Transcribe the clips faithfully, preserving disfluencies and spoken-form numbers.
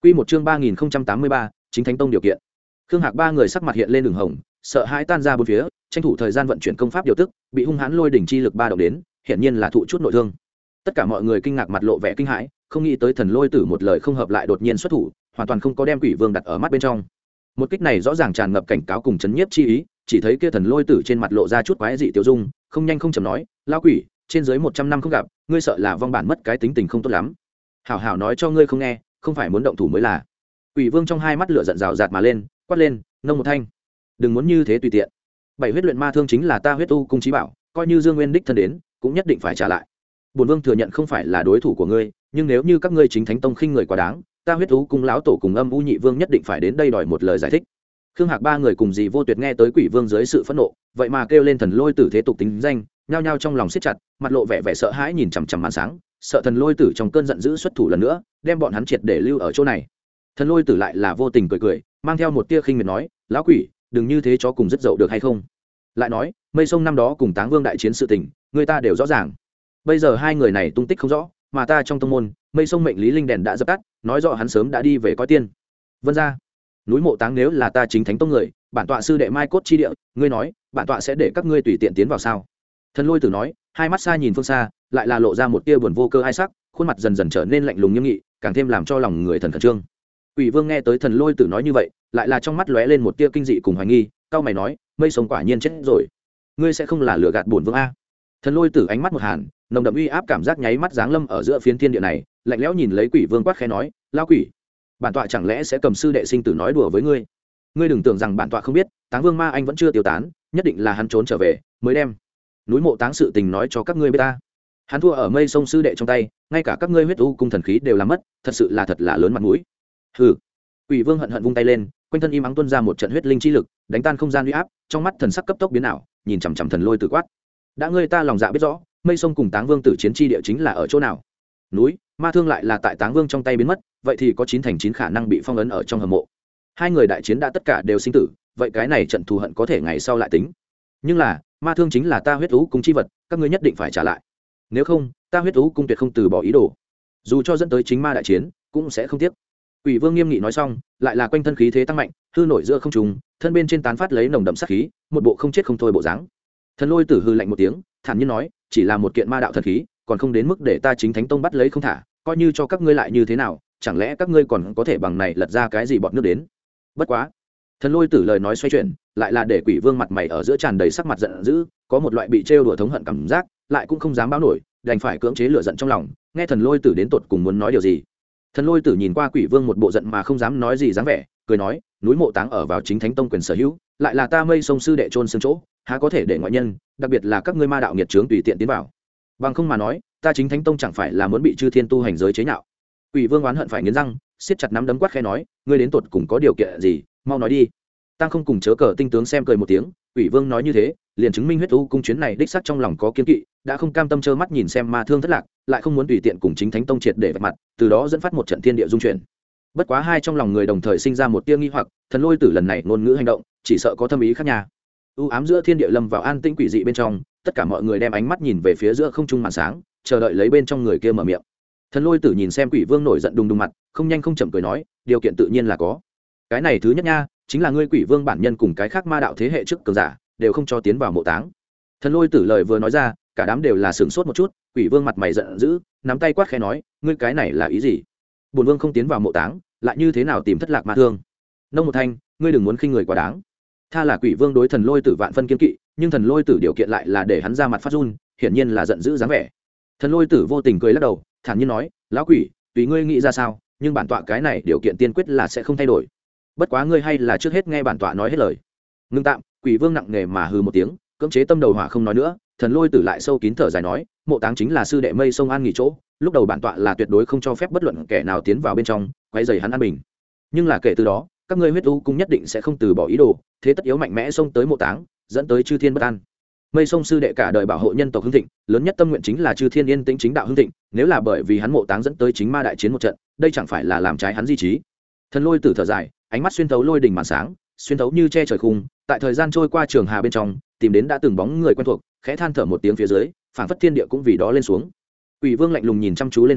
Quy một chương ba nghìn tám mươi ba, chính thánh tông điều kiện. Khương Hạc ba người sắc mặt hiện lên đường hồng, sợ hãi tan ra bốn phía, tranh thủ thời gian vận chuyển công pháp điều tức, bị hung hãn lôi đỉnh chi lực ba động đến, hiển nhiên là thụ chút nội thương. Tất cả mọi người kinh ngạc mặt lộ vẻ kinh hãi, không nghĩ tới Thần Lôi Tử một lời không hợp lại đột nhiên xuất thủ, hoàn toàn không có đem Quỷ Vương đặt ở mắt bên trong. Một kích này rõ ràng tràn ngập cảnh cáo cùng chấn nhiếp chi ý, chỉ thấy kia Thần Lôi Tử trên mặt lộ ra chút quái dị tiêu dung, không nhanh không chậm nói, lão quỷ, trên dưới một trăm năm không gặp, ngươi sợ là vong bản mất cái tính tình không tốt lắm. Hảo hảo nói cho ngươi không nghe, không phải muốn động thủ mới là. Quỷ Vương trong hai mắt lửa giận rào rạt mà lên, quát lên, nông một thanh, đừng muốn như thế tùy tiện. Bảy huyết luyện ma thương chính là ta huyết tu cung chí bảo, coi như Dương Nguyên đích thân đến, cũng nhất định phải trả lại. Bổn Vương thừa nhận không phải là đối thủ của ngươi, nhưng nếu như các ngươi chính thánh tông khinh người quá đáng, ta huyết tu cung lão tổ cùng âm u nhị vương nhất định phải đến đây đòi một lời giải thích. Khương Hạc ba người cùng dì Vô Tuyệt nghe tới Quỷ Vương dưới sự phẫn nộ, vậy mà kêu lên Thần Lôi Tử thế tục tính danh, nhao nhao trong lòng siết chặt, mặt lộ vẻ vẻ sợ hãi nhìn chằm chằm màn sáng, sợ Thần Lôi Tử trong cơn giận dữ xuất thủ lần nữa, đem bọn hắn triệt để lưu ở chỗ này. Thần Lôi Tử lại là vô tình cười cười, mang theo một tia khinh miệt nói, lão quỷ, đừng như thế chó cùng rất dậu được hay không? Lại nói, Mây Sông năm đó cùng Táng Vương đại chiến sự tình, người ta đều rõ ràng. Bây giờ hai người này tung tích không rõ, mà ta trong tông môn, Mây Sông mệnh lý linh đèn đã dập tắt, nói rõ hắn sớm đã đi về coi tiên. Vân gia, núi Mộ Táng nếu là ta chính thánh tông người, bản tọa sư đệ Mai cốt chi địa, ngươi nói, bản tọa sẽ để các ngươi tùy tiện tiến vào sao? Thần Lôi Tử nói, hai mắt xa nhìn phương xa, lại là lộ ra một tia buồn vô cơ hai sắc, khuôn mặt dần dần trở nên lạnh lùng nghiêm nghị, càng thêm làm cho lòng người thần khẩn trương. Quỷ Vương nghe tới Thần Lôi Tử nói như vậy, lại là trong mắt lóe lên một tia kinh dị cùng hoài nghi, cao mày nói, Mây Sông quả nhiên chết rồi, ngươi sẽ không là lừa gạt bổn vương a? Thần Lôi Tử ánh mắt một hàn, nồng đậm uy áp cảm giác nháy mắt giáng lâm ở giữa phiến thiên địa này, lạnh lẽo nhìn lấy Quỷ Vương quát khẽ nói, lão quỷ, bản tọa chẳng lẽ sẽ cầm sư đệ sinh tử nói đùa với ngươi? Ngươi đừng tưởng rằng bản tọa không biết, Táng Vương ma anh vẫn chưa tiêu tán, nhất định là hắn trốn trở về mới đem núi Mộ Táng sự tình nói cho các ngươi biết ta. Hắn thua ở Mây Sông sư đệ trong tay, ngay cả các ngươi huyết u cung thần khí đều làm mất, thật sự là thật là lớn mặt mũi. Hừ. Quỷ Vương hận hận vung tay lên, quanh thân im ắng tuôn ra một trận huyết linh chi lực, đánh tan không gian uy áp, trong mắt thần sắc cấp tốc biến ảo, nhìn chằm chằm Thần Lôi Tử quát, đã ngươi ta lòng dạ biết rõ, Mây Sông cùng Táng Vương tử chiến chi địa chính là ở chỗ nào? Núi ma thương lại là tại Táng Vương trong tay biến mất, vậy thì có chín thành chín khả năng bị phong ấn ở trong hầm mộ. Hai người đại chiến đã tất cả đều sinh tử, vậy cái này trận thù hận có thể ngày sau lại tính. Nhưng là ma thương chính là ta huyết ú cung chi vật, các ngươi nhất định phải trả lại, nếu không ta huyết ú cung tuyệt không từ bỏ ý đồ, dù cho dẫn tới chính ma đại chiến cũng sẽ không tiếc. Quỷ Vương nghiêm nghị nói xong, lại là quanh thân khí thế tăng mạnh, hư nổi giữa không trung, thân bên trên tán phát lấy nồng đậm sát khí, một bộ không chết không thôi bộ dáng. Thần Lôi Tử hư lạnh một tiếng, thản nhiên nói, chỉ là một kiện ma đạo thần khí, còn không đến mức để ta chính thánh tông bắt lấy không thả, coi như cho các ngươi lại như thế nào, chẳng lẽ các ngươi còn có thể bằng này lật ra cái gì bọt nước đến? Bất quá, Thần Lôi Tử lời nói xoay chuyển, lại là để Quỷ Vương mặt mày ở giữa tràn đầy sắc mặt giận dữ, có một loại bị trêu đùa thống hận cảm giác, lại cũng không dám báo nổi, đành phải cưỡng chế lửa giận trong lòng, nghe Thần Lôi Tử đến tột cùng muốn nói điều gì. Thần Lôi Tử nhìn qua Quỷ Vương một bộ giận mà không dám nói gì dáng vẻ, cười nói, núi Mộ Táng ở vào chính thánh tông quyền sở hữu, lại là ta Mây Sông sư đệ trôn xương chỗ, há có thể để ngoại nhân, đặc biệt là các ngươi ma đạo nghiệt chướng tùy tiện tiến vào. Bằng không mà nói, ta chính thánh tông chẳng phải là muốn bị chư thiên tu hành giới chế nhạo. Quỷ Vương oán hận phải nghiến răng, siết chặt nắm đấm quát khẽ nói, ngươi đến tột cùng có điều kiện gì, mau nói đi. Tăng không cùng chớ cờ tinh tướng xem cười một tiếng, Quỷ Vương nói như thế, liền chứng minh huyết u cung chuyến này đích xác trong lòng có kiên kỵ, đã không cam tâm trơ mắt nhìn xem ma thương thất lạc, lại không muốn tùy tiện cùng chính thánh tông triệt để vạch mặt, từ đó dẫn phát một trận thiên địa dung chuyển. Bất quá hai trong lòng người đồng thời sinh ra một tia nghi hoặc, Thần Lôi Tử lần này ngôn ngữ hành động, chỉ sợ có thâm ý khác nhà. U ám giữa thiên địa lâm vào an tĩnh quỷ dị bên trong, tất cả mọi người đem ánh mắt nhìn về phía giữa không trung màn sáng, chờ đợi lấy bên trong người kia mở miệng. Thần Lôi Tử nhìn xem Quỷ Vương nổi giận đùng đùng mặt, không nhanh không chậm cười nói, điều kiện tự nhiên là có. Cái này thứ nhất nha, chính là ngươi Quỷ Vương bản nhân cùng cái khác ma đạo thế hệ trước cường giả, đều không cho tiến vào mộ táng. Thần Lôi Tử lời vừa nói ra, cả đám đều là sửng sốt một chút, Quỷ Vương mặt mày giận dữ, nắm tay quát khẽ nói, ngươi cái này là ý gì? Bổn Vương không tiến vào mộ táng, lại như thế nào tìm thất lạc ma thương? Nông một thanh, ngươi đừng muốn khinh người quá đáng. Tha là Quỷ Vương đối Thần Lôi Tử vạn phân kiên kỵ, nhưng Thần Lôi Tử điều kiện lại là để hắn ra mặt phát run, hiển nhiên là giận dữ dáng vẻ. Thần Lôi Tử vô tình cười lắc đầu, thản nhiên nói, lão quỷ, tùy ngươi nghĩ ra sao, nhưng bản tọa cái này điều kiện tiên quyết là sẽ không thay đổi. Bất quá ngươi hay là trước hết nghe bản tọa nói hết lời. Ngưng tạm, Quỷ Vương nặng nề mà hừ một tiếng, cưỡng chế tâm đầu hỏa không nói nữa. Thần Lôi Tử lại sâu kín thở dài nói, mộ táng chính là sư đệ Mây Sông an nghỉ chỗ, lúc đầu bản tọa là tuyệt đối không cho phép bất luận kẻ nào tiến vào bên trong, quấy rầy hắn an bình. Nhưng là kể từ đó, các ngươi huyết u cung nhất định sẽ không từ bỏ ý đồ, thế tất yếu mạnh mẽ xông tới mộ táng, dẫn tới chư thiên bất an. Mây Sông sư đệ cả đời bảo hộ nhân tộc hưng thịnh, lớn nhất tâm nguyện chính là chư thiên yên tĩnh chính đạo hưng thịnh, nếu là bởi vì hắn mộ táng dẫn tới chính ma đại chiến một trận, đây chẳng phải là làm trái hắn di trí. Thần Lôi Tử thở dài, ánh mắt xuyên thấu lôi đỉnh màn sáng, xuyên thấu như che trời khung, tại thời gian trôi qua trường hà bên trong, tìm đến đã từng bóng người quen thuộc, khẽ than thở một tiếng phía dưới, phảng phất thiên địa cũng vì đó lên xuống. Quỷ Vương lạnh lùng nhìn chăm chú lên hắn,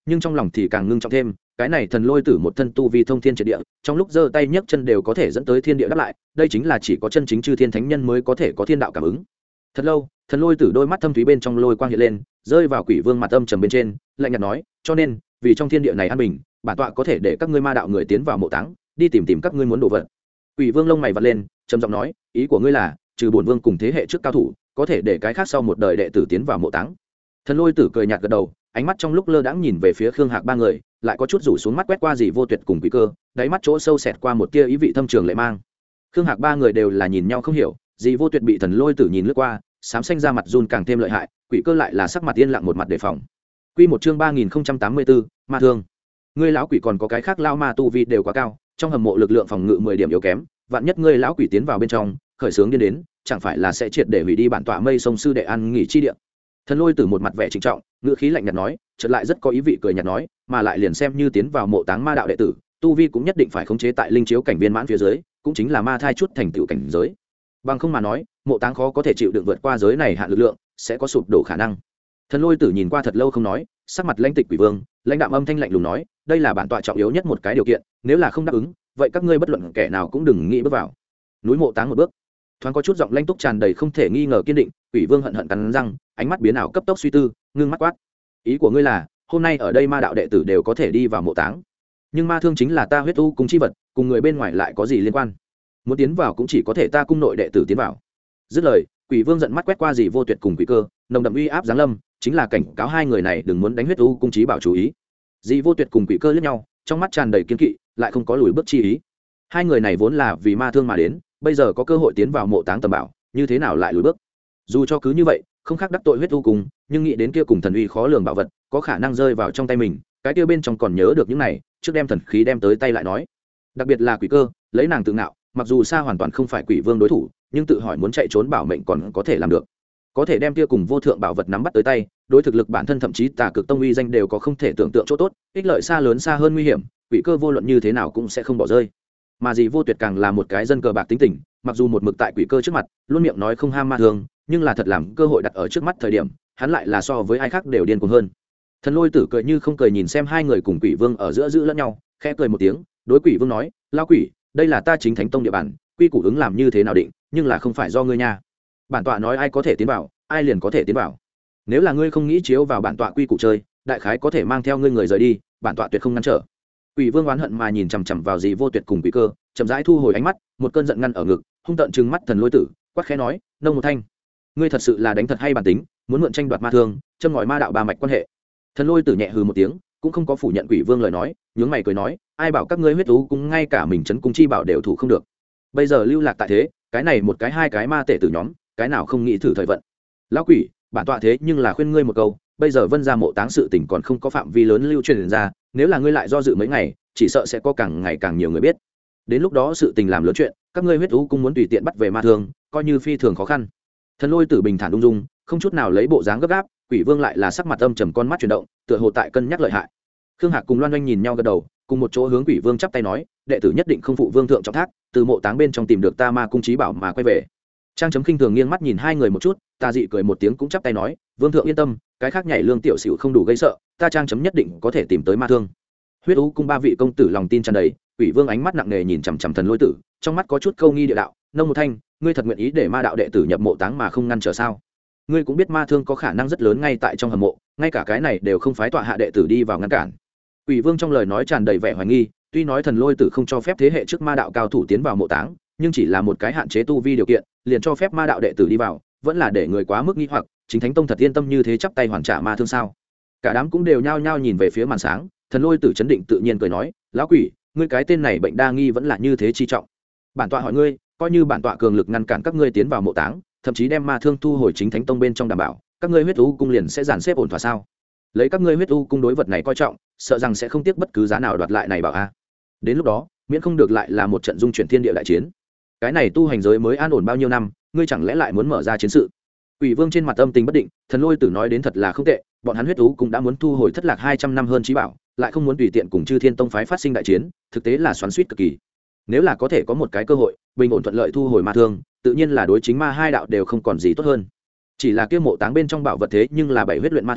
nhưng trong lòng thì càng ngưng trọng thêm, cái này thần lôi tử một thân tu vi thông thiên triệt địa, trong lúc giơ tay nhấc chân đều có thể dẫn tới thiên địa đáp lại, đây chính là chỉ có chân chính chư thiên thánh nhân mới có thể có thiên đạo cảm ứng. Thật lâu, thần lôi tử đôi mắt thâm thúy bên trong lôi quang hiện lên, rơi vào quỷ vương mặt âm trầm bên trên, lạnh nhạt nói, cho nên vì trong thiên địa này an bình, bản tọa có thể để các ngươi ma đạo người tiến vào mộ táng, đi tìm tìm các ngươi muốn đồ vật. Quỷ vương lông mày vặn lên, trầm giọng nói, ý của ngươi là trừ bổn vương cùng thế hệ trước cao thủ, có thể để cái khác sau một đời đệ tử tiến vào mộ táng. Thần lôi tử cười nhạt gật đầu, ánh mắt trong lúc lơ đãng nhìn về phía Khương Hạc ba người, lại có chút rủ xuống mắt quét qua Dì Vô Tuyệt cùng Quỷ Cơ, đáy mắt chỗ sâu xẹt qua một tia ý vị thâm trường lệ mang. Khương Hạc ba người đều là nhìn nhau không hiểu, Dì Vô Tuyệt bị thần lôi tử nhìn lướt qua, xám xanh ra mặt run càng thêm lợi hại, Quỷ Cơ lại là sắc mặt yên lặng một mặt đề phòng. Quy một chương ba nghìn không trăm tám mươi bốn, ma thương. Ngươi lão quỷ còn có cái khác lao ma tu vi đều quá cao, trong hầm mộ lực lượng phòng ngự mười điểm yếu kém, vạn nhất ngươi lão quỷ tiến vào bên trong, khởi sướng điên đến, chẳng phải là sẽ triệt để hủy đi bản tọa Mây Sông sư đệ an nghỉ chi địa. Thần lôi tử một mặt vẻ trịnh trọng, ngữ khí lạnh nhạt nói, chợt lại rất có ý vị cười nhạt nói, mà lại liền xem như tiến vào mộ táng ma đạo đệ tử, tu vi cũng nhất định phải khống chế tại linh chiếu cảnh viên mãn phía dưới, cũng chính là ma thai chút thành tựu cảnh giới. Bằng không mà nói, mộ táng khó có thể chịu đựng vượt qua giới này hạn lực lượng, sẽ có sụp đổ khả năng. Thần lôi tử nhìn qua thật lâu không nói, sắc mặt lãnh tịch quỷ vương, lãnh đạm âm thanh lạnh lùng nói, đây là bản tọa trọng yếu nhất một cái điều kiện, nếu là không đáp ứng, vậy các ngươi bất luận kẻ nào cũng đừng nghĩ bước vào núi mộ táng một bước. Thoáng có chút giọng lãnh túc tràn đầy không thể nghi ngờ kiên định, quỷ vương hận hận cắn răng, ánh mắt biến ảo cấp tốc suy tư, ngưng mắt quát, ý của ngươi là hôm nay ở đây ma đạo đệ tử đều có thể đi vào mộ táng, nhưng ma thương chính là ta huyết u cung chi vật, cùng người bên ngoài lại có gì liên quan? Muốn tiến vào cũng chỉ có thể ta cung nội đệ tử tiến vào. Dứt lời, quỷ vương giận mắt quét qua Dì Vô Tuyệt cùng Quỷ Cơ, nồng đậm uy áp giáng lâm, chính là cảnh cáo hai người này đừng muốn đánh huyết u cung chí bảo chú ý. Dì Vô Tuyệt cùng Quỷ Cơ liếc nhau, trong mắt tràn đầy kiên kỵ, lại không có lùi bước chi ý. Hai người này vốn là vì ma thương mà đến, bây giờ có cơ hội tiến vào mộ táng tầm bảo, như thế nào lại lùi bước? Dù cho cứ như vậy, không khác đắc tội huyết u cung, nhưng nghĩ đến kia cùng thần uy khó lường bảo vật, có khả năng rơi vào trong tay mình, cái kia bên trong còn nhớ được những này, trước đem thần khí đem tới tay lại nói. Đặc biệt là Quỷ Cơ, lấy nàng tự ngạo, mặc dù xa hoàn toàn không phải quỷ vương đối thủ, nhưng tự hỏi muốn chạy trốn bảo mệnh còn có thể làm được. Có thể đem kia cùng vô thượng bảo vật nắm bắt tới tay, đối thực lực bản thân thậm chí tà cực tông uy danh đều có không thể tưởng tượng chỗ tốt, ích lợi xa lớn xa hơn nguy hiểm, Quỷ Cơ vô luận như thế nào cũng sẽ không bỏ rơi. Mà Dì Vô Tuyệt càng là một cái dân cờ bạc tính tình, mặc dù một mực tại Quỷ Cơ trước mặt luôn miệng nói không ham ma thương, nhưng là thật làm cơ hội đặt ở trước mắt thời điểm, hắn lại là so với ai khác đều điên cuồng hơn. Thần lôi tử cười như không cười nhìn xem hai người cùng Quỷ Vương ở giữa giữ lẫn nhau, khẽ cười một tiếng, đối Quỷ Vương nói, lão quỷ, đây là ta chính thánh tông địa bàn, quy củ ứng làm như thế nào định, nhưng là không phải do ngươi nha. Bản tọa nói ai có thể tiến vào, ai liền có thể tiến vào. Nếu là ngươi không nghĩ chiếu vào bản tọa quy củ chơi, đại khái có thể mang theo ngươi người rời đi, bản tọa tuyệt không ngăn trở. Quỷ Vương oán hận mà nhìn chằm chằm vào Dì Vô Tuyệt cùng Quỷ Cơ, chậm rãi thu hồi ánh mắt, một cơn giận ngăn ở ngực, hung tợn trừng mắt thần lôi tử, quát khẽ nói, nông một thanh, ngươi thật sự là đánh thật hay bản tính, muốn mượn tranh đoạt ma thương, châm ngòi ma đạo ba mạch quan hệ. Thần lôi tử nhẹ hừ một tiếng, cũng không có phủ nhận Quỷ Vương lời nói, nhướng mày cười nói, ai bảo các ngươi huyết thú cũng ngay cả mình trấn cung chi bảo đều thủ không được. Bây giờ lưu lạc tại thế, cái này một cái hai cái ma tể tử nhóm, cái nào không nghĩ thử thời vận. Lão quỷ, bản tọa thế nhưng là khuyên ngươi một câu, bây giờ Vân gia mộ táng sự tình còn không có phạm vi lớn lưu truyền ra, nếu là ngươi lại do dự mấy ngày, chỉ sợ sẽ có càng ngày càng nhiều người biết. Đến lúc đó sự tình làm lớn chuyện, các ngươi huyết thú cũng muốn tùy tiện bắt về ma thương, coi như phi thường khó khăn. Thần lôi tử bình thản ung dung, không chút nào lấy bộ dáng gấp gáp, Quỷ Vương lại là sắc mặt âm trầm, con mắt chuyển động, tựa hồ tại cân nhắc lợi hại. Khương Hạc cùng Loan Doanh nhìn nhau gật đầu, cùng một chỗ hướng Quỷ Vương chắp tay nói, đệ tử nhất định không phụ vương thượng trọng thác, từ mộ táng bên trong tìm được ta ma cung chí bảo mà quay về. Trang chấm khinh thường nghiêng mắt nhìn hai người một chút, ta dị cười một tiếng cũng chắp tay nói, vương thượng yên tâm, cái khác nhảy lương tiểu xỉu không đủ gây sợ, ta Trang chấm nhất định có thể tìm tới ma thương. Huyết U cung ba vị công tử lòng tin tràn đầy, Quỷ Vương ánh mắt nặng nề nhìn chằm chằm thần lôi tử, trong mắt có chút câu nghi địa đạo, nông một thanh, ngươi thật nguyện ý để ma đạo đệ tử nhập mộ táng mà không ngăn trở sao? Ngươi cũng biết ma thương có khả năng rất lớn ngay tại trong hầm mộ, ngay cả cái này đều không phái tọa hạ đệ tử đi vào ngăn cản. Quỷ Vương trong lời nói tràn đầy vẻ hoài nghi, tuy nói thần lôi tử không cho phép thế hệ trước ma đạo cao thủ tiến vào mộ táng, nhưng chỉ là một cái hạn chế tu vi điều kiện, liền cho phép ma đạo đệ tử đi vào, vẫn là để người quá mức nghi hoặc, chính thánh tông thật yên tâm như thế chắp tay hoàn trả ma thương sao? Cả đám cũng đều nhao nhao nhìn về phía màn sáng, thần lôi tử chấn định tự nhiên cười nói, lão quỷ, ngươi cái tên này bệnh đa nghi vẫn là như thế chi trọng. Bản tọa hỏi ngươi, coi như bản tọa cường lực ngăn cản các ngươi tiến vào mộ táng, thậm chí đem ma thương thu hồi chính thánh tông bên trong đảm bảo, các ngươi huyết u cung liền sẽ dàn xếp ổn thỏa sao? Lấy các ngươi huyết u cung đối vật này coi trọng, sợ rằng sẽ không tiếc bất cứ giá nào đoạt lại này bảo a. Đến lúc đó, miễn không được lại là một trận dung chuyển thiên địa đại chiến. Cái này tu hành giới mới an ổn bao nhiêu năm, ngươi chẳng lẽ lại muốn mở ra chiến sự? Quỷ Vương trên mặt âm tình bất định, thần lôi tử nói đến thật là không tệ, bọn hắn huyết u cũng đã muốn thu hồi thất lạc hai trăm năm hơn chí bảo, lại không muốn tùy tiện cùng Chư Thiên tông phái phát sinh đại chiến, thực tế là xoắn xuýt cực kỳ. Nếu là có thể có một cái cơ hội bình ổn thuận lợi thu hồi ma thương, tự nhiên là đối chính ma hai đạo đều không còn gì tốt hơn. Chỉ là kia mộ táng bên trong bảo vật thế nhưng là bảy huyết luyện ma thương,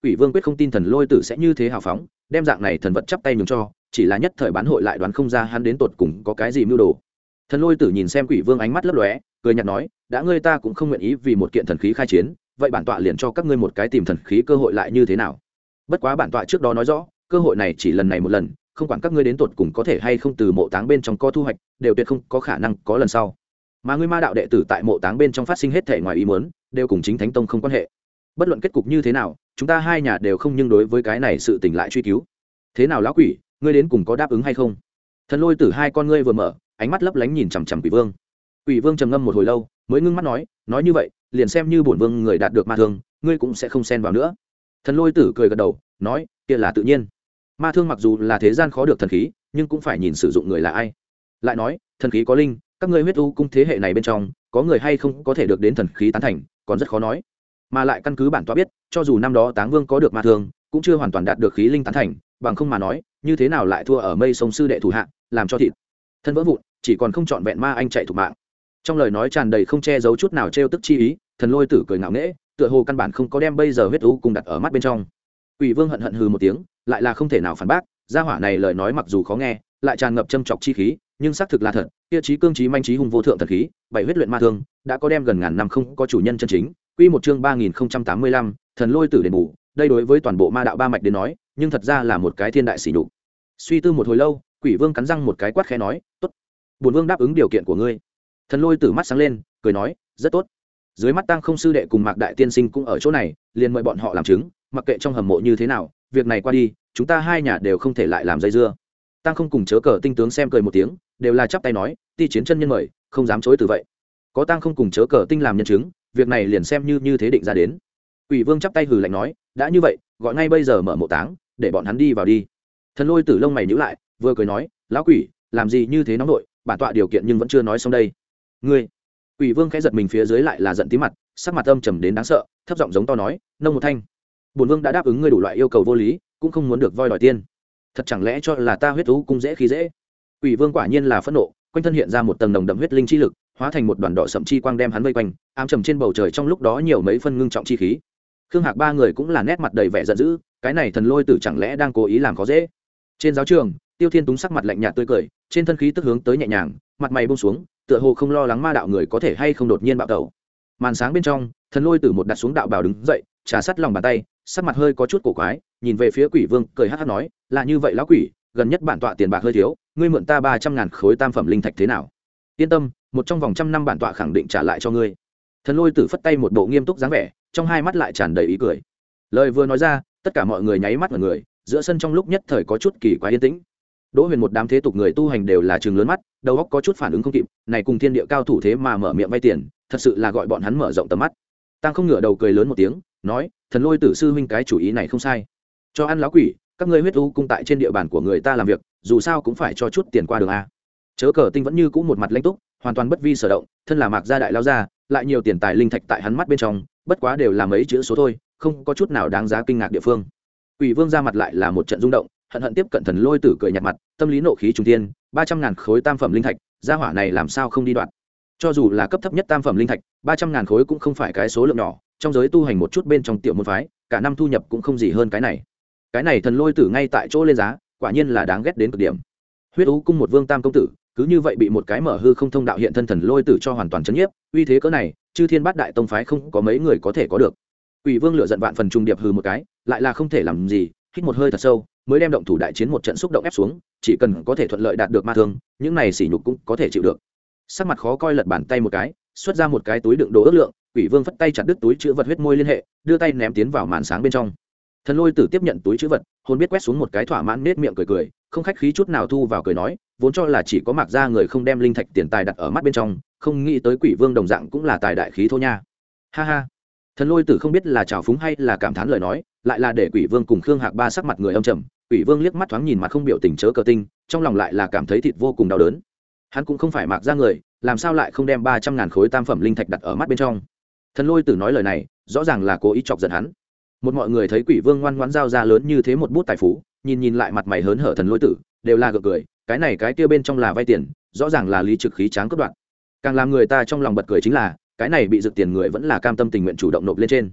quỷ vương quyết không tin thần lôi tử sẽ như thế hào phóng đem dạng này thần vật chắp tay nhường cho, chỉ là nhất thời bán hội lại đoán không ra hắn đến tột cùng có cái gì mưu đồ. Thần lôi tử nhìn xem quỷ vương ánh mắt lấp lóe, cười nhạt nói, đã ngươi ta cũng không nguyện ý vì một kiện thần khí khai chiến, vậy bản tọa liền cho các ngươi một cái tìm thần khí cơ hội lại như thế nào. Bất quá bản tọa trước đó nói rõ, cơ hội này chỉ lần này một lần, không quản các ngươi đến tột cùng có thể hay không từ mộ táng bên trong có thu hoạch, đều tuyệt không có khả năng có lần sau. Mà ngươi ma đạo đệ tử tại mộ táng bên trong phát sinh hết thể ngoài ý muốn, đều cùng chính thánh tông không quan hệ. Bất luận kết cục như thế nào, chúng ta hai nhà đều không, nhưng đối với cái này sự tình lại truy cứu. Thế nào lão quỷ, ngươi đến cùng có đáp ứng hay không? Thần lôi tử hai con ngươi vừa mở, ánh mắt lấp lánh nhìn chằm chằm quỷ vương. Quỷ vương trầm ngâm một hồi lâu, mới ngưng mắt nói, nói như vậy, liền xem như bổn vương người đạt được ma thương, ngươi cũng sẽ không xen vào nữa. Thần lôi tử cười gật đầu, nói, kia là tự nhiên. Ma thương mặc dù là thế gian khó được thần khí, nhưng cũng phải nhìn sử dụng người là ai. Lại nói, thần khí có linh, các ngươi huyết u cung thế hệ này bên trong, có người hay không có thể được đến thần khí tán thành, còn rất khó nói. Mà lại căn cứ bản tọa biết, cho dù năm đó Táng Vương có được ma thương, cũng chưa hoàn toàn đạt được khí linh tán thành, bằng không mà nói, như thế nào lại thua ở Mây Sông sư đệ thủ hạ, làm cho thịt thân vỡ vụn, chỉ còn không chọn vẹn ma anh chạy thủ mạng. Trong lời nói tràn đầy không che giấu chút nào trêu tức chi ý, thần lôi tử cười ngạo nghễ, tựa hồ căn bản không có đem bây giờ huyết u cung đặt ở mắt bên trong. Quỷ vương hận hận hừ một tiếng, lại là không thể nào phản bác, gia hỏa này lời nói mặc dù khó nghe, lại tràn ngập châm chọc chi khí, nhưng xác thực là thật, kia chí cương chí manh chí hùng vô thượng thần khí, bảy huyết luyện ma thương, đã có đem gần ngàn năm không có chủ nhân chân chính. Quy một chương ba nghìn không trăm tám mươi lăm, thần lôi tử đền bù, đây đối với toàn bộ ma đạo ba mạch đến nói, nhưng thật ra là một cái thiên đại sỉ nhục. Suy tư một hồi lâu, quỷ vương cắn răng một cái quát khẽ nói, tốt, bổn vương đáp ứng điều kiện của ngươi. Thần lôi tử mắt sáng lên, cười nói, rất tốt. Dưới mắt Tăng Không sư đệ cùng Mạc đại tiên sinh cũng ở chỗ này, liền mời bọn họ làm chứng, mặc kệ trong hầm mộ như thế nào, việc này qua đi, chúng ta hai nhà đều không thể lại làm dây dưa. Tăng Không cùng Chớ Cờ tinh tướng xem cười một tiếng, đều là chắp tay nói, ti chiến chân nhân mời, không dám chối từ vậy. Có Tăng Không cùng Chớ Cờ tinh làm nhân chứng, việc này liền xem như như thế định ra đến. Quỷ vương chắp tay hừ lạnh nói, đã như vậy, gọi ngay bây giờ mở mộ táng, để bọn hắn đi vào đi. Thần lôi tử lông mày nhíu lại, vừa cười nói, lão quỷ, làm gì như thế nóng nội, bản tọa điều kiện nhưng vẫn chưa nói xong đây. Ngươi. Quỷ vương khẽ giật mình phía dưới lại là giận tí mặt, sắc mặt âm trầm đến đáng sợ, thấp giọng giống to nói, nông một thanh. Bổn vương đã đáp ứng ngươi đủ loại yêu cầu vô lý, cũng không muốn được voi đòi tiên. Thật chẳng lẽ cho là ta huyết thú cung dễ khi dễ? Quỷ vương quả nhiên là phẫn nộ, quanh thân hiện ra một tầng nồng đậm huyết linh chi lực, hóa thành một đoàn đỏ sẫm chi quang đem hắn vây quanh, ám trầm trên bầu trời trong lúc đó nhiều mấy phân ngưng trọng chi khí. Khương Hạc ba người cũng là nét mặt đầy vẻ giận dữ, cái này thần lôi tử chẳng lẽ đang cố ý làm khó dễ? Trên giáo trường, Tiêu Thiên Túng sắc mặt lạnh nhạt tươi cười, trên thân khí tức hướng tới nhẹ nhàng, mặt mày buông xuống, tựa hồ không lo lắng ma đạo người có thể hay không đột nhiên bạo tẩu. Màn sáng bên trong, thần lôi tử một đặt xuống đạo bào đứng dậy, trà sát lòng bàn tay, sắc mặt hơi có chút cổ quái, nhìn về phía quỷ vương, cười hắc hắc nói, là như vậy lão quỷ, gần nhất bản tọa tiền bạc hơi thiếu, ngươi mượn ta ba trăm ngàn khối tam phẩm linh thạch thế nào? Yên tâm, một trong vòng trăm năm bản tọa khẳng định trả lại cho ngươi. Thần lôi tử phất tay một bộ nghiêm túc dáng vẻ, trong hai mắt lại tràn đầy ý cười. Lời vừa nói ra, tất cả mọi người nháy mắt vào người, giữa sân trong lúc nhất thời có chút kỳ quái yên tĩnh. Đỗ Huyền một đám thế tục người tu hành đều là trừng lớn mắt, đầu óc có chút phản ứng không kịp, này cùng thiên địa cao thủ thế mà mở miệng vay tiền, thật sự là gọi bọn hắn mở rộng tầm mắt. Tăng Không ngửa đầu cười lớn một tiếng, nói, thần lôi tử sư huynh cái chủ ý này không sai. Cho ăn lão quỷ, các ngươi huyết u cung tại trên địa bàn của người ta làm việc, dù sao cũng phải cho chút tiền qua đường a. Chớ Cờ tinh vẫn như cũ một mặt lãnh túc, hoàn toàn bất vi sở động, thân là Mạc gia đại lao gia, lại nhiều tiền tài linh thạch tại hắn mắt bên trong, bất quá đều là mấy chữ số thôi, không có chút nào đáng giá kinh ngạc địa phương. Quỷ vương ra mặt lại là một trận rung động, hận hận tiếp cận thần lôi tử cười nhạt mặt, tâm lý nộ khí trung thiên, ba trăm ngàn khối tam phẩm linh thạch, gia hỏa này làm sao không đi đoạt. Cho dù là cấp thấp nhất tam phẩm linh thạch, ba trăm ngàn khối cũng không phải cái số lượng nhỏ, trong giới tu hành một chút bên trong tiểu môn phái, cả năm thu nhập cũng không gì hơn cái này. Cái này thần lôi tử ngay tại chỗ lên giá, quả nhiên là đáng ghét đến cực điểm. Huyết Ú cung một vương tam công tử, cứ như vậy bị một cái mở hư không thông đạo hiện thân thần lôi tử cho hoàn toàn chấn nhiếp, uy thế cỡ này, chư thiên bát đại tông phái không có mấy người có thể có được. Quỷ vương lửa giận vạn phần trung điệp hư một cái, lại là không thể làm gì, hít một hơi thật sâu, mới đem động thủ đại chiến một trận xúc động ép xuống, chỉ cần có thể thuận lợi đạt được ma thương, những này sỉ nhục cũng có thể chịu được. Sắc mặt khó coi lật bàn tay một cái, xuất ra một cái túi đựng đồ ước lượng, Quỷ vương phất tay chặt đứt túi chứa vật huyết môi liên hệ, đưa tay ném tiến vào màn sáng bên trong. Thần lôi tử tiếp nhận túi chứa vật, hồn biết quét xuống một cái thỏa mãn nết miệng cười cười, không khách khí chút nào thu vào cười nói, vốn cho là chỉ có Mạc gia người không đem linh thạch tiền tài đặt ở mắt bên trong, không nghĩ tới Quỷ vương đồng dạng cũng là tài đại khí thô nha. Ha ha. Thần lôi tử không biết là trào phúng hay là cảm thán lời nói, lại là để Quỷ vương cùng Khương Hạc ba sắc mặt người âm trầm. Quỷ vương liếc mắt thoáng nhìn mặt không biểu tình Chớ Cờ tinh, trong lòng lại là cảm thấy thịt vô cùng đau đớn. Hắn cũng không phải Mạc gia người, làm sao lại không đem ba trăm ngàn khối tam phẩm linh thạch đặt ở mắt bên trong. Thần lôi tử nói lời này, rõ ràng là cố ý chọc giận hắn. Một mọi người thấy Quỷ vương ngoan ngoãn giao ra lớn như thế một bút tài phú, nhìn nhìn lại mặt mày hớn hở thần lôi tử, đều là gượng cười, cái này cái kia bên trong là vay tiền, rõ ràng là lý trực khí tráng cướp đoạt. Càng làm người ta trong lòng bật cười chính là, cái này bị rực tiền người vẫn là cam tâm tình nguyện chủ động nộp lên trên.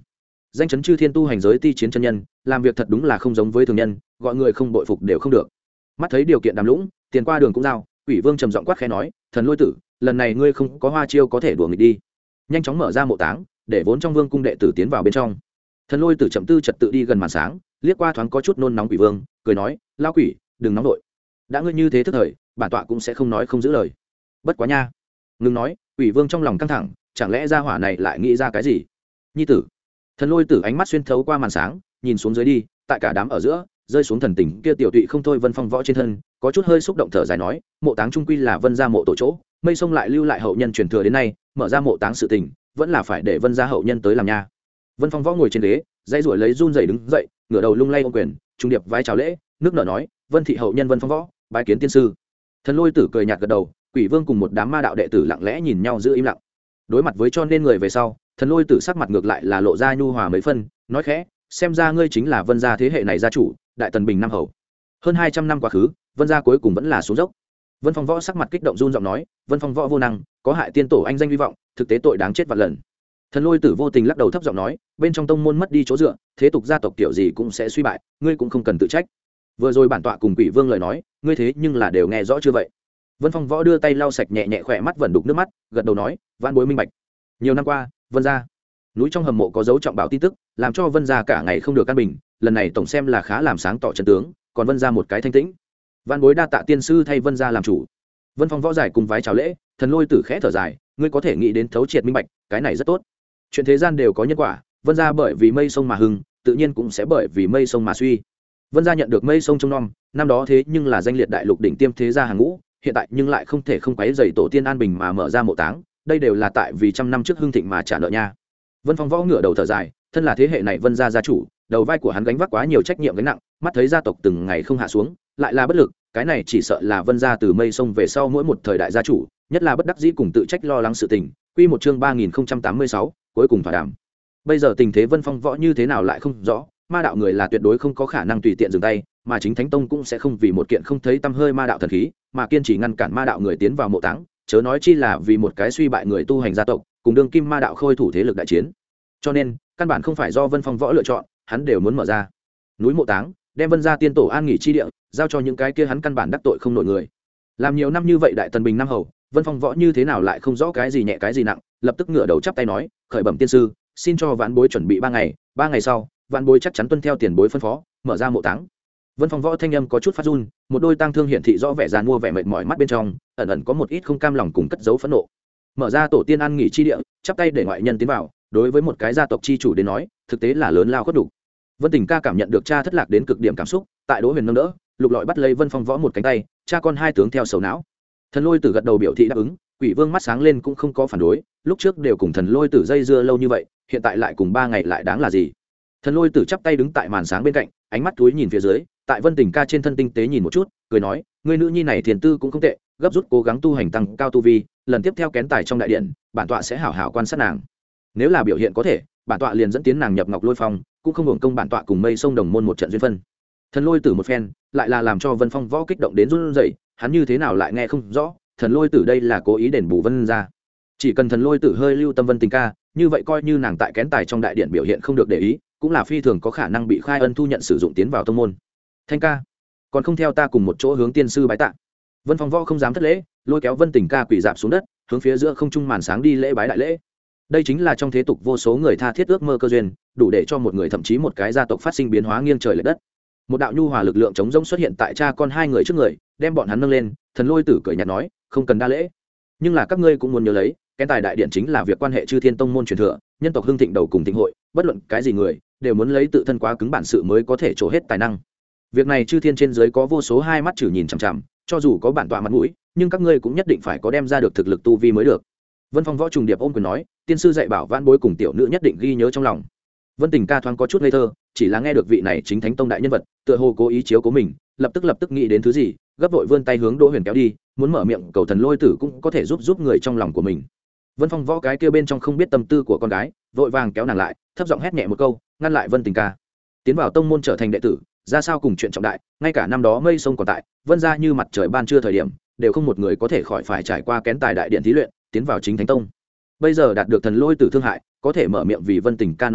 danh chấn chư thiên tu hành giới ti chiến chân nhân, làm việc thật đúng là không giống với thường nhân, gọi người không bội phục đều không được. Mắt thấy điều kiện đàm lũng, tiền qua đường cũng giao, Quỷ Vương trầm giọng quát khẽ nói, thần lôi tử, lần này ngươi không có hoa chiêu có thể đùa nghịch đi. Nhanh chóng mở ra mộ táng, để vốn trong vương cung đệ tử tiến vào bên trong. Thần lôi tử chậm tư trật tự đi gần màn sáng, liếc qua thoáng có chút nôn nóng Quỷ Vương, cười nói, lao quỷ, đừng nóng nội, đã ngươi như thế thức thời, bản tọa cũng sẽ không nói không giữ lời. Bất quá nha, ngừng nói. Quỷ Vương trong lòng căng thẳng, chẳng lẽ gia hỏa này lại nghĩ ra cái gì? Nhi tử. Thần lôi tử ánh mắt xuyên thấu qua màn sáng, nhìn xuống dưới đi, tại cả đám ở giữa rơi xuống thần tình kia tiểu tụy không thôi Vân Phong Võ trên thân, có chút hơi xúc động thở dài nói, mộ táng trung quy là Vân gia mộ tổ chỗ, mây sông lại lưu lại hậu nhân truyền thừa đến nay, mở ra mộ táng sự tình, vẫn là phải để Vân gia hậu nhân tới làm nha. Vân Phong Võ ngồi trên ghế, dây ruổi lấy run rẩy đứng dậy, ngửa đầu lung lay ôm quyền, trung điệp vái chào lễ, nước nở nói, Vân thị hậu nhân Vân Phong Võ, bái kiến tiên sư. Thần lôi tử cười nhạt gật đầu, Quỷ Vương cùng một đám ma đạo đệ tử lặng lẽ nhìn nhau giữ im lặng. Đối mặt với cho nên người về sau, thần lôi tử sắc mặt ngược lại là lộ ra nhu hòa mấy phân, nói khẽ, xem ra ngươi chính là Vân gia thế hệ này gia chủ, đại tần bình nam hầu. Hơn hai trăm năm quá khứ, Vân gia cuối cùng vẫn là xuống dốc. Vân Phong Võ sắc mặt kích động run giọng nói, Vân Phong Võ vô năng, có hại tiên tổ anh danh hy vọng, thực tế tội đáng chết vạn lần. Thần lôi tử vô tình lắc đầu thấp giọng nói, bên trong tông môn mất đi chỗ dựa, thế tục gia tộc kiểu gì cũng sẽ suy bại, ngươi cũng không cần tự trách. Vừa rồi bản tọa cùng Quỷ Vương lời nói, ngươi thế nhưng là đều nghe rõ chưa vậy? Vân Phong Võ đưa tay lau sạch nhẹ nhẹ khỏe mắt vẫn đục nước mắt, gật đầu nói, vãn bối minh bạch. Nhiều năm qua, Vân gia núi trong hầm mộ có dấu trọng bảo tin tức, làm cho Vân gia cả ngày không được căn bình, lần này tổng xem là khá làm sáng tỏ chân tướng, còn Vân gia một cái thanh tĩnh. Vãn bối đa tạ tiên sư thay Vân gia làm chủ. Vân Phong Võ giải cùng vái chào lễ, thần lôi tử khẽ thở dài, ngươi có thể nghĩ đến thấu triệt minh bạch, cái này rất tốt. Chuyện thế gian đều có nhân quả, Vân gia bởi vì mây sông mà hưng, tự nhiên cũng sẽ bởi vì mây sông mà suy. Vân gia nhận được mây sông trong nom, năm đó thế nhưng là danh liệt đại lục đỉnh tiêm thế gia hàng ngũ, hiện tại nhưng lại không thể không quấy rầy tổ tiên an bình mà mở ra mộ táng, đây đều là tại vì trăm năm trước hưng thịnh mà trả nợ nha. Vân Phong Võ ngửa đầu thở dài, thân là thế hệ này Vân gia gia chủ, đầu vai của hắn gánh vác quá nhiều trách nhiệm gánh nặng, mắt thấy gia tộc từng ngày không hạ xuống, lại là bất lực, cái này chỉ sợ là Vân gia từ mây sông về sau mỗi một thời đại gia chủ, nhất là bất đắc dĩ cùng tự trách lo lắng sự tình. Quy một chương ba nghìn không trăm tám mươi sáu, cuối cùng thỏa đàm. Bây giờ tình thế Vân Phong Võ như thế nào lại không rõ, ma đạo người là tuyệt đối không có khả năng tùy tiện dừng tay, mà chính Thánh Tông cũng sẽ không vì một kiện không thấy tăm hơi ma đạo thần khí, mà kiên trì ngăn cản ma đạo người tiến vào mộ táng, chớ nói chi là vì một cái suy bại người tu hành gia tộc, cùng đương kim ma đạo khôi thủ thế lực đại chiến. Cho nên, căn bản không phải do Vân Phong Võ lựa chọn, hắn đều muốn mở ra núi mộ táng, đem Vân gia tiên tổ an nghỉ chi địa, giao cho những cái kia hắn căn bản đắc tội không nổi người. Làm nhiều năm như vậy đại tần bình năm hầu, Vân Phong Võ như thế nào lại không rõ cái gì nhẹ cái gì nặng, lập tức ngửa đầu chắp tay nói, khởi bẩm tiên sư, xin cho vãn bối chuẩn bị ba ngày, ba ngày sau, vãn bối chắc chắn tuân theo tiền bối phân phó, mở ra mộ táng. Vân Phong Võ thanh âm có chút phát run, một đôi tang thương hiển thị rõ vẻ giàn mua vẻ mệt mỏi mắt bên trong, ẩn ẩn có một ít không cam lòng cùng cất giấu phẫn nộ. Mở ra tổ tiên an nghỉ chi địa, chắp tay để ngoại nhân tiến vào, đối với một cái gia tộc chi chủ đến nói, thực tế là lớn lao khuất đủ. Vân Tình Ca cảm nhận được cha thất lạc đến cực điểm cảm xúc, tại Đỗ Huyền nâng đỡ, lục lọi bắt lấy Vân Phong Võ một cánh tay, cha con hai tướng theo sầu não. Thần Lôi Tử gật đầu biểu thị đáp ứng, Quỷ Vương mắt sáng lên cũng không có phản đối, lúc trước đều cùng Thần Lôi Tử dây dưa lâu như vậy, hiện tại lại cùng ba ngày lại đáng là gì? Thần Lôi Tử chắp tay đứng tại màn sáng bên cạnh, ánh mắt túi nhìn phía dưới, tại Vân Tình Ca trên thân tinh tế nhìn một chút, cười nói, người nữ nhi này thiền tư cũng không tệ, gấp rút cố gắng tu hành tăng cao tu vi, lần tiếp theo kén tài trong đại điện, bản tọa sẽ hảo hảo quan sát nàng. Nếu là biểu hiện có thể, bản tọa liền dẫn tiến nàng nhập Ngọc Lôi Phong, cũng không hưởng công bản tọa cùng Mây Sông đồng môn một trận duyên phân. Thần Lôi Tử một phen, lại là làm cho Vân Phong Võ kích động đến run rẩy, hắn như thế nào lại nghe không rõ, Thần Lôi Tử đây là cố ý đền bù Vân gia. Chỉ cần Thần Lôi Tử hơi lưu tâm Vân Tình Ca, như vậy coi như nàng tại kén tài trong đại điện biểu hiện không được để ý, cũng là phi thường có khả năng bị khai ân thu nhận sử dụng tiến vào tông môn. Thanh ca, còn không theo ta cùng một chỗ hướng tiên sư bái tạ. Vân Phong Võ không dám thất lễ, lôi kéo Vân Tình Ca quỳ dạp xuống đất, hướng phía giữa không trung màn sáng đi lễ bái đại lễ. Đây chính là trong thế tục vô số người tha thiết ước mơ cơ duyên, đủ để cho một người thậm chí một cái gia tộc phát sinh biến hóa nghiêng trời lệch đất. Một đạo nhu hòa lực lượng chống rỗng xuất hiện tại cha con hai người trước người, đem bọn hắn nâng lên. Thần Lôi Tử cười nhạt nói, không cần đa lễ, nhưng là các ngươi cũng muốn nhớ lấy, cái tài đại điện chính là việc quan hệ chư thiên tông môn truyền thừa, nhân tộc hưng thịnh đầu cùng thịnh hội, bất luận cái gì người đều muốn lấy tự thân quá cứng bản sự mới có thể trổ hết tài năng. Việc này chư thiên trên dưới có vô số hai mắt chử nhìn chằm chằm, cho dù có bản tọa mặt mũi, nhưng các ngươi cũng nhất định phải có đem ra được thực lực tu vi mới được. Vân Phong Võ trùng điệp ôm quyền nói, tiên sư dạy bảo vãn bối cùng tiểu nữ nhất định ghi nhớ trong lòng. Vân Tình Ca thoáng có chút ngây thơ, chỉ là nghe được vị này chính Thánh Tông đại nhân vật, tựa hồ cố ý chiếu cố mình, lập tức lập tức nghĩ đến thứ gì, gấp vội vươn tay hướng Đỗ Huyền kéo đi, muốn mở miệng cầu Thần Lôi Tử cũng có thể giúp giúp người trong lòng của mình. Vân Phong Võ cái kia bên trong không biết tâm tư của con gái, vội vàng kéo nàng lại, thấp giọng hét nhẹ một câu, ngăn lại Vân Tình Ca. Tiến vào tông môn trở thành đệ tử, ra sao cùng chuyện trọng đại, ngay cả năm đó Mây Sông còn tại, Vân gia như mặt trời ban trưa thời điểm, đều không một người có thể khỏi phải trải qua kén tài đại điện thí luyện, tiến vào chính Thánh Tông. Bây giờ đạt được Thần Lôi Tử thương hại, có thể mở miệng vì Vân Tình Ca nói chuyện,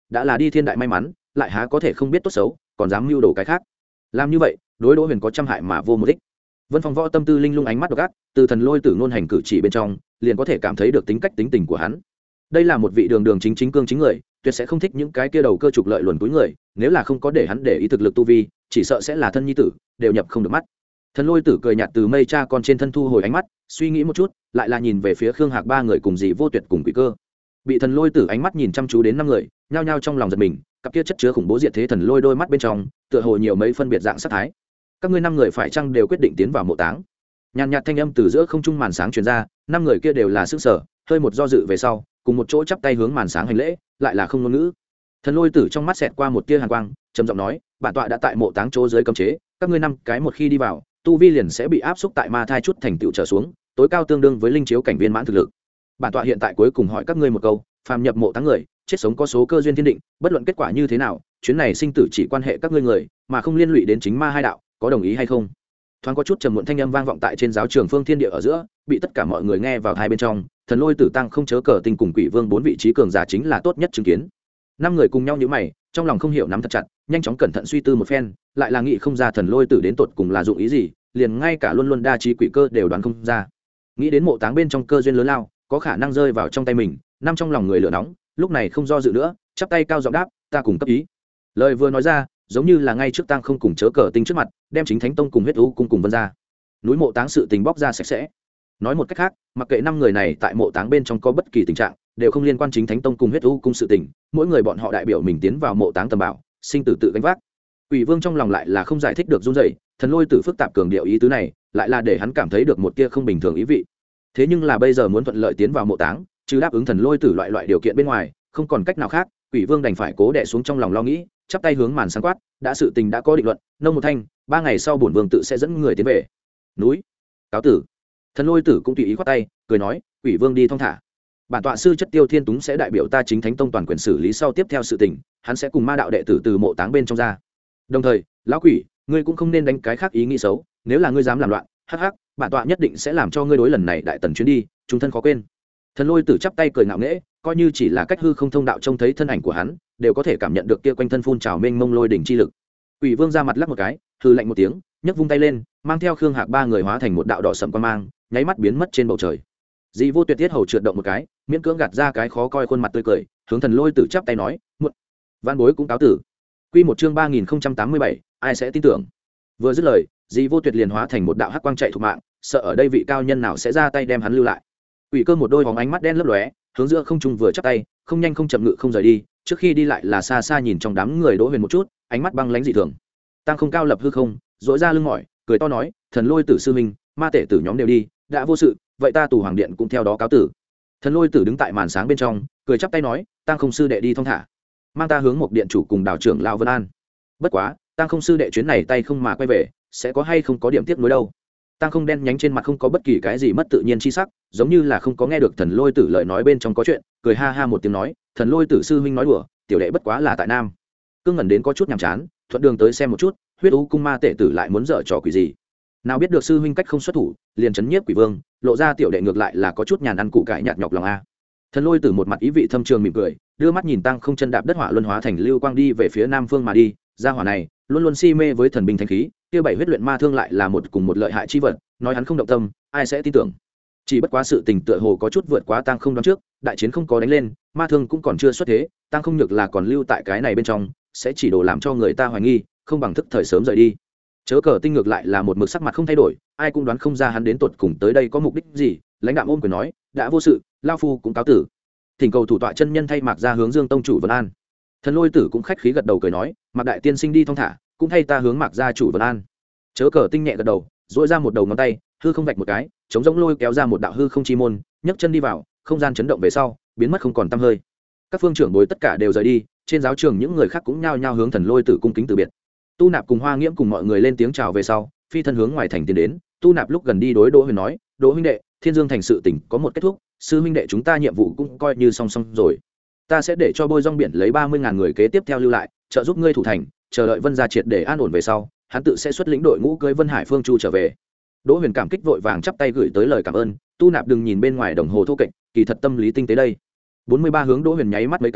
đã là đi thiên đại may mắn, lại há có thể không biết tốt xấu, còn dám mưu đồ cái khác. Làm như vậy đối Đỗ Huyền có trăm hại mà vô mục đích. Vân Phong Võ tâm tư linh lung ánh mắt độc ác, từ Thần Lôi Tử ngôn hành cử chỉ bên trong liền có thể cảm thấy được tính cách tính tình của hắn. Đây là một vị đường đường chính chính cương chính người, tuyệt sẽ không thích những cái kia đầu cơ trục lợi luồn túi người, nếu là không có để hắn để ý thực lực tu vi, chỉ sợ sẽ là thân nhi tử đều nhập không được mắt. Thần Lôi Tử cười nhạt từ mây cha con trên thân thu hồi ánh mắt, suy nghĩ một chút, lại là nhìn về phía Khương Hạc ba người cùng dì Vô Tuyệt cùng Quỷ Cơ. Bị Thần Lôi Tử ánh mắt nhìn chăm chú đến năm người, nhao nhao trong lòng giật mình, cặp kia chất chứa khủng bố diệt thế thần lôi đôi mắt bên trong, tựa hồ nhiều mấy phân biệt dạng sắc thái. Các ngươi năm người phải chăng đều quyết định tiến vào mộ táng? Nhàn nhạt thanh âm từ giữa không trung màn sáng truyền ra, năm người kia đều là sức sở, hơi một do dự về sau, cùng một chỗ chắp tay hướng màn sáng hành lễ, lại là không ngôn ngữ. Thần Lôi Tử trong mắt xẹt qua một tia hàn quang, trầm giọng nói, bản tọa đã tại mộ táng chỗ dưới cấm chế, các ngươi năm cái một khi đi vào, tu vi liền sẽ bị áp xúc tại ma thai chút thành tựu trở xuống, tối cao tương đương với linh chiếu cảnh viên mãn thực lực. Bản tọa hiện tại cuối cùng hỏi các ngươi một câu, phàm nhập mộ táng người, chết sống có số cơ duyên thiên định, bất luận kết quả như thế nào, chuyến này sinh tử chỉ quan hệ các ngươi người, mà không liên lụy đến chính ma hai đạo, có đồng ý hay không? Thoáng có chút trầm muộn thanh âm vang vọng tại trên giáo trường Phương Thiên Địa ở giữa, bị tất cả mọi người nghe vào hai bên trong. Thần Lôi Tử tăng không chớ cờ tinh cùng Quỷ Vương bốn vị trí cường giả chính là tốt nhất chứng kiến. Năm người cùng nhau nhíu mày, trong lòng không hiểu nắm thật chặt, nhanh chóng cẩn thận suy tư một phen, lại là nghĩ không ra Thần Lôi Tử đến tột cùng là dụng ý gì, liền ngay cả luôn luôn đa trí Quỷ Cơ đều đoán không ra. Nghĩ đến mộ táng bên trong cơ duyên lớn lao, có khả năng rơi vào trong tay mình, năm trong lòng người lửa nóng, lúc này không do dự nữa, chắp tay cao giọng đáp, ta cùng cấp ý. Lời vừa nói ra, giống như là ngay trước tang không cùng chớ cờ tinh trước mặt, đem chính thánh tông cùng huyết u cung cùng vân ra núi mộ táng sự tình bóc ra sạch sẽ. Nói một cách khác, mặc kệ năm người này tại mộ táng bên trong có bất kỳ tình trạng, đều không liên quan chính thánh tông cùng huyết u cung sự tình, mỗi người bọn họ đại biểu mình tiến vào mộ táng tầm bảo, sinh tử tự gánh vác. Quỷ Vương trong lòng lại là không giải thích được run rẩy, Thần Lôi Tử phức tạp cường điệu ý tứ này, lại là để hắn cảm thấy được một tia không bình thường ý vị. Thế nhưng là bây giờ muốn thuận lợi tiến vào mộ táng, chứ đáp ứng Thần Lôi Tử loại loại điều kiện bên ngoài, không còn cách nào khác, Quỷ Vương đành phải cố đè xuống trong lòng lo nghĩ, chắp tay hướng màn sáng quát, đã sự tình đã có định luận, nông một thanh, ba ngày sau bổn vương tự sẽ dẫn người tiến về núi. Cáo tử. Thần Lôi Tử cũng tùy ý khoát tay, cười nói, Quỷ Vương đi thong thả. Bản tọa sư chất Tiêu Thiên Túng sẽ đại biểu ta chính thánh tông toàn quyền xử lý sau tiếp theo sự tình, hắn sẽ cùng ma đạo đệ tử từ mộ táng bên trong ra. Đồng thời, lão quỷ, ngươi cũng không nên đánh cái khác ý nghĩ xấu, nếu là ngươi dám làm loạn, hắc hắc, bản tọa nhất định sẽ làm cho ngươi đối lần này đại tần chuyến đi, chúng thân khó quên. Thần Lôi Tử chắp tay cười ngạo nghễ, coi như chỉ là cách hư không thông đạo trông thấy thân ảnh của hắn, đều có thể cảm nhận được kia quanh thân phun trào mênh mông lôi đỉnh chi lực. Quỷ Vương ra mặt lắc một cái, hư lạnh một tiếng, nhấc vung tay lên, mang theo Khương Hạc ba người hóa thành một đạo đỏ sẫm quang mang, nháy mắt biến mất trên bầu trời. Dị Vô Tuyệt tiết hầu trượt động một cái, miễn cưỡng gạt ra cái khó coi khuôn mặt tươi cười, hướng Thần Lôi Tử chắp tay nói, "Muộn." Văn bối cũng cáo tử. Quy một chương ba nghìn không trăm tám mươi bảy, ai sẽ tin tưởng. Vừa dứt lời, Dị Vô Tuyệt liền hóa thành một đạo hắc quang chạy thục mạng, sợ ở đây vị cao nhân nào sẽ ra tay đem hắn lưu lại. Quỷ Cơ một đôi bóng ánh mắt đen lấp lóe, hướng giữa không trung vừa chắp tay, không nhanh không chậm ngự không rời đi, trước khi đi lại là xa xa nhìn trong đám người Đỗ Huyền một chút, ánh mắt băng lãnh dị thường. Tăng không cao lập hư không, dỗi ra lưng mỏi, cười to nói, Thần Lôi Tử sư huynh, ma tể tử nhóm đều đi, đã vô sự, vậy ta tù hoàng điện cũng theo đó cáo tử. Thần Lôi Tử đứng tại màn sáng bên trong, cười chắp tay nói, Tăng không sư đệ đi thong thả, mang ta hướng một điện chủ cùng đào trưởng lão Vân An. Bất quá, Tăng không sư đệ chuyến này tay không mà quay về, sẽ có hay không có điểm tiếc nuối đâu. Tăng không đen nhánh trên mặt không có bất kỳ cái gì mất tự nhiên chi sắc, giống như là không có nghe được Thần Lôi Tử lời nói bên trong có chuyện, cười ha ha một tiếng nói, Thần Lôi Tử sư huynh nói đùa, tiểu đệ bất quá là tại nam. Cương ngẩn đến có chút nhàm chán, thuận đường tới xem một chút, huyết u cung ma tể tử lại muốn dở trò quỷ gì. Nào biết được sư huynh cách không xuất thủ, liền chấn nhiếp Quỷ Vương, lộ ra tiểu đệ ngược lại là có chút nhàn ăn củ cải nhạt nhọc lòng a. Thần Lôi Tử một mặt ý vị thâm trường mỉm cười, đưa mắt nhìn Tăng không chân đạp đất hỏa luân hóa thành lưu quang đi về phía nam phương mà đi, gia hỏa này luôn luôn si mê với thần binh thanh khí, kia bảy huyết luyện ma thương lại là một cùng một lợi hại chi vật, nói hắn không động tâm, ai sẽ tin tưởng. Chỉ bất quá sự tình tựa hồ có chút vượt quá Tăng không đoán trước, đại chiến không có đánh lên, ma thương cũng còn chưa xuất thế, Tăng không nhược là còn lưu tại cái này bên trong, sẽ chỉ đổ làm cho người ta hoài nghi, không bằng thức thời sớm rời đi. Chớ cờ tinh ngược lại là một mực sắc mặt không thay đổi, ai cũng đoán không ra hắn đến tuột cùng tới đây có mục đích gì, lãnh đạo ôm quyền nói, đã vô sự, lao phu cũng cáo tử. Thỉnh cầu thủ tọa chân nhân thay Mạc ra hướng Dương tông chủ Vân An. Thần Lôi Tử cũng khách khí gật đầu cười nói, Mạc đại tiên sinh đi thong thả, cũng thay ta hướng Mạc gia chủ Vân An. Chớ cờ tinh nhẹ gật đầu, duỗi ra một đầu ngón tay, hư không vạch một cái, chống giống lôi kéo ra một đạo hư không chi môn, nhấc chân đi vào, không gian chấn động về sau, biến mất không còn tăm hơi. Các phương trưởng bối tất cả đều rời đi, trên giáo trường những người khác cũng nhao nhao hướng Thần Lôi Tử cung kính từ biệt. Tu Nạp cùng Hoa Nghiễm cùng mọi người lên tiếng chào về sau, phi thân hướng ngoài thành tiến đến. Tu Nạp lúc gần đi đối Đỗ Huyền nói, Đỗ huynh đệ, Thiên Dương thành sự tỉnh có một kết thúc, sư huynh đệ chúng ta nhiệm vụ cũng coi như song song rồi. Ta sẽ để cho Bôi Rong biển lấy ba mươi ngàn người kế tiếp theo lưu lại, trợ giúp ngươi thủ thành, chờ đợi Vân gia triệt để an ổn về sau, hắn tự sẽ xuất lĩnh đội ngũ cưới Vân Hải Phương Chu trở về. Đỗ Huyền cảm kích vội vàng chắp tay gửi tới lời cảm ơn. Tu Nạp đừng nhìn bên ngoài đồng hồ thô kệch, kỳ thật tâm lý tinh tế đây. bốn mươi ba hướng Đỗ Huyền nháy mắt mấy cái,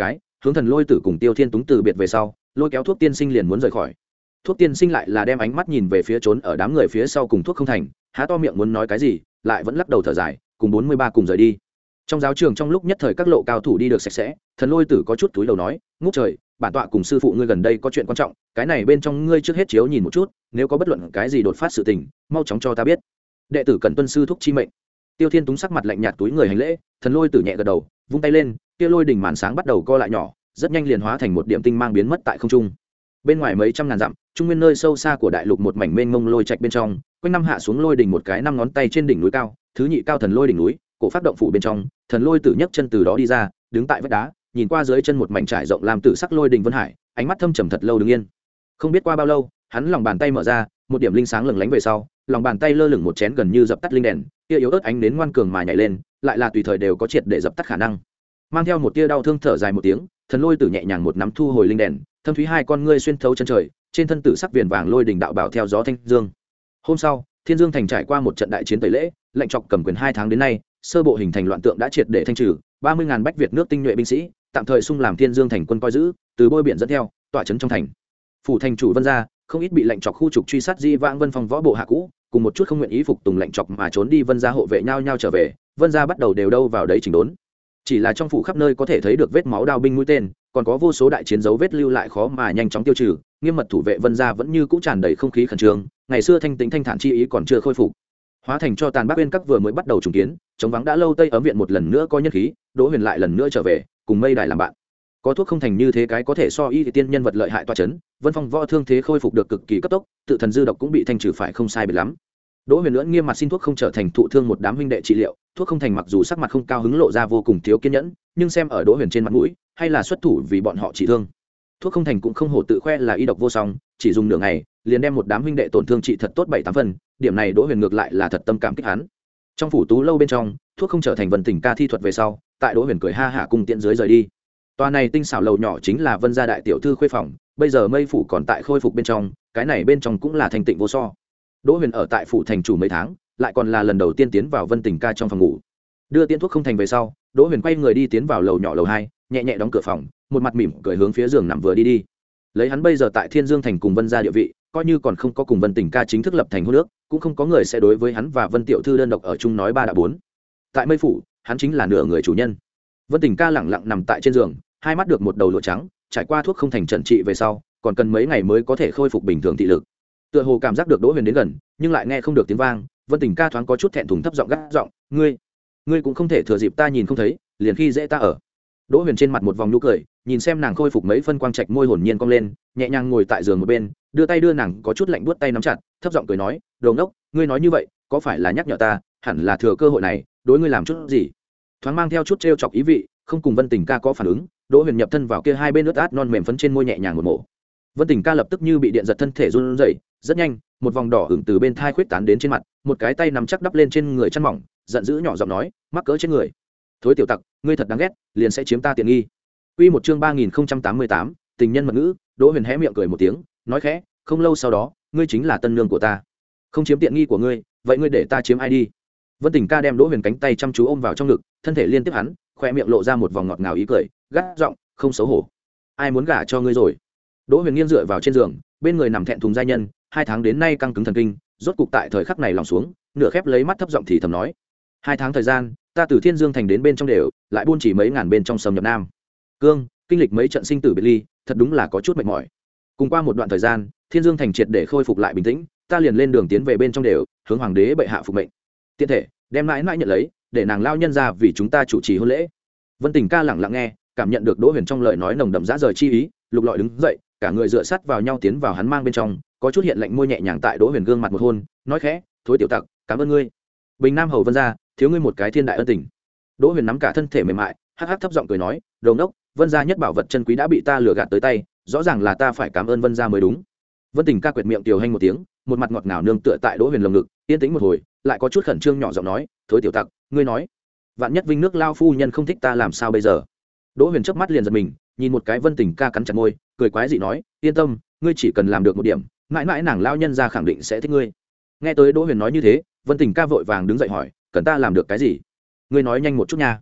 hướng Thần Lôi Tử cùng Tiêu Thiên Túng từ biệt về sau, lôi kéo Thuốc Tiên Sinh liền muốn rời khỏi. Thuốc Tiên Sinh lại là đem ánh mắt nhìn về phía trốn ở đám người phía sau cùng Thuốc Không Thành, há to miệng muốn nói cái gì, lại vẫn lắc đầu thở dài, cùng bốn mươi ba cùng rời đi. Trong giáo trường trong lúc nhất thời các lộ cao thủ đi được sạch sẽ, Thần Lôi Tử có chút túi đầu nói, ngút trời, bản tọa cùng sư phụ ngươi gần đây có chuyện quan trọng, cái này bên trong ngươi trước hết chiếu nhìn một chút, nếu có bất luận cái gì đột phát sự tình, mau chóng cho ta biết. Đệ tử cần tuân sư thúc chi mệnh. Tiêu Thiên Túng sắc mặt lạnh nhạt túi người hành lễ, Thần Lôi Tử nhẹ gật đầu, vung tay lên, kia lôi đỉnh màn sáng bắt đầu co lại nhỏ, rất nhanh liền hóa thành một điểm tinh mang biến mất tại không trung. Bên ngoài mấy trăm ngàn dặm, trung nguyên nơi sâu xa của đại lục một mảnh mênh mông lôi trạch bên trong, quanh năm hạ xuống lôi đỉnh một cái năm ngón tay trên đỉnh núi cao, thứ nhị cao thần lôi đỉnh núi, cổ phát động phủ bên trong, Thần Lôi Tử nhấc chân từ đó đi ra, đứng tại vách đá, nhìn qua dưới chân một mảnh trải rộng làm tử sắc lôi đỉnh vân hải, ánh mắt thâm trầm thật lâu đứng yên. Không biết qua bao lâu, hắn lòng bàn tay mở ra, một điểm linh sáng lừng lánh về sau, lòng bàn tay lơ lửng một chén gần như dập tắt linh đèn, tia yếu ớt ánh đến ngoan cường mà nhảy lên, lại là tùy thời đều có triệt để dập tắt khả năng. Mang theo một tia đau thương thở dài một tiếng, Thần Lôi Tử nhẹ nhàng một nắm thu hồi linh đèn, thâm thúy hai con ngươi xuyên thấu chân trời, trên thân tử sắc viền vàng lôi đỉnh đạo bảo theo gió thanh dương. Hôm sau, Thiên Dương thành trải qua một trận đại chiến tẩy lễ, lệnh trọc cầm quyền hai tháng đến nay, sơ bộ hình thành loạn tượng đã triệt để thanh trừ, ba mươi ngàn bách việt nước tinh nhuệ binh sĩ, tạm thời xung làm Thiên Dương thành quân coi giữ, từ bôi biển dẫn theo, tọa trấn trong thành. Phủ thành chủ Vân gia, không ít bị lệnh trọc khu trục truy sát di vãng Vân Phong võ bộ hạ cũ, cùng một chút không nguyện ý phục tùng lệnh trọc mà trốn đi Vân gia hộ vệ nhau nhau trở về, Vân gia bắt đầu đều đâu vào đấy chỉnh đốn. Chỉ là trong phủ khắp nơi có thể thấy được vết máu đao binh mũi tên, còn có vô số đại chiến dấu vết lưu lại khó mà nhanh chóng tiêu trừ, nghiêm mật thủ vệ Vân gia vẫn như cũ tràn đầy không khí khẩn trương, ngày xưa thanh tĩnh thanh thản chi ý còn chưa khôi phục. Hóa thành cho tàn Bắc Uyên các vừa mới bắt đầu trùng kiến, chống vắng đã lâu Tây Ấm viện một lần nữa có nhân khí, Đỗ Huyền lại lần nữa trở về, cùng Mây Đài làm bạn. Có Thuốc Không Thành như thế cái có thể so y tiên nhân vật lợi hại tọa chấn, Vân Phong võ thương thế khôi phục được cực kỳ cấp tốc, tự thần dư độc cũng bị thanh trừ phải không sai biệt lắm. Đỗ Huyền lưỡng nghiêm mặt xin thuốc không trở thành thụ thương một đám huynh đệ trị liệu, Thuốc Không Thành mặc dù sắc mặt không cao hứng lộ ra vô cùng thiếu kiên nhẫn, nhưng xem ở Đỗ Huyền trên mặt mũi, hay là xuất thủ vì bọn họ trị thương. Thuốc Không Thành cũng không hổ tự khoe là y độc vô song, chỉ dùng nửa ngày, liền đem một đám huynh đệ tổn thương trị thật tốt bảy tám phần, điểm này Đỗ Huyền ngược lại là thật tâm cảm kích hắn. Trong phủ tú lâu bên trong, Thuốc không trở thành Vân Tình ca thi thuật về sau, tại Đỗ Huyền cười ha hả cùng tiện dưới rời đi. Tòa này tinh xảo lầu nhỏ chính là Vân gia đại tiểu thư khuê phòng, bây giờ Mây phủ còn tại khôi phục bên trong, cái này bên trong cũng là thanh tịnh vô so. Đỗ Huyền ở tại phủ thành chủ mấy tháng, lại còn là lần đầu tiên tiến vào Vân Tình ca trong phòng ngủ. Đưa tiễn Thuốc Không Thành về sau, Đỗ Huyền quay người đi tiến vào lầu nhỏ lầu hai, nhẹ nhẹ đóng cửa phòng, một mặt mỉm cười hướng phía giường nằm vừa đi đi. Lấy hắn bây giờ tại Thiên Dương thành cùng Vân gia địa vị, coi như còn không có cùng Vân Tình ca chính thức lập thành hôn ước, cũng không có người sẽ đối với hắn và Vân tiểu thư đơn độc ở chung nói ba đã bốn. Tại Mây phủ, hắn chính là nửa người chủ nhân. Vân Tình ca lẳng lặng nằm tại trên giường, hai mắt được một đầu lụa trắng, trải qua Thuốc Không Thành trận trị về sau, còn cần mấy ngày mới có thể khôi phục bình thường thị lực. Tựa hồ cảm giác được Đỗ Huyền đến gần, nhưng lại nghe không được tiếng vang, Vân Tình ca thoáng có chút thẹn thùng thấp giọng gắt giọng, "Ngươi, ngươi cũng không thể thừa dịp ta nhìn không thấy, liền khi dễ ta ở." Đỗ Huyền trên mặt một vòng nụ cười, nhìn xem nàng khôi phục mấy phân quang trạch môi hồn nhiên cong lên, nhẹ nhàng ngồi tại giường một bên, đưa tay đưa nàng có chút lạnh buốt tay nắm chặt, thấp giọng cười nói, "Đồ ngốc, ngươi nói như vậy, có phải là nhắc nhở ta, hẳn là thừa cơ hội này, đối ngươi làm chút gì?" Thoáng mang theo chút trêu chọc ý vị, không cùng Vân Tình ca có phản ứng, Đỗ Huyền nhập thân vào kia hai bên ướt át non mềm phấn trên môi nhẹ nhàng một mổ. Vân Tình ca lập tức như bị điện giật thân thể run rẩy, rất nhanh, một vòng đỏ ửng từ bên thai khuyết tán đến trên mặt, một cái tay nắm chắc đắp lên trên người chăn mỏng, giận dữ nhỏ giọng nói, "Mắc cỡ trên người. Thối tiểu tặc, ngươi thật đáng ghét, liền sẽ chiếm ta tiện nghi." Quy một chương ba nghìn không trăm tám mươi tám, tình nhân mật ngữ, Đỗ Huyền hé miệng cười một tiếng, nói khẽ, "Không lâu sau đó, ngươi chính là tân nương của ta. Không chiếm tiện nghi của ngươi, vậy ngươi để ta chiếm ai đi?" Vân Tình ca đem Đỗ Huyền cánh tay chăm chú ôm vào trong ngực, thân thể liên tiếp hắn, khoe miệng lộ ra một vòng ngọt ngào ý cười, gắt giọng, "Không xấu hổ. Ai muốn gả cho ngươi rồi?" Đỗ Huyền nghiêng dựa vào trên giường, bên người nằm thẹn thùng giai nhân, hai tháng đến nay căng cứng thần kinh, rốt cục tại thời khắc này lòng xuống, nửa khép lấy mắt thấp giọng thì thầm nói, hai tháng thời gian, ta từ Thiên Dương thành đến bên trong đều, lại buôn chỉ mấy ngàn bên trong sầm nhập nam cương, kinh lịch mấy trận sinh tử biệt ly, thật đúng là có chút mệt mỏi. Cùng qua một đoạn thời gian, Thiên Dương thành triệt để khôi phục lại bình tĩnh, ta liền lên đường tiến về bên trong đều, hướng hoàng đế bệ hạ phục mệnh. Tiện thể đem mãi mãi nhận lấy, để nàng lao nhân ra vì chúng ta chủ trì hôn lễ." Vân Tình ca lẳng lặng nghe, cảm nhận được Đỗ Huyền trong lời nói nồng đậm dã rời chi ý, lục lọi đứng dậy, cả người dựa sát vào nhau tiến vào hắn mang bên trong, có chút hiện lạnh môi nhẹ nhàng tại Đỗ Huyền gương mặt một hôn, nói khẽ, "Thối tiểu tặc, cảm ơn ngươi. Bình Nam hầu Vân gia, thiếu ngươi một cái thiên đại ân tình." Đỗ Huyền nắm cả thân thể mềm mại, hắc hắc thấp giọng cười nói, "Đồ ngốc, Vân gia nhất bảo vật chân quý đã bị ta lừa gạt tới tay, rõ ràng là ta phải cảm ơn Vân gia mới đúng." Vân Tình ca quệt miệng tiểu hanh một tiếng, một mặt ngọt ngào nương tựa tại Đỗ Huyền lồng ngực, yên tĩnh một hồi, lại có chút khẩn trương nhỏ giọng nói, "Thối tiểu tặc, ngươi nói, vạn nhất Vinh nước lao phu nhân không thích ta làm sao bây giờ?" Đỗ Huyền chớp mắt liền giật mình, nhìn một cái Vân Tình ca cắn chặt môi, cười quái dị nói, "Yên tâm, ngươi chỉ cần làm được một điểm, mãi mãi nàng lao nhân ra khẳng định sẽ thích ngươi." Nghe tới Đỗ Huyền nói như thế, Vân Tình ca vội vàng đứng dậy hỏi, "Cần ta làm được cái gì? Ngươi nói nhanh một chút nha."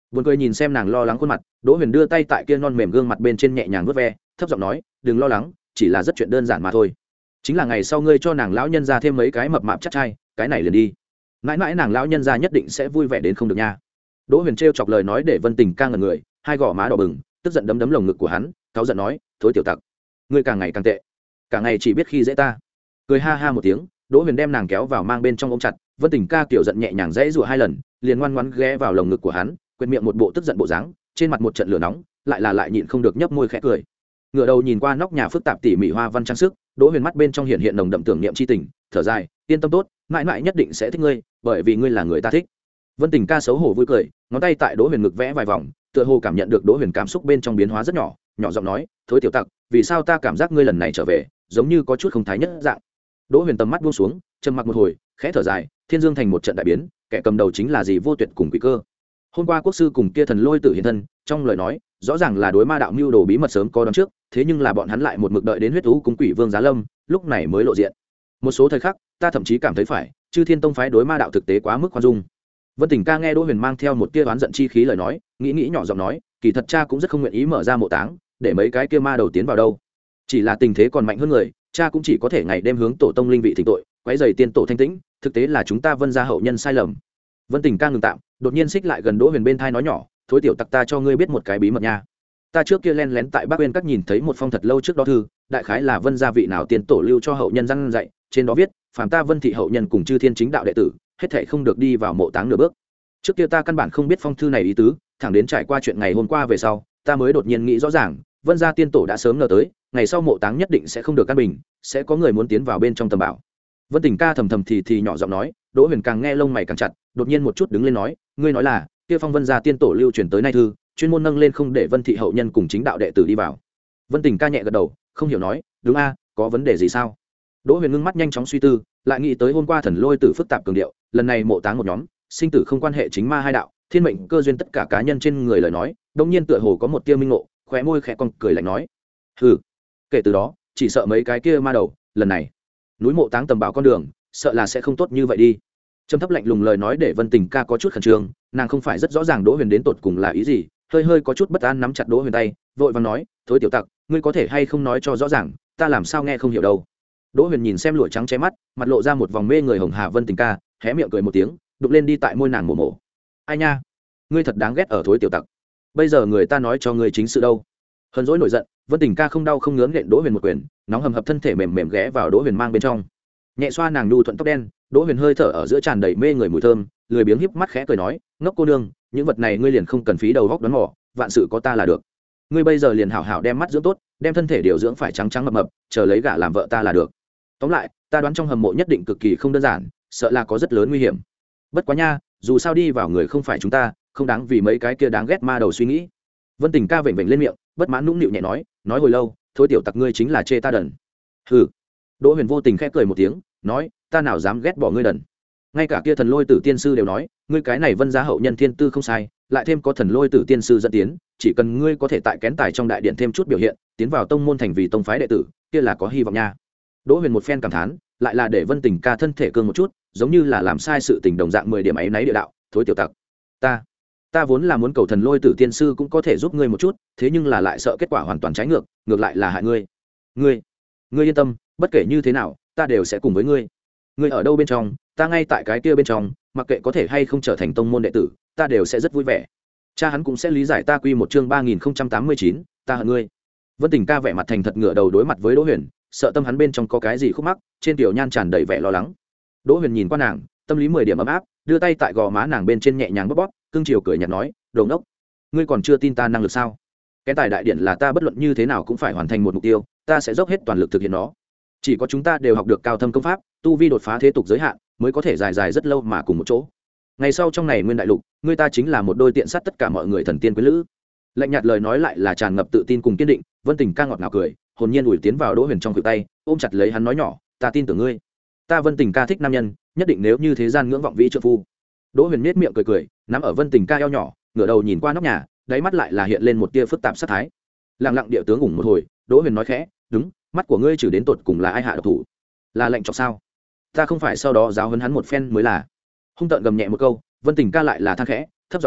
Buồn cười nhìn xem nàng lo lắng khuôn mặt, Đỗ Huyền đưa tay tại kia non mềm gương mặt bên trên nhẹ nhàng vuốt ve, thấp giọng nói, đừng lo lắng, chỉ là rất chuyện đơn giản mà thôi. Chính là ngày sau ngươi cho nàng lão nhân ra thêm mấy cái mập mạp chắc trai, cái này liền đi. Mãi mãi nàng lão nhân ra nhất định sẽ vui vẻ đến không được nha. Đỗ Huyền trêu chọc lời nói để Vân Tình ca ngẩn người, hai gò má đỏ bừng, tức giận đấm đấm lồng ngực của hắn, cáu giận nói, thối tiểu tặc, ngươi càng ngày càng tệ, cả ngày chỉ biết khi dễ ta. Cười ha ha một tiếng, Đỗ Huyền đem nàng kéo vào mang bên trong ôm chặt, Vân Tình ca kiểu giận nhẹ nhàng dãy rủa hai lần, liền ngoan ngoãn ghé vào lồng ngực của hắn, quệt miệng một bộ tức giận bộ dáng, trên mặt một trận lửa nóng, lại là lại nhịn không được nhấp môi khẽ cười. Ngửa đầu nhìn qua nóc nhà phức tạp tỉ mỉ hoa văn trang sức, Đỗ Huyền mắt bên trong hiện hiện nồng đậm tưởng niệm chi tình, thở dài, yên tâm tốt, mãi mãi nhất định sẽ thích ngươi, bởi vì ngươi là người ta thích. Vân Tình ca xấu hổ vui cười, ngón tay tại Đỗ Huyền ngực vẽ vài vòng, tựa hồ cảm nhận được Đỗ Huyền cảm xúc bên trong biến hóa rất nhỏ, nhỏ giọng nói, thối tiểu tặc, vì sao ta cảm giác ngươi lần này trở về giống như có chút không thái nhất dạng. Đỗ Huyền tầm mắt buông xuống, trầm mặc một hồi, khẽ thở dài, thiên dương thành một trận đại biến, kẻ cầm đầu chính là gì Vô Tuyệt cùng Quỷ Cơ. Hôm qua quốc sư cùng kia thần lôi tử hiện thân, trong lời nói rõ ràng là đối ma đạo mưu đồ bí mật sớm có đón trước, thế nhưng là bọn hắn lại một mực đợi đến huyết thú cùng quỷ vương giá lâm, lúc này mới lộ diện. Một số thời khắc ta thậm chí cảm thấy phải chư thiên tông phái đối ma đạo thực tế quá mức khoan dung. Vân Tình ca nghe Đỗ Huyền mang theo một tia oán giận chi khí lời nói, nghĩ nghĩ nhỏ giọng nói, kỳ thật cha cũng rất không nguyện ý mở ra mộ táng để mấy cái kia ma đầu tiến vào đâu, chỉ là tình thế còn mạnh hơn người, cha cũng chỉ có thể ngày đêm hướng tổ tông linh vị thỉnh tội, quấy rầy tiên tổ thanh tĩnh, thực tế là chúng ta Vân gia hậu nhân sai lầm. Vân Tình ca ngừng tạm, đột nhiên xích lại gần Đỗ Huyền bên thai nói nhỏ, thối tiểu tặc, ta cho ngươi biết một cái bí mật nha. Ta trước kia len lén tại Bắc Uyên các nhìn thấy một phong thật lâu trước đó thư, đại khái là Vân gia vị nào tiên tổ lưu cho hậu nhân răn dạy, trên đó viết, phàm ta Vân thị hậu nhân cùng chư thiên chính đạo đệ tử, hết thảy không được đi vào mộ táng nửa bước. Trước kia ta căn bản không biết phong thư này ý tứ, thẳng đến trải qua chuyện ngày hôm qua về sau, ta mới đột nhiên nghĩ rõ ràng, Vân gia tiên tổ đã sớm ngờ tới, ngày sau mộ táng nhất định sẽ không được căn bình, sẽ có người muốn tiến vào bên trong tầm bảo. Vân Tình ca thầm thầm thì thì nhỏ giọng nói, Đỗ Huyền càng nghe lông mày càng chặt, đột nhiên một chút đứng lên nói, ngươi nói là kia phong Vân gia tiên tổ lưu truyền tới nay thư, chuyên môn nâng lên không để Vân thị hậu nhân cùng chính đạo đệ tử đi vào. Vân Tình ca nhẹ gật đầu, không hiểu nói, đúng a, có vấn đề gì sao? Đỗ Huyền ngưng mắt nhanh chóng suy tư, lại nghĩ tới hôm qua thần lôi tử phức tạp cường điệu, lần này mộ táng một nhóm, sinh tử không quan hệ chính ma hai đạo, thiên mệnh cơ duyên tất cả cá nhân trên người lời nói, đông nhiên tựa hồ có một tia minh ngộ, khóe môi khẽ cong cười lạnh nói, hừ, kể từ đó, chỉ sợ mấy cái kia ma đầu, lần này, núi mộ táng tầm bảo con đường, sợ là sẽ không tốt như vậy đi. Trầm thấp lạnh lùng lời nói để Vân Tình ca có chút khẩn trương, nàng không phải rất rõ ràng Đỗ Huyền đến tột cùng là ý gì, hơi hơi có chút bất an nắm chặt Đỗ Huyền tay, vội vàng nói, thối tiểu tặc, ngươi có thể hay không nói cho rõ ràng, ta làm sao nghe không hiểu đâu. Đỗ Huyền nhìn xem lụa trắng che mắt, mặt lộ ra một vòng mê người hồng hà. Vân Tình ca hé miệng cười một tiếng, đục lên đi tại môi nàng mổ mổ. Ai nha, ngươi thật đáng ghét ở thối tiểu tặc, bây giờ người ta nói cho ngươi chính sự đâu. Hờn dỗi nổi giận, Vân Tình ca không đau không ngứa nện Đỗ Huyền một quyền, nóng hầm hập thân thể mềm mềm ghé vào Đỗ Huyền mang bên trong, nhẹ xoa nàng nhu thuận tóc đen. Đỗ Huyền hơi thở ở giữa tràn đầy mê người mùi thơm, lười biếng híp mắt khẽ cười nói, ngốc cô nương, những vật này ngươi liền không cần phí đầu góc đoán mò, vạn sự có ta là được. Ngươi bây giờ liền hảo hảo đem mắt dưỡng tốt, đem thân thể điều dưỡng phải trắng trắng mập mập, chờ lấy gả làm vợ ta là được. Tóm lại, ta đoán trong hầm mộ nhất định cực kỳ không đơn giản, sợ là có rất lớn nguy hiểm. Bất quá nha, dù sao đi vào người không phải chúng ta, không đáng vì mấy cái kia đáng ghét ma đầu suy nghĩ. Vân Tình ca vểnh vểnh lên miệng, bất mãn nũng nịu nhẹ nói, nói hồi lâu, thối tiểu tặc ngươi chính là chê ta đần. Hừ. Đỗ Huyền vô tình khẽ cười một tiếng, nói, ta nào dám ghét bỏ ngươi đần. Ngay cả kia thần lôi tử tiên sư đều nói, ngươi cái này Vân gia hậu nhân thiên tư không sai, lại thêm có thần lôi tử tiên sư dẫn tiến, chỉ cần ngươi có thể tại kén tài trong đại điện thêm chút biểu hiện, tiến vào tông môn thành vì tông phái đệ tử, kia là có hy vọng nha. Đỗ Huyền một phen cảm thán, lại là để Vân Tình ca thân thể cương một chút, giống như là làm sai sự tình đồng dạng mười điểm ấy náy địa đạo, thối tiểu tặc. Ta, ta vốn là muốn cầu thần lôi tử tiên sư cũng có thể giúp ngươi một chút, thế nhưng là lại sợ kết quả hoàn toàn trái ngược, ngược lại là hại ngươi. Ngươi, ngươi yên tâm, bất kể như thế nào, ta đều sẽ cùng với ngươi. Ngươi ở đâu bên trong, ta ngay tại cái kia bên trong, mặc kệ có thể hay không trở thành tông môn đệ tử, ta đều sẽ rất vui vẻ. Cha hắn cũng sẽ lý giải ta. Quy một chương ba nghìn không trăm tám mươi chín, ta hận ngươi. Vân Tình ca vẻ mặt thành thật ngửa đầu đối mặt với Đỗ Huyền, sợ tâm hắn bên trong có cái gì khúc mắc, trên tiểu nhan tràn đầy vẻ lo lắng. Đỗ Huyền nhìn qua nàng, tâm lý mười điểm ấm áp, đưa tay tại gò má nàng bên trên nhẹ nhàng bóp bóp, cưng chiều cười nhạt nói, đồ ngốc, ngươi còn chưa tin ta năng lực sao? Cái tài đại điện là ta bất luận như thế nào cũng phải hoàn thành một mục tiêu, ta sẽ dốc hết toàn lực thực hiện nó. Chỉ có chúng ta đều học được cao thâm công pháp, tu vi đột phá thế tục giới hạn, mới có thể dài dài rất lâu mà cùng một chỗ. Ngày sau trong này nguyên đại lục, ngươi ta chính là một đôi tiện sát tất cả mọi người thần tiên quý lữ. Lạnh nhạt lời nói lại là tràn ngập tự tin cùng kiên định. Vân Tình ca ngọt ngào cười, hồn nhiên ủi tiến vào Đỗ Huyền trong khuỷu tay, ôm chặt lấy hắn nói nhỏ, ta tin tưởng ngươi. Ta Vân Tình ca thích nam nhân, nhất định nếu như thế gian ngưỡng vọng vĩ trợ phu. Đỗ Huyền nhếch miệng cười cười, nắm ở Vân Tình ca eo nhỏ, ngửa đầu nhìn qua nóc nhà, đáy mắt lại là hiện lên một tia phức tạp sát thái. Lặng lặng địa tướng ủng một hồi, Đỗ Huyền nói khẽ, đúng, mắt của ngươi trừ đến tột cùng là ai hạ độc thủ? Là lệnh chọc sao? Ta không phải sau đó giáo huấn hắn một phen mới là. Hung tợn gầm nhẹ một câu, Vân Tình ca lại là than khẽ, thấp giọng nói,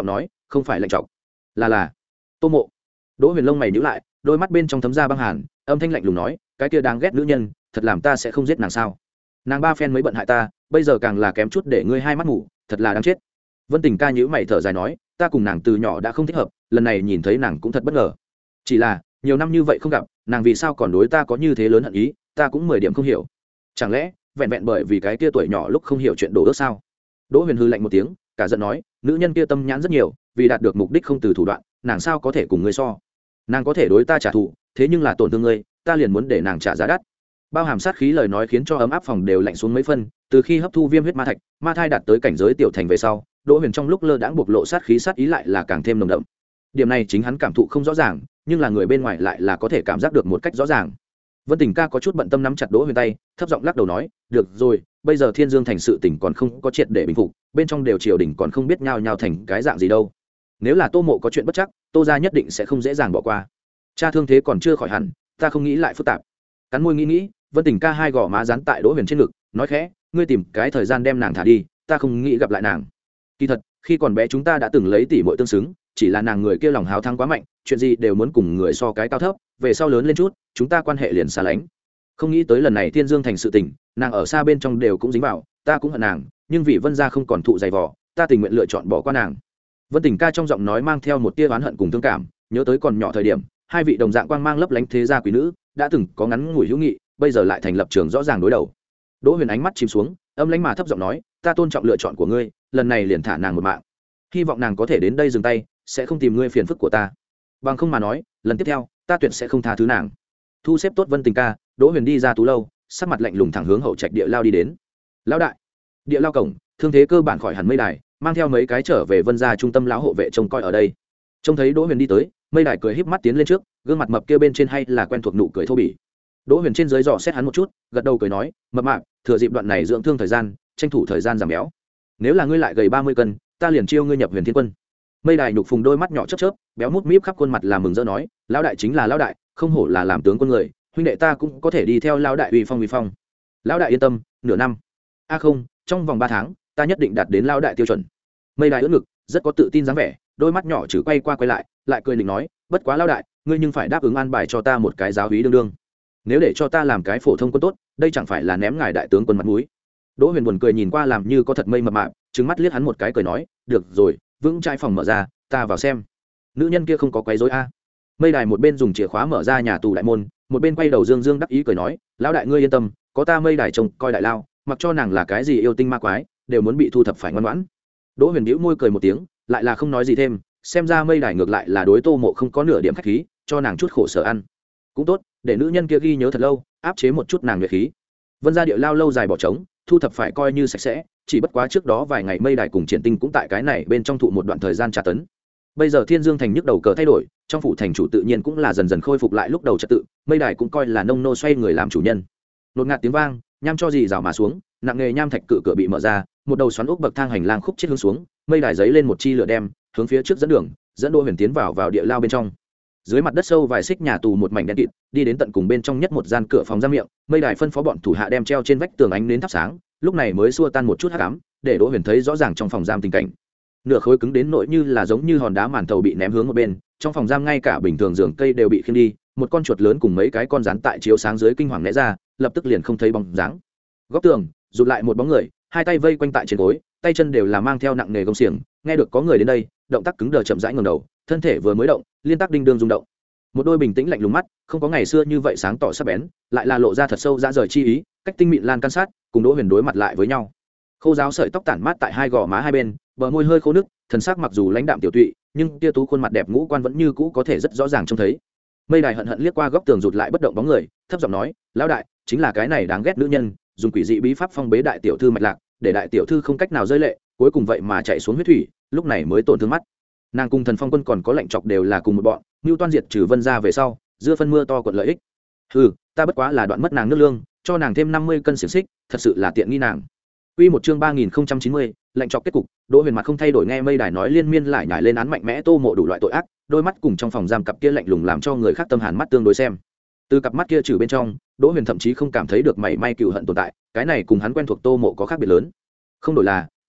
không phải lạnh chọc, là là tô mộ. Đỗ Huyền lông mày nhíu lại, đôi mắt bên trong thấm ra băng hàn, âm thanh lạnh lùng nói, cái kia đáng ghét nữ nhân, thật làm ta sẽ không giết nàng sao? Nàng ba phen mới bận hại ta, bây giờ càng là kém chút để ngươi hai mắt ngủ, thật là đáng chết. Vân Tình ca nhíu mày thở dài nói, ta cùng nàng từ nhỏ đã không thích hợp, lần này nhìn thấy nàng cũng thật bất ngờ. Chỉ là nhiều năm như vậy không gặp, nàng vì sao còn đối ta có như thế lớn hận ý, ta cũng mười điểm không hiểu. Chẳng lẽ vẹn vẹn bởi vì cái kia tuổi nhỏ lúc không hiểu chuyện đồ ước sao? Đỗ Huyền hư lạnh một tiếng, cả giận nói, nữ nhân kia tâm nhãn rất nhiều, vì đạt được mục đích không từ thủ đoạn, nàng sao có thể cùng ngươi so? Nàng có thể đối ta trả thù, thế nhưng là tổn thương ngươi, ta liền muốn để nàng trả giá đắt. Bao hàm sát khí lời nói khiến cho ấm áp phòng đều lạnh xuống mấy phân, từ khi hấp thu viêm huyết ma thạch, ma thai đạt tới cảnh giới tiểu thành về sau, Đỗ Huyền trong lúc lơ đãng bộc lộ sát khí sát ý lại là càng thêm nồng đậm. Điểm này chính hắn cảm thụ không rõ ràng, nhưng là người bên ngoài lại là có thể cảm giác được một cách rõ ràng. Vân Tình ca có chút bận tâm nắm chặt Đỗ Huyền tay, thấp giọng lắc đầu nói, được rồi, bây giờ Thiên Dương thành sự tình còn không có triệt để bình phục, bên trong đều triều đình còn không biết nhao nhao thành cái dạng gì đâu. Nếu là Tô Mộ có chuyện bất chắc, Tô gia nhất định sẽ không dễ dàng bỏ qua. Cha thương thế còn chưa khỏi hẳn, ta không nghĩ lại phức tạp. Cắn môi nghĩ nghĩ, Vân Tình ca hai gò má dán tại Đỗ Huyền trên ngực, nói khẽ, ngươi tìm cái thời gian đem nàng thả đi, ta không nghĩ gặp lại nàng. Kỳ thật, khi còn bé chúng ta đã từng lấy tỷ muội tương xứng, chỉ là nàng người kia lòng háo thắng quá mạnh, chuyện gì đều muốn cùng người so cái cao thấp, về sau lớn lên chút, chúng ta quan hệ liền xa lánh. Không nghĩ tới lần này Thiên Dương thành sự tình, nàng ở xa bên trong đều cũng dính vào, ta cũng hận nàng, nhưng vì Vân gia không còn thụ dày vò, ta tình nguyện lựa chọn bỏ qua nàng. Vân Tình ca trong giọng nói mang theo một tia oán hận cùng thương cảm, nhớ tới còn nhỏ thời điểm, hai vị đồng dạng quang mang lấp lánh thế gia quý nữ, đã từng có ngắn ngủi hữu nghị, bây giờ lại thành lập trường rõ ràng đối đầu. Đỗ Huyền ánh mắt chìm xuống, âm lãnh mà thấp giọng nói, ta tôn trọng lựa chọn của ngươi, lần này liền thả nàng một mạng, hy vọng nàng có thể đến đây dừng tay, sẽ không tìm ngươi phiền phức của ta. Bằng không mà nói, lần tiếp theo, ta tuyệt sẽ không tha thứ nàng. Thu xếp tốt Vân Tình ca, Đỗ Huyền đi ra tú lâu, sắc mặt lạnh lùng thẳng hướng hậu trạch địa lao đi đến. Lão đại, địa lao cổng, thương thế cơ bản khỏi hẳn Mây Đài, mang theo mấy cái trở về Vân gia trung tâm lão hộ vệ trông coi ở đây. Trông thấy Đỗ Huyền đi tới, Mây Đài cười híp mắt tiến lên trước, gương mặt mập kia bên trên hay là quen thuộc nụ cười thô bỉ. Đỗ Huyền trên dưới dò xét hắn một chút, gật đầu cười nói, mập mạp, thừa dịp đoạn này dưỡng thương thời gian, tranh thủ thời gian giảm béo. Nếu là ngươi lại gầy ba mươi cân, ta liền chiêu ngươi nhập Huyền Thiên quân. Mây Đài nhục phùng đôi mắt nhỏ chớp chớp, béo mút míp khắp khuôn mặt làm mừng rỡ nói, lão đại chính là lão đại, không hổ là làm tướng quân người, huynh đệ ta cũng có thể đi theo lão đại uy phong uy phong. Lão đại yên tâm, nửa năm. A không, trong vòng ba tháng, ta nhất định đạt đến lão đại tiêu chuẩn. Mây Đài ưỡn ngực, rất có tự tin dáng vẻ, đôi mắt nhỏ chử quay qua quay lại, lại cười định nói, bất quá lão đại, ngươi nhưng phải đáp ứng an bài cho ta một cái giáo úy đương đương. Nếu để cho ta làm cái phổ thông quân tốt, đây chẳng phải là ném ngài đại tướng quân mặt mũi. Đỗ Huyền buồn cười nhìn qua làm như có thật mây mập mạp, trừng mắt liếc hắn một cái cười nói, được rồi, vững trai phòng mở ra, ta vào xem. Nữ nhân kia không có quấy rối a. Mây Đài một bên dùng chìa khóa mở ra nhà tù đại môn, một bên quay đầu dương dương đắc ý cười nói, lão đại ngươi yên tâm, có ta Mây Đài trông coi đại lao, mặc cho nàng là cái gì yêu tinh ma quái, đều muốn bị thu thập phải ngoan ngoãn. Đỗ Huyền bĩu môi cười một tiếng, lại là không nói gì thêm, xem ra Mây Đài ngược lại là đối Tô Mộ không có nửa điểm khách khí, cho nàng chút khổ sở ăn. Cũng tốt, để nữ nhân kia ghi nhớ thật lâu, áp chế một chút nàng nhuệ khí. Vân gia địa lao lâu dài bỏ trống, thu thập phải coi như sạch sẽ, chỉ bất quá trước đó vài ngày Mây Đài cùng Triển Tinh cũng tại cái này bên trong thụ một đoạn thời gian tra tấn. Bây giờ Thiên Dương thành nhức đầu cờ thay đổi, trong phủ thành chủ tự nhiên cũng là dần dần khôi phục lại lúc đầu trật tự, Mây Đài cũng coi là nông nô xoay người làm chủ nhân. Nột ngạt tiếng vang, nham cho gì rào mà xuống, nặng nghề nham thạch cự cửa bị mở ra, một đầu xoắn ốc bậc thang hành lang khúc chết hướng xuống, Mây Đài giấy lên một chi lửa đem, hướng phía trước dẫn đường, dẫn Đỗ Huyền tiến vào vào địa lao bên trong. Dưới mặt đất sâu vài xích nhà tù một mảnh đen kịt, đi đến tận cùng bên trong nhất một gian cửa phòng giam miệng, Mây Đài phân phó bọn thủ hạ đem treo trên vách tường ánh nến thắp sáng, lúc này mới xua tan một chút hắc ám, để Đỗ Huyền thấy rõ ràng trong phòng giam tình cảnh. Nửa khối cứng đến nỗi như là giống như hòn đá màn thầu bị ném hướng một bên, trong phòng giam ngay cả bình thường giường cây đều bị khiêng đi, một con chuột lớn cùng mấy cái con rắn tại chiếu sáng dưới kinh hoàng né ra, lập tức liền không thấy bóng dáng. Góc tường, rụt lại một bóng người, hai tay vây quanh tại trên gối, tay chân đều là mang theo nặng nghề gông xiềng, nghe được có người đến đây, động tác cứng đờ chậm rãi ngẩng đầu, thân thể vừa mới động, liên tác đinh đương rung động. Một đôi bình tĩnh lạnh lùng mắt, không có ngày xưa như vậy sáng tỏ sắc bén, lại là lộ ra thật sâu dã rời chi ý, cách tinh mịn lan can sát, cùng Đỗ Huyền đối mặt lại với nhau. Khô giáo sợi tóc tản mát tại hai gò má hai bên, bờ môi hơi khô nứt, thần sắc mặc dù lãnh đạm tiểu tụy, nhưng tia tú khuôn mặt đẹp ngũ quan vẫn như cũ có thể rất rõ ràng trông thấy. Mây Đài hận hận liếc qua góc tường rụt lại bất động bóng người, thấp giọng nói, lão đại, chính là cái này đáng ghét nữ nhân, dùng quỷ dị bí pháp phong bế đại tiểu thư mạch lạc, để đại tiểu thư không cách nào rơi lệ, cuối cùng vậy mà chạy xuống huyết thủy, lúc này mới tổn thương mắt. Nàng cùng Thần Phong Quân còn có lệnh chọc đều là cùng một bọn, Nưu Toan diệt trừ Vân gia về sau, dưa phân mưa to quận lợi ích. Hừ, ta bất quá là đoạn mất nàng nước lương, cho nàng thêm năm mươi cân xiềng xích, thật sự là tiện nghi nàng. Quy một chương ba nghìn không trăm chín mươi, lệnh chọc kết cục, Đỗ Huyền mặt không thay đổi nghe Mây Đài nói liên miên lại nhải lên án mạnh mẽ Tô Mộ đủ loại tội ác, đôi mắt cùng trong phòng giam cặp kia lạnh lùng làm cho người khác tâm hàn mắt tương đối xem. Từ cặp mắt kia trừ bên trong, Đỗ Huyền thậm chí không cảm thấy được mảy may cừu hận tồn tại, cái này cùng hắn quen thuộc Tô Mộ có khác biệt lớn. Không đổi là,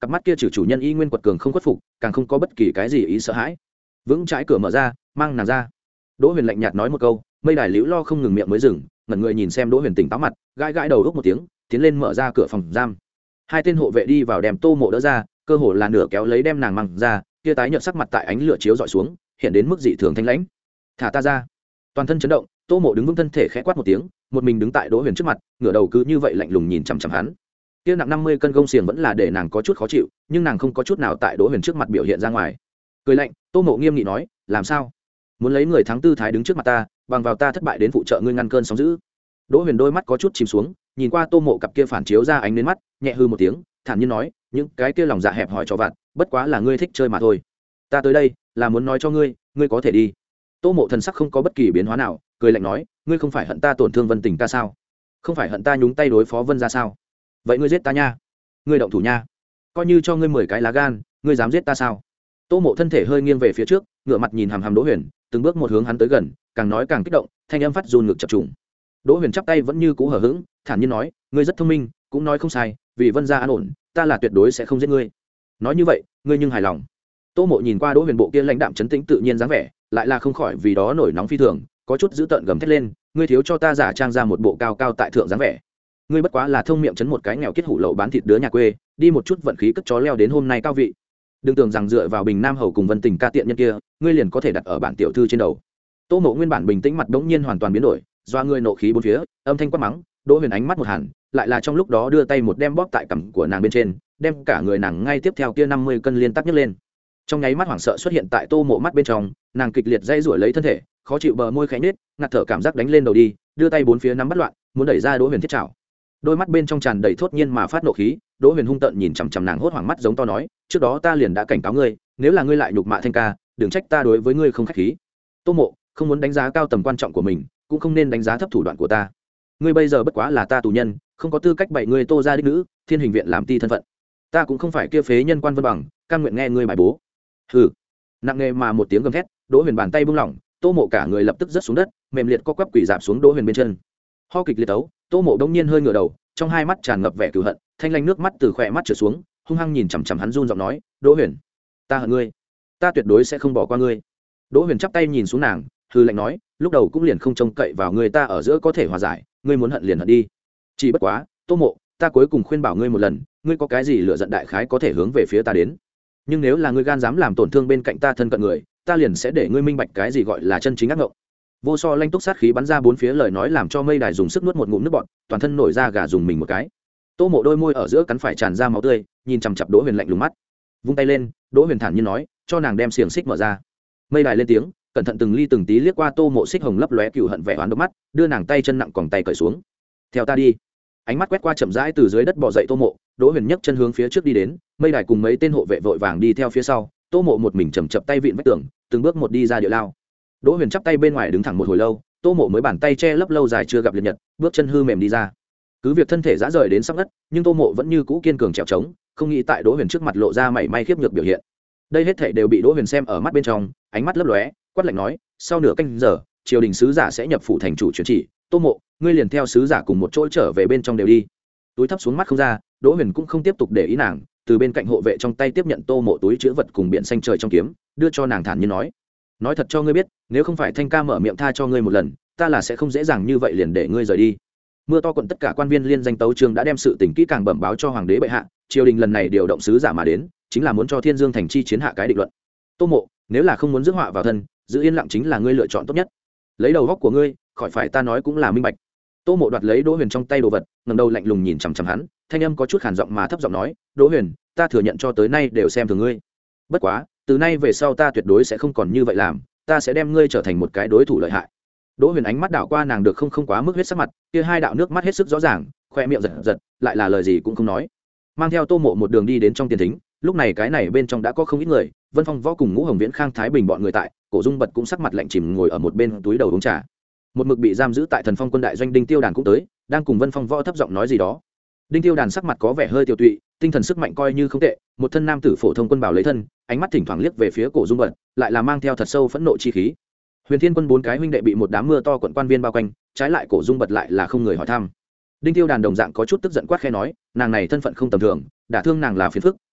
cặp mắt kia trừ chủ nhân y nguyên quật cường không khuất phục, càng không có bất kỳ cái gì ý sợ hãi. Vững trái cửa mở ra, mang nàng ra. Đỗ Huyền lạnh nhạt nói một câu, mây đài liễu lo không ngừng miệng mới dừng, ngẩn người nhìn xem Đỗ Huyền tỉnh táo mặt, gãi gãi đầu úc một tiếng, tiến lên mở ra cửa phòng giam. Hai tên hộ vệ đi vào đem Tô Mộ đỡ ra, cơ hồ là nửa kéo lấy đem nàng mang ra, kia tái nhợt sắc mặt tại ánh lửa chiếu dọi xuống, hiện đến mức dị thường thanh lãnh. Thả ta ra. Toàn thân chấn động, Tô Mộ đứng vững thân thể khẽ quát một tiếng, một mình đứng tại Đỗ Huyền trước mặt, ngửa đầu cứ như vậy lạnh lùng nhìn chằm chằm hắn. Kia nặng năm mươi cân gông xiềng vẫn là để nàng có chút khó chịu, nhưng nàng không có chút nào tại Đỗ Huyền trước mặt biểu hiện ra ngoài. Cười lạnh, Tô Mộ nghiêm nghị nói, làm sao? Muốn lấy người thắng tư thái đứng trước mặt ta, bằng vào ta thất bại đến phụ trợ ngươi ngăn cơn sóng dữ. Đỗ Huyền đôi mắt có chút chìm xuống, nhìn qua Tô Mộ cặp kia phản chiếu ra ánh đến mắt, nhẹ hư một tiếng, thản nhiên nói, những cái kia lòng dạ hẹp hòi cho vặt, bất quá là ngươi thích chơi mà thôi. Ta tới đây là muốn nói cho ngươi, ngươi có thể đi. Tô Mộ thần sắc không có bất kỳ biến hóa nào, cười lạnh nói, ngươi không phải hận ta tổn thương Vân Tình ca sao? Không phải hận ta nhúng tay đối phó Vân gia sao? Vậy ngươi giết ta nha, ngươi động thủ nha, coi như cho ngươi mười cái lá gan, ngươi dám giết ta sao? Tô Mộ thân thể hơi nghiêng về phía trước, ngửa mặt nhìn hàm hàm Đỗ Huyền, từng bước một hướng hắn tới gần, càng nói càng kích động, thanh âm phát run ngực chập trùng. Đỗ Huyền chắp tay vẫn như cũ hờ hững, thản nhiên nói, ngươi rất thông minh, cũng nói không sai, vì Vân gia an ổn, ta là tuyệt đối sẽ không giết ngươi. Nói như vậy, ngươi nhưng hài lòng? Tô Mộ nhìn qua Đỗ Huyền bộ kia lãnh đạm trấn tĩnh tự nhiên dáng vẻ, lại là không khỏi vì đó nổi nóng phi thường, có chút dữ tợn gầm thét lên, ngươi thiếu cho ta giả trang ra một bộ cao cao tại thượng dáng vẻ. Ngươi bất quá là thông miệng chấn một cái nghèo kết hủ lậu bán thịt đứa nhà quê, đi một chút vận khí cất chó leo đến hôm nay cao vị. Đừng tưởng rằng dựa vào Bình Nam hầu cùng Vân Tình ca tiện nhân kia, ngươi liền có thể đặt ở bản tiểu thư trên đầu. Tô Mộ nguyên bản bình tĩnh mặt bỗng nhiên hoàn toàn biến đổi, doa ngươi nộ khí bốn phía, âm thanh quát mắng. Đỗ Huyền ánh mắt một hẳn, lại là trong lúc đó đưa tay một đem bóp tại cằm của nàng bên trên, đem cả người nàng ngay tiếp theo kia năm mươi cân liên tắc nhấc lên. Trong nháy mắt hoảng sợ xuất hiện tại Tô Mộ mắt bên trong, nàng kịch liệt dây rủi lấy thân thể, khó chịu bờ môi khẽ nhếch, ngạt thở cảm giác đánh lên đầu đi, đưa tay bốn phía nắm bắt loạn, muốn đẩy ra Đỗ Huyền thiết trảo. Đôi mắt bên trong tràn đầy thốt nhiên mà phát nộ khí, Đỗ Huyền hung tợn nhìn chằm chằm nàng hốt hoảng mắt giống to nói, trước đó ta liền đã cảnh cáo ngươi, nếu là ngươi lại nhục mạ Thanh ca, đừng trách ta đối với ngươi không khách khí. Tô Mộ không muốn đánh giá cao tầm quan trọng của mình, cũng không nên đánh giá thấp thủ đoạn của ta. Ngươi bây giờ bất quá là ta tù nhân, không có tư cách bày ngươi Tô gia đích nữ, Thiên Hình viện làm ti thân phận. Ta cũng không phải kia phế nhân quan Vân Bằng, cam nguyện nghe ngươi bài bố. Hừ. Nặng nề mà một tiếng gầm thét, Đỗ Huyền bàn tay buông lỏng, Tô Mộ cả người lập tức rớt xuống đất, mềm liệt co quắp quỳ rạp xuống Đỗ Huyền bên chân. Ho kịch liệt tấu, Tô Mộ đống nhiên hơi ngửa đầu, trong hai mắt tràn ngập vẻ cừu hận, thanh lanh nước mắt từ khóe mắt trượt xuống, hung hăng nhìn chằm chằm hắn run giọng nói, "Đỗ Huyền, ta hận ngươi, ta tuyệt đối sẽ không bỏ qua ngươi." Đỗ Huyền chắp tay nhìn xuống nàng, hừ lạnh nói, "Lúc đầu cũng liền không trông cậy vào người ta ở giữa có thể hòa giải, ngươi muốn hận liền hận đi. Chỉ bất quá, Tô Mộ, ta cuối cùng khuyên bảo ngươi một lần, ngươi có cái gì lựa giận đại khái có thể hướng về phía ta đến. Nhưng nếu là ngươi gan dám làm tổn thương bên cạnh ta thân cận người, ta liền sẽ để ngươi minh bạch cái gì gọi là chân chính ác ngộng." Vô so lanh túc sát khí bắn ra bốn phía, lời nói làm cho mây đài dùng sức nuốt một ngụm nước bọt, toàn thân nổi ra gà dùng mình một cái. Tô Mộ đôi môi ở giữa cắn phải tràn ra máu tươi, nhìn chằm chặp Đỗ Huyền lạnh lùng mắt, vung tay lên, Đỗ Huyền thản nhiên nói, cho nàng đem xiềng xích mở ra. Mây đài lên tiếng, cẩn thận từng ly từng tí liếc qua Tô Mộ xích hồng lấp lóe cừu hận vẻ oán độc mắt, đưa nàng tay chân nặng còng tay cởi xuống. "Theo ta đi." Ánh mắt quét qua chậm rãi từ dưới đất bò dậy Tô Mộ, Đỗ Huyền nhấc chân hướng phía trước đi đến, mây đài cùng mấy tên hộ vệ vội vàng đi theo phía sau, Tô Mộ một mình chầm chậm tay vịn vách tường, từng bước một đi ra địa lao. Đỗ Huyền chắp tay bên ngoài đứng thẳng một hồi lâu, Tô Mộ mới bàn tay che lấp lâu dài chưa gặp liệt nhật, bước chân hư mềm đi ra. Cứ việc thân thể dã rời đến sắp ngất, nhưng Tô Mộ vẫn như cũ kiên cường trèo trống, không nghĩ tại Đỗ Huyền trước mặt lộ ra mảy may khiếp nhược biểu hiện. Đây hết thảy đều bị Đỗ Huyền xem ở mắt bên trong, ánh mắt lấp lóe, quát lạnh nói, sau nửa canh giờ, triều đình sứ giả sẽ nhập phủ thành chủ truyền chỉ, Tô Mộ, ngươi liền theo sứ giả cùng một chỗ trở về bên trong đều đi. Túi thấp xuống mắt không ra, Đỗ Huyền cũng không tiếp tục để ý nàng, từ bên cạnh hộ vệ trong tay tiếp nhận Tô Mộ túi chứa vật cùng biển xanh trời trong kiếm, đưa cho nàng thản nhiên nói, nói thật cho ngươi biết, nếu không phải Thanh ca mở miệng tha cho ngươi một lần, ta là sẽ không dễ dàng như vậy liền để ngươi rời đi. Mưa to quận tất cả quan viên liên danh tấu chương đã đem sự tình kỹ càng bẩm báo cho hoàng đế bệ hạ, triều đình lần này điều động sứ giả mà đến, chính là muốn cho Thiên Dương thành chi chiến hạ cái định luận. Tô Mộ, nếu là không muốn rước họa vào thân, giữ yên lặng chính là ngươi lựa chọn tốt nhất. Lấy đầu góc của ngươi, khỏi phải ta nói cũng là minh bạch. Tô Mộ đoạt lấy Đỗ Huyền trong tay đồ vật, ngẩng đầu lạnh lùng nhìn chằm chằm hắn, thanh âm có chút khàn giọng mà thấp giọng nói, "Đỗ Huyền, ta thừa nhận cho tới nay đều xem thường ngươi. Bất quá, từ nay về sau ta tuyệt đối sẽ không còn như vậy làm, ta sẽ đem ngươi trở thành một cái đối thủ lợi hại." Đỗ Huyền ánh mắt đảo qua nàng được không không quá mức huyết sắc mặt, kia hai đạo nước mắt hết sức rõ ràng, khoe miệng giật giật, lại là lời gì cũng không nói. Mang theo Tô Mộ một đường đi đến trong tiền thính, lúc này cái này bên trong đã có không ít người, Vân Phong Võ cùng Ngũ Hồng Viễn Khang Thái Bình bọn người tại, Cổ Dung Bật cũng sắc mặt lạnh chìm ngồi ở một bên túi đầu uống trà. Một mực bị giam giữ tại Thần Phong quân đại doanh Đinh Tiêu Đàn cũng tới, đang cùng Vân Phong Võ thấp giọng nói gì đó. Đinh Tiêu Đàn sắc mặt có vẻ hơi tiêu tụy, tinh thần sức mạnh coi như không tệ, một thân nam tử phổ thông quân bảo lấy thân, ánh mắt thỉnh thoảng liếc về phía Cổ Dung Bật, lại là mang theo thật sâu phẫn nộ chi khí. Huyền Thiên quân bốn cái huynh đệ bị một đám mưa to quận quan viên bao quanh, trái lại Cổ Dung Bật lại là không người hỏi thăm. Đinh Tiêu Đàn đồng dạng có chút tức giận quát khẽ nói, nàng này thân phận không tầm thường, đả thương nàng là phiền phức,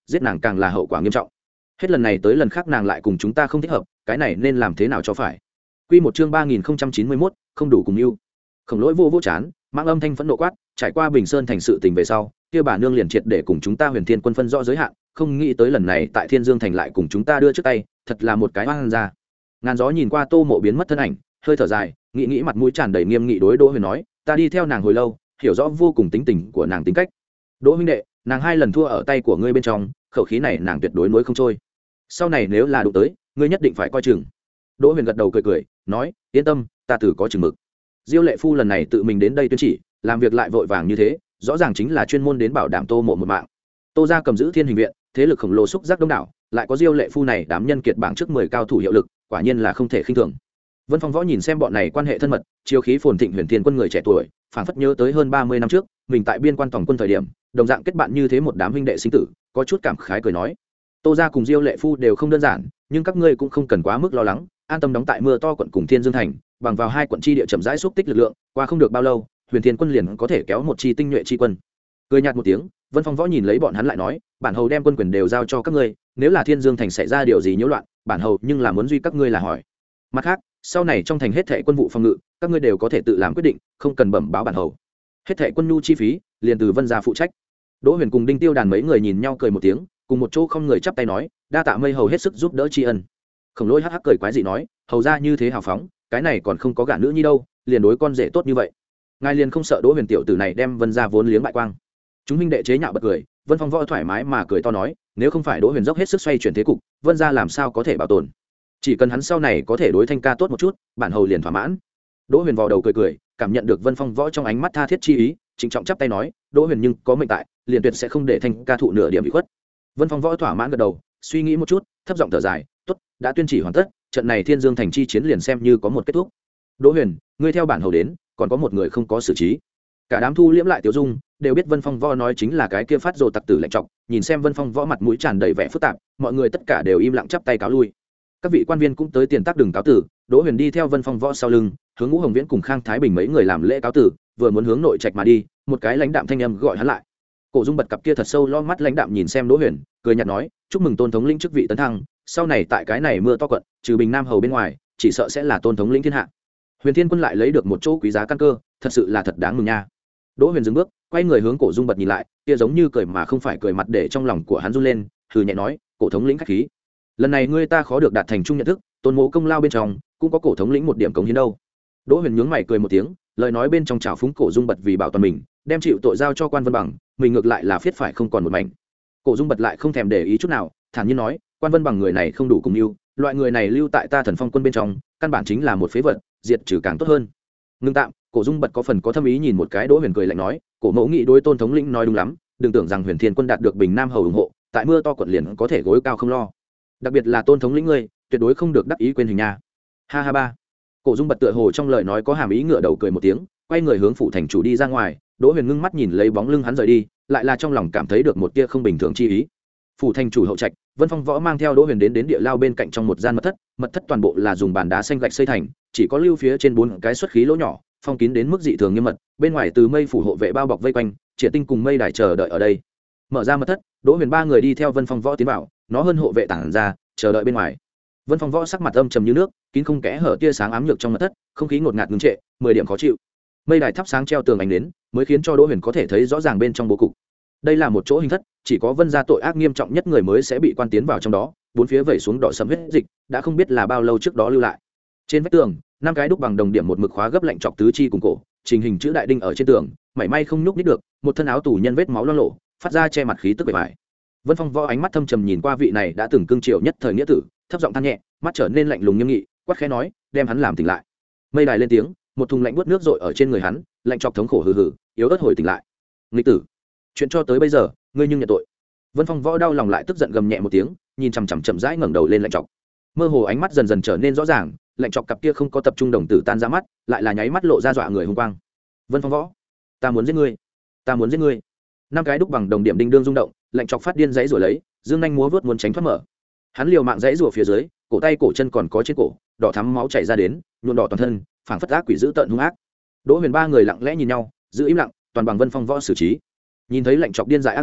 giết nàng càng là hậu quả nghiêm trọng. Hết lần này tới lần khác nàng lại cùng chúng ta không thích hợp, cái này nên làm thế nào cho phải. Quy một chương ba nghìn không trăm chín mươi mốt, không đủ cùng yêu. Khổng Lỗi vô vô chán, mang âm thanh phẫn nộ quát, trải qua Bình Sơn thành sự tình về sau, kia bà nương liền triệt để cùng chúng ta Huyền Thiên quân phân rõ giới hạn, không nghĩ tới lần này tại Thiên Dương thành lại cùng chúng ta đưa trước tay, thật là một cái oan ra. Ngàn Gió nhìn qua Tô Mộ biến mất thân ảnh, hơi thở dài, nghĩ nghĩ mặt mũi tràn đầy nghiêm nghị đối Đỗ Huyền nói, ta đi theo nàng hồi lâu, hiểu rõ vô cùng tính tình của nàng tính cách. Đỗ huynh đệ, nàng hai lần thua ở tay của ngươi bên trong, khẩu khí này nàng tuyệt đối nuối không trôi. Sau này nếu là đụng tới, ngươi nhất định phải coi chừng. Đỗ Huyền gật đầu cười cười, nói, yên tâm, ta từ có chừng mực. Diêu Lệ Phu lần này tự mình đến đây tuyên chỉ, làm việc lại vội vàng như thế, rõ ràng chính là chuyên môn đến bảo đảm Tô Mộ một mạng. Tô gia cầm giữ Thiên Hình viện, thế lực khổng lồ xúc giác đông đảo, lại có Diêu Lệ Phu này đám nhân kiệt bảng trước mười cao thủ hiệu lực, quả nhiên là không thể khinh thường. Vân Phong Võ nhìn xem bọn này quan hệ thân mật, chiêu khí phồn thịnh Huyền Thiên quân người trẻ tuổi, phảng phất nhớ tới hơn ba mươi năm trước, mình tại biên quan tổng quân thời điểm, đồng dạng kết bạn như thế một đám huynh đệ sinh tử, có chút cảm khái cười nói: Tô gia cùng Diêu Lệ Phu đều không đơn giản, nhưng các ngươi cũng không cần quá mức lo lắng, an tâm đóng tại Mưa To quận cùng Thiên Dương thành, bằng vào hai quận chi địa chậm rãi xúc tích lực lượng, qua không được bao lâu, Huyền Thiên quân liền có thể kéo một chi tinh nhuệ chi quân. Cười nhạt một tiếng, Vân Phong Võ nhìn lấy bọn hắn lại nói, bản hầu đem quân quyền đều giao cho các ngươi, nếu là Thiên Dương thành xảy ra điều gì nhiễu loạn, bản hầu nhưng là muốn duy các ngươi là hỏi. Mặt khác, sau này trong thành hết thảy quân vụ phòng ngự, các ngươi đều có thể tự làm quyết định, không cần bẩm báo bản hầu. Hết thảy quân nhu chi phí, liền từ Vân gia phụ trách. Đỗ Huyền cùng Đinh Tiêu Đàn mấy người nhìn nhau cười một tiếng, cùng một chỗ không người chắp tay nói, đa tạ mây hầu hết sức giúp đỡ tri ân. Khổng Lỗi hắc hắc cười quái dị nói, hầu ra như thế hào phóng, cái này còn không có gả nữ nhi đâu, liền đối con rể tốt như vậy. Ngài liền không sợ Đỗ Huyền tiểu tử này đem Vân gia vốn liếng bại quang. Chúng minh đệ chế nhạo bật cười, Vân Phong Võ thoải mái mà cười to nói, nếu không phải Đỗ Huyền dốc hết sức xoay chuyển thế cục, Vân gia làm sao có thể bảo tồn. Chỉ cần hắn sau này có thể đối Thanh ca tốt một chút, bản hầu liền thỏa mãn. Đỗ Huyền vò đầu cười cười, cảm nhận được Vân Phong Võ trong ánh mắt tha thiết chi ý, trịnh trọng chắp tay nói, Đỗ Huyền nhưng có mệnh tại, liền tuyệt sẽ không để Thanh ca thụ nửa điểm bị khuất. Vân Phong Võ thỏa mãn gật đầu, suy nghĩ một chút, thấp giọng thở dài, tốt, đã tuyên chỉ hoàn tất, trận này Thiên Dương thành chi chiến liền xem như có một kết thúc. Đỗ Huyền, ngươi theo bản hầu đến, còn có một người không có xử trí. Cả đám thu liễm lại tiểu dung, đều biết Vân Phong Võ nói chính là cái kia phát rồ tặc tử lạnh trọng, nhìn xem Vân Phong Võ mặt mũi tràn đầy vẻ phức tạp, mọi người tất cả đều im lặng chắp tay cáo lui. Các vị quan viên cũng tới tiền tác đường cáo tử, Đỗ Huyền đi theo Vân Phong Võ sau lưng, hướng Ngũ Hồng Viễn cùng Khang Thái Bình mấy người làm lễ cáo tử, vừa muốn hướng nội trạch mà đi, một cái lãnh đạm thanh âm gọi hắn lại. Cổ Dung bật cặp kia thật sâu lo mắt lãnh đạm nhìn xem Đỗ Huyền, cười nhạt nói, chúc mừng Tôn thống lĩnh chức vị tấn thăng, sau này tại cái này Mưa To quận, trừ Bình Nam hầu bên ngoài, chỉ sợ sẽ là Tôn thống lĩnh thiên hạ. Huyền Thiên quân lại lấy được một chỗ quý giá căn cơ, thật sự là thật đáng mừng nha. Đỗ Huyền dừng bước, quay người hướng Cổ Dung bật nhìn lại, kia giống như cười mà không phải cười mặt để trong lòng của hắn run lên, hừ nhẹ nói, Cổ thống lĩnh khách khí. Lần này ngươi ta khó được đạt thành chung nhận thức, Tôn mộ công lao bên trong, cũng có Cổ thống lĩnh một điểm cống hiến đâu. Đỗ Huyền nhướng mày cười một tiếng, lời nói bên trong trào phúng Cổ Dung bật vì bảo toàn mình, đem chịu tội giao cho Quan Vân Bằng, mình ngược lại là phiết phải không còn một mảnh. Cổ Dung bật lại không thèm để ý chút nào, thản nhiên nói, Quan Vân Bằng người này không đủ cùng lưu, loại người này lưu tại ta Thần Phong quân bên trong, căn bản chính là một phế vật, diệt trừ càng tốt hơn. Ngưng tạm, Cổ Dung bật có phần có thâm ý nhìn một cái Đỗ Huyền cười lạnh nói, Cổ mẫu nghị đối Tôn thống lĩnh nói đúng lắm, đừng tưởng rằng Huyền Thiên quân đạt được Bình Nam hầu ủng hộ, tại Mưa To quận liền có thể gối cao không lo. Đặc biệt là Tôn thống lĩnh ngươi, tuyệt đối không được đắc ý quên hình nha. Ha ha ba. Cổ Dung bật tựa hồ trong lời nói có hàm ý, ngửa đầu cười một tiếng, quay người hướng phủ thành chủ đi ra ngoài. Đỗ Huyền ngưng mắt nhìn lấy bóng lưng hắn rời đi, lại là trong lòng cảm thấy được một tia không bình thường chi ý. Phủ thành chủ hậu trạch, Vân Phong Võ mang theo Đỗ Huyền đến đến địa lao bên cạnh trong một gian mật thất, mật thất toàn bộ là dùng bàn đá xanh gạch xây thành, chỉ có lưu phía trên bốn cái xuất khí lỗ nhỏ, phong kín đến mức dị thường nghiêm mật, bên ngoài từ mây phủ hộ vệ bao bọc vây quanh, Triệt Tinh cùng Mây Đài chờ đợi ở đây. Mở ra mật thất, Đỗ Huyền ba người đi theo Vân Phong Võ tiến vào, nó hơn hộ vệ tản ra, chờ đợi bên ngoài. Vân Phong Võ sắc mặt âm trầm như nước, kín không kẽ hở tia sáng ám nhược trong mật thất, không khí ngột ngạt ngưng trệ, mười điểm khó chịu. Mây Đài thắp sáng treo tường ánh đến, mới khiến cho Đỗ Huyền có thể thấy rõ ràng bên trong bố cục. Đây là một chỗ hình thất, chỉ có Vân gia tội ác nghiêm trọng nhất người mới sẽ bị quan tiến vào trong đó, bốn phía vẩy xuống đỏ sẫm huyết dịch, đã không biết là bao lâu trước đó lưu lại. Trên vách tường, năm cái đúc bằng đồng điểm một mực khóa gấp lạnh chọc tứ chi cùng cổ, trình hình chữ đại đinh ở trên tường, mảy may không nhúc nhích được, một thân áo tù nhân vết máu loang lổ, phát ra che mặt khí tức bề bài. Vân Phong Võ ánh mắt thâm trầm nhìn qua vị này đã từng cương triều nhất thời nghĩa tử, thấp giọng than nhẹ, mắt trở nên lạnh lùng nghiêm nghị, quát khẽ nói, đem hắn làm tỉnh lại. Mây Đài lên tiếng, một thùng lạnh buốt nước rội ở trên người hắn, lạnh chọc thống khổ hừ hừ, yếu ớt hồi tỉnh lại. Nghịch tử, chuyện cho tới bây giờ, ngươi nhưng nhận tội. Vân Phong Võ đau lòng lại tức giận gầm nhẹ một tiếng, nhìn chằm chằm chậm rãi ngẩng đầu lên lạnh chọc. Mơ hồ ánh mắt dần dần trở nên rõ ràng, lạnh chọc cặp kia không có tập trung đồng tử tan ra mắt, lại là nháy mắt lộ ra dọa người hung quang. Vân Phong Võ, ta muốn giết ngươi, ta muốn giết ngươi. Năm cái đúc bằng đồng điểm đinh đương rung động, lạnh chọc phát điên giãy rủa lấy, dương nhanh múa vớt muốn tránh thoát mở. Hắn liều mạng giãy rủa phía dưới, cổ tay cổ chân còn có trên cổ, đỏ thắm máu chảy ra đến, nhuộm đỏ toàn thân, phảng phất ác quỷ dữ tợn hung ác. Đỗ Huyền ba người lặng lẽ nhìn nhau, giữ im lặng, toàn bằng Vân Phong Võ xử trí. Nhìn thấy lạnh chọc điên dại ác giống,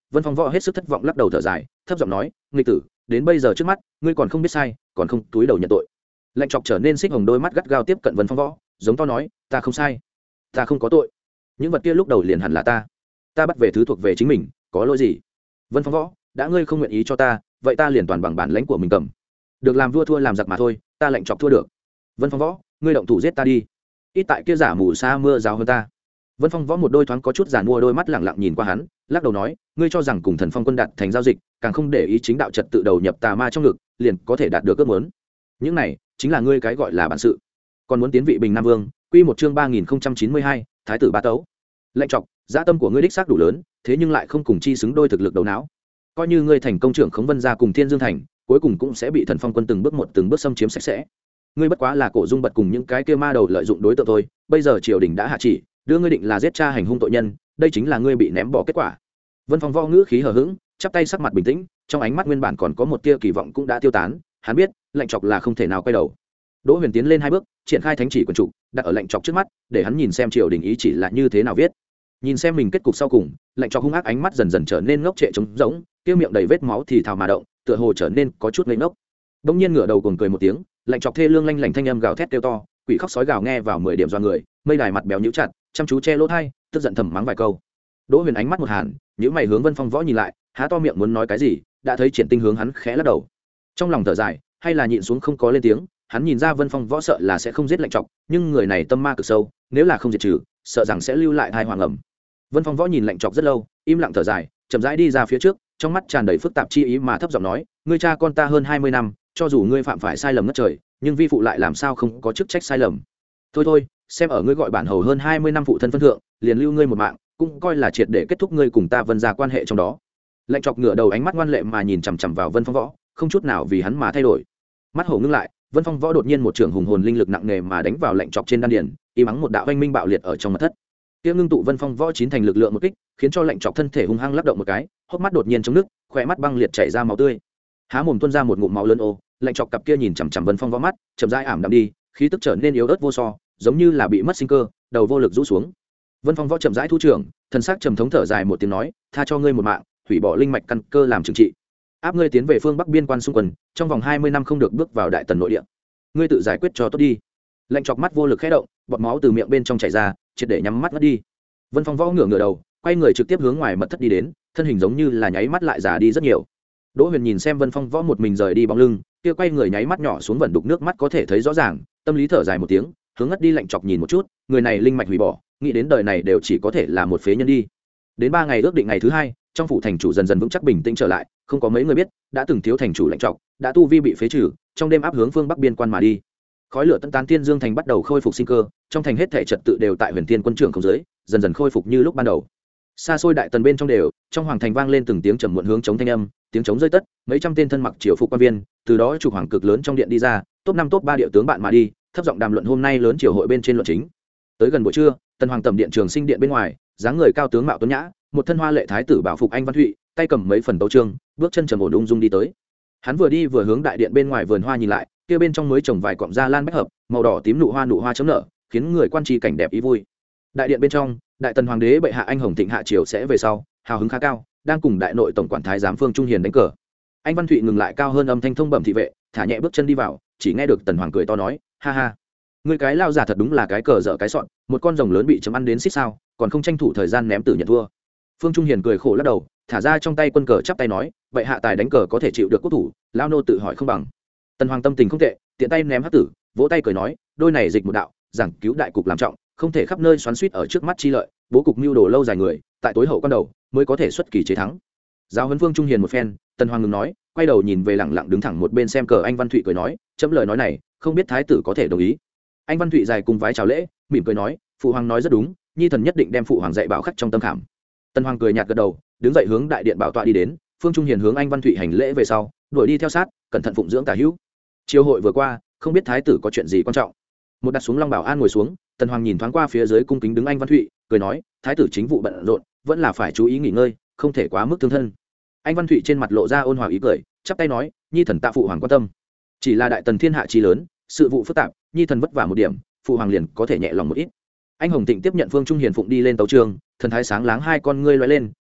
Vân Phong Võ hết sức thất vọng lắc đầu thở dài, thấp giọng nói, nghịch tử, đến bây giờ trước mắt ngươi còn không biết sai, còn không túi đầu nhận tội. Lệnh Chọc trở nên xích hồng đôi mắt gắt gao tiếp cận Vân Phong Võ, giống to nói, ta không sai, ta không có tội, những vật kia lúc đầu liền hẳn là ta, ta bắt về thứ thuộc về chính mình, có lỗi gì? Vân Phong Võ, đã ngươi không nguyện ý cho ta, vậy ta liền toàn bằng bản lãnh của mình cầm, được làm vua thua làm giặc mà thôi, ta Lệnh Chọc thua được. Vân Phong Võ, ngươi động thủ giết ta đi, ít tại kia giả mù sa mưa rào hơn ta. Vân Phong Võ một đôi thoáng có chút giàn mua đôi mắt lẳng lặng nhìn qua hắn, lắc đầu nói, ngươi cho rằng cùng Thần Phong quân đạt thành giao dịch, càng không để ý chính đạo trật tự đầu nhập tà ma trong ngực, liền có thể đạt được ước muốn. Những này chính là ngươi cái gọi là bản sự. Còn muốn tiến vị Bình Nam Vương, quy một chương ba nghìn không trăm chín mươi hai, thái tử ba tấu. Lệnh Chọc, dã tâm của ngươi đích xác đủ lớn, thế nhưng lại không cùng chi xứng đôi thực lực đầu não. Coi như ngươi thành công trưởng khống Vân gia cùng Thiên Dương thành, cuối cùng cũng sẽ bị Thần Phong quân từng bước một từng bước xâm chiếm sạch sẽ. Ngươi bất quá là cổ dung bật cùng những cái kia ma đầu lợi dụng đối tượng thôi, bây giờ triều đình đã hạ chỉ, đưa ngươi định là giết cha hành hung tội nhân, đây chính là ngươi bị ném bỏ kết quả. Vân Phong Võ ngữ khí hờ hững, chắp tay sắc mặt bình tĩnh, trong ánh mắt nguyên bản còn có một tia kỳ vọng cũng đã tiêu tán, hắn biết, Lệnh Chọc là không thể nào quay đầu. Đỗ Huyền tiến lên hai bước, triển khai thánh chỉ quyển trục, đặt ở Lệnh Chọc trước mắt, để hắn nhìn xem triều đình ý chỉ là như thế nào viết. Nhìn xem mình kết cục sau cùng, Lệnh Chọc hung ác ánh mắt dần dần trở nên ngốc trệ trống rỗng, kia miệng đầy vết máu thì thào mà động, tựa hồ trở nên có chút ngây ngốc. Bỗng nhiên ngửa đầu cuồng cười một tiếng, Lệnh Chọc thê lương lanh lảnh thanh âm gào thét kêu to, quỷ khóc sói gào nghe vào mười điểm do người, mây đài mặt béo nhíu chặt, chăm chú che lỗ tai, tức giận thầm mắng vài câu. Đỗ Huyền ánh mắt một hàn, nhíu mày hướng Vân Phong Võ nhìn lại, há to miệng muốn nói cái gì, đã thấy Triển Tinh hướng hắn khẽ lắc đầu. Trong lòng thở dài, hay là nhịn xuống không có lên tiếng, hắn nhìn ra Vân Phong Võ sợ là sẽ không giết Lệnh Chọc, nhưng người này tâm ma cực sâu, nếu là không diệt trừ, sợ rằng sẽ lưu lại tai họa ngầm. Vân Phong Võ nhìn Lệnh Chọc rất lâu, im lặng thở dài, chậm rãi đi ra phía trước, trong mắt tràn đầy phức tạp chi ý mà thấp giọng nói, ngươi cha con ta hơn hai mươi năm, cho dù ngươi phạm phải sai lầm ngất trời, nhưng vi phụ lại làm sao không có chức trách sai lầm. Thôi thôi, xem ở ngươi gọi bản hầu hơn hai mươi năm phụ thân phân thượng, liền lưu ngươi một mạng, cũng coi là triệt để kết thúc ngươi cùng ta Vân gia quan hệ trong đó. Lệnh Chọc ngửa đầu ánh mắt ngoan lệ mà nhìn chằm chằm vào Vân Phong Võ, không chút nào vì hắn mà thay đổi. Mắt hổ ngưng lại, Vân Phong Võ đột nhiên một trường hùng hồn linh lực nặng nề mà đánh vào Lệnh Chọc trên đan điền, y mắng một đạo oanh minh bạo liệt ở trong mật thất. Kia ngưng tụ Vân Phong Võ chín thành lực lượng một kích, khiến cho Lệnh Chọc thân thể hung hăng lắc động một cái, hốc mắt đột nhiên chống nước, khóe mắt băng liệt chảy ra máu tươi. Há mồm tuôn ra một ngụm máu lớn ô, Lệnh Chọc cặp kia nhìn chằm chằm Vân Phong Võ mắt, chậm rãi ảm đạm đi, khí tức trở nên yếu ớt vô so, giống như là bị mất sinh cơ, đầu vô lực rũ xuống. Vân Phong Võ chậm rãi thu trưởng, thần sắc trầm thống thở dài một tiếng nói, tha cho ngươi một mạng, hủy bỏ linh mạch căn cơ làm trừng trị, áp ngươi tiến về phương Bắc biên quan xung quanh, trong vòng hai mươi năm không được bước vào Đại Tần nội địa. Ngươi tự giải quyết cho tốt đi. Lệnh Chọc mắt vô lực khẽ động, bọt máu từ miệng bên trong chảy ra, triệt để nhắm mắt ngất đi. Vân Phong Võ ngửa ngửa đầu, quay người trực tiếp hướng ngoài mật thất đi đến, thân hình giống như là nháy mắt lại già đi rất nhiều. Đỗ Huyền nhìn xem Vân Phong Võ một mình rời đi bóng lưng, kia quay người nháy mắt nhỏ xuống vẩn đục nước mắt có thể thấy rõ ràng, tâm lý thở dài một tiếng, hướng ngất đi Lệnh Chọc nhìn một chút, người này linh mạch hủy bỏ, nghĩ đến đời này đều chỉ có thể là một phế nhân đi. Đến ba ngày ước định ngày thứ hai, trong phủ thành chủ dần dần vững chắc bình tĩnh trở lại, không có mấy người biết, đã từng thiếu thành chủ Lệnh Chọc, đã tu vi bị phế trừ, trong đêm áp hướng phương Bắc biên quan mà đi. Khói lửa tận tán Thiên Dương thành bắt đầu khôi phục sinh cơ, trong thành hết thảy trật tự đều tại Huyền Thiên quân trưởng không dưới, dần dần khôi phục như lúc ban đầu. Xa xôi Đại Tần bên trong đều, trong hoàng thành vang lên từng tiếng trầm muộn hướng chống thanh âm, tiếng chống rơi tất, mấy trăm tên thân mặc triều phục quan viên, từ đó chụp hoàng cực lớn trong điện đi ra, top năm top ba địa tướng bạn mà đi, thấp giọng đàm luận hôm nay lớn triều hội bên trên luận chính. Tới gần buổi trưa, Tần hoàng tầm điện Trường Sinh điện bên ngoài, dáng người cao tướng mạo tuấn nhã, một thân hoa lệ thái tử bảo phục anh Văn Thụy, tay cầm mấy phần tấu chương, bước chân trầm ổn ung dung đi tới. Hắn vừa đi vừa hướng đại điện bên ngoài vườn hoa nhìn lại, kia bên trong mới trồng vài cọng gia lan bách hợp, màu đỏ tím nụ hoa nụ hoa chấm nở, khiến người quan tri cảnh đẹp ý vui. Đại điện bên trong, đại tần hoàng đế bệ hạ anh hồng thịnh hạ triều sẽ về sau, hào hứng khá cao, đang cùng đại nội tổng quản thái giám Phương Trung Hiền đánh cờ. Anh Văn Thụy ngừng lại cao hơn âm thanh thông bẩm thị vệ, thả nhẹ bước chân đi vào, chỉ nghe được tần hoàng cười to nói, ha ha, người cái lao giả thật đúng là cái cờ dở cái sọn, một con rồng lớn bị chấm ăn đến xích sao, còn không tranh thủ thời gian ném tử nhận thua. Phương Trung Hiền cười khổ lắc đầu, thả ra trong tay quân cờ chắp tay nói, vậy hạ tài đánh cờ có thể chịu được quốc thủ, lao nô tự hỏi không bằng. Tần hoàng tâm tình không tệ, tiện tay ném hắc tử, vỗ tay cười nói, đôi này dịch một đạo, giảng cứu đại cục làm trọng, không thể khắp nơi xoắn xuýt ở trước mắt chi lợi, bố cục mưu đồ lâu dài người, tại tối hậu quan đầu mới có thể xuất kỳ chế thắng. Giáo huấn Phương Trung Hiền một phen, Tần hoàng ngừng nói, quay đầu nhìn về lẳng lặng đứng thẳng một bên xem cờ anh Văn Thụy cười nói, chấm lời nói này, không biết thái tử có thể đồng ý. Anh Văn Thụy dài cùng vái chào lễ, mỉm cười nói, phụ hoàng nói rất đúng, nhi thần nhất định đem phụ hoàng dạy bảo khắc trong tâm khảm. Tần hoàng cười nhạt gật đầu, đứng dậy hướng đại điện bảo tọa đi đến. Phương Trung Hiền hướng anh Văn Thụy hành lễ về sau, đuổi đi theo sát, cẩn thận phụng dưỡng tả hữu. Triều hội vừa qua, không biết thái tử có chuyện gì quan trọng. Một đặt xuống long bảo an ngồi xuống, Tần hoàng nhìn thoáng qua phía dưới cung kính đứng anh Văn Thụy, cười nói, thái tử chính vụ bận rộn, vẫn là phải chú ý nghỉ ngơi, không thể quá mức thương thân. Anh Văn Thụy trên mặt lộ ra ôn hòa ý cười, chắp tay nói, nhi thần tạ phụ hoàng quan tâm, chỉ là đại tần thiên hạ chi lớn, sự vụ phức tạp, nhi thần vất vả một điểm, phụ hoàng liền có thể nhẹ lòng một ít. Anh Hồng Tịnh tiếp nhận Phương Trung Hiền phụng đi lên tấu trường, thần thái sáng láng hai con ngươi lóe lên,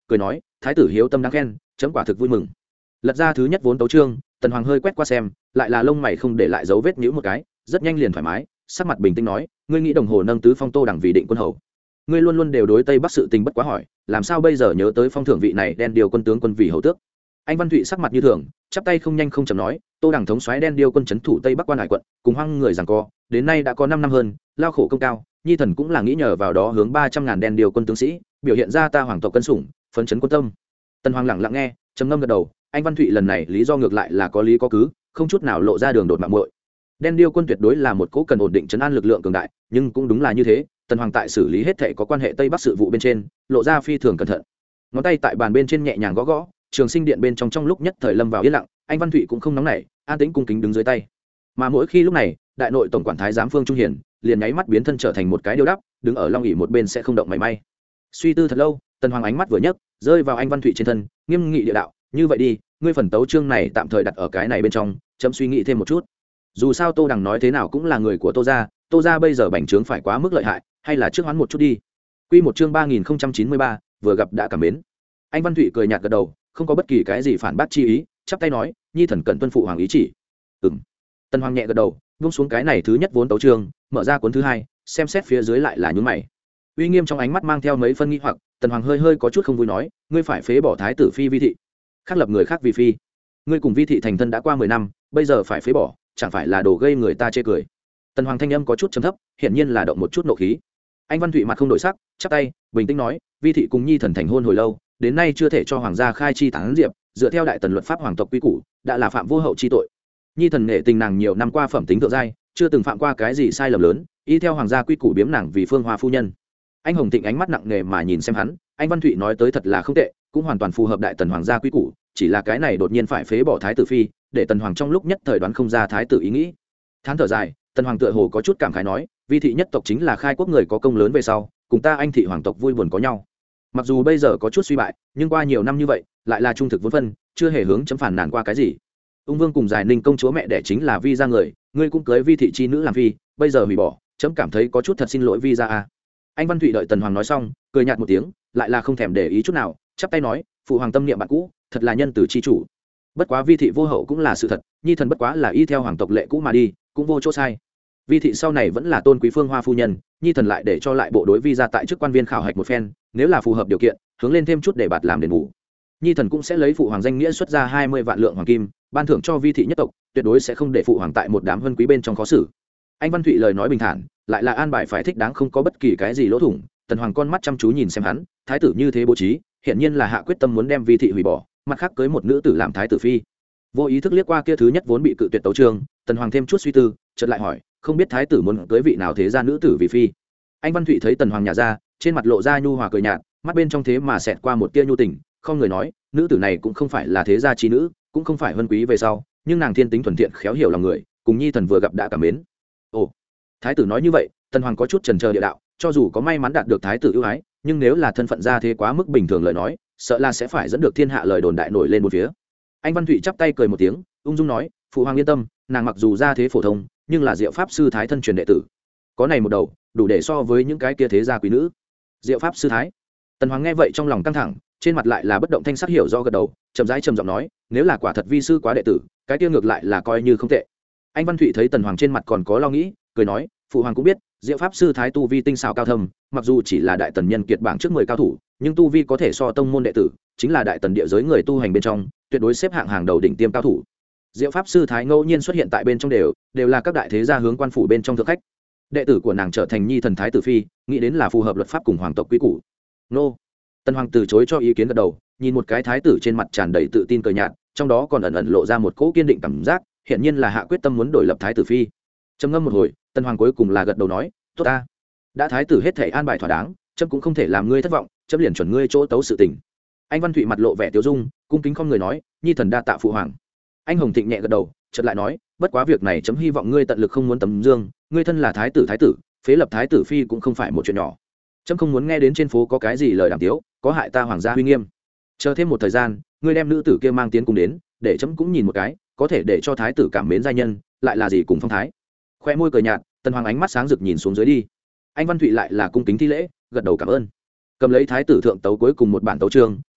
cười nói thái tử hiếu tâm đáng khen, chấm quả thực vui mừng. Lật ra thứ nhất vốn tấu chương, Tần Hoàng hơi quét qua xem, lại là lông mày không để lại dấu vết nhíu một cái, rất nhanh liền thoải mái, sắc mặt bình tĩnh nói, ngươi nghĩ đồng hồ nâng tứ phong Tô Đẳng vì định quân hầu, ngươi luôn luôn đều đối Tây Bắc sự tình bất quá hỏi, làm sao bây giờ nhớ tới phong thưởng vị này đen điều quân tướng quân vì hầu tước? Anh Văn Thụy sắc mặt như thường, chắp tay không nhanh không chậm nói, Tô Đẳng thống soái đen điêu quân trấn thủ Tây Bắc quan hải quận, cùng hoang người giằng co, đến nay đã có năm năm hơn, lao khổ công cao, nhi thần cũng là nghĩ nhờ vào đó hướng ba trăm ngàn đen điều quân tướng sĩ, biểu hiện ra ta hoàng tộc cân sủng, phấn chấn quân tâm. Tần Hoàng lặng lặng nghe, trầm ngâm gật đầu, anh Văn Thụy lần này lý do ngược lại là có lý có cứ, không chút nào lộ ra đường đột mạng muội. Đen điêu quân tuyệt đối là một cố cần ổn định trấn an lực lượng cường đại, nhưng cũng đúng là như thế, Tần Hoàng tại xử lý hết thảy có quan hệ Tây Bắc sự vụ bên trên, lộ ra phi thường cẩn thận. Ngón tay tại bàn bên trên nhẹ nhàng gõ gõ, Trường Sinh điện bên trong trong lúc nhất thời lâm vào yên lặng, anh Văn Thụy cũng không nóng nảy, an tĩnh cung kính đứng dưới tay. Mà mỗi khi lúc này, đại nội tổng quản thái giám Phương Trung Hiền liền nháy mắt biến thân trở thành một cái điêu đắp, đứng ở long ỷ một bên sẽ không động mảy may. Suy tư thật lâu, Tần Hoàng ánh mắt vừa nhấc, rơi vào anh Văn Thụy trên thân, nghiêm nghị địa đạo, như vậy đi, ngươi phần tấu chương này tạm thời đặt ở cái này bên trong, chấm suy nghĩ thêm một chút. Dù sao Tô Đằng nói thế nào cũng là người của Tô gia, Tô gia bây giờ bành trướng phải quá mức lợi hại, hay là trước hoán một chút đi. Quy một chương ba nghìn không trăm chín mươi ba, vừa gặp đã cảm mến. Anh Văn Thụy cười nhạt gật đầu, không có bất kỳ cái gì phản bác chi ý, chắp tay nói, nhi thần cần tuân phụ hoàng ý chỉ. Ừm. Tần Hoàng nhẹ gật đầu, buông xuống cái này thứ nhất vốn tấu chương, mở ra cuốn thứ hai, xem xét phía dưới lại là nhướng mày. Uy nghiêm trong ánh mắt mang theo mấy phân nghi hoặc, Tần Hoàng hơi hơi có chút không vui nói, ngươi phải phế bỏ thái tử phi Vi thị, khác lập người khác vì phi. Ngươi cùng Vi thị thành thân đã qua mười năm, bây giờ phải phế bỏ, chẳng phải là đồ gây người ta chê cười. Tần Hoàng thanh âm có chút trầm thấp, hiển nhiên là động một chút nộ khí. Anh Văn Thụy mặt không đổi sắc, chắp tay, bình tĩnh nói, Vi thị cùng nhi thần thành hôn hồi lâu, đến nay chưa thể cho hoàng gia khai chi tán diệp, dựa theo đại tần luật pháp hoàng tộc quy củ, đã là phạm vô hậu chi tội. Nhi thần nghệ tình nàng nhiều năm qua phẩm tính thượng giai, chưa từng phạm qua cái gì sai lầm lớn, y theo hoàng gia quy củ biếm nàng vì phương hoa phu nhân. Anh Hồng Thịnh ánh mắt nặng nề mà nhìn xem hắn, anh Văn Thụy nói tới thật là không tệ, cũng hoàn toàn phù hợp đại tần hoàng gia quy củ, chỉ là cái này đột nhiên phải phế bỏ thái tử phi, để tần hoàng trong lúc nhất thời đoán không ra thái tử ý nghĩ. Thán thở dài, tần hoàng tựa hồ có chút cảm khái nói, Vi thị nhất tộc chính là khai quốc người có công lớn về sau, cùng ta anh thị hoàng tộc vui buồn có nhau. Mặc dù bây giờ có chút suy bại, nhưng qua nhiều năm như vậy, lại là trung thực vốn phân, chưa hề hướng chấm phản nàn qua cái gì. Ung Vương cùng Giải Ninh công chúa mẹ đẻ chính là Vi gia người, ngươi cũng cưới Vi thị chi nữ làm phi, bây giờ hủy bỏ, chấm cảm thấy có chút thật xin lỗi Vi gia a. Anh Văn Thụy đợi tần hoàng nói xong, cười nhạt một tiếng, lại là không thèm để ý chút nào, chắp tay nói, phụ hoàng tâm niệm bạn cũ, thật là nhân từ chi chủ. Bất quá Vi thị vô hậu cũng là sự thật, nhi thần bất quá là y theo hoàng tộc lệ cũ mà đi, cũng vô chỗ sai. Vi thị sau này vẫn là tôn quý phương hoa phu nhân, nhi thần lại để cho lại bộ đối Vi gia tại chức quan viên khảo hạch một phen, nếu là phù hợp điều kiện, hướng lên thêm chút để bạt làm đền bù. Nhi thần cũng sẽ lấy phụ hoàng danh nghĩa xuất ra hai mươi vạn lượng hoàng kim, ban thưởng cho Vi thị nhất tộc, tuyệt đối sẽ không để phụ hoàng tại một đám vân quý bên trong khó xử. Anh Văn Thụy lời nói bình thản, lại là an bài phải thích đáng, không có bất kỳ cái gì lỗ thủng. Tần hoàng con mắt chăm chú nhìn xem hắn, thái tử như thế bố trí, hiện nhiên là hạ quyết tâm muốn đem Vi thị hủy bỏ, mặt khác cưới một nữ tử làm thái tử phi. Vô ý thức liếc qua kia thứ nhất vốn bị cự tuyệt tấu chương, tần hoàng thêm chút suy tư, chợt lại hỏi, không biết thái tử muốn cưới vị nào thế gia nữ tử vì phi. Anh Văn Thụy thấy tần hoàng nhà ra, trên mặt lộ ra nhu hòa cười nhạt, mắt bên trong thế mà xẹt qua một tia nhu tình, không người nói, nữ tử này cũng không phải là thế gia chi nữ, cũng không phải vân quý về sau, nhưng nàng thiên tính thuần thiện khéo hiểu lòng người, cùng nhi thần vừa gặp đã cảm mến. Ồ, thái tử nói như vậy, tần hoàng có chút chần chờ địa đạo, cho dù có may mắn đạt được thái tử ưu ái, nhưng nếu là thân phận gia thế quá mức bình thường lời nói, sợ là sẽ phải dẫn được thiên hạ lời đồn đại nổi lên một phía. Anh Văn Thụy chắp tay cười một tiếng, ung dung nói, phụ hoàng yên tâm, nàng mặc dù gia thế phổ thông, nhưng là diệu pháp sư thái thân truyền đệ tử, có này một đầu, đủ để so với những cái kia thế gia quý nữ. Diệu pháp sư thái. Tần hoàng nghe vậy trong lòng căng thẳng, trên mặt lại là bất động thanh sắc hiểu do gật đầu, chậm rãi trầm giọng nói, nếu là quả thật vi sư quá đệ tử, cái kia ngược lại là coi như không tệ. Anh Văn Thụy thấy tần hoàng trên mặt còn có lo nghĩ, cười nói, phụ hoàng cũng biết, diệu pháp sư thái tu vi tinh xảo cao thâm, mặc dù chỉ là đại tần nhân kiệt bảng trước mười cao thủ, nhưng tu vi có thể so tông môn đệ tử, chính là đại tần địa giới người tu hành bên trong, tuyệt đối xếp hạng hàng đầu đỉnh tiêm cao thủ. Diệu pháp sư thái ngẫu nhiên xuất hiện tại bên trong đều, đều là các đại thế gia hướng quan phủ bên trong thượng khách. Đệ tử của nàng trở thành nhi thần thái tử phi, nghĩ đến là phù hợp luật pháp cùng hoàng tộc quy củ. Nô. Tần hoàng từ chối cho ý kiến gật đầu, nhìn một cái thái tử trên mặt tràn đầy tự tin cười nhạt, trong đó còn ẩn ẩn lộ ra một cỗ kiên định cảm giác, hiện nhiên là hạ quyết tâm muốn đổi lập thái tử phi. Trầm ngâm một hồi, tần hoàng cuối cùng là gật đầu nói, tốt ta, đã thái tử hết thể an bài thỏa đáng, chấm cũng không thể làm ngươi thất vọng, chấm liền chuẩn ngươi chỗ tấu sự tình. Anh Văn Thụy mặt lộ vẻ tiêu dung, cung kính không người nói, nhi thần đa tạ phụ hoàng. Anh Hồng Thịnh nhẹ gật đầu, chợt lại nói, bất quá việc này chấm hy vọng ngươi tận lực không muốn tấm dương, ngươi thân là thái tử thái tử, phế lập thái tử phi cũng không phải một chuyện nhỏ. Chấm không muốn nghe đến trên phố có cái gì lời đàm tiếu, có hại ta hoàng gia uy nghiêm. Chờ thêm một thời gian, ngươi đem nữ tử kia mang tiến cùng đến, để chấm cũng nhìn một cái, có thể để cho thái tử cảm mến giai nhân, lại là gì cùng phong thái. Khoe môi cười nhạt, tần hoàng ánh mắt sáng rực nhìn xuống dưới đi. Anh Văn Thụy lại là cung kính thi lễ, gật đầu cảm ơn. Cầm lấy thái tử thượng tấu cuối cùng một bản tấu chương,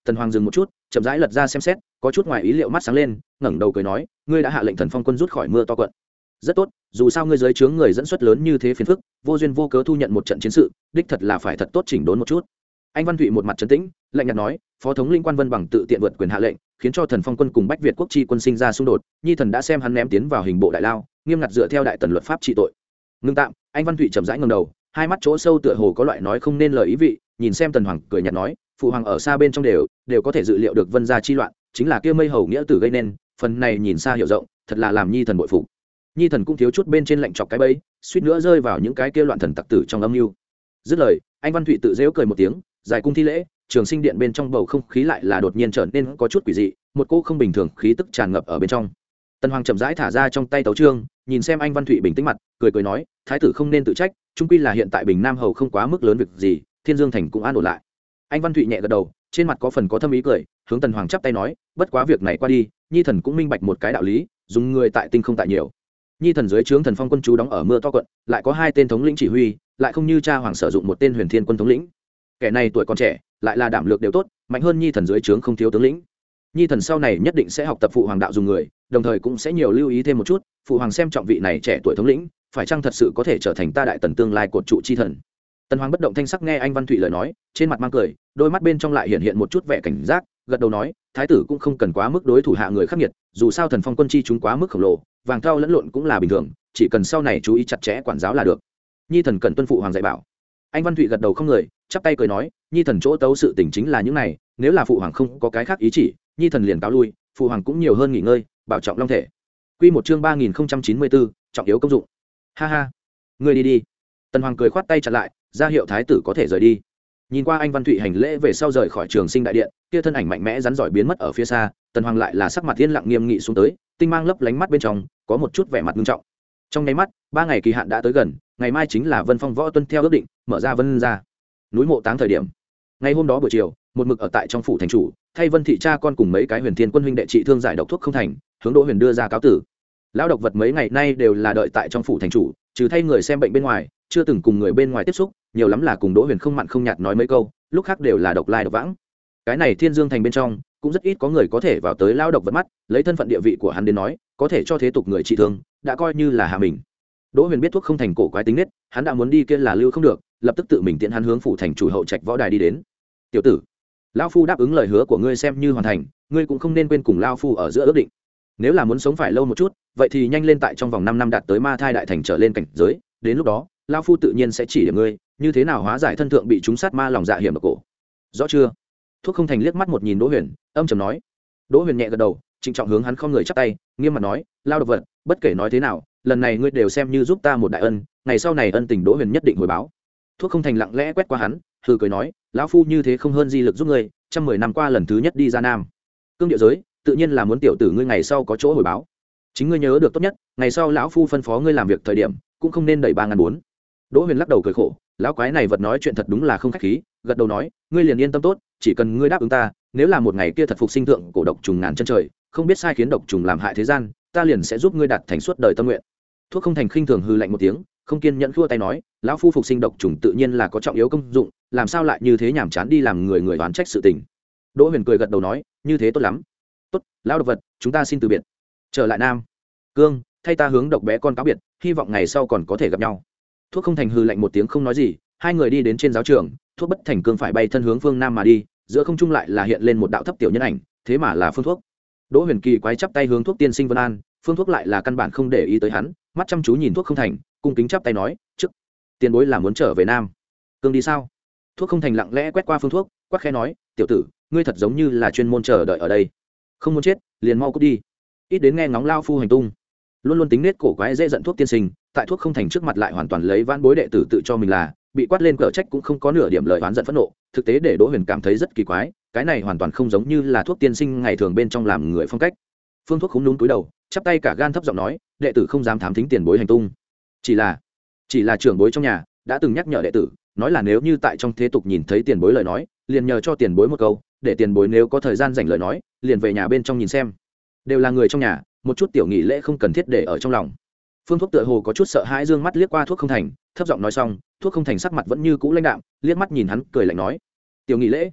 Tần Hoàng dừng một chút, chậm rãi lật ra xem xét, có chút ngoài ý liệu mắt sáng lên, ngẩng đầu cười nói, ngươi đã hạ lệnh Thần Phong quân rút khỏi mưa to quận. Rất tốt, dù sao ngươi dưới trướng người dẫn xuất lớn như thế phiền phức, vô duyên vô cớ thu nhận một trận chiến sự, đích thật là phải thật tốt chỉnh đốn một chút. Anh Văn Thụy một mặt trấn tĩnh, lạnh nhạt nói, phó thống lĩnh Quan Vân Bằng tự tiện vượt quyền hạ lệnh, khiến cho Thần Phong quân cùng Bách Việt quốc chi quân sinh ra xung đột, nhi thần đã xem hắn ném tiến vào hình bộ đại lao, nghiêm ngặt dựa theo đại tần luật pháp trị tội. Ngưng tạm, anh Văn Thụy chậm rãi ngẩng đầu, hai mắt chỗ sâu tựa hồ có loại nói không nên lời ý vị, nhìn xem Tần Hoàng cười nhạt nói, phụ hoàng ở xa bên trong đều đều có thể dự liệu được Vân gia chi loạn, chính là kia mây hầu nghĩa tử gây nên, phần này nhìn xa hiểu rộng, thật là làm nhi thần bội phục. Nhi thần cũng thiếu chút bên trên lạnh chọc cái bẫy, suýt nữa rơi vào những cái kia loạn thần tặc tử trong âm mưu. Dứt lời, anh Văn Thụy tự giễu cười một tiếng, giải cung thi lễ, Trường Sinh điện bên trong bầu không khí lại là đột nhiên trở nên có chút quỷ dị, một cô không bình thường khí tức tràn ngập ở bên trong. Tần Hoàng chậm rãi thả ra trong tay tấu chương, nhìn xem anh Văn Thụy bình tĩnh mặt, cười cười nói, thái tử không nên tự trách, chung quy là hiện tại Bình Nam hầu không quá mức lớn việc gì, Thiên Dương thành cũng an ổn lại. Anh Văn Thụy nhẹ gật đầu, trên mặt có phần có thâm ý cười, hướng Tần Hoàng chắp tay nói, bất quá việc này qua đi, nhi thần cũng minh bạch một cái đạo lý, dùng người tại tinh không tại nhiều. Nhi thần dưới trướng Thần Phong quân chú đóng ở mưa to quận, lại có hai tên thống lĩnh chỉ huy, lại không như cha hoàng sử dụng một tên Huyền Thiên quân thống lĩnh. Kẻ này tuổi còn trẻ, lại là đảm lược đều tốt, mạnh hơn nhi thần dưới trướng không thiếu tướng lĩnh. Nhi thần sau này nhất định sẽ học tập phụ hoàng đạo dùng người, đồng thời cũng sẽ nhiều lưu ý thêm một chút, phụ hoàng xem trọng vị này trẻ tuổi thống lĩnh, phải chăng thật sự có thể trở thành ta đại tần tương lai cột trụ chi thần. Tần Hoàng bất động thanh sắc nghe anh Văn Thụy lời nói, trên mặt mang cười, đôi mắt bên trong lại hiện hiện một chút vẻ cảnh giác, gật đầu nói, thái tử cũng không cần quá mức đối thủ hạ người khắc nghiệt, dù sao Thần Phong quân chi chúng quá mức khổng lồ, vàng thau lẫn lộn cũng là bình thường, chỉ cần sau này chú ý chặt chẽ quản giáo là được. Nhi thần cần tuân phụ hoàng dạy bảo. Anh Văn Thụy gật đầu không người, chắp tay cười nói, nhi thần chỗ tấu sự tình chính là những này, nếu là phụ hoàng không có cái khác ý chỉ, nhi thần liền cáo lui, phụ hoàng cũng nhiều hơn nghỉ ngơi, bảo trọng long thể. Quy một chương ba nghìn không trăm chín mươi bốn, trọng yếu công dụng. Ha ha, ngươi đi đi. Tần Hoàng cười khoát tay chặn lại, ra hiệu thái tử có thể rời đi. Nhìn qua anh Văn Thụy hành lễ về sau rời khỏi Trường Sinh đại điện, kia thân ảnh mạnh mẽ rắn giỏi biến mất ở phía xa, Tần Hoàng lại là sắc mặt yên lặng nghiêm nghị xuống tới, tinh mang lấp lánh mắt bên trong, có một chút vẻ mặt nghiêm trọng. Trong nháy mắt, ba ngày kỳ hạn đã tới gần, ngày mai chính là Vân Phong võ tuân theo ước định, mở ra Vân gia núi mộ táng thời điểm. Ngày hôm đó buổi chiều, một mực ở tại trong phủ thành chủ, thay Vân thị cha con cùng mấy cái Huyền Thiên quân huynh đệ trị thương giải độc thuốc không thành, hướng Đỗ Huyền đưa ra cáo tử. Lão độc vật mấy ngày nay đều là đợi tại trong phủ thành chủ, trừ thay người xem bệnh bên ngoài, chưa từng cùng người bên ngoài tiếp xúc, nhiều lắm là cùng Đỗ Huyền không mặn không nhạt nói mấy câu, lúc khác đều là độc lai độc vãng. Cái này Thiên Dương thành bên trong, cũng rất ít có người có thể vào tới lão độc vật mắt, lấy thân phận địa vị của hắn đến nói, có thể cho thế tục người trị thương, đã coi như là hạ mình. Đỗ Huyền biết thuốc không thành cổ quái tính nết, hắn đã muốn đi kia là lưu không được, lập tức tự mình tiện hắn hướng phủ thành chủ hậu trạch võ đài đi đến. "Tiểu tử, lão phu đáp ứng lời hứa của ngươi xem như hoàn thành, ngươi cũng không nên quên cùng lão phu ở giữa ước định. Nếu là muốn sống phải lâu một chút, vậy thì nhanh lên tại trong vòng năm năm đạt tới ma thai đại thành trở lên cảnh giới, đến lúc đó, lão phu tự nhiên sẽ chỉ điểm ngươi, như thế nào hóa giải thân thượng bị chúng sát ma lòng dạ hiểm độc cổ. Rõ chưa?" Thuốc không thành liếc mắt một nhìn Đỗ Huyền, âm trầm nói. Đỗ Huyền nhẹ gật đầu, trịnh trọng hướng hắn không người chắp tay, nghiêm mặt nói, "Lao độc vật, bất kể nói thế nào, lần này ngươi đều xem như giúp ta một đại ân, ngày sau này ân tình Đỗ Huyền nhất định hồi báo." Thuốc không thành lặng lẽ quét qua hắn, hừ cười nói, "Lão phu như thế không hơn di lực giúp ngươi, trăm mười năm qua lần thứ nhất đi ra Nam Cương địa giới, tự nhiên là muốn tiểu tử ngươi ngày sau có chỗ hồi báo. Chính ngươi nhớ được tốt nhất, ngày sau lão phu phân phó ngươi làm việc thời điểm, cũng không nên đẩy ba ngàn bốn." Đỗ Huyền lắc đầu cười khổ, lão quái này vật nói chuyện thật đúng là không khách khí, gật đầu nói, "Ngươi liền yên tâm tốt, chỉ cần ngươi đáp ứng ta, nếu là một ngày kia thật phục sinh thượng cổ độc trùng ngàn chân trời, không biết sai khiến độc trùng làm hại thế gian, ta liền sẽ giúp ngươi đạt thành suốt đời tâm nguyện." Thuốc không thành khinh thường hừ lạnh một tiếng, không kiên nhẫn khua tay nói, lão phu phục sinh độc trùng tự nhiên là có trọng yếu công dụng, làm sao lại như thế nhảm chán đi làm người người oán trách sự tình. Đỗ Huyền cười gật đầu nói, "Như thế tốt lắm. Tốt, lão độc vật, chúng ta xin từ biệt. Trở lại Nam Cương, thay ta hướng độc bé con cáo biệt, hy vọng ngày sau còn có thể gặp nhau." Thuốc không thành hừ lạnh một tiếng không nói gì, hai người đi đến trên giáo trường, Thuốc bất thành cương phải bay thân hướng phương Nam mà đi, giữa không trung lại là hiện lên một đạo thấp tiểu nhân ảnh, thế mà là Phương Thuốc. Đỗ Huyền kỳ quái chắp tay hướng Thuốc tiên sinh vân an, Phương Thuốc lại là căn bản không để ý tới hắn, mắt chăm chú nhìn Thuốc không thành, cung kính chắp tay nói, "Trước tiền bối là muốn trở về Nam Cương đi sao?" Thuốc không thành lặng lẽ quét qua Phương Thuốc, quắc khẽ nói, "Tiểu tử, ngươi thật giống như là chuyên môn chờ đợi ở đây, không muốn chết liền mau cút đi, ít đến nghe ngóng lao phu hành tung." Luôn luôn tính nết cổ quái dễ giận Thuốc tiên sinh, tại Thuốc không thành trước mặt lại hoàn toàn lấy vãn bối đệ tử tự cho mình là, bị quát lên cở trách cũng không có nửa điểm lời oán giận phẫn nộ, thực tế để Đỗ Huyền cảm thấy rất kỳ quái, cái này hoàn toàn không giống như là Thuốc tiên sinh ngày thường bên trong làm người phong cách. Phương Thuốc khúm núm cúi đầu, chắp tay cả gan thấp giọng nói, "Đệ tử không dám thám thính tiền bối hành tung, chỉ là chỉ là trưởng bối trong nhà đã từng nhắc nhở đệ tử, nói là nếu như tại trong thế tục nhìn thấy tiền bối lời nói, liền nhờ cho tiền bối một câu, để tiền bối nếu có thời gian rảnh lời nói, liền về nhà bên trong nhìn xem. Đều là người trong nhà, một chút tiểu nghỉ lễ không cần thiết để ở trong lòng." Phương Thuốc tựa hồ có chút sợ hãi dương mắt liếc qua Thuốc không thành, thấp giọng nói xong, Thuốc không thành sắc mặt vẫn như cũ lãnh đạm, liếc mắt nhìn hắn cười lạnh nói, "Tiểu nghỉ lễ?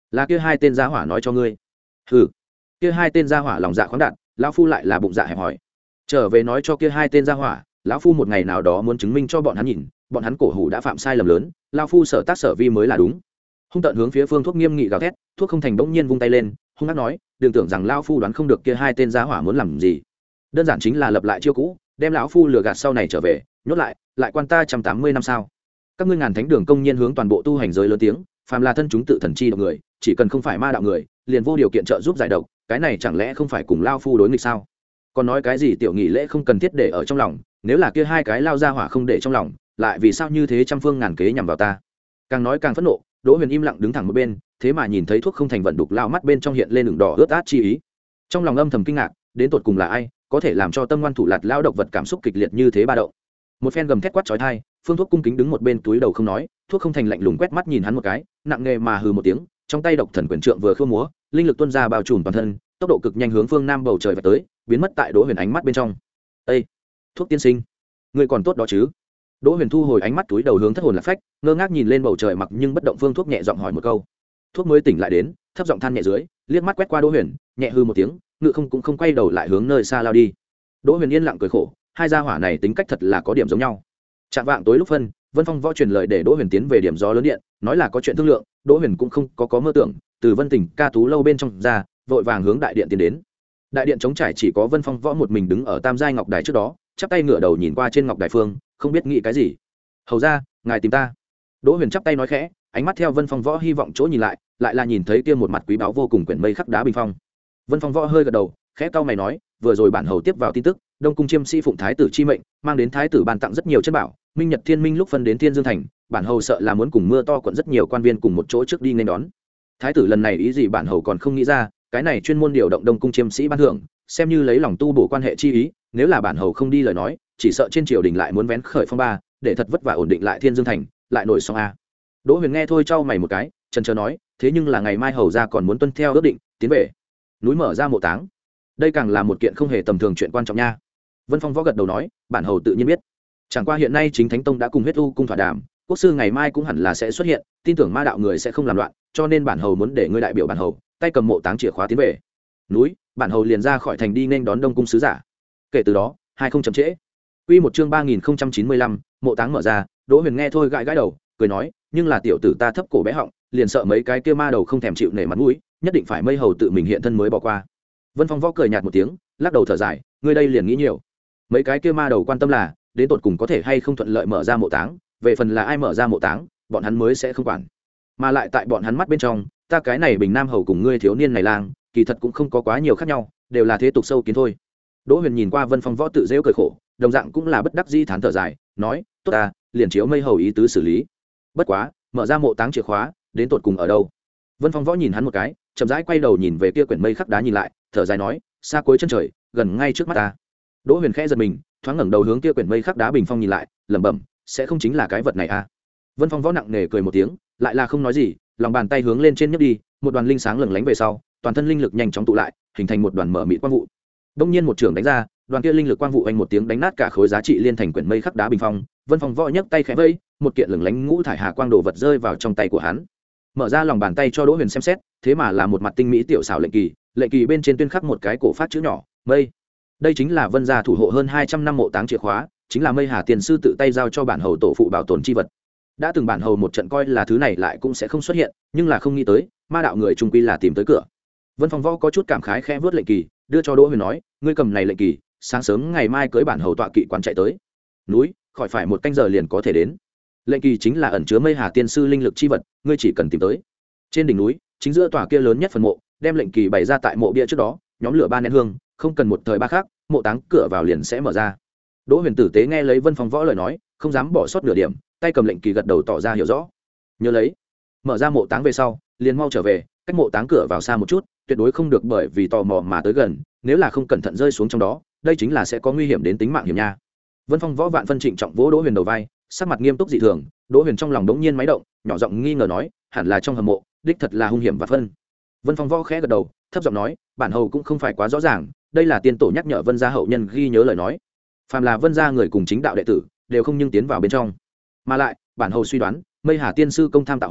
là kia hai tên gia hỏa nói cho ngươi. Hừ, kia hai tên gia hỏa lòng dạ khoáng đạt, lão phu lại là bụng dạ hẹp hòi. Trở về nói cho kia hai tên gia hỏa, lão phu một ngày nào đó muốn chứng minh cho bọn hắn nhìn, bọn hắn cổ hủ đã phạm sai lầm lớn, lão phu sở tác sở vi mới là đúng. Hung tợn hướng phía Phương Thuốc nghiêm nghị gào thét, Thuốc Không Thành bỗng nhiên vung tay lên, hung hăng nói, đừng tưởng rằng lão phu đoán không được kia hai tên gia hỏa muốn làm gì. Đơn giản chính là lập lại chiêu cũ, đem lão phu lừa gạt sau này trở về, nhốt lại, lại quan ta một trăm tám mươi năm sao? Các ngươi ngàn thánh đường công nhiên hướng toàn bộ tu hành giới lớn tiếng, phàm là thân chúng tự thần chi độc người, chỉ cần không phải ma đạo người, liền vô điều kiện trợ giúp giải độc, cái này chẳng lẽ không phải cùng lão phu đối nghịch sao? Còn nói cái gì tiểu nghị lễ không cần thiết để ở trong lòng, nếu là kia hai cái lao ra hỏa không để trong lòng, lại vì sao như thế trăm phương ngàn kế nhằm vào ta? Càng nói càng phẫn nộ, Đỗ Huyền im lặng đứng thẳng một bên, thế mà nhìn thấy Thuốc Không Thành vận đục lao mắt bên trong hiện lên đường đỏ ướt át chi ý. Trong lòng âm thầm kinh ngạc, đến tột cùng là ai có thể làm cho tâm ngoan thủ lạt lao độc vật cảm xúc kịch liệt như thế ba động. Một phen gầm thét quát chói tai, Phương Thuốc cung kính đứng một bên túi đầu không nói, Thuốc Không Thành lạnh lùng quét mắt nhìn hắn một cái, nặng nề mà hừ một tiếng, trong tay độc thần quyền trượng vừa khua múa, linh lực tuôn ra bao trùm toàn thân, tốc độ cực nhanh hướng phương nam bầu trời vạch tới, biến mất tại Đỗ Huyền ánh mắt bên trong. "Ê, Thuốc tiên sinh, ngươi còn tốt đó chứ?" Đỗ Huyền thu hồi ánh mắt túi đầu hướng thất hồn lạc phách, ngơ ngác nhìn lên bầu trời mặc nhưng bất động Phương Thuốc nhẹ giọng hỏi một câu. Thuốc mới tỉnh lại đến, thấp giọng than nhẹ dưới, liếc mắt quét qua Đỗ Huyền, nhẹ hư một tiếng, ngự không cũng không quay đầu lại hướng nơi xa lao đi. Đỗ Huyền yên lặng cười khổ, hai gia hỏa này tính cách thật là có điểm giống nhau. Trạng vạng tối lúc phân, Vân Phong Võ truyền lời để Đỗ Huyền tiến về điểm gió lớn điện, nói là có chuyện thương lượng, Đỗ Huyền cũng không có có mơ tưởng, từ Vân Tỉnh ca tú lâu bên trong ra, vội vàng hướng đại điện tiến đến. Đại điện trống trải chỉ có Vân Phong Võ một mình đứng ở tam giai ngọc đài trước đó, chắp tay ngửa đầu nhìn qua trên ngọc đài phương, không biết nghĩ cái gì. "Hầu ra, ngài tìm ta." Đỗ Huyền chắp tay nói khẽ, ánh mắt theo Vân Phong Võ hy vọng chỗ nhìn lại, lại là nhìn thấy kia một mặt quý báu vô cùng quyển mây khắc đá bình phong. Vân Phong Võ hơi gật đầu, khẽ cau mày nói, vừa rồi bản hầu tiếp vào tin tức, Đông cung chiêm sĩ phụng thái tử chi mệnh, mang đến thái tử ban tặng rất nhiều chất bảo, Minh Nhật Thiên Minh lúc phân đến Thiên Dương thành, bản hầu sợ là muốn cùng mưa to quận rất nhiều quan viên cùng một chỗ trước đi nên đón. Thái tử lần này ý gì bản hầu còn không nghĩ ra, cái này chuyên môn điều động Đông cung chiêm sĩ ban thưởng, xem như lấy lòng tu bổ quan hệ chi ý, nếu là bản hầu không đi lời nói, chỉ sợ trên triều đình lại muốn vén khởi phong ba, để thật vất vả ổn định lại Thiên Dương thành, lại nổi sóng a. Đỗ Huyền nghe thôi trao mày một cái, chần chờ nói, thế nhưng là ngày mai hầu ra còn muốn tuân theo ước định, tiến về núi mở ra mộ táng, đây càng là một kiện không hề tầm thường chuyện quan trọng nha. Vân Phong Võ gật đầu nói, bản hầu tự nhiên biết, chẳng qua hiện nay chính Thánh Tông đã cùng huyết u cung thỏa đàm, quốc sư ngày mai cũng hẳn là sẽ xuất hiện, tin tưởng ma đạo người sẽ không làm loạn, cho nên bản hầu muốn để ngươi đại biểu bản hầu, tay cầm mộ táng chìa khóa tiến về núi, bản hầu liền ra khỏi thành đi nên đón Đông cung sứ giả. Kể từ đó, hai không chậm trễ. Quy một chương ba nghìn không trăm chín mươi lăm, mộ táng mở ra, Đỗ Huyền nghe thôi gãi gãi đầu, cười nói, nhưng là tiểu tử ta thấp cổ bé họng, liền sợ mấy cái kia ma đầu không thèm chịu nể mặt mũi, nhất định phải mây hầu tự mình hiện thân mới bỏ qua. Vân Phong Võ cười nhạt một tiếng, lắc đầu thở dài, ngươi đây liền nghĩ nhiều. Mấy cái kia ma đầu quan tâm là đến tột cùng có thể hay không thuận lợi mở ra mộ táng, về phần là ai mở ra mộ táng, bọn hắn mới sẽ không quản. Mà lại tại bọn hắn mắt bên trong, ta cái này Bình Nam hầu cùng ngươi thiếu niên này lang, kỳ thật cũng không có quá nhiều khác nhau, đều là thế tục sâu kiến thôi. Đỗ Huyền nhìn qua Vân Phong Võ tự giễu cười khổ, đồng dạng cũng là bất đắc dĩ thán thở dài, nói, tốt ta, liền chiếu mây hầu ý tứ xử lý. Bất quá, mở ra mộ táng chìa khóa, đến tột cùng ở đâu? Vân Phong Võ nhìn hắn một cái, chậm rãi quay đầu nhìn về kia quyển mây khắc đá nhìn lại, thở dài nói, xa cuối chân trời, gần ngay trước mắt ta. Đỗ Huyền khẽ giật mình, thoáng ngẩng đầu hướng kia quyển mây khắc đá bình phong nhìn lại, lẩm bẩm, sẽ không chính là cái vật này à? Vân Phong Võ nặng nề cười một tiếng, lại là không nói gì, lòng bàn tay hướng lên trên nhấc đi, một đoàn linh sáng lừng lánh về sau, toàn thân linh lực nhanh chóng tụ lại, hình thành một đoàn mở mịt quang vụ. Đông nhiên một trường đánh ra, đoàn kia linh lực quang vụ anh một tiếng đánh nát cả khối giá trị liên thành quyển mây khắc đá bình phong. Vân Phong Võ nhấc tay khẽ vẫy, một kiện lừng lánh ngũ thải hà quang đồ vật rơi vào trong tay của hắn. Mở ra lòng bàn tay cho Đỗ Huyền xem xét, thế mà là một mặt tinh mỹ tiểu xảo lệnh kỳ, lệnh kỳ bên trên tuyên khắc một cái cổ phát chữ nhỏ, mây. Đây chính là Vân gia thủ hộ hơn hai trăm năm mộ táng chìa khóa, chính là Mây Hà tiền sư tự tay giao cho bản hầu tổ phụ bảo tồn chi vật. Đã từng bản hầu một trận coi là thứ này lại cũng sẽ không xuất hiện, nhưng là không nghĩ tới, ma đạo người trung quy là tìm tới cửa. Vân Phong Võ có chút cảm khái khẽ vớt lệnh kỳ, đưa cho Đỗ Huyền nói, ngươi cầm này lệnh kỳ, sáng sớm ngày mai cưới bản hầu tọa kỵ quan chạy tới núi, khỏi phải một canh giờ liền có thể đến. Lệnh kỳ chính là ẩn chứa Mây Hà tiên sư linh lực chi vật, ngươi chỉ cần tìm tới. Trên đỉnh núi, chính giữa tòa kia lớn nhất phần mộ, đem lệnh kỳ bày ra tại mộ bia trước đó, nhóm lửa ba nén hương, không cần một thời ba khác, mộ táng cửa vào liền sẽ mở ra. Đỗ Huyền tử tế nghe lấy Vân Phong Võ lời nói, không dám bỏ sót nửa điểm, tay cầm lệnh kỳ gật đầu tỏ ra hiểu rõ. Nhớ lấy, mở ra mộ táng về sau, liền mau trở về, cách mộ táng cửa vào xa một chút, tuyệt đối không được bởi vì tò mò mà tới gần, nếu là không cẩn thận rơi xuống trong đó, đây chính là sẽ có nguy hiểm đến tính mạng hiểm nha. Vân Phong Võ vạn phân trịnh trọng vỗ Đỗ Huyền đầu vai, sắc mặt nghiêm túc dị thường. Đỗ Huyền trong lòng đống nhiên máy động, nhỏ giọng nghi ngờ nói, hẳn là trong hầm mộ, đích thật là hung hiểm và phân. Vân Phong Võ khẽ gật đầu, thấp giọng nói, bản hầu cũng không phải quá rõ ràng, đây là tiên tổ nhắc nhở Vân gia hậu nhân ghi nhớ lời nói, phàm là Vân gia người cùng chính đạo đệ tử đều không nhưng tiến vào bên trong. Mà lại, bản hầu suy đoán, Mây Hà tiên sư công tham tạo hóa,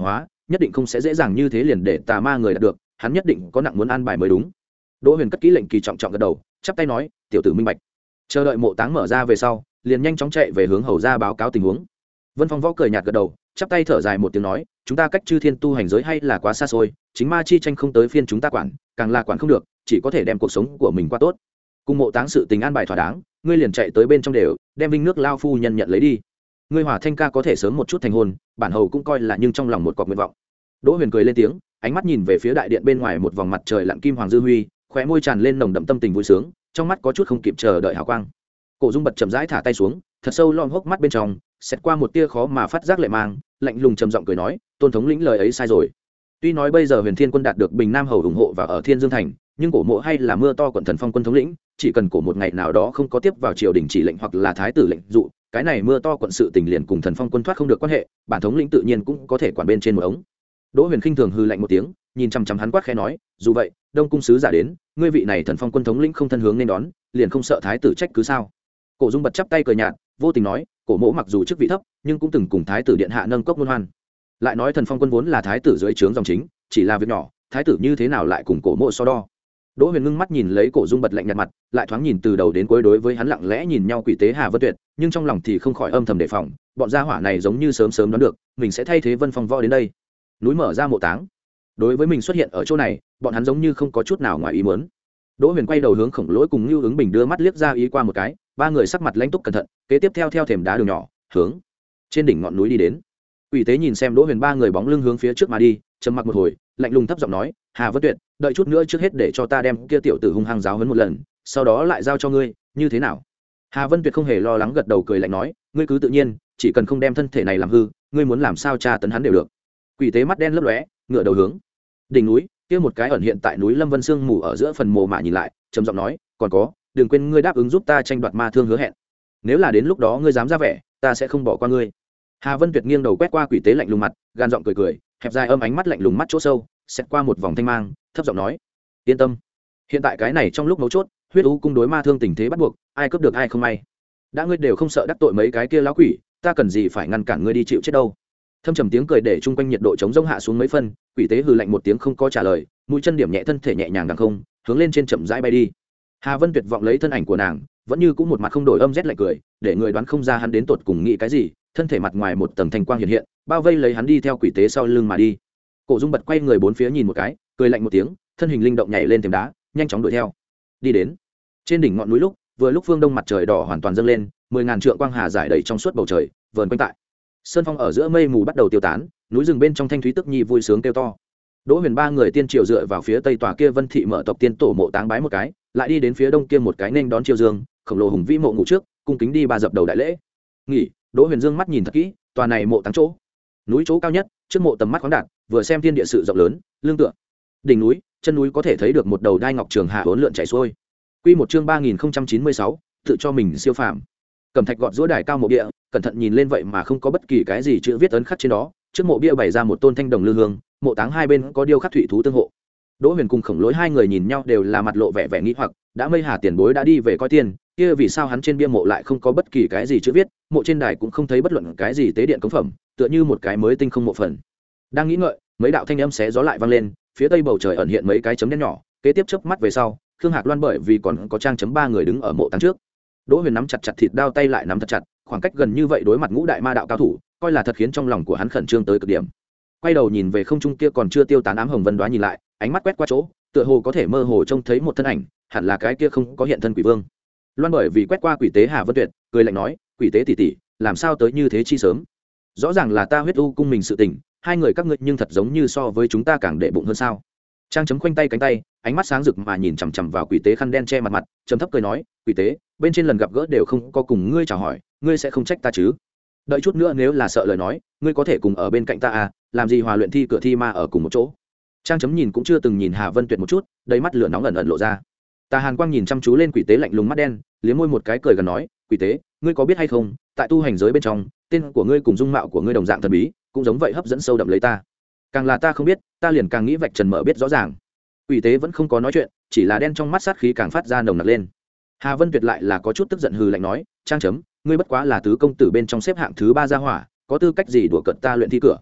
nhất định không sẽ dễ dàng như thế liền để tà ma người đạt được, hắn nhất định có nặng muốn an bài mới đúng. Đỗ Huyền cất kỹ lệnh kỳ trọng trọng gật đầu, chắp tay nói, tiểu tử minh bạch. Chờ đợi mộ táng mở ra về sau, liền nhanh chóng chạy về hướng hầu ra báo cáo tình huống. Vân Phong Võ cười nhạt gật đầu, chắp tay thở dài một tiếng nói, chúng ta cách chư thiên tu hành giới hay là quá xa xôi, chính ma chi tranh không tới phiên chúng ta quản, càng là quản không được, chỉ có thể đem cuộc sống của mình qua tốt. Cùng mộ táng sự tình an bài thỏa đáng, ngươi liền chạy tới bên trong đều, đem vinh nước lao phu nhân nhận lấy đi. Ngươi Hỏa Thanh ca có thể sớm một chút thành hôn, bản hầu cũng coi là nhưng trong lòng một cọc nguyện vọng. Đỗ Huyền cười lên tiếng, ánh mắt nhìn về phía đại điện bên ngoài một vòng mặt trời lặn kim hoàng dư huy, khóe môi tràn lên nồng đậm tâm tình vui sướng, trong mắt có chút không kịp chờ đợi hào quang. Cổ Dung bật chậm rãi thả tay xuống, thật sâu lom hốc mắt bên trong, xét qua một tia khó mà phát giác lệ mang, lạnh lùng trầm giọng cười nói, tôn thống lĩnh lời ấy sai rồi. Tuy nói bây giờ Huyền Thiên quân đạt được Bình Nam hầu ủng hộ và ở Thiên Dương thành, nhưng cổ mộ hay là mưa to quận Thần Phong quân thống lĩnh, chỉ cần cổ một ngày nào đó không có tiếp vào triều đình chỉ lệnh hoặc là thái tử lệnh dụ, cái này mưa to quận sự tình liền cùng Thần Phong quân thoát không được quan hệ, bản thống lĩnh tự nhiên cũng có thể quản bên trên một ống. Đỗ Huyền khinh thường hư lạnh một tiếng, nhìn chăm chăm hắn quát khẽ nói, dù vậy, Đông cung sứ giả đến, ngươi vị này Thần Phong quân thống lĩnh không thân hướng nên đón, liền không sợ thái tử trách cứ sao? Cổ Dung bật chắp tay cười nhạt, vô tình nói, cổ mỗ mặc dù chức vị thấp, nhưng cũng từng cùng thái tử điện hạ nâng cốc luân hoan. Lại nói Thần Phong quân vốn là thái tử dưới trướng dòng chính, chỉ là việc nhỏ, thái tử như thế nào lại cùng cổ mộ so đo? Đỗ Huyền ngưng mắt nhìn lấy Cổ Dung bật lạnh nhạt mặt, lại thoáng nhìn từ đầu đến cuối đối với hắn lặng lẽ nhìn nhau quỷ tế Hà Vân Tuyệt, nhưng trong lòng thì không khỏi âm thầm đề phòng, bọn gia hỏa này giống như sớm sớm đoán được, mình sẽ thay thế Vân Phong Võ đến đây. Núi mở ra mộ táng. Đối với mình xuất hiện ở chỗ này, bọn hắn giống như không có chút nào ngoài ý muốn. Đỗ Huyền quay đầu hướng Khổng Lỗi cùng Nưu Ứng Bình đưa mắt liếc ra ý qua một cái, ba người sắc mặt lãnh túc cẩn thận, kế tiếp theo theo thềm đá đường nhỏ, hướng trên đỉnh ngọn núi đi đến. Quỷ tế nhìn xem Đỗ Huyền ba người bóng lưng hướng phía trước mà đi, trầm mặc một hồi, lạnh lùng thấp giọng nói, Hà Vân Tuyệt, đợi chút nữa trước hết để cho ta đem kia tiểu tử hung hăng giáo huấn một lần, sau đó lại giao cho ngươi, như thế nào? Hà Vân Tuyệt không hề lo lắng gật đầu cười lạnh nói, ngươi cứ tự nhiên, chỉ cần không đem thân thể này làm hư, ngươi muốn làm sao tra tấn hắn đều được. Quỷ tế mắt đen lấp lóe, ngửa đầu hướng đỉnh núi, kia một cái ẩn hiện tại núi Lâm Vân Sương mù ở giữa phần mồ mả nhìn lại, trầm giọng nói, còn có, đừng quên ngươi đáp ứng giúp ta tranh đoạt ma thương hứa hẹn. Nếu là đến lúc đó ngươi dám ra vẻ, ta sẽ không bỏ qua ngươi. Hà Vân Tuyệt nghiêng đầu quét qua quỷ tế lạnh lùng mặt, gan giọng cười cười, hẹp dài âm ánh mắt lạnh lùng mắt chỗ sâu, xét qua một vòng thanh mang, thấp giọng nói, yên tâm, hiện tại cái này trong lúc mấu chốt, huyết u cung đối ma thương tình thế bắt buộc, ai cướp được ai không may. Đã ngươi đều không sợ đắc tội mấy cái kia lão quỷ, ta cần gì phải ngăn cản ngươi đi chịu chết đâu. Thâm trầm tiếng cười để chung quanh nhiệt độ chống rông hạ xuống mấy phân, quỷ tế hừ lạnh một tiếng không có trả lời, mũi chân điểm nhẹ thân thể nhẹ nhàng đằng không, hướng lên trên chậm rãi bay đi. Hà Vân Tuyệt vọng lấy thân ảnh của nàng, vẫn như cũng một mặt không đổi âm rét lạnh cười, để người đoán không ra hắn đến tột cùng nghĩ cái gì, thân thể mặt ngoài một tầng thanh quang hiện hiện, bao vây lấy hắn đi theo quỷ tế sau lưng mà đi. Cổ Dung bật quay người bốn phía nhìn một cái, cười lạnh một tiếng, thân hình linh động nhảy lên thềm đá, nhanh chóng đuổi theo. Đi đến trên đỉnh ngọn núi lúc, vừa lúc phương đông mặt trời đỏ hoàn toàn dâng lên, mười ngàn trượng quang hà giải đầy trong suốt bầu trời, vờn quanh tại sơn phong ở giữa mây mù bắt đầu tiêu tán, núi rừng bên trong thanh thúy tức nhi vui sướng kêu to. Đỗ Huyền ba người tiên triều dựa vào phía tây tòa kia Vân thị mở tộc tiên tổ mộ táng bái một cái, lại đi đến phía đông kia một cái nên đón triều dương, khổng lồ hùng vĩ mộ ngủ trước, cung kính đi ba dập đầu đại lễ. Nghỉ, Đỗ Huyền dương mắt nhìn thật kỹ, tòa này mộ táng chỗ, núi chỗ cao nhất, trước mộ tầm mắt khoáng đạt, vừa xem thiên địa sự rộng lớn, lương tựa đỉnh núi, chân núi có thể thấy được một đầu đai ngọc trường hạ uốn lượn chảy xuôi. Quy một chương ba nghìn không trăm chín mươi sáu, tự cho mình siêu phàm. Cẩm thạch gọt giũa đài cao mộ bia, cẩn thận nhìn lên vậy mà không có bất kỳ cái gì chữ viết ấn khắc trên đó, trước mộ bia bày ra một tôn thanh đồng lư hương, mộ táng hai bên có điêu khắc thủy thú tương hộ. Đỗ Huyền cùng Khổng Lỗi hai người nhìn nhau đều là mặt lộ vẻ vẻ nghi hoặc, đã Mây Hà tiền bối đã đi về coi tiền, kia vì sao hắn trên bia mộ lại không có bất kỳ cái gì chữ viết, mộ trên đài cũng không thấy bất luận cái gì tế điện cống phẩm, tựa như một cái mới tinh không mộ phần. Đang nghĩ ngợi, mấy đạo thanh âm xé gió lại vang lên, phía tây bầu trời ẩn hiện mấy cái chấm đen nhỏ, kế tiếp chớp mắt về sau, Khương Hạc Loan bởi vì còn có trang chấm ba người đứng ở mộ táng trước. Đỗ Huyền nắm chặt chặt thịt đao tay lại nắm thật chặt, khoảng cách gần như vậy đối mặt ngũ đại ma đạo cao thủ, coi là thật khiến trong lòng của hắn khẩn trương tới cực điểm. Quay đầu nhìn về không trung kia còn chưa tiêu tán ám hồng vân đoá nhìn lại, ánh mắt quét qua chỗ, tựa hồ có thể mơ hồ trông thấy một thân ảnh, hẳn là cái kia không có hiện thân quỷ vương. Loan bởi vì quét qua quỷ tế Hà Vân Tuyệt, cười lạnh nói, quỷ tế tỷ tỷ, làm sao tới như thế chi sớm? Rõ ràng là ta huyết u cung mình sự tình, hai người các ngươi nhưng thật giống như so với chúng ta càng đệ bụng hơn sao? Trang chấm khoanh tay cánh tay, ánh mắt sáng rực mà nhìn chằm chằm vào quỷ tế khăn đen che mặt mặt, trầm thấp cười nói, quỷ tế, bên trên lần gặp gỡ đều không có cùng ngươi chào hỏi, ngươi sẽ không trách ta chứ? Đợi chút nữa nếu là sợ lời nói, ngươi có thể cùng ở bên cạnh ta à, làm gì hòa luyện thi cửa thi ma ở cùng một chỗ. Trang chấm nhìn cũng chưa từng nhìn Hà Vân Tuyệt một chút, đầy mắt lửa nóng ẩn ẩn lộ ra. Tà Hàn Quang nhìn chăm chú lên quỷ tế lạnh lùng mắt đen, liếm môi một cái cười gần nói, quỷ tế, ngươi có biết hay không, tại tu hành giới bên trong, tên của ngươi cùng dung mạo của ngươi đồng dạng thần bí, cũng giống vậy hấp dẫn sâu đậm lấy ta. Càng là ta không biết, ta liền càng nghĩ vạch trần mở biết rõ ràng. Quỷ tế vẫn không có nói chuyện, chỉ là đen trong mắt sát khí càng phát ra nồng nặc lên. Hà Vân Tuyệt lại là có chút tức giận hừ lạnh nói, Trang chấm, ngươi bất quá là tứ công tử bên trong xếp hạng thứ ba gia hỏa, có tư cách gì đùa cợt ta luyện thi cửa?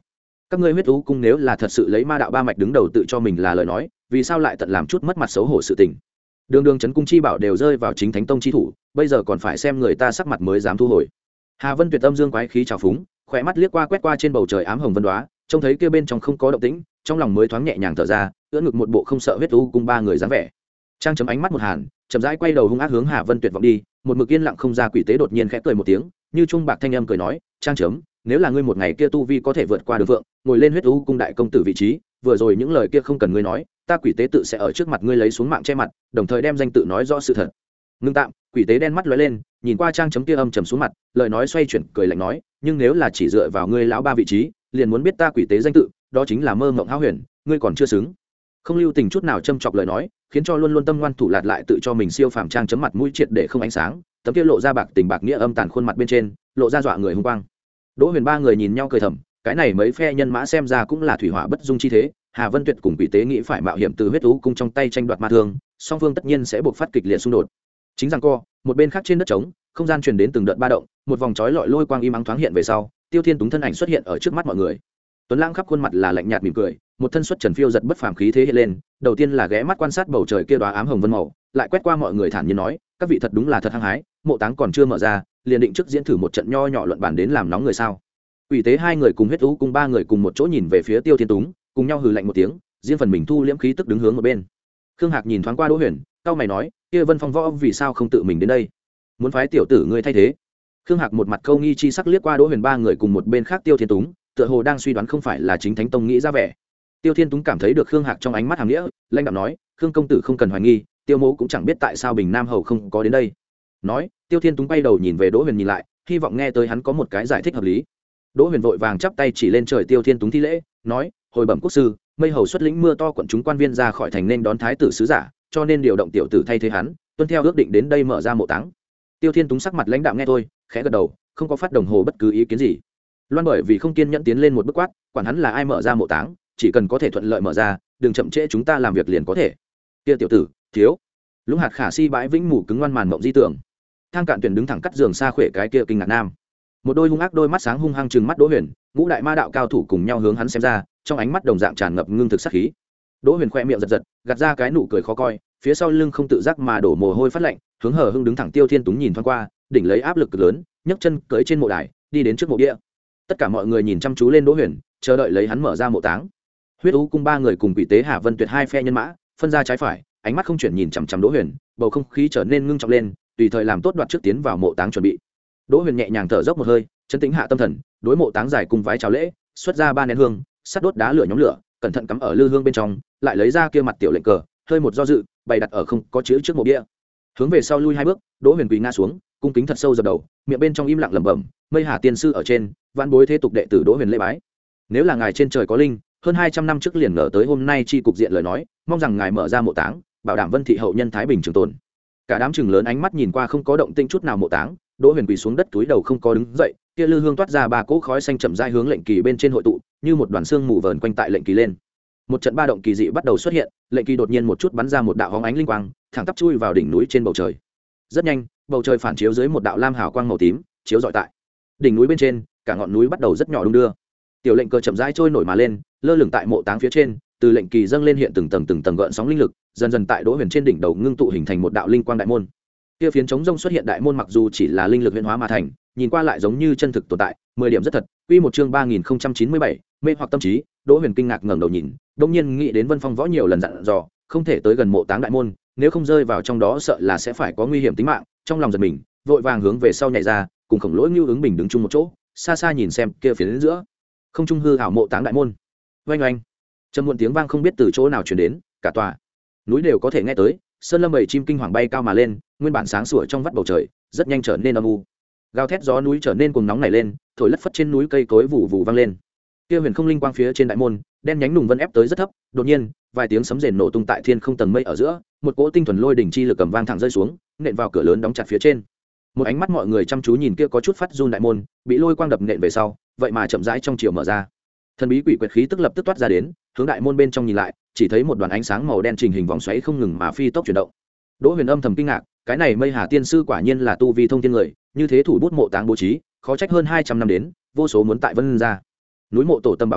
các ngươi huyết u cung nếu là thật sự lấy ma đạo ba mạch đứng đầu tự cho mình là lời nói, vì sao lại tận làm chút mất mặt xấu hổ sự tình? Đường đường chấn cung chi bảo đều rơi vào chính thánh tông chi thủ, bây giờ còn phải xem người ta sắc mặt mới dám thu hồi. Hà Vân Tuyệt âm dương quái khí trào phúng, khỏe mắt liếc qua quét qua trên bầu trời ám hồng vân đoá, trông thấy kia bên trong không có động tĩnh, trong lòng mới thoáng nhẹ nhàng thở ra, ưỡn ngực một bộ không sợ huyết u cung ba người dáng vẻ. Trang chấm ánh mắt một hàn, chậm rãi quay đầu hung ác hướng Hà Vân Tuyệt vọng đi, một mực yên lặng không ra quỷ tế đột nhiên khẽ cười một tiếng, như trung bạc thanh âm cười nói, Trang chấm, nếu là ngươi một ngày kia tu vi có thể vượt qua Đường Vượng, ngồi lên huyết u cung đại công tử vị trí, vừa rồi những lời kia không cần ngươi nói, ta quỷ tế tự sẽ ở trước mặt ngươi lấy xuống mạng che mặt, đồng thời đem danh tự nói rõ sự thật. Ngưng tạm, quỷ tế đen mắt lóe lên, nhìn qua Trang chấm kia âm trầm xuống mặt, lời nói xoay chuyển cười lạnh nói, nhưng nếu là chỉ dựa vào ngươi lão ba vị trí, liền muốn biết ta quỷ tế danh tự, đó chính là mơ mộng hão huyền, ngươi còn chưa xứng. Không lưu tình chút nào châm chọc lời nói, khiến cho luôn luôn tâm ngoan thủ lạt lại tự cho mình siêu phàm Trang chấm mặt mũi triệt để không ánh sáng, tấm kia lộ ra bạc tình bạc nghĩa âm tàn khuôn mặt bên trên, lộ ra dọa người hung quang. Đỗ Huyền ba người nhìn nhau cười thầm, cái này mấy phe nhân mã xem ra cũng là thủy hỏa bất dung chi thế. Hà Vân Tuyệt cùng quỷ tế nghĩ phải mạo hiểm từ huyết u cung trong tay tranh đoạt ma thương, song phương tất nhiên sẽ buộc phát kịch liệt xung đột. Chính rằng co, một bên khác trên đất trống, không gian truyền đến từng đợt ba động, một vòng chói lọi lôi quang im ắng thoáng hiện về sau, Tiêu Thiên Túng thân ảnh xuất hiện ở trước mắt mọi người. Tuấn Lãng khắp khuôn mặt là lạnh nhạt mỉm cười, một thân xuất trần phiêu giật bất phàm khí thế hiện lên, đầu tiên là ghé mắt quan sát bầu trời kia đóa ám hồng vân màu, lại quét qua mọi người thản nhiên nói, các vị thật đúng là thật hăng hái, mộ táng còn chưa mở ra, liền định trước diễn thử một trận nho nhỏ luận bản đến làm nóng người sao? Quỷ tế hai người cùng huyết u cung ba người cùng một chỗ nhìn về phía Tiêu Thiên Túng, cùng nhau hừ lạnh một tiếng, riêng phần mình thu liễm khí tức đứng hướng một bên. Khương Hạc nhìn thoáng qua Đỗ Huyền, cau mày nói, kia Vân Phong Võ vì sao không tự mình đến đây? Muốn phái tiểu tử ngươi thay thế? Khương Hạc một mặt câu nghi chi sắc liếc qua Đỗ Huyền ba người cùng một bên khác Tiêu Thiên Túng, tựa hồ đang suy đoán không phải là chính thánh tông nghĩ ra vẻ. Tiêu Thiên Túng cảm thấy được Khương Hạc trong ánh mắt hàm nghĩa, lanh đạm nói, Khương công tử không cần hoài nghi, Tiêu mỗ cũng chẳng biết tại sao Bình Nam hầu không có đến đây. Nói, Tiêu Thiên Túng quay đầu nhìn về Đỗ Huyền nhìn lại, hy vọng nghe tới hắn có một cái giải thích hợp lý. Đỗ Huyền vội vàng chắp tay chỉ lên trời Tiêu Thiên Túng thi lễ, nói, hồi bẩm quốc sư, mây hầu xuất lĩnh mưa to quận chúng quan viên ra khỏi thành nên đón thái tử sứ giả, cho nên điều động tiểu tử thay thế hắn, tuân theo ước định đến đây mở ra mộ táng. Tiêu Thiên Túng sắc mặt lãnh đạm nghe thôi, khẽ gật đầu, không có phát đồng hồ bất cứ ý kiến gì. Loan bởi vì không kiên nhẫn tiến lên một bước quát, quản hắn là ai mở ra mộ táng, chỉ cần có thể thuận lợi mở ra, đừng chậm trễ chúng ta làm việc liền có thể. Kia tiểu tử, thiếu. Lũng hạt khả si bãi vĩnh mù cứng ngoan màn mộng di tưởng. Thang Cạn Tuyển đứng thẳng cắt giường xa khuể cái kia kinh ngạc nam. Một đôi hung ác đôi mắt sáng hung hăng trừng mắt Đỗ Huyền, ngũ đại ma đạo cao thủ cùng nhau hướng hắn xem ra, trong ánh mắt đồng dạng tràn ngập ngưng thực sát khí. Đỗ Huyền khoe miệng giật giật, gạt ra cái nụ cười khó coi, phía sau lưng không tự giác mà đổ mồ hôi phát lạnh, hướng hờ hưng đứng thẳng Tiêu Thiên Túng nhìn thoáng qua, đỉnh lấy áp lực cực lớn, nhấc chân cưỡi trên mộ đài, đi đến trước mộ bia. Tất cả mọi người nhìn chăm chú lên Đỗ Huyền, chờ đợi lấy hắn mở ra mộ táng. Huyết u cung ba người cùng quỷ tế Hà Vân Tuyệt hai phe nhân mã, phân ra trái phải, ánh mắt không chuyển nhìn chằm chằm Đỗ Huyền, bầu không khí trở nên ngưng trọng lên, tùy thời làm tốt đoạt trước tiến vào mộ táng chuẩn bị. Đỗ Huyền nhẹ nhàng thở dốc một hơi, chấn tĩnh hạ tâm thần, đối mộ táng giải cùng vái chào lễ, xuất ra ba nén hương, sắt đốt đá lửa nhóm lửa, cẩn thận cắm ở lư hương bên trong, lại lấy ra kia mặt tiểu lệnh cờ, hơi một do dự, bày đặt ở không có chữ trước mộ bia. Hướng về sau lui hai bước, Đỗ Huyền quỳ ngã xuống, cung kính thật sâu dập đầu, miệng bên trong im lặng lẩm bẩm, Mây Hà tiên sư ở trên, vạn bối thế tục đệ tử Đỗ Huyền lễ bái. Nếu là ngài trên trời có linh, hơn hai trăm năm trước liền ngờ tới hôm nay chi cục diện lời nói, mong rằng ngài mở ra mộ táng, bảo đảm Vân thị hậu nhân thái bình trường tồn. Cả đám chừng lớn ánh mắt nhìn qua không có động tĩnh chút nào mộ táng, Đỗ Huyền quỳ xuống đất túi đầu không có đứng dậy, kia lư hương toát ra ba cỗ khói xanh chậm rãi hướng lệnh kỳ bên trên hội tụ, như một đoàn xương mù vờn quanh tại lệnh kỳ lên. Một trận ba động kỳ dị bắt đầu xuất hiện, lệnh kỳ đột nhiên một chút bắn ra một đạo hóng ánh linh quang, thẳng tắp chui vào đỉnh núi trên bầu trời. Rất nhanh, bầu trời phản chiếu dưới một đạo lam hào quang màu tím, chiếu rọi tại đỉnh núi bên trên, cả ngọn núi bắt đầu rất nhỏ đung đưa. Tiểu lệnh cờ chậm rãi trôi nổi mà lên, lơ lửng tại mộ táng phía trên, từ lệnh kỳ dâng lên hiện từng tầng từng tầng gợn sóng linh lực, dần dần tại Đỗ Huyền trên đỉnh đầu ngưng tụ hình thành một đạo linh quang đại môn. Kia phiến trống rông xuất hiện đại môn mặc dù chỉ là linh lực huyễn hóa mà thành, nhìn qua lại giống như chân thực tồn tại, mười điểm rất thật. Quy một chương ba nghìn không trăm chín mươi bảy, mê hoặc tâm trí, Đỗ Huyền kinh ngạc ngẩng đầu nhìn, đột nhiên nghĩ đến Vân Phong Võ nhiều lần dặn dò, không thể tới gần mộ táng đại môn, nếu không rơi vào trong đó sợ là sẽ phải có nguy hiểm tính mạng, trong lòng giật mình, vội vàng hướng về sau nhảy ra, cùng khổng lỗi Nưu ứng bình đứng chung một chỗ, xa xa nhìn xem kia phía đến giữa, không trung hư ảo mộ táng đại môn. Oanh oanh, trầm muộn tiếng vang không biết từ chỗ nào truyền đến, cả tòa núi đều có thể nghe tới, sơn lâm bầy chim kinh hoàng bay cao mà lên, nguyên bản sáng sủa trong vắt bầu trời rất nhanh trở nên âm u, gào thét gió núi trở nên cuồng nóng nảy lên, thổi lất phất trên núi cây cối vụ vụ vang lên. Kia huyền không linh quang phía trên đại môn, đen nhánh nùng vân ép tới rất thấp, đột nhiên vài tiếng sấm rền nổ tung tại thiên không tầng mây ở giữa, một cỗ tinh thuần lôi đỉnh chi lực cầm vang thẳng rơi xuống, nện vào cửa lớn đóng chặt phía trên. Một ánh mắt mọi người chăm chú nhìn kia có chút phát run đại môn, bị lôi quang đập nện về sau, vậy mà chậm rãi trong chiều mở ra. Thần bí quỷ quyệt khí tức lập tức toát ra đến, hướng đại môn bên trong nhìn lại, chỉ thấy một đoàn ánh sáng màu đen trình hình vòng xoáy không ngừng mà phi tốc chuyển động. Đỗ Huyền âm thầm kinh ngạc, cái này Mây Hà tiên sư quả nhiên là tu vi thông thiên người, như thế thủ bút mộ táng bố trí, khó trách hơn hai trăm năm đến, vô số muốn tại Vân gia núi mộ tổ tâm bảo người,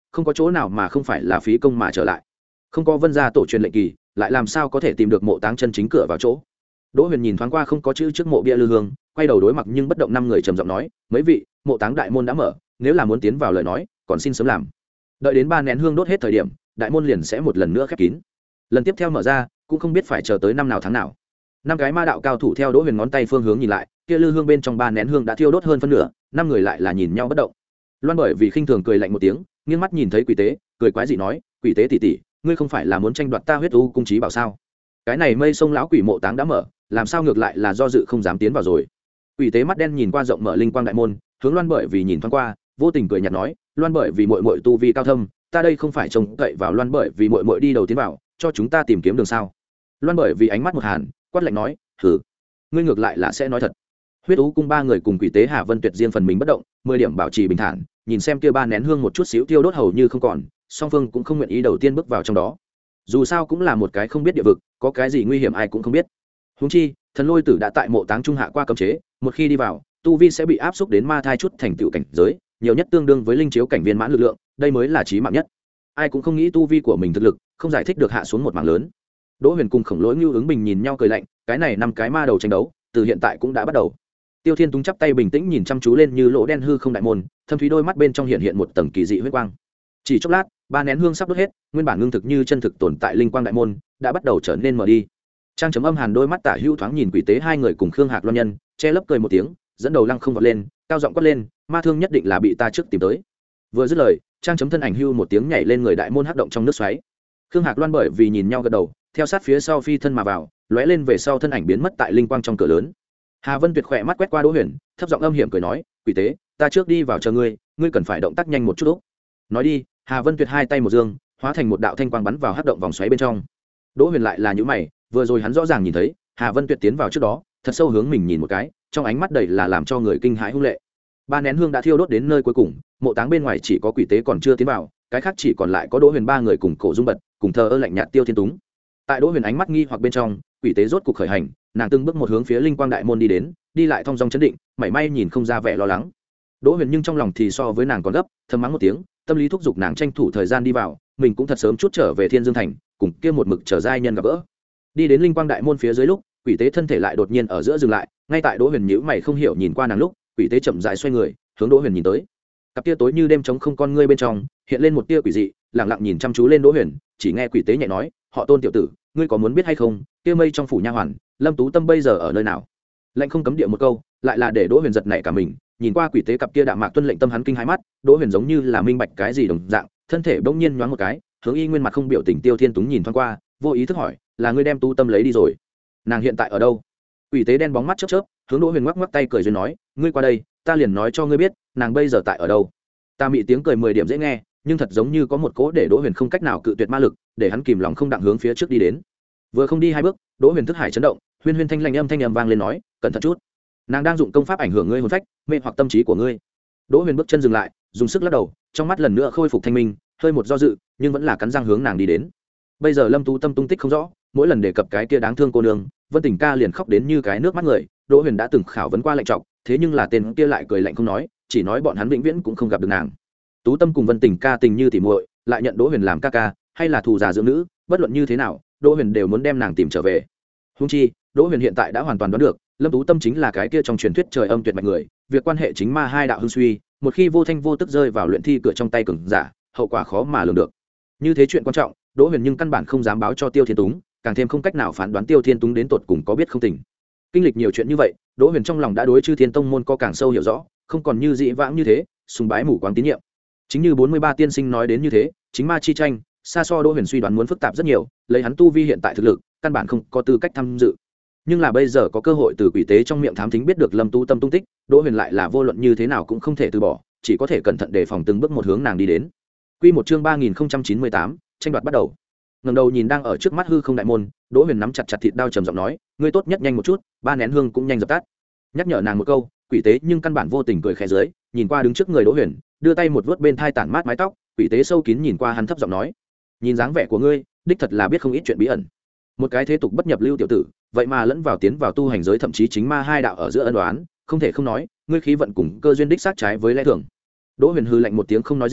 không có chỗ nào mà không phải là phí công mà trở lại. Không có Vân gia tổ truyền lệnh kỳ, lại làm sao có thể tìm được mộ táng chân chính cửa vào chỗ. Đỗ Huyền nhìn thoáng qua không có chữ trước mộ bia lư hương, quay đầu đối mặt nhưng bất động năm người trầm giọng nói, mấy vị, mộ táng đại môn đã mở, nếu là muốn tiến vào lời nói, còn xin sớm làm. Đợi đến ba nén hương đốt hết thời điểm, đại môn liền sẽ một lần nữa khép kín. Lần tiếp theo mở ra, cũng không biết phải chờ tới năm nào tháng nào. Năm cái ma đạo cao thủ theo Đỗ Huyền ngón tay phương hướng nhìn lại, kia lư hương bên trong ba nén hương đã thiêu đốt hơn phân nửa, năm người lại là nhìn nhau bất động. Loan bởi vì khinh thường cười lạnh một tiếng, nghiêng mắt nhìn thấy Quỷ Tế, cười quái dị nói, Quỷ Tế tỷ tỷ, ngươi không phải là muốn tranh đoạt ta huyết u cung trí bảo sao? Cái này mây sông lão quỷ mộ táng đã mở, làm sao ngược lại là do dự không dám tiến vào rồi. Quỷ Tế mắt đen nhìn qua rộng mở linh quang đại môn, hướng Loan bởi vì nhìn thoáng qua, vô tình cười nhạt nói, Loan bởi vì muội muội tu vi cao thâm, ta đây không phải trông cậy vào Loan bởi vì muội muội đi đầu tiến vào, cho chúng ta tìm kiếm đường sao? Loan bởi vì ánh mắt một hàn, quát lạnh nói, hừ, ngươi ngược lại là sẽ nói thật. Huyết u cung ba người cùng Quỷ Tế Hà Vân Tuyệt riêng phần mình bất động, mười điểm bảo trì bình thản, nhìn xem kia ba nén hương một chút xíu tiêu đốt hầu như không còn, song phương cũng không nguyện ý đầu tiên bước vào trong đó. Dù sao cũng là một cái không biết địa vực, có cái gì nguy hiểm ai cũng không biết. Huống chi, thần lôi tử đã tại mộ táng trung hạ qua cấm chế, một khi đi vào, tu vi sẽ bị áp xúc đến ma thai chút thành tựu cảnh giới, nhiều nhất tương đương với linh chiếu cảnh viên mãn lực lượng, đây mới là chí mạng nhất. Ai cũng không nghĩ tu vi của mình thực lực không giải thích được hạ xuống một mảng lớn. Đỗ Huyền cùng Khổng Lỗi Ngưu ứng bình nhìn nhau cười lạnh, cái này năm cái ma đầu tranh đấu, từ hiện tại cũng đã bắt đầu. Tiêu Thiên Túng chắp tay bình tĩnh nhìn chăm chú lên như lỗ đen hư không đại môn, thâm thúy đôi mắt bên trong hiện hiện một tầng kỳ dị huyết quang. Chỉ chốc lát, ba nén hương sắp đốt hết, nguyên bản ngưng thực như chân thực tồn tại linh quang đại môn đã bắt đầu trở nên mờ đi. Trang chấm âm hàn đôi mắt tả hữu thoáng nhìn Quỷ Tế hai người cùng Khương Hạc Loan Nhân, che lấp cười một tiếng, dẫn đầu lăng không vọt lên, cao giọng quát lên, ma thương nhất định là bị ta trước tìm tới. Vừa dứt lời, Trang chấm thân ảnh hưu một tiếng nhảy lên người đại môn hắc động trong nước xoáy. Khương Hạc Loan bởi vì nhìn nhau gật đầu, theo sát phía sau phi thân mà vào, lóe lên về sau thân ảnh biến mất tại linh quang trong cửa lớn. Hà Vân Tuyệt khỏe mắt quét qua Đỗ Huyền, thấp giọng âm hiểm cười nói, Quỷ Tế, ta trước đi vào chờ ngươi, ngươi cần phải động tác nhanh một chút úc. Nói đi, Hà Vân Tuyệt hai tay một dương, hóa thành một đạo thanh quang bắn vào hắc động vòng xoáy bên trong. Đỗ Huyền lại là nhíu mày, vừa rồi hắn rõ ràng nhìn thấy Hà Vân Tuyệt tiến vào trước đó, thật sâu hướng mình nhìn một cái, trong ánh mắt đầy là làm cho người kinh hãi hung lệ. Ba nén hương đã thiêu đốt đến nơi cuối cùng, mộ táng bên ngoài chỉ có Quỷ Tế còn chưa tiến vào, cái khác chỉ còn lại có Đỗ Huyền ba người cùng Cổ Dung Bật, cùng thờ ơ lạnh nhạt Tiêu Thiên Túng. Tại Đỗ Huyền ánh mắt nghi hoặc bên trong, Quỷ Tế rốt cục khởi hành, nàng từng bước một hướng phía linh quang đại môn đi đến, đi lại thong dong chấn định, mảy may nhìn không ra vẻ lo lắng. Đỗ Huyền nhưng trong lòng thì so với nàng còn gấp, thầm mắng một tiếng, tâm lý thúc giục nàng tranh thủ thời gian đi vào, mình cũng thật sớm chút trở về Thiên Dương thành, cùng kia một mực trở giai nhân gặp gỡ. Đi đến linh quang đại môn phía dưới lúc, Quỷ Tế thân thể lại đột nhiên ở giữa dừng lại, ngay tại Đỗ Huyền nhíu mày không hiểu nhìn qua nàng lúc, Quỷ Tế chậm rãi xoay người, hướng Đỗ Huyền nhìn tới. Cặp tia tối như đêm trống không con ngươi bên trong, hiện lên một tia quỷ dị, lặng lặng nhìn chăm chú lên Đỗ Huyền, chỉ nghe Quỷ Tế nhẹ nói, "Họ Tôn tiểu tử, ngươi có muốn biết hay không, kia mây trong phủ nha hoàn, Lâm Tú Tâm bây giờ ở nơi nào?" Lệnh không cấm địa một câu, lại là để Đỗ Huyền giật nảy cả mình, nhìn qua Quỷ Tế cặp kia đạm mạc tuân lệnh tâm hắn kinh hãi mắt, Đỗ Huyền giống như là minh bạch cái gì đồng dạng, thân thể bỗng nhiên nhoáng một cái, hướng y nguyên mặt không biểu tình Tiêu Thiên Túng nhìn thoáng qua, vô ý thức hỏi, "Là ngươi đem Tu Tâm lấy đi rồi? Nàng hiện tại ở đâu?" Quỷ Tế đen bóng mắt chớp chớp, hướng Đỗ Huyền ngoắc ngoắc tay cười duyên nói, "Ngươi qua đây, ta liền nói cho ngươi biết, nàng bây giờ tại ở đâu." Ta mị tiếng cười mười điểm dễ nghe, nhưng thật giống như có một cỗ để Đỗ Huyền không cách nào cự tuyệt ma lực, để hắn kìm lòng không đặng hướng phía trước đi đến. Vừa không đi hai bước, Đỗ Huyền thức hải chấn động, huyên huyên thanh lanh âm thanh âm vang lên nói, "Cẩn thận chút, nàng đang dụng công pháp ảnh hưởng ngươi hồn phách, mê hoặc tâm trí của ngươi." Đỗ Huyền bước chân dừng lại, dùng sức lắc đầu, trong mắt lần nữa khôi phục thanh minh, hơi một do dự, nhưng vẫn là cắn răng hướng nàng đi đến. Bây giờ Lâm Tú Tâm tung tích không rõ, mỗi lần đề cập cái kia đáng thương cô nương, Vân Tình ca liền khóc đến như cái nước mắt người. Đỗ Huyền đã từng khảo vấn qua lạnh trọng, thế nhưng là tên kia lại cười lạnh không nói, chỉ nói bọn hắn vĩnh viễn cũng không gặp được nàng. Tú Tâm cùng Vân Tình ca tình như tỉ muội, lại nhận Đỗ Huyền làm ca ca, hay là thù già dưỡng nữ, bất luận như thế nào, Đỗ Huyền đều muốn đem nàng tìm trở về. Huống chi, Đỗ Huyền hiện tại đã hoàn toàn đoán được, Lâm Tú Tâm chính là cái kia trong truyền thuyết trời âm tuyệt mạch người, việc quan hệ chính ma hai đạo hưng suy, một khi vô thanh vô tức rơi vào luyện thi cửa trong tay cường giả, hậu quả khó mà lường được. Như thế chuyện quan trọng, Đỗ Huyền nhưng căn bản không dám báo cho Tiêu Thiên Túng, càng thêm không cách nào phán đoán Tiêu Thiên Túng đến tột cùng có biết không tình. Kinh lịch nhiều chuyện như vậy, Đỗ Huyền trong lòng đã đối Chư Thiên Tông môn có càng sâu hiểu rõ, không còn như dị vãng như thế, sùng bái mù quáng tín nhiệm. Chính như bốn mươi ba tiên sinh nói đến như thế, chính ma chi tranh, xa so Đỗ Huyền suy đoán muốn phức tạp rất nhiều, lấy hắn tu vi hiện tại thực lực, căn bản không có tư cách tham dự. Nhưng là bây giờ có cơ hội từ Quỷ Tế trong miệng thám thính biết được Lâm Tú Tâm tung tích, Đỗ Huyền lại là vô luận như thế nào cũng không thể từ bỏ, chỉ có thể cẩn thận đề phòng từng bước một hướng nàng đi đến. Quy một chương ba nghìn không trăm chín mươi tám, tranh đoạt bắt đầu. Ngẩng đầu nhìn đang ở trước mắt hư không đại môn, Đỗ Huyền nắm chặt chặt thịt đao trầm giọng nói, ngươi tốt nhất nhanh một chút, ba nén hương cũng nhanh dập tắt. Nhắc nhở nàng một câu, Quỷ Tế nhưng căn bản vô tình cười khẽ dưới, nhìn qua đứng trước người Đỗ Huyền, đưa tay một vuốt bên thai tản mát mái tóc, Quỷ Tế sâu kín nhìn qua hắn thấp giọng nói, nhìn dáng vẻ của ngươi, đích thật là biết không ít chuyện bí ẩn. Một cái thế tục bất nhập lưu tiểu tử, vậy mà lẫn vào tiến vào tu hành giới, thậm chí chính ma hai đạo ở giữa ân oán, không thể không nói, ngươi khí vận cùng cơ duyên đích xác trái với lẽ thường. Đỗ Huyền hư lạnh một tiếng không nói gì,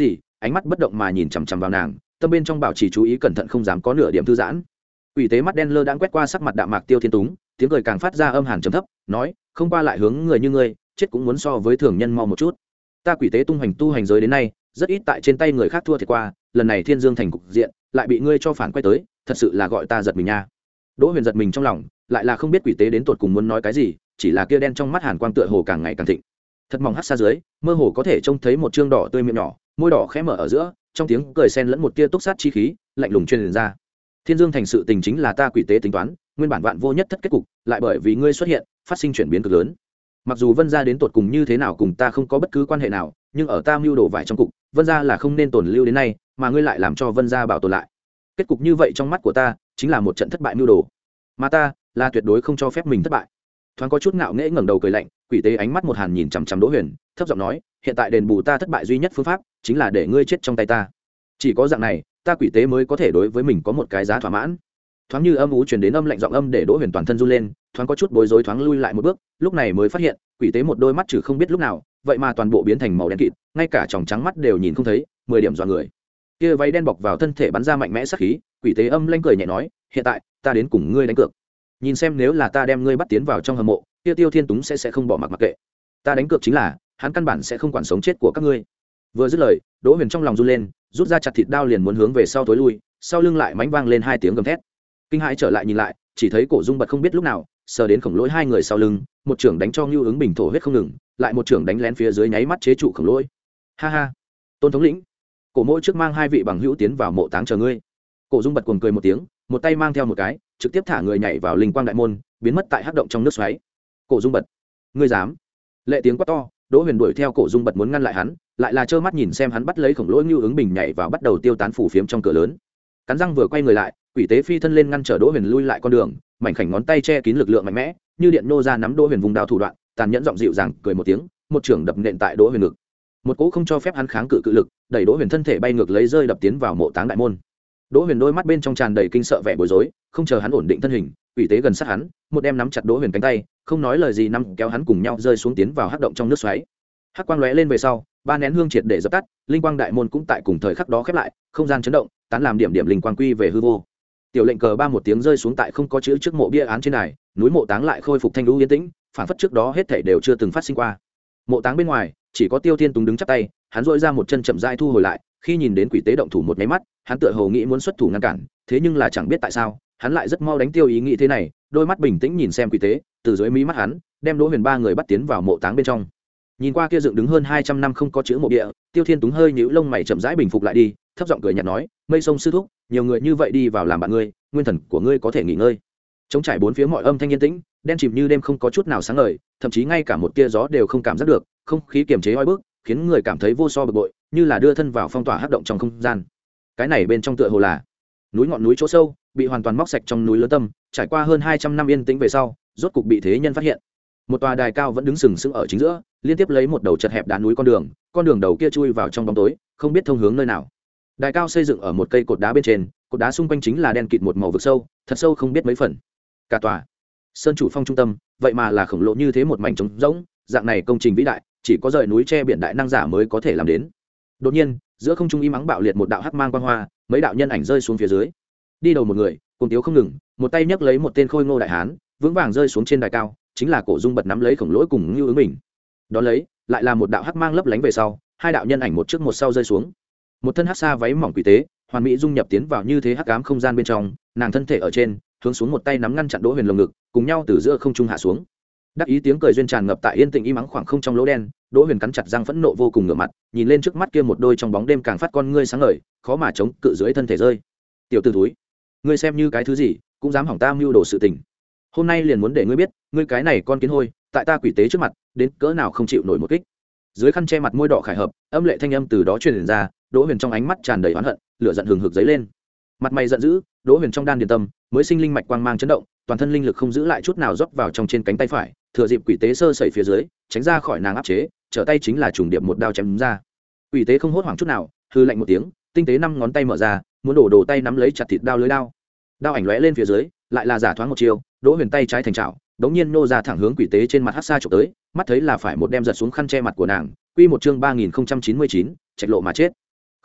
ánh mắt bất động mà nhìn chằm chằm vào nàng, tâm bên trong bảo trì chú ý cẩn thận không dám có nửa điểm thư giãn. Quỷ tế mắt đen lơ đãng quét qua sắc mặt đạm mạc Tiêu Thiên Túng, tiếng cười càng phát ra âm hàn trầm thấp, nói, không qua lại hướng người như ngươi, chết cũng muốn so với thường nhân mau một chút. Ta quỷ tế tung hoành tu hành giới đến nay, rất ít tại trên tay người khác thua thiệt qua, lần này Thiên Dương thành cục diện, lại bị ngươi cho phản quay tới, thật sự là gọi ta giật mình nha. Đỗ Huyền giật mình trong lòng, lại là không biết quỷ tế đến tột cùng muốn nói cái gì, chỉ là kia đen trong mắt hàn quang tựa hồ càng ngày càng thịnh. Thật mỏng hắt xa dưới, mơ hồ có thể trông thấy một trương đỏ tươi miệng nhỏ, môi đỏ khẽ mở ở giữa, trong tiếng cười xen lẫn một tia túc sát chi khí, lạnh lùng truyền ra. Thiên Dương thành sự tình chính là ta quỷ tế tính toán, nguyên bản vạn vô nhất thất kết cục, lại bởi vì ngươi xuất hiện, phát sinh chuyển biến cực lớn. Mặc dù Vân gia đến tột cùng như thế nào cùng ta không có bất cứ quan hệ nào, nhưng ở ta mưu đồ vải trong cục, Vân gia là không nên tồn lưu đến nay, mà ngươi lại làm cho Vân gia bảo tồn lại. Kết cục như vậy trong mắt của ta, chính là một trận thất bại mưu đồ. Mà ta, là tuyệt đối không cho phép mình thất bại. Thoáng có chút ngạo nghễ ngẩng đầu cười lạnh, quỷ tế ánh mắt một hàn nhìn chằm chằm Đỗ Huyền, thấp giọng nói, hiện tại đền bù ta thất bại duy nhất phương pháp, chính là để ngươi chết trong tay ta. Chỉ có dạng này, ta quỷ tế mới có thể đối với mình có một cái giá thỏa mãn. Thoáng như âm ú truyền đến âm lạnh giọng âm để Đỗ Huyền toàn thân run lên, thoáng có chút bối rối thoáng lui lại một bước, lúc này mới phát hiện, quỷ tế một đôi mắt trừ không biết lúc nào, vậy mà toàn bộ biến thành màu đen kịt, ngay cả tròng trắng mắt đều nhìn không thấy, mười điểm dọa người. Kia váy đen bọc vào thân thể bắn ra mạnh mẽ sát khí, quỷ tế âm lanh cười nhẹ nói, hiện tại, ta đến cùng ngươi đánh cược. Nhìn xem nếu là ta đem ngươi bắt tiến vào trong hầm mộ, kia Tiêu Thiên Túng sẽ sẽ không bỏ mặc mặc kệ. Ta đánh cược chính là, hắn căn bản sẽ không quản sống chết của các ngươi. Vừa dứt lời, Đỗ Huyền trong lòng run lên, rút ra chặt thịt đao liền muốn hướng về sau tối lui, sau lưng lại mánh vang lên hai tiếng gầm thét. Kinh hãi trở lại nhìn lại, chỉ thấy Cổ Dung Bật không biết lúc nào sờ đến khổng lỗi hai người sau lưng, một trưởng đánh cho Ngưu Ứng Bình thổ huyết không ngừng, lại một trưởng đánh lén phía dưới nháy mắt chế trụ khổng lỗi. Ha ha, Tôn thống lĩnh, Cổ Mỗ trước mang hai vị bằng hữu tiến vào mộ táng chờ ngươi. Cổ Dung Bật cuồng cười một tiếng, một tay mang theo một cái, trực tiếp thả người nhảy vào linh quang đại môn, biến mất tại hắc động trong nước xoáy. Cổ Dung Bật, ngươi dám? Lệ tiếng quát to, Đỗ Huyền đuổi theo Cổ Dung Bật muốn ngăn lại hắn, lại là trơ mắt nhìn xem hắn bắt lấy khổng lỗi Ngưu Ứng Bình nhảy vào bắt đầu tiêu tán phủ phiếm trong cửa lớn. Cắn răng vừa quay người lại, quỷ tế phi thân lên ngăn trở Đỗ Huyền lui lại con đường, mảnh khảnh ngón tay che kín lực lượng mạnh mẽ, như điện nô ra nắm Đỗ Huyền vùng đao thủ đoạn, tàn nhẫn giọng dịu dàng cười một tiếng, một trưởng đập nện tại Đỗ Huyền ngực. Một cỗ không cho phép hắn kháng cự cự lực, đẩy Đỗ Huyền thân thể bay ngược lấy rơi đập tiến vào mộ táng đại môn. Đỗ Huyền đôi mắt bên trong tràn đầy kinh sợ vẻ bối rối, không chờ hắn ổn định thân hình, quỷ tế gần sát hắn, một đem nắm chặt Đỗ Huyền cánh tay, không nói lời gì nắm kéo hắn cùng nhau rơi xuống tiến vào hắc động trong nước xoáy. Hắc quang lóe lên về sau, ba nén hương triệt để dập tắt, linh quang đại môn cũng tại cùng thời khắc đó khép lại, không gian chấn động, tán làm điểm điểm linh quang quy về hư vô. Tiểu lệnh cờ ba một tiếng rơi xuống tại không có chữ trước mộ bia án trên đài, núi mộ táng lại khôi phục thanh lũ yên tĩnh, phản phất trước đó hết thảy đều chưa từng phát sinh qua. Mộ táng bên ngoài, chỉ có Tiêu Thiên Túng đứng chắp tay, hắn duỗi ra một chân chậm rãi thu hồi lại, khi nhìn đến quỷ tế động thủ một cái mắt, hắn tựa hồ nghĩ muốn xuất thủ ngăn cản, thế nhưng là chẳng biết tại sao, hắn lại rất mau đánh tiêu ý nghĩ thế này, đôi mắt bình tĩnh nhìn xem quỷ tế, từ dưới mí mắt hắn, đem Đỗ Huyền ba người bắt tiến vào mộ táng bên trong. Nhìn qua kia dựng đứng hơn hai trăm năm không có chữ mộ địa, Tiêu Thiên Túng hơi nhíu lông mày chậm rãi bình phục lại đi, thấp giọng cười nhạt nói, Mây Sông sư thúc, nhiều người như vậy đi vào làm bạn ngươi, nguyên thần của ngươi có thể nghỉ ngơi. Trống trải bốn phía mọi âm thanh yên tĩnh, đen chìm như đêm không có chút nào sáng ngời, thậm chí ngay cả một tia gió đều không cảm giác được, không khí kiềm chế oi bức, khiến người cảm thấy vô so bực bội, như là đưa thân vào phong tỏa hắc động trong không gian. Cái này bên trong tựa hồ là núi ngọn núi chỗ sâu, bị hoàn toàn móc sạch trong núi lớn tâm, trải qua hơn hai trăm năm yên tĩnh về sau, rốt cục bị thế nhân phát hiện. Một tòa đài cao vẫn đứng sừng sững ở chính giữa, liên tiếp lấy một đầu chật hẹp đá núi con đường, con đường đầu kia chui vào trong bóng tối, không biết thông hướng nơi nào. Đài cao xây dựng ở một cây cột đá bên trên, cột đá xung quanh chính là đen kịt một màu vực sâu, thật sâu không biết mấy phần. Cả tòa sơn chủ phong trung tâm, vậy mà là khổng lồ như thế một mảnh trống rỗng, dạng này công trình vĩ đại, chỉ có rời núi che biển đại năng giả mới có thể làm đến. Đột nhiên, giữa không trung im ắng bạo liệt một đạo hắc mang quang hoa, mấy đạo nhân ảnh rơi xuống phía dưới. Đi đầu một người, cùng tiếu không ngừng, một tay nhấc lấy một tên khôi ngô đại hán, vững vàng rơi xuống trên đài cao, chính là Cổ Dung Bật nắm lấy khổng lỗi cùng Ngưu Ứng Bình. Đó lấy, lại là một đạo hắc mang lấp lánh về sau, hai đạo nhân ảnh một trước một sau rơi xuống. Một thân hắc sa váy mỏng quỷ tế, hoàn mỹ dung nhập tiến vào như thế hắc ám không gian bên trong, nàng thân thể ở trên, hướng xuống một tay nắm ngăn chặn Đỗ Huyền lồng ngực, cùng nhau từ giữa không trung hạ xuống. Đắc ý tiếng cười duyên tràn ngập tại yên tĩnh im ắng khoảng không trong lỗ đen, Đỗ Huyền cắn chặt răng phẫn nộ vô cùng ngửa mặt, nhìn lên trước mắt kia một đôi trong bóng đêm càng phát con ngươi sáng ngời, khó mà chống cự dưới thân thể rơi. Tiểu tử thúi, ngươi xem như cái thứ gì, cũng dám hỏng ta mưu đồ sự tình. Hôm nay liền muốn để ngươi biết, ngươi cái này con kiến hôi, tại ta quỷ tế trước mặt, đến cỡ nào không chịu nổi một kích. Dưới khăn che mặt môi đỏ khải hợp, âm lệ thanh âm từ đó truyền ra, Đỗ Huyền trong ánh mắt tràn đầy oán hận, lửa giận hừng hực dấy lên. Mặt mày giận dữ, Đỗ Huyền trong đan điền tâm, mới sinh linh mạch quang mang chấn động, toàn thân linh lực không giữ lại chút nào rót vào trong trên cánh tay phải, thừa dịp quỷ tế sơ sẩy phía dưới, tránh ra khỏi nàng áp chế, trở tay chính là trùng điệp một đao chém ra. Quỷ tế không hốt hoảng chút nào, hư lạnh một tiếng, tinh tế năm ngón tay mở ra, muốn đổ đổ tay nắm lấy chặt thịt đao lưới đao. Đao ảnh lóe lên phía dưới, lại là giả thoáng một chiều, Đỗ Huyền tay trái thành chảo, đống nhiên nô ra thẳng hướng quỷ tế trên mặt hắc sa chụp tới, mắt thấy là phải một đem giật xuống khăn che mặt của nàng. Quy một chương ba nghìn không trăm chín mươi chín, trạch lộ mà chết.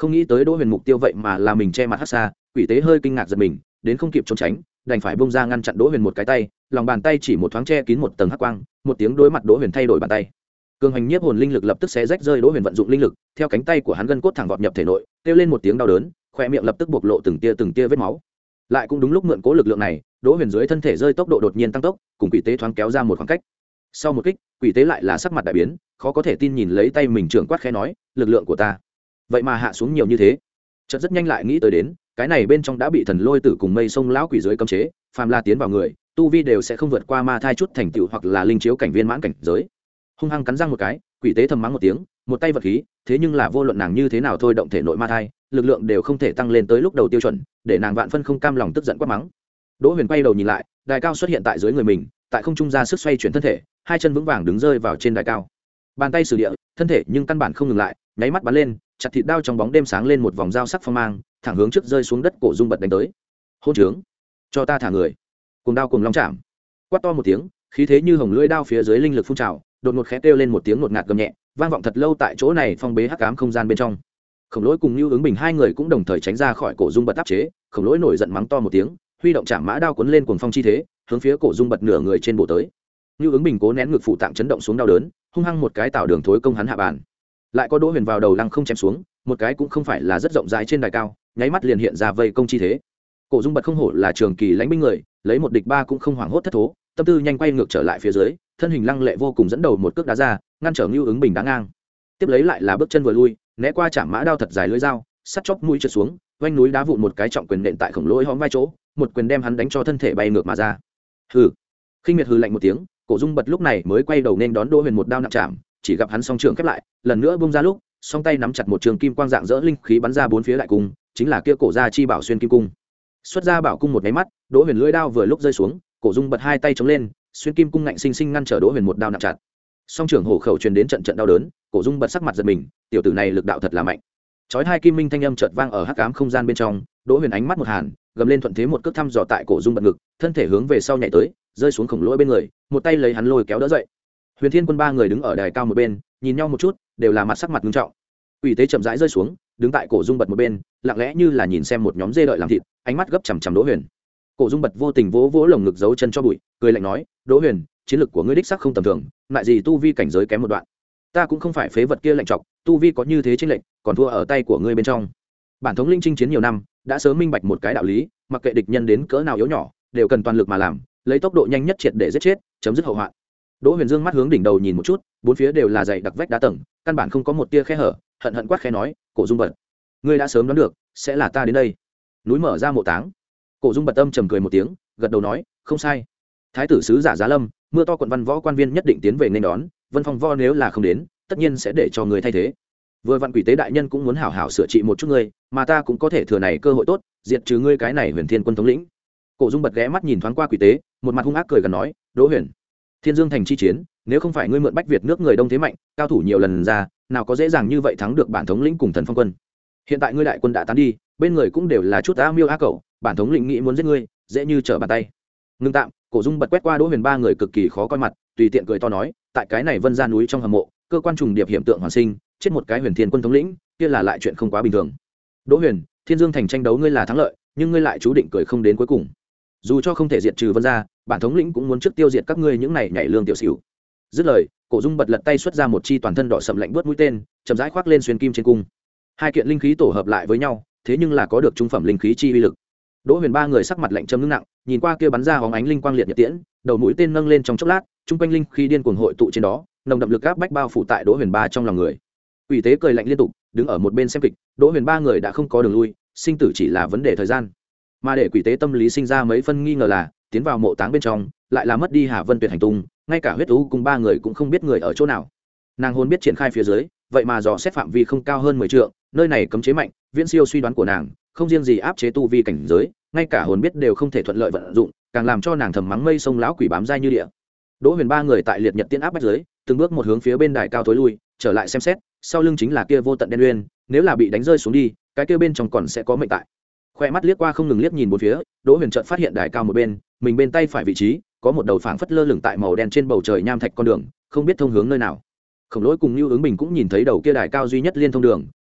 Không nghĩ tới Đỗ Huyền mục tiêu vậy mà là mình che mặt hắc xa, quỷ tế hơi kinh ngạc giật mình, đến không kịp trốn tránh, đành phải bung ra ngăn chặn Đỗ Huyền một cái tay, lòng bàn tay chỉ một thoáng che kín một tầng hắc quang, một tiếng đối mặt Đỗ Huyền thay đổi bàn tay. Cường hành nhiếp hồn linh lực lập tức xé rách rơi Đỗ Huyền vận dụng linh lực, theo cánh tay của hắn gân cốt thẳng vọt nhập thể nội, kêu lên một tiếng đau đớn, khóe miệng lập tức bộc lộ từng tia từng tia vết máu. Lại cũng đúng lúc mượn cố lực lượng này, Đỗ Huyền dưới thân thể rơi tốc độ đột nhiên tăng tốc, cùng quỷ tế thoáng kéo ra một khoảng cách. Sau một kích, quỷ tế lại là sắc mặt đại biến, khó có thể tin nhìn lấy tay mình trưởng quát khẽ nói, lực lượng của ta vậy mà hạ xuống nhiều như thế. Chợt rất nhanh lại nghĩ tới đến, cái này bên trong đã bị thần lôi tử cùng mây sông lão quỷ dưới cấm chế, phàm la tiến vào người, tu vi đều sẽ không vượt qua ma thai chút thành tựu hoặc là linh chiếu cảnh viên mãn cảnh giới. Hung hăng cắn răng một cái, quỷ tế thầm mắng một tiếng, một tay vật khí, thế nhưng là vô luận nàng như thế nào thôi động thể nội ma thai, lực lượng đều không thể tăng lên tới lúc đầu tiêu chuẩn, để nàng vạn phân không cam lòng tức giận quát mắng. Đỗ Huyền quay đầu nhìn lại, đài cao xuất hiện tại dưới người mình, tại không trung ra sức xoay chuyển thân thể, hai chân vững vàng đứng rơi vào trên đài cao. Bàn tay sử địa, thân thể nhưng căn bản không ngừng lại, nháy mắt bắn lên, chặt thịt đao trong bóng đêm sáng lên một vòng dao sắc phong mang, thẳng hướng trước rơi xuống đất cổ dung bật đánh tới. Hôn trướng, cho ta thả người. Cùng đao cùng long chạm. Quát to một tiếng, khí thế như hồng lưỡi đao phía dưới linh lực phun trào, đột ngột khẽ kêu lên một tiếng ngột ngạt gầm nhẹ, vang vọng thật lâu tại chỗ này phong bế hắc ám không gian bên trong. Khổng Lỗi cùng Nưu Ứng Bình hai người cũng đồng thời tránh ra khỏi cổ dung bật áp chế, Khổng Lỗi nổi giận mắng to một tiếng, huy động chạm mã đao cuốn lên cuồng phong chi thế, hướng phía cổ dung bật nửa người trên bổ tới. Nưu Ứng Bình cố nén ngực phụ tạng chấn động xuống đau đớn, hung hăng một cái tạo đường thối công hắn hạ bàn. Lại có Đỗ Huyền vào đầu lăng không chém xuống, một cái cũng không phải là rất rộng rãi trên đài cao, nháy mắt liền hiện ra vây công chi thế. Cổ dung bật không hổ là trường kỳ lãnh binh người, lấy một địch ba cũng không hoảng hốt thất thố, tâm tư nhanh quay ngược trở lại phía dưới, thân hình lăng lệ vô cùng dẫn đầu một cước đá ra, ngăn trở Nưu Ứng Bình đá ngang. Tiếp lấy lại là bước chân vừa lui, né qua chạm mã đao thật dài lưỡi dao, sắt chóp mũi trượt xuống, oanh núi đá vụn một cái trọng quyền nện tại Khổng Lỗi hõm vai chỗ, một quyền đem hắn đánh cho thân thể bay ngược mà ra. Hừ. Khinh miệt hừ lạnh một tiếng, cổ dung bật lúc này mới quay đầu nên đón Đỗ Huyền một đao nặng chạm, chỉ gặp hắn song trường khép lại, lần nữa bung ra lúc, song tay nắm chặt một trường kim quang dạng dỡ linh khí bắn ra bốn phía đại cung, chính là kia cổ gia chi bảo xuyên kim cung. Xuất ra bảo cung một cái mắt, Đỗ Huyền lưỡi đao vừa lúc rơi xuống, cổ dung bật hai tay chống lên, xuyên kim cung ngạnh sinh sinh ngăn trở Đỗ Huyền một đao nặng chặt. Song trưởng hổ khẩu truyền đến trận trận đau đớn, cổ dung bật sắc mặt giật mình, tiểu tử này lực đạo thật là mạnh. Chói hai kim minh thanh âm chợt vang ở hắc ám không gian bên trong, Đỗ Huyền ánh mắt một hàn, gầm lên thuận thế một cước thăm dò tại cổ dung bật ngực, thân thể hướng về sau nhảy tới, rơi xuống Khổng Lỗi bên người, một tay lấy hắn lôi kéo đỡ dậy. Huyền Thiên Quân ba người đứng ở đài cao một bên, nhìn nhau một chút, đều là mặt sắc mặt nghiêm trọng. Quỷ tế chậm rãi rơi xuống, đứng tại cổ dung bật một bên, lặng lẽ như là nhìn xem một nhóm dê đợi làm thịt, ánh mắt gấp chằm chằm Đỗ Huyền. Cổ dung bật vô tình vỗ vỗ lồng ngực giấu chân cho bụi, cười lạnh nói, Đỗ Huyền, chiến lực của ngươi đích sắc không tầm thường, lại gì tu vi cảnh giới kém một đoạn. Ta cũng không phải phế vật kia lạnh trọc, tu vi có như thế chênh lệch, còn thua ở tay của ngươi bên trong. Bản thống linh chinh chiến nhiều năm, đã sớm minh bạch một cái đạo lý, mặc kệ địch nhân đến cỡ nào yếu nhỏ, đều cần toàn lực mà làm, lấy tốc độ nhanh nhất triệt để giết chết, chấm dứt hậu hoạn. Đỗ Huyền dương mắt hướng đỉnh đầu nhìn một chút, bốn phía đều là dày đặc vách đá tầng, căn bản không có một tia khe hở, hận hận quát khẽ nói, cổ dung bật, ngươi đã sớm đoán được, sẽ là ta đến đây. Núi mở ra mộ táng. Cổ dung bật âm trầm cười một tiếng, gật đầu nói, không sai. Thái tử sứ giả Giá Lâm, mưa to quận văn võ quan viên nhất định tiến về nên đón, Vân Phong Võ nếu là không đến, tất nhiên sẽ để cho người thay thế. Vừa vạn quỷ tế đại nhân cũng muốn hảo hảo sửa trị một chút ngươi, mà ta cũng có thể thừa này cơ hội tốt, diệt trừ ngươi cái này Huyền Thiên Quân thống lĩnh. Cổ dung bật ghé mắt nhìn thoáng qua quỷ tế, một mặt hung ác cười gần nói, Đỗ Huyền, Thiên Dương thành chi chiến, nếu không phải ngươi mượn Bách Việt nước người đông thế mạnh, cao thủ nhiều lần ra, nào có dễ dàng như vậy thắng được bản thống lĩnh cùng Thần Phong quân. Hiện tại ngươi đại quân đã tán đi, bên người cũng đều là chút a miêu a cẩu, bản thống lĩnh nghĩ muốn giết ngươi, dễ như trở bàn tay. Ngưng tạm, cổ dung bật quét qua Đỗ Huyền ba người cực kỳ khó coi mặt, tùy tiện cười to nói, tại cái này Vân gia núi trong hầm mộ, cơ quan trùng điệp hiện tượng hoàn sinh, chết một cái Huyền Thiên Quân thống lĩnh, kia là lại chuyện không quá bình thường. Đỗ Huyền, Thiên Dương thành tranh đấu ngươi là thắng lợi, nhưng ngươi lại chú định cười không đến cuối cùng. Dù cho không thể diệt trừ Vân gia, bản thống lĩnh cũng muốn trước tiêu diệt các ngươi những này nhảy lương tiểu xỉu. Dứt lời, cổ dung bật lật tay xuất ra một chi toàn thân đỏ sậm lạnh buốt mũi tên, chậm rãi khoác lên xuyên kim trên cung. Hai kiện linh khí tổ hợp lại với nhau, thế nhưng là có được trung phẩm linh khí chi uy lực. Đỗ Huyền ba người sắc mặt lạnh châm ngưng nặng, nhìn qua kia bắn ra hóng ánh linh quang liệt nhật tiễn, đầu mũi tên nâng lên trong chốc lát, trung quanh linh khí điên cuồng hội tụ trên đó, nồng đậm lực áp bách bao phủ tại Đỗ Huyền ba trong lòng người. Quỷ tế cười lạnh liên tục, đứng ở một bên xem kịch, Đỗ Huyền ba người đã không có đường lui, sinh tử chỉ là vấn đề thời gian. Mà để quỷ tế tâm lý sinh ra mấy phân nghi ngờ là, tiến vào mộ táng bên trong, lại là mất đi Hà Vân Tuyệt hành tung, ngay cả huyết thú cùng ba người cũng không biết người ở chỗ nào. Nàng hồn biết triển khai phía dưới, vậy mà dò xét phạm vi không cao hơn mười trượng, nơi này cấm chế mạnh, viễn siêu suy đoán của nàng, không riêng gì áp chế tu vi cảnh giới, ngay cả hồn biết đều không thể thuận lợi vận dụng, càng làm cho nàng thầm mắng mây sông lão quỷ bám dai như địa. Đỗ Huyền ba người tại liệt nhật tiễn áp bách dưới, từng bước một hướng phía bên đài cao tối lui, trở lại xem xét, sau lưng chính là kia vô tận đen uyên, nếu là bị đánh rơi xuống đi, cái kia bên trong còn sẽ có mệnh tại. Khoe mắt liếc qua không ngừng liếc nhìn bốn phía, Đỗ Huyền chợt phát hiện đài cao một bên, mình bên tay phải vị trí, có một đầu phảng phất lơ lửng tại màu đen trên bầu trời nham thạch con đường, không biết thông hướng nơi nào. Khổng Lỗi cùng Nưu Ứng Bình cũng nhìn thấy đầu kia đài cao duy nhất liên thông đường,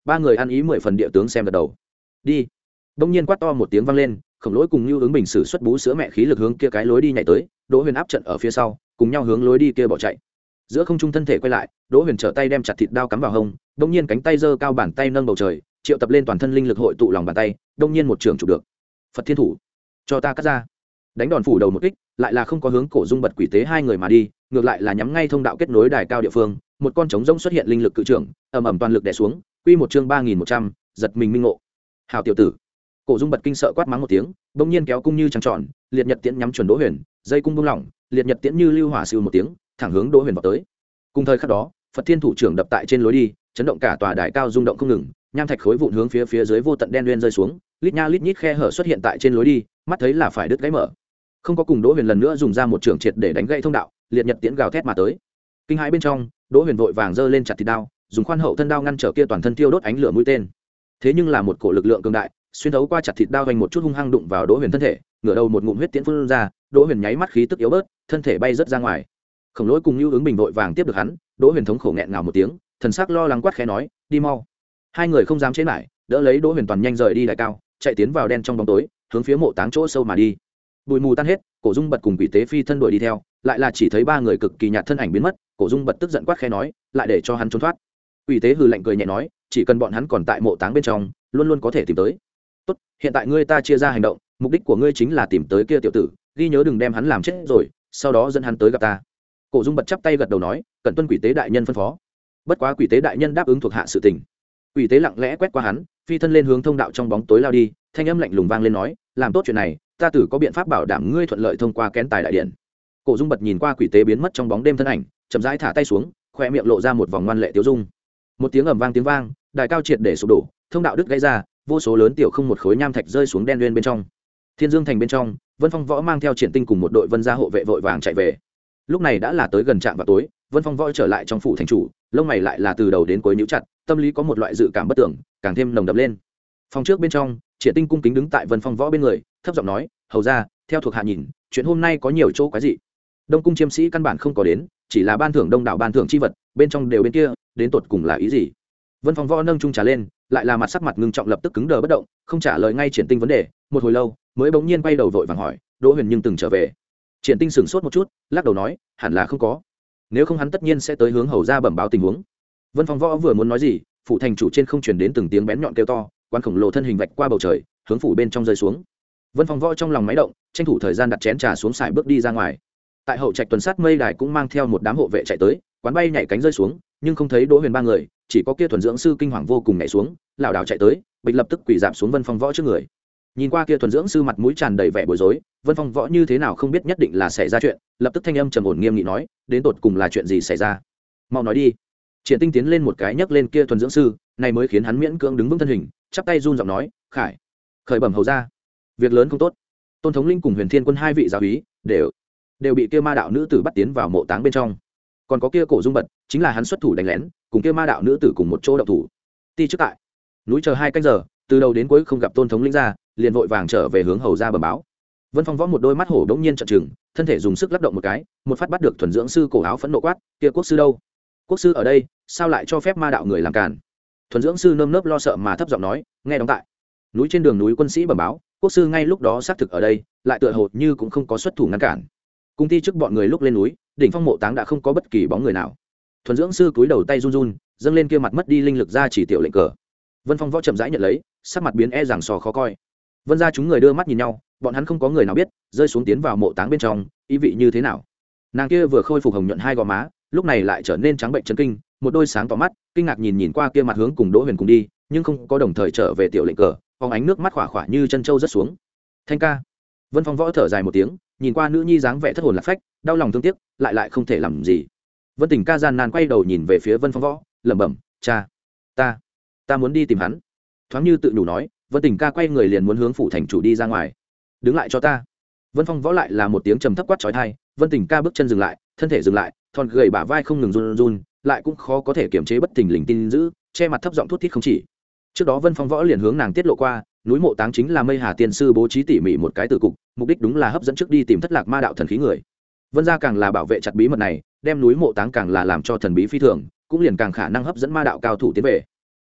ba người ăn ý mười phần địa tướng xem gật đầu. Đi. Đông nhiên quát to một tiếng vang lên, khổng lỗi cùng Nưu Ứng Bình sử xuất bú sữa mẹ khí lực hướng kia cái lối đi nhảy tới, Đỗ Huyền áp trận ở phía sau, cùng nhau hướng lối đi kia bỏ chạy. Giữa không trung thân thể quay lại, Đỗ Huyền trở tay đem chặt thịt đao cắm vào hông, đông nhiên cánh tay giơ cao bàn tay nâng bầu trời, triệu tập lên toàn thân linh lực hội tụ lòng bàn tay, đông nhiên một trường chụp được. Phật Thiên Thủ, cho ta cắt ra. Đánh đòn phủ đầu một kích, lại là không có hướng Cổ Dung Bật Quỷ Tế hai người mà đi, ngược lại là nhắm ngay thông đạo kết nối đài cao địa phương, một con trống rỗng xuất hiện linh lực cự trưởng, ầm ầm toàn lực đè xuống, quy một chương ba nghìn một trăm, giật mình minh ngộ. Hảo tiểu tử. Cổ Dung Bật kinh sợ quát mắng một tiếng, bỗng nhiên kéo cung như trăng tròn, liệt nhật tiễn nhắm chuẩn Đỗ Huyền, dây cung buông lỏng, liệt nhật tiễn như lưu hỏa siêu một tiếng, thẳng hướng Đỗ Huyền vào tới. Cùng thời khắc đó, Phật Thiên Thủ trưởng đập tại trên lối đi, chấn động cả tòa đài cao rung động không ngừng, nham thạch khối vụn hướng phía phía dưới vô tận đen nguyên rơi xuống, lít nha lít nhít khe hở xuất hiện tại trên lối đi, mắt thấy là phải đứt gãy mở. Không có cùng Đỗ Huyền lần nữa dùng ra một trường triệt để đánh gãy thông đạo, liệt nhật tiễn gào thét mà tới. Kinh hãi bên trong, Đỗ Huyền vội vàng giơ lên chặt thịt đao, dùng khoan hậu thân đao ngăn trở kia toàn thân tiêu đốt ánh lửa mũi tên. Thế nhưng là một cổ lực lượng cường đại, xuyên thấu qua chặt thịt đao vành một chút hung hăng đụng vào Đỗ Huyền thân thể, ngửa đầu một ngụm huyết tiễn phun ra, Đỗ Huyền nháy mắt khí tức yếu bớt, thân thể bay rất ra ngoài. Khổng Lỗi cùng Nưu Ứng Bình vội vàng tiếp được hắn, Đỗ Huyền thống khổ nghẹn ngào một tiếng, thần sắc lo lắng quát khẽ nói, đi mau. Hai người không dám chế lại, đỡ lấy Đỗ Huyền toàn nhanh rời đi đài cao, chạy tiến vào đen trong bóng tối, hướng phía mộ táng chỗ sâu mà đi. Bụi mù tan hết, Cổ Dung Bật cùng Quỷ Tế phi thân đuổi đi theo, lại là chỉ thấy ba người cực kỳ nhạt thân ảnh biến mất. Cổ Dung Bật tức giận quát khẽ nói, lại để cho hắn trốn thoát. Quỷ Tế hừ lạnh cười nhẹ nói, chỉ cần bọn hắn còn tại mộ táng bên trong, luôn luôn có thể tìm tới. Tốt, hiện tại ngươi ta chia ra hành động, mục đích của ngươi chính là tìm tới kia tiểu tử, ghi nhớ đừng đem hắn làm chết rồi, sau đó dẫn hắn tới gặp ta. Cổ Dung Bật chắp tay gật đầu nói, cần tuân Quỷ Tế đại nhân phân phó. Bất quá Quỷ Tế đại nhân đáp ứng thuộc hạ sự tình. Quỷ Tế lặng lẽ quét qua hắn, phi thân lên hướng thông đạo trong bóng tối lao đi, thanh âm lạnh lùng vang lên nói, làm tốt chuyện này, ta tử có biện pháp bảo đảm ngươi thuận lợi thông qua kén tài đại điện. Cổ Dung Bật nhìn qua Quỷ Tế biến mất trong bóng đêm thân ảnh, chậm rãi thả tay xuống, khoe miệng lộ ra một vòng ngoan lệ tiêu dung. Một tiếng ầm vang tiếng vang, đài cao triệt để sụp đổ, thông đạo đứt gãy ra, vô số lớn tiểu không một khối nham thạch rơi xuống đen nguyên bên trong. Thiên Dương thành bên trong, Vân Phong Võ mang theo Triển Tinh cùng một đội Vân gia hộ vệ vội vàng chạy về. Lúc này đã là tới gần trạm vào tối, Vân Phong Võ trở lại trong phủ thành chủ, lông mày lại là từ đầu đến cuối nhíu chặt, tâm lý có một loại dự cảm bất tưởng, càng thêm nồng đậm lên. Phòng trước bên trong, Triển Tinh cung kính đứng tại Vân Phong Võ bên người, thấp giọng nói, hầu ra, theo thuộc hạ nhìn, chuyện hôm nay có nhiều chỗ quái dị. Đông cung chiêm sĩ căn bản không có đến, chỉ là ban thưởng đông đảo ban thưởng chi vật, bên trong đều bên kia, đến tột cùng là ý gì? Vân Phong Võ nâng chung trà lên, lại là mặt sắc mặt ngưng trọng lập tức cứng đờ bất động, không trả lời ngay Triển Tinh vấn đề, một hồi lâu, mới bỗng nhiên quay đầu vội vàng hỏi, Đỗ Huyền nhưng từng trở về? Triển Tinh sửng sốt một chút, lắc đầu nói, hẳn là không có. Nếu không hắn tất nhiên sẽ tới hướng hầu ra bẩm báo tình huống. Vân Phong Võ vừa muốn nói gì, phủ thành chủ trên không truyền đến từng tiếng bén nhọn kêu to, quan khổng lồ thân hình vạch qua bầu trời, hướng phủ bên trong rơi xuống. Vân Phong Võ trong lòng máy động, tranh thủ thời gian đặt chén trà xuống xài bước đi ra ngoài. Tại hậu trạch tuần sát mây đài cũng mang theo một đám hộ vệ chạy tới, quán bay nhảy cánh rơi xuống, nhưng không thấy Đỗ Huyền ba người, chỉ có kia thuần dưỡng sư kinh hoàng vô cùng nhảy xuống, lảo đảo chạy tới, bịch lập tức quỳ rạp xuống Vân Phong Võ trước người. Nhìn qua kia thuần dưỡng sư mặt mũi tràn đầy vẻ bối rối, Vân Phong Võ như thế nào không biết nhất định là xảy ra chuyện, lập tức thanh âm trầm ổn nghiêm nghị nói, đến tột cùng là chuyện gì xảy ra? Mau nói đi. Triển Tinh tiến lên một cái nhấc lên kia thuần dưỡng sư, này mới khiến hắn miễn cưỡng đứng vững thân hình, chắp tay run giọng nói, khải, khởi bẩm hầu ra, việc lớn không tốt. Tôn thống linh cùng Huyền Thiên quân hai vị giáo úy đều đều bị kia ma đạo nữ tử bắt tiến vào mộ táng bên trong, còn có kia Cổ Dung Bật, chính là hắn xuất thủ đánh lén, cùng kia ma đạo nữ tử cùng một chỗ động thủ. Ti trước tại núi chờ hai canh giờ, từ đầu đến cuối không gặp Tôn thống linh ra, liền vội vàng trở về hướng hầu ra bẩm báo. Vân Phong Võ một đôi mắt hổ đống nhiên trợn trừng, thân thể dùng sức lắc động một cái, một phát bắt được thuần dưỡng sư cổ áo phẫn nộ quát, kia quốc sư đâu? Quốc sư ở đây, sao lại cho phép ma đạo người làm cản? Thuần dưỡng sư nơm nớp lo sợ mà thấp giọng nói, nghe đóng tại núi trên đường núi quân sĩ bẩm báo, quốc sư ngay lúc đó xác thực ở đây, lại tựa hồ như cũng không có xuất thủ ngăn cản. Cùng ti trước bọn người lúc lên núi, đỉnh phong mộ táng đã không có bất kỳ bóng người nào. Thuần dưỡng sư cúi đầu tay run run, dâng lên kia mặt mất đi linh lực ra chỉ tiểu lệnh cờ. Vân Phong Võ chậm rãi nhận lấy, sắc mặt biến e rằng sò khó coi. Vân gia chúng người đưa mắt nhìn nhau, bọn hắn không có người nào biết rơi xuống tiến vào mộ táng bên trong ý vị như thế nào. Nàng kia vừa khôi phục hồng nhuận hai gò má, lúc này lại trở nên trắng bệnh chấn kinh, một đôi sáng tỏ mắt kinh ngạc nhìn nhìn qua kia mặt hướng cùng Đỗ Huyền cùng đi, nhưng không có đồng thời trở về tiểu lệnh cờ, phóng ánh nước mắt khỏa khỏa như chân trâu rớt xuống. Thanh ca. Vân Phong Võ thở dài một tiếng, nhìn qua nữ nhi dáng vẻ thất hồn lạc phách, đau lòng thương tiếc, lại lại không thể làm gì. Vân Tình ca gian nan quay đầu nhìn về phía Vân Phong Võ, lẩm bẩm, cha, ta, ta muốn đi tìm hắn. Thoáng như tự nhủ nói, Vân Tình ca quay người liền muốn hướng phủ thành chủ đi ra ngoài. Đứng lại cho ta. Vân Phong Võ lại là một tiếng trầm thấp quát chói tai, Vân Tình ca bước chân dừng lại, thân thể dừng lại, thon gầy bả vai không ngừng run run, lại cũng khó có thể kiềm chế bất thình lình tin giữ, che mặt thấp giọng thút thít không chỉ. Trước đó Vân Phong Võ liền hướng nàng tiết lộ qua, núi mộ táng chính là Mây Hà tiên sư bố trí tỉ mỉ một cái tử cục, mục đích đúng là hấp dẫn trước đi tìm thất lạc ma đạo thần khí người. Vân gia càng là bảo vệ chặt bí mật này, đem núi mộ táng càng là làm cho thần bí phi thường, cũng liền càng khả năng hấp dẫn ma đạo cao thủ tiến về.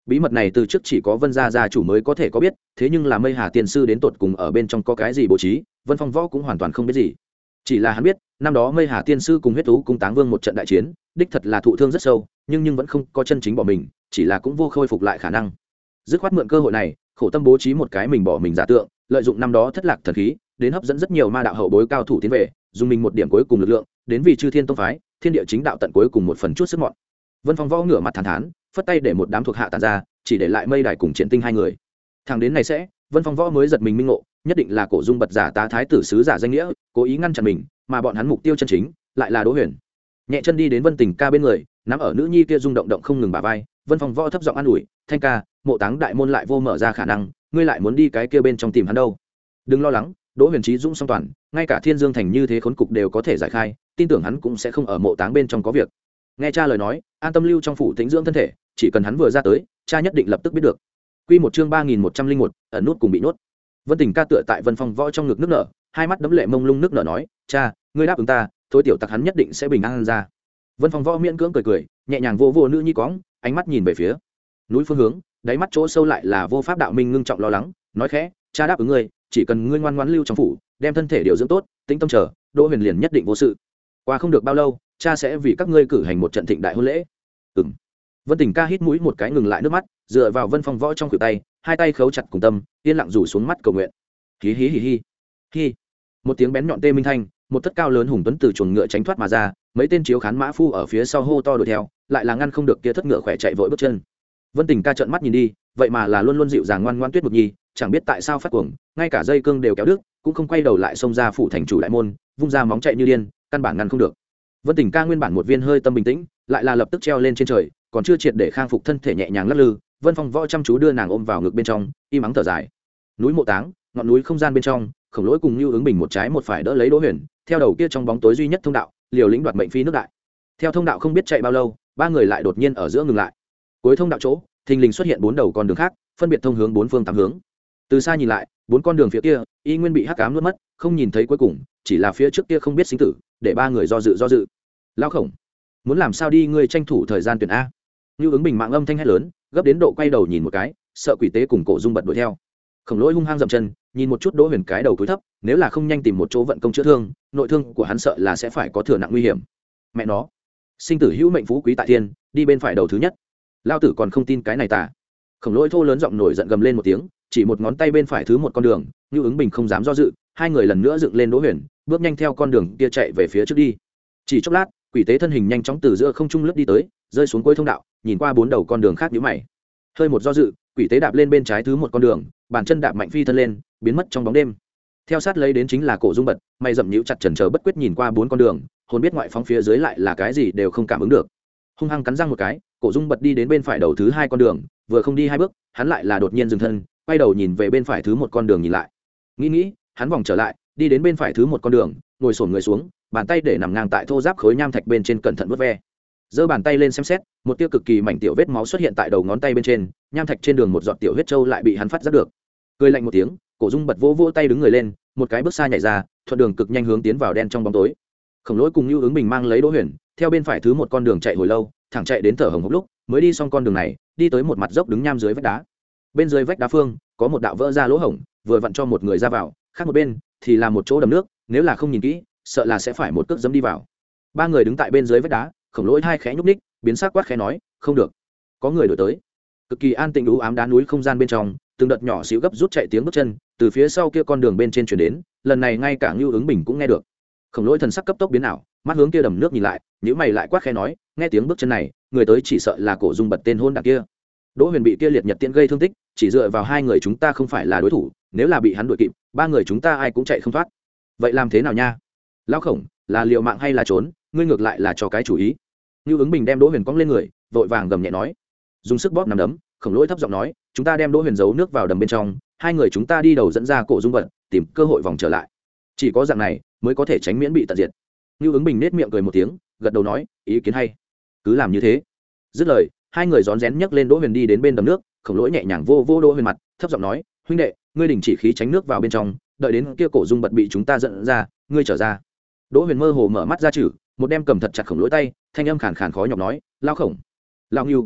bí mật này từ trước chỉ có Vân gia gia chủ mới có thể có biết, thế nhưng là Mây Hà tiên sư đến tột cùng ở bên trong có cái gì bố trí, Vân Phong Võ cũng hoàn toàn không biết gì. Chỉ là hắn biết, năm đó Mây Hà tiên sư cùng huyết thú cung Táng Vương một trận đại chiến, đích thật là thụ thương rất sâu, nhưng nhưng vẫn không có chân chính bỏ mình, chỉ là cũng vô khôi phục lại khả năng. Dứt khoát mượn cơ hội này, khổ tâm bố trí một cái mình bỏ mình giả tượng, lợi dụng năm đó thất lạc thần khí, đến hấp dẫn rất nhiều ma đạo hậu bối cao thủ tiến về, dùng mình một điểm cuối cùng lực lượng, đến vì Chư Thiên tông phái, thiên địa chính đạo tận cuối cùng một phần chút sức mọn. Vân Phong Võ ngửa mặt thản thán, phất tay để một đám thuộc hạ tản ra, chỉ để lại Mây Đài cùng Triển Tinh hai người. Thằng đến này sẽ, Vân Phong Võ mới giật mình minh ngộ, nhất định là Cổ Dung bật giả tá thái tử sứ giả danh nghĩa, cố ý ngăn chặn mình, mà bọn hắn mục tiêu chân chính lại là Đỗ Huyền. Nhẹ chân đi đến Vân Tình ca bên người, nắm ở nữ nhi kia rung động động không ngừng bả vai, Vân Phong Võ thấp giọng an ủi, "Thanh ca, mộ táng đại môn lại vô mở ra khả năng, ngươi lại muốn đi cái kia bên trong tìm hắn đâu? Đừng lo lắng, Đỗ Huyền trí dũng song toàn, ngay cả Thiên Dương thành như thế khốn cục đều có thể giải khai, tin tưởng hắn cũng sẽ không ở mộ táng bên trong có việc." Nghe cha lời nói, an tâm lưu trong phủ tĩnh dưỡng thân thể, chỉ cần hắn vừa ra tới, cha nhất định lập tức biết được. Quy một chương ba nghìn một trăm linh một, ẩn nút cùng bị nhốt. Vân Tình ca tựa tại Vân Phong Võ trong ngực nước nở, hai mắt đẫm lệ mông lung nước nở nói, "Cha, ngươi đáp ứng ta, thôi tiểu tặc hắn nhất định sẽ bình an ra." Vân Phong Võ miễn cưỡng cười cười, nhẹ nhàng vô vô nữ nhi cóng, ánh mắt nhìn về phía núi phương hướng, đáy mắt chỗ sâu lại là vô pháp đạo minh ngưng trọng lo lắng, nói khẽ, "Cha đáp ứng ngươi, chỉ cần ngươi ngoan ngoãn lưu trong phủ, đem thân thể điều dưỡng tốt, tĩnh tâm chờ, Đỗ Huyền liền nhất định vô sự. Qua không được bao lâu, cha sẽ vì các ngươi cử hành một trận thịnh đại hôn lễ." Ừm. Vân Tình ca hít mũi một cái ngừng lại nước mắt, dựa vào Vân Phong Võ trong khuỷu tay, hai tay khấu chặt cùng tâm, yên lặng rủ xuống mắt cầu nguyện. Hí hí hí hí. Hi. Một tiếng bén nhọn tê minh thanh, một thất cao lớn hùng tuấn từ chuồng ngựa tránh thoát mà ra, mấy tên chiếu khán mã phu ở phía sau hô to đuổi theo, lại là ngăn không được kia thất ngựa khỏe chạy vội bước chân. Vân Tình ca trợn mắt nhìn đi, vậy mà là luôn luôn dịu dàng ngoan ngoãn Tuyết Mục Nhi, chẳng biết tại sao phát cuồng, ngay cả dây cương đều kéo đứt, cũng không quay đầu lại xông ra phủ thành chủ đại môn, vung ra móng chạy như điên, căn bản ngăn không được. Vân Tình ca nguyên bản một viên hơi tâm bình tĩnh, lại là lập tức treo lên trên trời, còn chưa triệt để khang phục thân thể nhẹ nhàng lắc lư. Vân Phong Võ chăm chú đưa nàng ôm vào ngực bên trong, im ắng thở dài. Núi Mộ Táng, ngọn núi không gian bên trong, Khổng Lỗi cùng Nưu Ứng Bình một trái một phải đỡ lấy Đỗ Huyền, theo đầu kia trong bóng tối duy nhất thông đạo, liều lĩnh đoạt mệnh phi nước đại. Theo thông đạo không biết chạy bao lâu, ba người lại đột nhiên ở giữa ngừng lại. Cuối thông đạo chỗ, thình lình xuất hiện bốn đầu con đường khác, phân biệt thông hướng bốn phương tám hướng. Từ xa nhìn lại, bốn con đường phía kia, y nguyên bị hắc ám nuốt mất, không nhìn thấy cuối cùng, chỉ là phía trước kia không biết sinh tử, để ba người do dự do dự. Lão Khổng, muốn làm sao đi, ngươi tranh thủ thời gian tuyển a. Nưu Ứng Bình mạng âm thanh hét lớn, gấp đến độ quay đầu nhìn một cái, sợ Quỷ Tế cùng Cổ Dung bật đuổi theo. Khổng Lỗi hung hăng dậm chân, nhìn một chút Đỗ Huyền cái đầu cúi thấp, nếu là không nhanh tìm một chỗ vận công chữa thương, nội thương của hắn sợ là sẽ phải có thừa nặng nguy hiểm. Mẹ nó, sinh tử hữu mệnh phú quý tại thiên, đi bên phải đầu thứ nhất. Lao tử còn không tin cái này tả. Khổng Lỗi thô lớn giọng nổi giận gầm lên một tiếng, chỉ một ngón tay bên phải thứ một con đường. Nưu Ứng Bình không dám do dự, hai người lần nữa dựng lên Đỗ Huyền, bước nhanh theo con đường kia chạy về phía trước đi. Chỉ chốc lát, Quỷ Tế thân hình nhanh chóng từ giữa không trung lướt đi tới, rơi xuống cuối thông đạo, nhìn qua bốn đầu con đường khác nhíu mày. Hơi một do dự, Quỷ Tế đạp lên bên trái thứ một con đường, bàn chân đạp mạnh phi thân lên, biến mất trong bóng đêm. Theo sát lấy đến chính là Cổ Dung bật, mày rậm nhíu chặt chần chờ bất quyết nhìn qua bốn con đường, hồn biết ngoại phóng phía dưới lại là cái gì đều không cảm ứng được. Hung hăng cắn răng một cái, Cổ Dung bật đi đến bên phải đầu thứ hai con đường, vừa không đi hai bước, hắn lại là đột nhiên dừng thân, quay đầu nhìn về bên phải thứ một con đường nhìn lại. Nghĩ nghĩ, hắn vòng trở lại, đi đến bên phải thứ một con đường, ngồi xổm người xuống, bàn tay để nằm ngang tại thô giáp khối nham thạch bên trên cẩn thận vuốt ve. Giơ bàn tay lên xem xét, một tia cực kỳ mảnh tiểu vết máu xuất hiện tại đầu ngón tay bên trên, nham thạch trên đường một giọt tiểu huyết châu lại bị hắn phát giác được. Cười lạnh một tiếng, Cổ Dung bật vỗ vỗ tay đứng người lên, một cái bước xa nhảy ra, thuận đường cực nhanh hướng tiến vào đen trong bóng tối. Khổng Lỗi cùng Nưu Ứng Bình mang lấy Đỗ Huyền, theo bên phải thứ một con đường chạy hồi lâu, thẳng chạy đến thở hồng hộc lúc, mới đi xong con đường này, đi tới một mặt dốc đứng nham dưới vách đá. Bên dưới vách đá phương, có một đạo vỡ ra lỗ hổng, vừa vặn cho một người ra vào, khác một bên thì là một chỗ đầm nước, nếu là không nhìn kỹ, sợ là sẽ phải một cước giẫm đi vào. Ba người đứng tại bên dưới vách đá, Khổng Lỗi hai khẽ nhúc nhích, biến sắc quát khẽ nói, "Không được." Có người đuổi tới. Cực kỳ an tĩnh u ám đá núi không gian bên trong, từng đợt nhỏ xíu gấp rút chạy tiếng bước chân, từ phía sau kia con đường bên trên truyền đến, lần này ngay cả Nưu Ứng Bình cũng nghe được. Khổng Lỗi thần sắc cấp tốc biến ảo, mắt hướng kia đầm nước nhìn lại, nhíu mày lại quát khẽ nói, nghe tiếng bước chân này, người tới chỉ sợ là Cổ Dung bật tên hôn đản kia. Đỗ Huyền bị kia liệt nhật tiễn gây thương tích, chỉ dựa vào hai người chúng ta không phải là đối thủ, nếu là bị hắn đuổi kịp, ba người chúng ta ai cũng chạy không thoát. Vậy làm thế nào nha? Lão Khổng, là liều mạng hay là trốn, ngươi ngược lại là cho cái chủ ý. Nưu Ứng Bình đem Đỗ Huyền cong lên người, vội vàng gầm nhẹ nói, dùng sức bóp nắm đấm. Khổng Lỗi thấp giọng nói, chúng ta đem Đỗ Huyền giấu nước vào đầm bên trong, hai người chúng ta đi đầu dẫn ra Cổ Dung bật, tìm cơ hội vòng trở lại, chỉ có dạng này mới có thể tránh miễn bị tận diệt. Nưu Ứng Bình nét miệng cười một tiếng, gật đầu nói, ý kiến hay, cứ làm như thế. Dứt lời, hai người rón rén nhấc lên Đỗ Huyền đi đến bên đầm nước. Khổng Lỗi nhẹ nhàng vô vô Đỗ Huyền mặt, thấp giọng nói, huynh đệ, ngươi đình chỉ khí tránh nước vào bên trong, đợi đến kia Cổ Dung bật bị chúng ta dẫn ra, ngươi trở ra. Đỗ Huyền mơ hồ mở mắt ra chử, một đem cầm thật chặt Khổng Lỗi tay, thanh âm khàn khàn khó nhọc nói, Lão Khổng, Lão Nưu.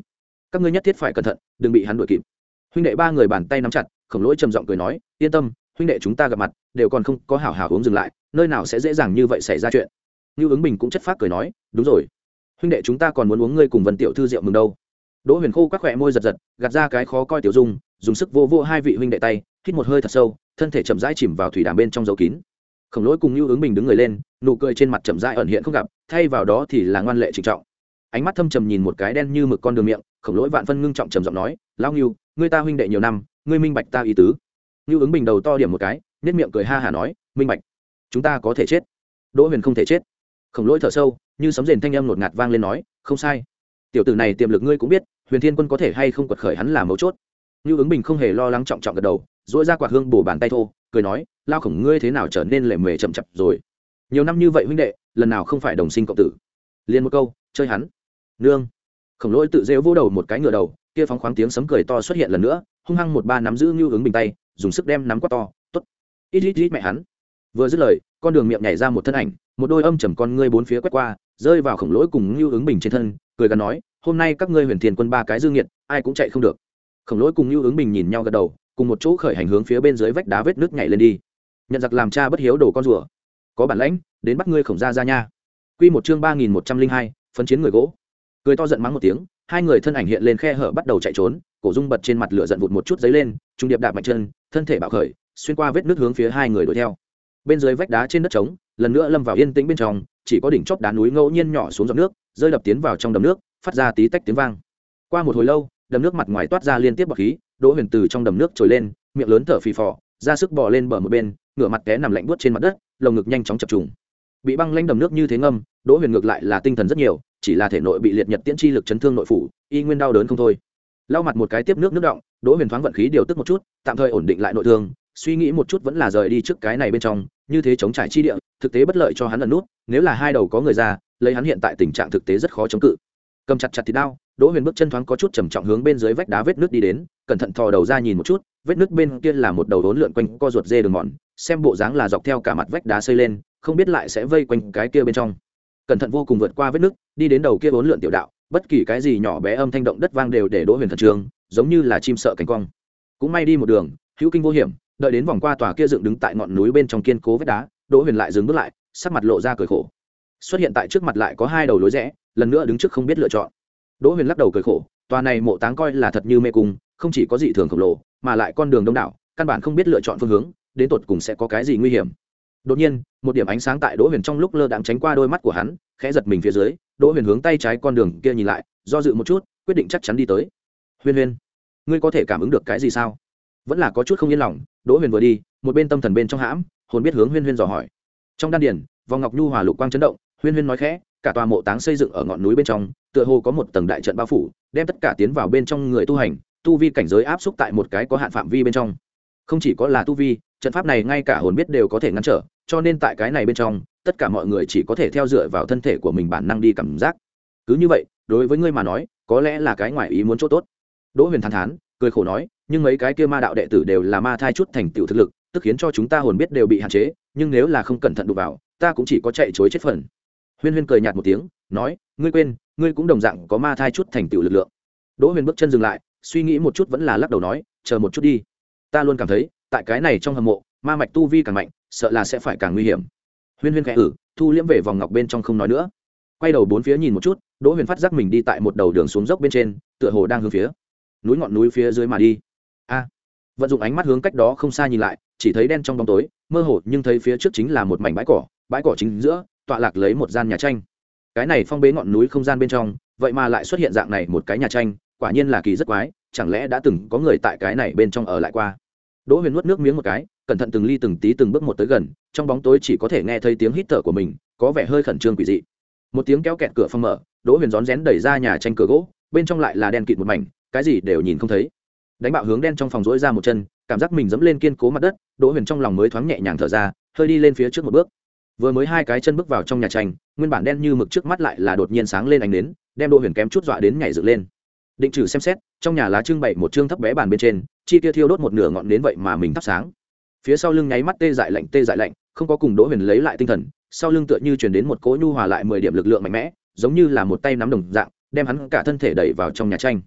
các ngươi nhất thiết phải cẩn thận đừng bị hắn đuổi kịp. Huynh đệ ba người bàn tay nắm chặt, Khổng Lỗi trầm giọng cười nói, yên tâm, huynh đệ chúng ta gặp mặt đều còn không có hảo hảo uống dừng lại, nơi nào sẽ dễ dàng như vậy xảy ra chuyện. Nưu Ứng Bình cũng chất phác cười nói, đúng rồi, huynh đệ chúng ta còn muốn uống ngươi cùng Vân tiểu thư rượu mừng đâu. Đỗ Huyền khô quắc khỏe môi giật giật, gạt ra cái khó coi tiểu dung, dùng sức vô vô hai vị huynh đệ tay, hít một hơi thật sâu, thân thể chậm rãi chìm vào thủy đàm bên trong dấu kín. Khổng Lỗi cùng Nưu Ứng Bình đứng người lên, nụ cười trên mặt chậm rãi ẩn hiện không gặp, thay vào đó thì là ngoan lệ trịnh trọng. Ánh mắt thâm trầm nhìn một cái đen như mực con đường miệng, Khổng Lỗi vạn phân ngưng trọng trầm giọng nói, lão Nưu, ngươi ta huynh đệ nhiều năm, ngươi minh bạch ta ý tứ. Nưu Ứng Bình đầu to điểm một cái, nét miệng cười ha hả nói, minh bạch. Chúng ta có thể chết. Đỗ Huyền không thể chết. Khổng Lỗi thở sâu, như sấm rền thanh âm ngột ngạt vang lên nói, không sai. Tiểu tử này tiềm lực ngươi cũng biết, Huyền Thiên Quân có thể hay không quật khởi hắn là mấu chốt. Nưu Ứng Bình không hề lo lắng trọng trọng gật đầu, duỗi ra quạt hương bổ bàn tay thô, cười nói, lao Khổng ngươi thế nào trở nên lệ mề chậm chậm rồi. Nhiều năm như vậy huynh đệ, lần nào không phải đồng sinh cộng tử. Liên một câu, chơi hắn. Nương. Khổng Lỗi tự rêu vô đầu một cái ngửa đầu, kia phóng khoáng tiếng sấm cười to xuất hiện lần nữa, hung hăng một ba nắm giữ Nưu Ứng Bình tay, dùng sức đem nắm quát to, tốt. Ít ít ít mẹ hắn. Vừa dứt lời, con đường miệng nhảy ra một thân ảnh, một đôi âm trầm con ngươi bốn phía quét qua, rơi vào Khổng Lỗi cùng Nưu Ứng Bình trên thân, cười gằn nói, hôm nay các ngươi Huyền Thiên Quân ba cái dư nghiệt, ai cũng chạy không được. Khổng Lỗi cùng Nưu Ứng Bình nhìn nhau gật đầu, cùng một chỗ khởi hành hướng phía bên dưới vách đá vết nước nhảy lên đi. Nhận giặc làm cha bất hiếu đồ con rùa, có bản lãnh đến bắt ngươi Khổng gia ra nha. Quy một chương ba nghìn một trăm linh hai, phấn chiến người gỗ. Cười to giận mắng một tiếng, hai người thân ảnh hiện lên khe hở bắt đầu chạy trốn, cổ dung bật trên mặt lửa giận vụt một chút giấy lên, trung điệp đạp mạnh chân, thân thể bạo khởi, xuyên qua vết nước hướng phía hai người đuổi theo. Bên dưới vách đá trên đất trống, lần nữa lâm vào yên tĩnh bên trong, chỉ có đỉnh chóp đá núi ngẫu nhiên nhỏ xuống giọt nước, rơi đập tiến vào trong đầm nước, phát ra tí tách tiếng vang. Qua một hồi lâu, đầm nước mặt ngoài toát ra liên tiếp bọt khí, Đỗ Huyền từ trong đầm nước trồi lên, miệng lớn thở phì phò, ra sức bò lên bờ một bên, ngửa mặt té nằm lạnh buốt trên mặt đất, lồng ngực nhanh chóng chập trùng. Bị băng lãnh đầm nước như thế ngâm, Đỗ Huyền ngược lại là tinh thần rất nhiều, chỉ là thể nội bị liệt nhật tiễn chi lực chấn thương nội phủ, y nguyên đau đớn không thôi. Lau mặt một cái tiếp nước nước động, Đỗ Huyền thoáng vận khí điều tức một chút, tạm thời ổn định lại nội thương, suy nghĩ một chút vẫn là rời đi trước cái này bên trong, như thế chống trải chi địa, thực tế bất lợi cho hắn ẩn nút, nếu là hai đầu có người ra, lấy hắn hiện tại tình trạng thực tế rất khó chống cự. Cầm chặt chặt thì đau, Đỗ Huyền bước chân thoáng có chút trầm trọng hướng bên dưới vách đá vết nước đi đến, cẩn thận thò đầu ra nhìn một chút, vết nước bên kia là một đầu đốn lượn quanh co ruột dê đường mòn, xem bộ dáng là dọc theo cả mặt vách đá xây lên, không biết lại sẽ vây quanh cái kia bên trong. Cẩn thận vô cùng vượt qua vết nước, đi đến đầu kia đốn lượn tiểu đạo, bất kỳ cái gì nhỏ bé âm thanh động đất vang đều để Đỗ Huyền thần trường, giống như là chim sợ cánh cong. Cũng may đi một đường, hữu kinh vô hiểm, đợi đến vòng qua tòa kia dựng đứng tại ngọn núi bên trong kiên cố vách đá, Đỗ Huyền lại dừng bước lại, sắc mặt lộ ra cười khổ. Xuất hiện tại trước mặt lại có hai đầu lối rẽ, lần nữa đứng trước không biết lựa chọn. Đỗ Huyền lắc đầu cười khổ, tòa này mộ táng coi là thật như mê cung, không chỉ có dị thường khổng lồ, mà lại con đường đông đảo, căn bản không biết lựa chọn phương hướng, đến tột cùng sẽ có cái gì nguy hiểm. Đột nhiên, một điểm ánh sáng tại Đỗ Huyền trong lúc lơ đãng tránh qua đôi mắt của hắn, khẽ giật mình phía dưới, Đỗ Huyền hướng tay trái con đường kia nhìn lại, do dự một chút, quyết định chắc chắn đi tới. Huyền Huyền, ngươi có thể cảm ứng được cái gì sao? Vẫn là có chút không yên lòng, Đỗ Huyền vừa đi, một bên tâm thần bên trong hãm, hồn biết hướng Huyên Huyên dò hỏi. Trong đan điền, vòng ngọc nhu hòa lục quang chấn động, Huyên Huyên nói khẽ, cả tòa mộ táng xây dựng ở ngọn núi bên trong, tựa hồ có một tầng đại trận bao phủ, đem tất cả tiến vào bên trong người tu hành, tu vi cảnh giới áp xúc tại một cái có hạn phạm vi bên trong. Không chỉ có là tu vi, trận pháp này ngay cả hồn biết đều có thể ngăn trở, cho nên tại cái này bên trong, tất cả mọi người chỉ có thể theo dựa vào thân thể của mình bản năng đi cảm giác. Cứ như vậy, đối với ngươi mà nói, có lẽ là cái ngoài ý muốn chỗ tốt. Đỗ Huyền thán thán, cười khổ nói, nhưng mấy cái kia ma đạo đệ tử đều là ma thai chút thành tựu thực lực, tức khiến cho chúng ta hồn biết đều bị hạn chế, nhưng nếu là không cẩn thận đụng vào, ta cũng chỉ có chạy chối chết phần. Huyên Huyên cười nhạt một tiếng, nói, ngươi quên, ngươi cũng đồng dạng có ma thai chút thành tựu lực lượng. Đỗ Huyền bước chân dừng lại, suy nghĩ một chút vẫn là lắc đầu nói, chờ một chút đi. Ta luôn cảm thấy, tại cái này trong hầm mộ, ma mạch tu vi càng mạnh, sợ là sẽ phải càng nguy hiểm. Huyên Huyên khẽ ử, thu liễm về vòng ngọc bên trong không nói nữa. Quay đầu bốn phía nhìn một chút, Đỗ Huyền phát giác mình đi tại một đầu đường xuống dốc bên trên, tựa hồ đang hướng phía núi ngọn núi phía dưới mà đi. A, vận dụng ánh mắt hướng cách đó không xa nhìn lại, chỉ thấy đen trong bóng tối, mơ hồ nhưng thấy phía trước chính là một mảnh bãi cỏ, bãi cỏ chính giữa, tọa lạc lấy một gian nhà tranh. Cái này phong bế ngọn núi không gian bên trong, vậy mà lại xuất hiện dạng này một cái nhà tranh, quả nhiên là kỳ rất quái, chẳng lẽ đã từng có người tại cái này bên trong ở lại qua. Đỗ Huyền nuốt nước miếng một cái, cẩn thận từng ly từng tí từng bước một tới gần, trong bóng tối chỉ có thể nghe thấy tiếng hít thở của mình, có vẻ hơi khẩn trương quỷ dị. Một tiếng kéo kẹt cửa phòng mở, Đỗ Huyền rón rén đẩy ra nhà tranh cửa gỗ, bên trong lại là đen kịt một mảnh, cái gì đều nhìn không thấy. Đánh bạo hướng đen trong phòng rỗi ra một chân, cảm giác mình dẫm lên kiên cố mặt đất, Đỗ Huyền trong lòng mới thoáng nhẹ nhàng thở ra, hơi đi lên phía trước một bước. Vừa mới hai cái chân bước vào trong nhà tranh, nguyên bản đen như mực trước mắt lại là đột nhiên sáng lên ánh nến, đem Đỗ Huyền kém chút dọa đến nhảy dựng lên. Định trừ xem xét, trong nhà lá trưng bày một trương thấp bé bàn bên trên, chi kia thiêu đốt một nửa ngọn nến vậy mà mình thắp sáng. Phía sau lưng nháy mắt tê dại lạnh tê dại lạnh, không có cùng Đỗ Huyền lấy lại tinh thần, sau lưng tựa như truyền đến một cỗ nhu hòa lại mười điểm lực lượng mạnh mẽ, giống như là một tay nắm đồng dạng, đem hắn cả thân thể đẩy vào trong nhà tranh.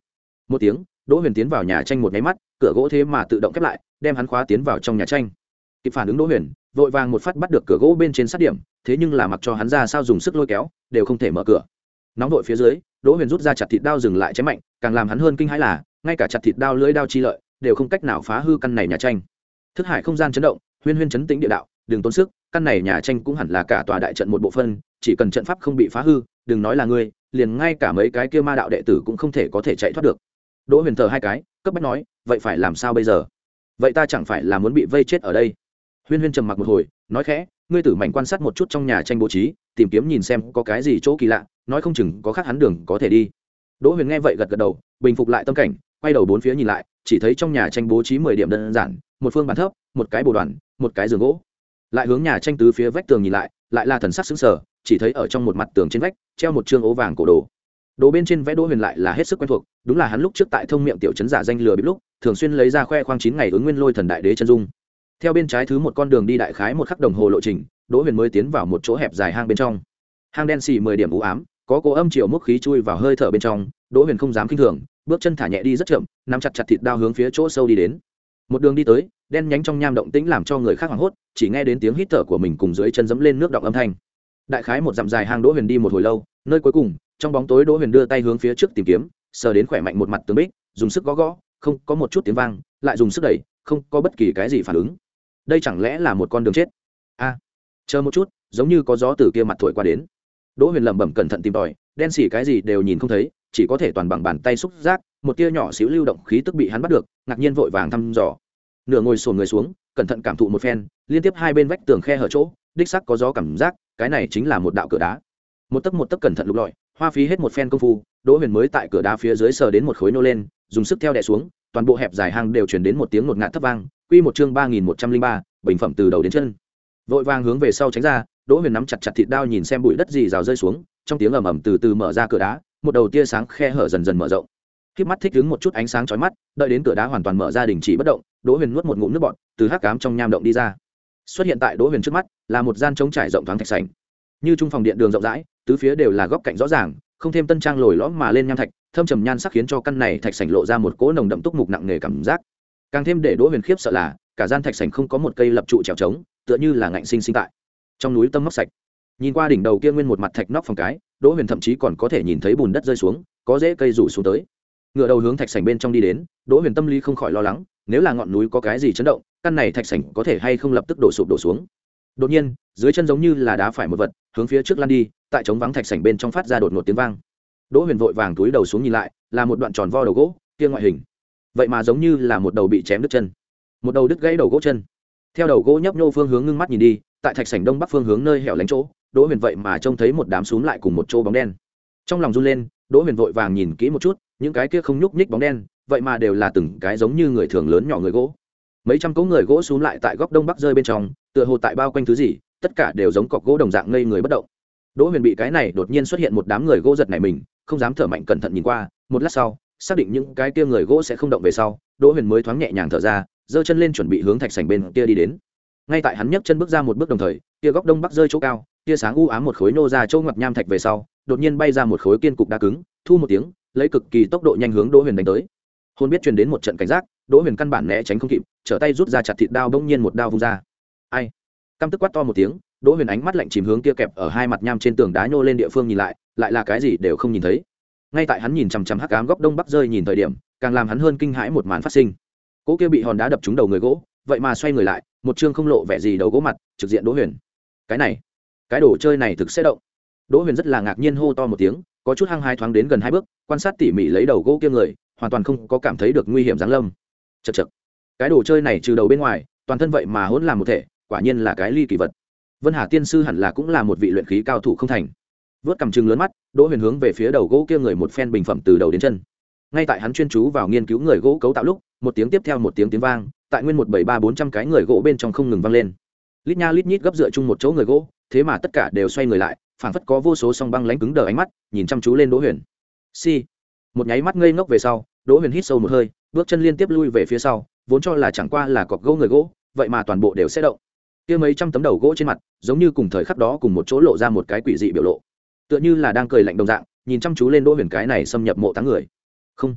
một tiếng, Đỗ Huyền tiến vào nhà tranh một nháy mắt, cửa gỗ thế mà tự động khép lại, đem hắn khóa tiến vào trong nhà tranh. Kịp phản ứng Đỗ Huyền, vội vàng một phát bắt được cửa gỗ bên trên sát điểm, thế nhưng là mặc cho hắn ra sao dùng sức lôi kéo, đều không thể mở cửa. Nóng vội phía dưới, Đỗ Huyền rút ra chặt thịt đao dừng lại chém mạnh, càng làm hắn hơn kinh hãi là, ngay cả chặt thịt đao lưỡi đao chi lợi, đều không cách nào phá hư căn này nhà tranh. Thức hải không gian chấn động, huyên huyên chấn tĩnh địa đạo, đừng tốn sức, căn này nhà tranh cũng hẳn là cả tòa đại trận một bộ phận, chỉ cần trận pháp không bị phá hư, đừng nói là ngươi, liền ngay cả mấy cái kia ma đạo đệ tử cũng không thể có thể chạy thoát được. Đỗ Huyền thở hai cái, cấp bách nói, vậy phải làm sao bây giờ? Vậy ta chẳng phải là muốn bị vây chết ở đây? Huyên huyên trầm mặc một hồi, nói khẽ, ngươi tử mạnh quan sát một chút trong nhà tranh bố trí, tìm kiếm nhìn xem có cái gì chỗ kỳ lạ, nói không chừng có khác hắn đường có thể đi. Đỗ Huyền nghe vậy gật gật đầu, bình phục lại tâm cảnh, quay đầu bốn phía nhìn lại, chỉ thấy trong nhà tranh bố trí mười điểm đơn giản, một phương bàn thấp, một cái bồ đoàn, một cái giường gỗ. Lại hướng nhà tranh tứ phía vách tường nhìn lại, lại là thần sắc sững sờ, chỉ thấy ở trong một mặt tường trên vách treo một trương ố vàng cổ đồ. Đồ bên trên vẽ Đỗ Huyền lại là hết sức quen thuộc, đúng là hắn lúc trước tại thông miệng tiểu trấn giả danh lừa bịp lúc, thường xuyên lấy ra khoe khoang chín ngày ứng nguyên lôi thần đại đế chân dung. Theo bên trái thứ một con đường đi đại khái một khắc đồng hồ lộ trình, Đỗ Huyền mới tiến vào một chỗ hẹp dài hang bên trong. Hang đen xì mười điểm u ám, có cỗ âm chiều mốc khí chui vào hơi thở bên trong, Đỗ Huyền không dám khinh thường, bước chân thả nhẹ đi rất chậm, nắm chặt chặt thịt đao hướng phía chỗ sâu đi đến. Một đường đi tới, đen nhánh trong nham động tĩnh làm cho người khác hoảng hốt, chỉ nghe đến tiếng hít thở của mình cùng dưới chân dẫm lên nước động âm thanh. Đại khái một dặm dài hang Đỗ Huyền đi một hồi lâu, nơi cuối cùng, trong bóng tối Đỗ Huyền đưa tay hướng phía trước tìm kiếm, sờ đến khỏe mạnh một mặt tường bích, dùng sức gõ gõ, không có một chút tiếng vang, lại dùng sức đẩy, không có bất kỳ cái gì phản ứng. Đây chẳng lẽ là một con đường chết? A, chờ một chút, giống như có gió từ kia mặt thổi qua đến. Đỗ Huyền lẩm bẩm cẩn thận tìm tòi, đen xỉ cái gì đều nhìn không thấy, chỉ có thể toàn bằng bàn tay xúc giác, một tia nhỏ xíu lưu động khí tức bị hắn bắt được, ngạc nhiên vội vàng thăm dò. Nửa ngồi xổm người xuống, cẩn thận cảm thụ một phen, liên tiếp hai bên vách tường khe hở chỗ, đích xác có gió cảm giác, cái này chính là một đạo cửa đá. Một tấc một tấc cẩn thận lục lọi, hoa phí hết một phen công phu, Đỗ Huyền mới tại cửa đá phía dưới sờ đến một khối nô lên, dùng sức theo đè xuống, toàn bộ hẹp dài hang đều truyền đến một tiếng ngột ngạt thấp vang. Quy một chương ba nghìn một trăm linh ba, bình phẩm từ đầu đến chân. Vội vàng hướng về sau tránh ra, Đỗ Huyền nắm chặt chặt thịt đao nhìn xem bụi đất gì rào rơi xuống, trong tiếng ầm ầm từ từ mở ra cửa đá, một đầu tia sáng khe hở dần dần mở rộng. Khép mắt thích ứng một chút ánh sáng chói mắt, đợi đến cửa đá hoàn toàn mở ra đình chỉ bất động, Đỗ Huyền nuốt một ngụm nước bọt, từ hắc ám trong nham động đi ra. Xuất hiện tại Đỗ Huyền trước mắt là một gian trống trải rộng thoáng thạch sảnh. Như trung phòng điện đường rộng rãi, tứ phía đều là góc cạnh rõ ràng, không thêm tân trang lồi lõm mà lên nham thạch, thâm trầm nhan sắc khiến cho căn này thạch sảnh lộ ra một cỗ nồng đậm túc mục nặng nề cảm giác. Càng thêm để Đỗ Huyền khiếp sợ là, cả gian thạch sảnh không có một cây lập trụ trèo trống, tựa như là ngạnh sinh sinh tại trong núi tâm móc sạch. Nhìn qua đỉnh đầu kia nguyên một mặt thạch nóc phòng cái, Đỗ Huyền thậm chí còn có thể nhìn thấy bùn đất rơi xuống, có rễ cây rủ xuống tới. Ngựa đầu hướng thạch sảnh bên trong đi đến, Đỗ Huyền tâm lý không khỏi lo lắng, nếu là ngọn núi có cái gì chấn động, căn này thạch sảnh có thể hay không lập tức đổ sụp đổ xuống. Đột nhiên, dưới chân giống như là đá phải một vật, hướng phía trước lăn đi, tại trống vắng thạch sảnh bên trong phát ra đột ngột tiếng vang. Đỗ Huyền vội vàng túi đầu xuống nhìn lại, là một đoạn tròn vo đầu gỗ, kia ngoại hình, vậy mà giống như là một đầu bị chém đứt chân, một đầu đứt gãy đầu gỗ chân. Theo đầu gỗ nhấp nhô phương hướng ngưng mắt nhìn đi, tại thạch sảnh đông bắc phương hướng nơi hẻo lánh chỗ, Đỗ Huyền vậy mà trông thấy một đám xúm lại cùng một chỗ bóng đen. Trong lòng run lên, Đỗ Huyền vội vàng nhìn kỹ một chút, những cái kia không nhúc nhích bóng đen, vậy mà đều là từng cái giống như người thường lớn nhỏ người gỗ. Mấy trăm cỗ người gỗ xúm lại tại góc đông bắc rơi bên trong, tựa hồ tại bao quanh thứ gì, tất cả đều giống cọc gỗ đồng dạng ngây người bất động. Đỗ Huyền bị cái này đột nhiên xuất hiện một đám người gỗ giật nảy mình, không dám thở mạnh cẩn thận nhìn qua, một lát sau, xác định những cái kia người gỗ sẽ không động về sau, Đỗ Huyền mới thoáng nhẹ nhàng thở ra, giơ chân lên chuẩn bị hướng thạch sảnh bên kia đi đến. Ngay tại hắn nhấc chân bước ra một bước đồng thời, kia góc đông bắc rơi chỗ cao, tia sáng u ám một khối nô ra chỗ ngoặt nham thạch về sau, đột nhiên bay ra một khối kiên cục đá cứng, thu một tiếng, lấy cực kỳ tốc độ nhanh hướng Đỗ Huyền đánh tới. Hồn biết truyền đến một trận cảnh giác, Đỗ Huyền căn bản né tránh không kịp, trở tay rút ra chặt thịt đao bỗng nhiên một đao vung ra. Ai? Căm tức quát to một tiếng, Đỗ Huyền ánh mắt lạnh chìm hướng kia kẹp ở hai mặt nham trên tường đá nhô lên địa phương nhìn lại, lại là cái gì đều không nhìn thấy. Ngay tại hắn nhìn chằm chằm hắc ám góc đông bắc rơi nhìn thời điểm, càng làm hắn hơn kinh hãi một màn phát sinh. Cỗ kia bị hòn đá đập trúng đầu người gỗ, vậy mà xoay người lại, một chương không lộ vẻ gì đầu gỗ mặt, trực diện Đỗ Huyền. Cái này, cái đồ chơi này thực sẽ động. Đỗ Huyền rất là ngạc nhiên hô to một tiếng, có chút hăng hái thoáng đến gần hai bước, quan sát tỉ mỉ lấy đầu gỗ kia người, hoàn toàn không có cảm thấy được nguy hiểm giáng lâm. Chậc chậc, cái đồ chơi này trừ đầu bên ngoài, toàn thân vậy mà hỗn làm một thể, quả nhiên là cái ly kỳ vật. Vân Hà tiên sư hẳn là cũng là một vị luyện khí cao thủ không thành. Vớt cầm trừng lớn mắt, Đỗ Huyền hướng về phía đầu gỗ kia người một phen bình phẩm từ đầu đến chân. Ngay tại hắn chuyên chú vào nghiên cứu người gỗ cấu tạo lúc, một tiếng tiếp theo một tiếng tiếng vang, tại nguyên một bảy ba bốn trăm cái người gỗ bên trong không ngừng vang lên. Lít nha lít nhít gấp dựa chung một chỗ người gỗ, thế mà tất cả đều xoay người lại, phảng phất có vô số song băng lãnh cứng đờ ánh mắt, nhìn chăm chú lên Đỗ Huyền. Si, một nháy mắt ngây ngốc về sau, Đỗ Huyền hít sâu một hơi, bước chân liên tiếp lui về phía sau, vốn cho là chẳng qua là cọc gỗ người gỗ, vậy mà toàn bộ đều sẽ động. Kia mấy trăm tấm đầu gỗ trên mặt, giống như cùng thời khắc đó cùng một chỗ lộ ra một cái quỷ dị biểu lộ, tựa như là đang cười lạnh đồng dạng, nhìn chăm chú lên Đỗ Huyền cái này xâm nhập mộ táng người. Không,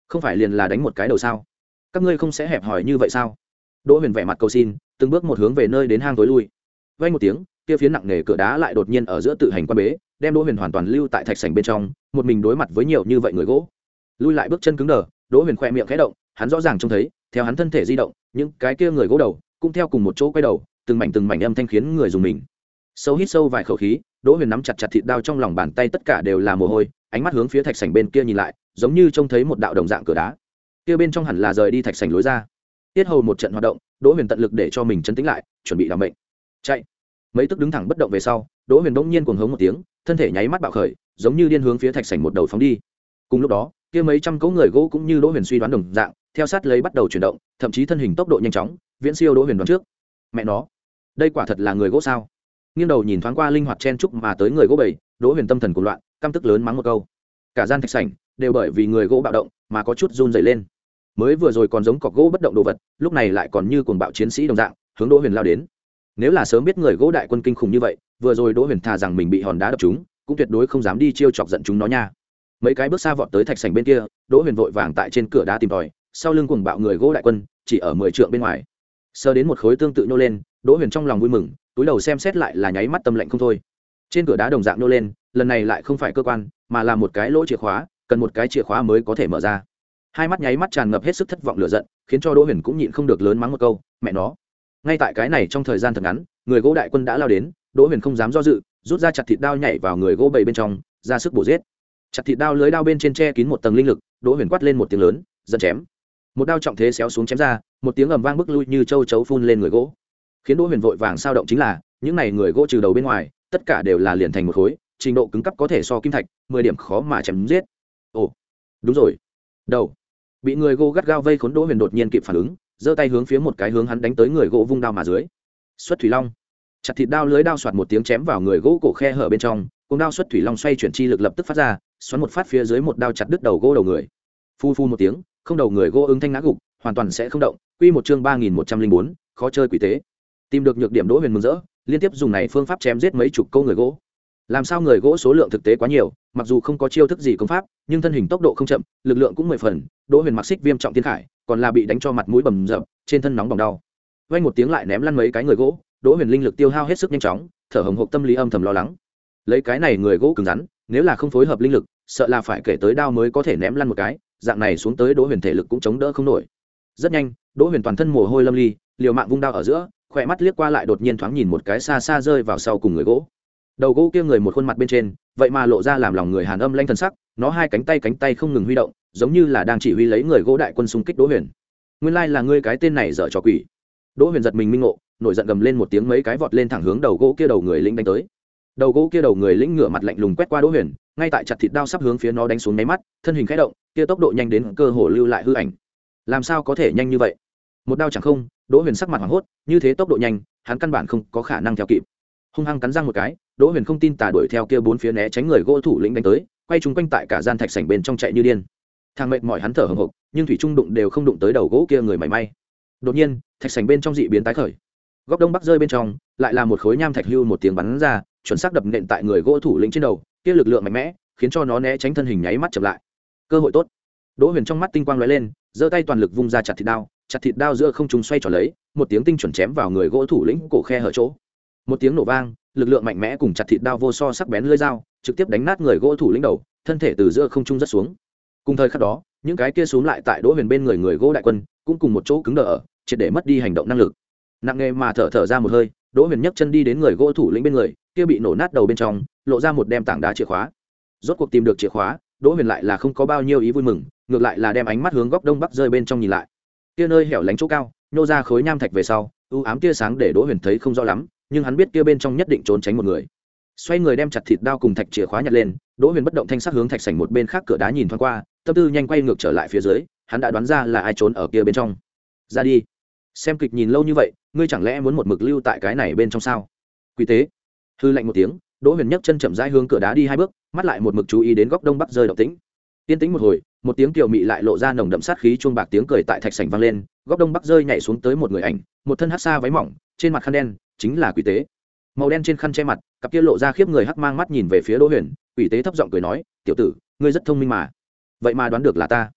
không phải liền là đánh một cái đầu sao? Các ngươi không sẽ hẹp hòi như vậy sao? Đỗ Huyền vẻ mặt cầu xin, từng bước một hướng về nơi đến hang tối lui. Vang một tiếng, kia phiến nặng nề cửa đá lại đột nhiên ở giữa tự hành quan bế, đem Đỗ Huyền hoàn toàn lưu tại thạch sảnh bên trong, một mình đối mặt với nhiều như vậy người gỗ. Lui lại bước chân cứng đờ, Đỗ Huyền khẽ miệng khẽ động, hắn rõ ràng trông thấy, theo hắn thân thể di động, những cái kia người gỗ đầu cũng theo cùng một chỗ quay đầu, từng mảnh từng mảnh âm thanh khiến người dùng mình. Sâu hít sâu vài khẩu khí, Đỗ Huyền nắm chặt chặt thịt đao trong lòng bàn tay, tất cả đều là mồ hôi, ánh mắt hướng phía thạch sảnh bên kia nhìn lại, giống như trông thấy một đạo đồng dạng cửa đá. Kia bên trong hẳn là rời đi thạch sảnh lối ra. Tiết hầu một trận hoạt động, Đỗ Huyền tận lực để cho mình trấn tĩnh lại, chuẩn bị đảm mệnh. Chạy. Mấy tức đứng thẳng bất động về sau, Đỗ Huyền bỗng nhiên cuồng hống một tiếng, thân thể nháy mắt bạo khởi, giống như điên hướng phía thạch sảnh một đầu phóng đi. Cùng lúc đó, kia mấy trăm cỗ người gỗ cũng như Đỗ Huyền suy đoán đồng dạng, theo sát lấy bắt đầu chuyển động, thậm chí thân hình tốc độ nhanh chóng, viễn siêu Đỗ Huyền đoán trước. Mẹ nó, đây quả thật là người gỗ sao? Nghiêng đầu nhìn thoáng qua linh hoạt chen trúc mà tới người gỗ bầy, Đỗ Huyền tâm thần cuồng loạn, căm tức lớn mắng một câu. Cả gian thạch sảnh đều bởi vì người gỗ bạo động mà có chút run rẩy lên. Mới vừa rồi còn giống cọc gỗ bất động đồ vật, lúc này lại còn như cuồng bạo chiến sĩ đồng dạng, hướng Đỗ Huyền lao đến. Nếu là sớm biết người gỗ đại quân kinh khủng như vậy, vừa rồi Đỗ Huyền thà rằng mình bị hòn đá đập trúng, cũng tuyệt đối không dám đi chiêu chọc giận chúng nó nha. Mấy cái bước xa vọt tới thạch sảnh bên kia, Đỗ Huyền vội vàng tại trên cửa đá tìm tòi, sau lưng cuồng bạo người gỗ đại quân chỉ ở mười trượng bên ngoài. Sờ đến một khối tương tự nhô lên, Đỗ Huyền trong lòng vui mừng, túi đầu xem xét lại là nháy mắt tâm lạnh không thôi. Trên cửa đá đồng dạng nhô lên, lần này lại không phải cơ quan, mà là một cái lỗ chìa khóa, cần một cái chìa khóa mới có thể mở ra. Hai mắt nháy mắt tràn ngập hết sức thất vọng lửa giận, khiến cho Đỗ Huyền cũng nhịn không được lớn mắng một câu, mẹ nó. Ngay tại cái này trong thời gian thật ngắn, người gỗ đại quân đã lao đến, Đỗ Huyền không dám do dự, rút ra chặt thịt đao nhảy vào người gỗ bầy bên trong, ra sức bổ giết. Chặt thịt đao lưới đao bên trên che kín một tầng linh lực, Đỗ Huyền quát lên một tiếng lớn, dẫn chém. Một đao trọng thế xéo xuống chém ra, một tiếng ầm vang bức lui như châu chấu phun lên người gỗ. Khiến Đỗ Huyền vội vàng sao động chính là, những này người gỗ trừ đầu bên ngoài, tất cả đều là liền thành một khối, trình độ cứng cấp có thể so kim thạch, mười điểm khó mà chém giết. Ồ, đúng rồi. Đầu. Bị người gỗ gắt gao vây khốn, Đỗ Huyền đột nhiên kịp phản ứng, giơ tay hướng phía một cái hướng hắn đánh tới người gỗ vung đao mà dưới. Xuất thủy long. Chặt thịt đao lưới đao xoạt một tiếng chém vào người gỗ cổ khe hở bên trong, cùng đao xuất thủy long xoay chuyển chi lực lập tức phát ra, xoắn một phát phía dưới một đao chặt đứt đầu gỗ đầu người. Phu phu một tiếng, không đầu người gỗ ứng thanh ngã gục, hoàn toàn sẽ không động. Quy một chương ba nghìn một trăm linh bốn, khó chơi quỷ tế. Tìm được nhược điểm, Đỗ Huyền mừng rỡ, liên tiếp dùng này phương pháp chém giết mấy chục câu người gỗ. Làm sao người gỗ số lượng thực tế quá nhiều, mặc dù không có chiêu thức gì công pháp, nhưng thân hình tốc độ không chậm, lực lượng cũng mười phần. Đỗ Huyền mặc xích viêm trọng thiên khải, còn là bị đánh cho mặt mũi bầm dập, trên thân nóng bỏng đau. Vang một tiếng lại ném lăn mấy cái người gỗ, Đỗ Huyền linh lực tiêu hao hết sức nhanh chóng, thở hổn hộc, tâm lý âm thầm lo lắng. Lấy cái này người gỗ cứng rắn, nếu là không phối hợp linh lực, sợ là phải kể tới đao mới có thể ném lăn một cái, dạng này xuống tới Đỗ Huyền thể lực cũng chống đỡ không nổi. Rất nhanh, Đỗ Huyền toàn thân mồ hôi lâm ly, liều mạng vung đao ở giữa, khỏe mắt liếc qua lại đột nhiên thoáng nhìn một cái xa xa rơi vào sau cùng người gỗ. Đầu gỗ kia người một khuôn mặt bên trên, vậy mà lộ ra làm lòng người hàn âm lanh thần sắc, nó hai cánh tay cánh tay không ngừng huy động, giống như là đang chỉ huy lấy người gỗ đại quân xung kích Đỗ Huyền. Nguyên lai là ngươi cái tên này dở trò quỷ. Đỗ Huyền giật mình minh ngộ, nổi giận gầm lên một tiếng, mấy cái vọt lên thẳng hướng đầu gỗ kia đầu người lĩnh đánh tới. Đầu gỗ kia đầu người lĩnh ngửa mặt lạnh lùng quét qua Đỗ Huyền, ngay tại chặt thịt đao sắp hướng phía nó đánh xuống, nháy mắt, thân hình khẽ động, kia tốc độ nhanh đến cơ hồ lưu lại hư ảnh. Làm sao có thể nhanh như vậy? Một đao chẳng không, Đỗ Huyền sắc mặt hoảng hốt, như thế tốc độ nhanh, hắn căn bản không có khả năng theo kịp. Hung hăng cắn răng một cái, Đỗ Huyền không tin tà đuổi theo kia bốn phía né tránh người gỗ thủ lĩnh đánh tới, quay chúng quanh tại cả gian thạch sảnh bên trong chạy như điên. Thang mệt mỏi hắn thở hổn hộc, nhưng thủy trung đụng đều không đụng tới đầu gỗ kia người mảy may. Đột nhiên, thạch sảnh bên trong dị biến tái khởi. Góc đông bắc rơi bên trong, lại là một khối nham thạch hưu một tiếng bắn ra, chuẩn xác đập nện tại người gỗ thủ lĩnh trên đầu, kia lực lượng mạnh mẽ, khiến cho nó né tránh thân hình nháy mắt chậm lại. Cơ hội tốt. Đỗ Huyền trong mắt tinh quang lóe lên, giơ tay toàn lực vung ra chặt thịt đao, chặt thịt đao giữa không trung xoay tròn lấy, một tiếng tinh chuẩn chém vào người gỗ thủ lĩnh cổ khe hở chỗ. Một tiếng nổ vang, lực lượng mạnh mẽ cùng chặt thịt đao vô so sắc bén lưỡi dao, trực tiếp đánh nát người gỗ thủ lĩnh đầu, thân thể từ giữa không trung rất xuống. Cùng thời khắc đó, những cái kia xuống lại tại Đỗ Huyền bên người người gỗ đại quân, cũng cùng một chỗ cứng đờ ở, triệt để mất đi hành động năng lực. Nặng nề mà thở thở ra một hơi, Đỗ Huyền nhấc chân đi đến người gỗ thủ lĩnh bên người, kia bị nổ nát đầu bên trong, lộ ra một đem tảng đá chìa khóa. Rốt cuộc tìm được chìa khóa, Đỗ Huyền lại là không có bao nhiêu ý vui mừng, ngược lại là đem ánh mắt hướng góc đông bắc rơi bên trong nhìn lại. Kia nơi hẻo lánh chỗ cao, nhô ra khối nham thạch về sau, u ám tia sáng để Đỗ Huyền thấy không rõ lắm, nhưng hắn biết kia bên trong nhất định trốn tránh một người. Xoay người đem chặt thịt đao cùng thạch chìa khóa nhặt lên, Đỗ Huyền bất động thanh sắc hướng thạch sảnh một bên khác cửa đá nhìn thoáng qua, tâm tư nhanh quay ngược trở lại phía dưới, hắn đã đoán ra là ai trốn ở kia bên trong. Ra đi. Xem kịch nhìn lâu như vậy, ngươi chẳng lẽ muốn một mực lưu tại cái này bên trong sao? Quỷ tế. Hư lạnh một tiếng, Đỗ Huyền nhấc chân chậm rãi hướng cửa đá đi hai bước, mắt lại một mực chú ý đến góc đông bắc rơi động tĩnh. Tiên tĩnh một hồi, một tiếng kiều mị lại lộ ra nồng đậm sát khí, chuông bạc tiếng cười tại thạch sảnh vang lên, góc đông bắc rơi nhảy xuống tới một người ảnh, một thân hắc sa váy mỏng, trên mặt khăn đen, chính là quỷ tế. Màu đen trên khăn che mặt, cặp kia lộ ra khiếp người hắc mang mắt nhìn về phía Đỗ Huyền, quỷ tế thấp giọng cười nói, "Tiểu tử, ngươi rất thông minh mà, vậy mà đoán được là ta."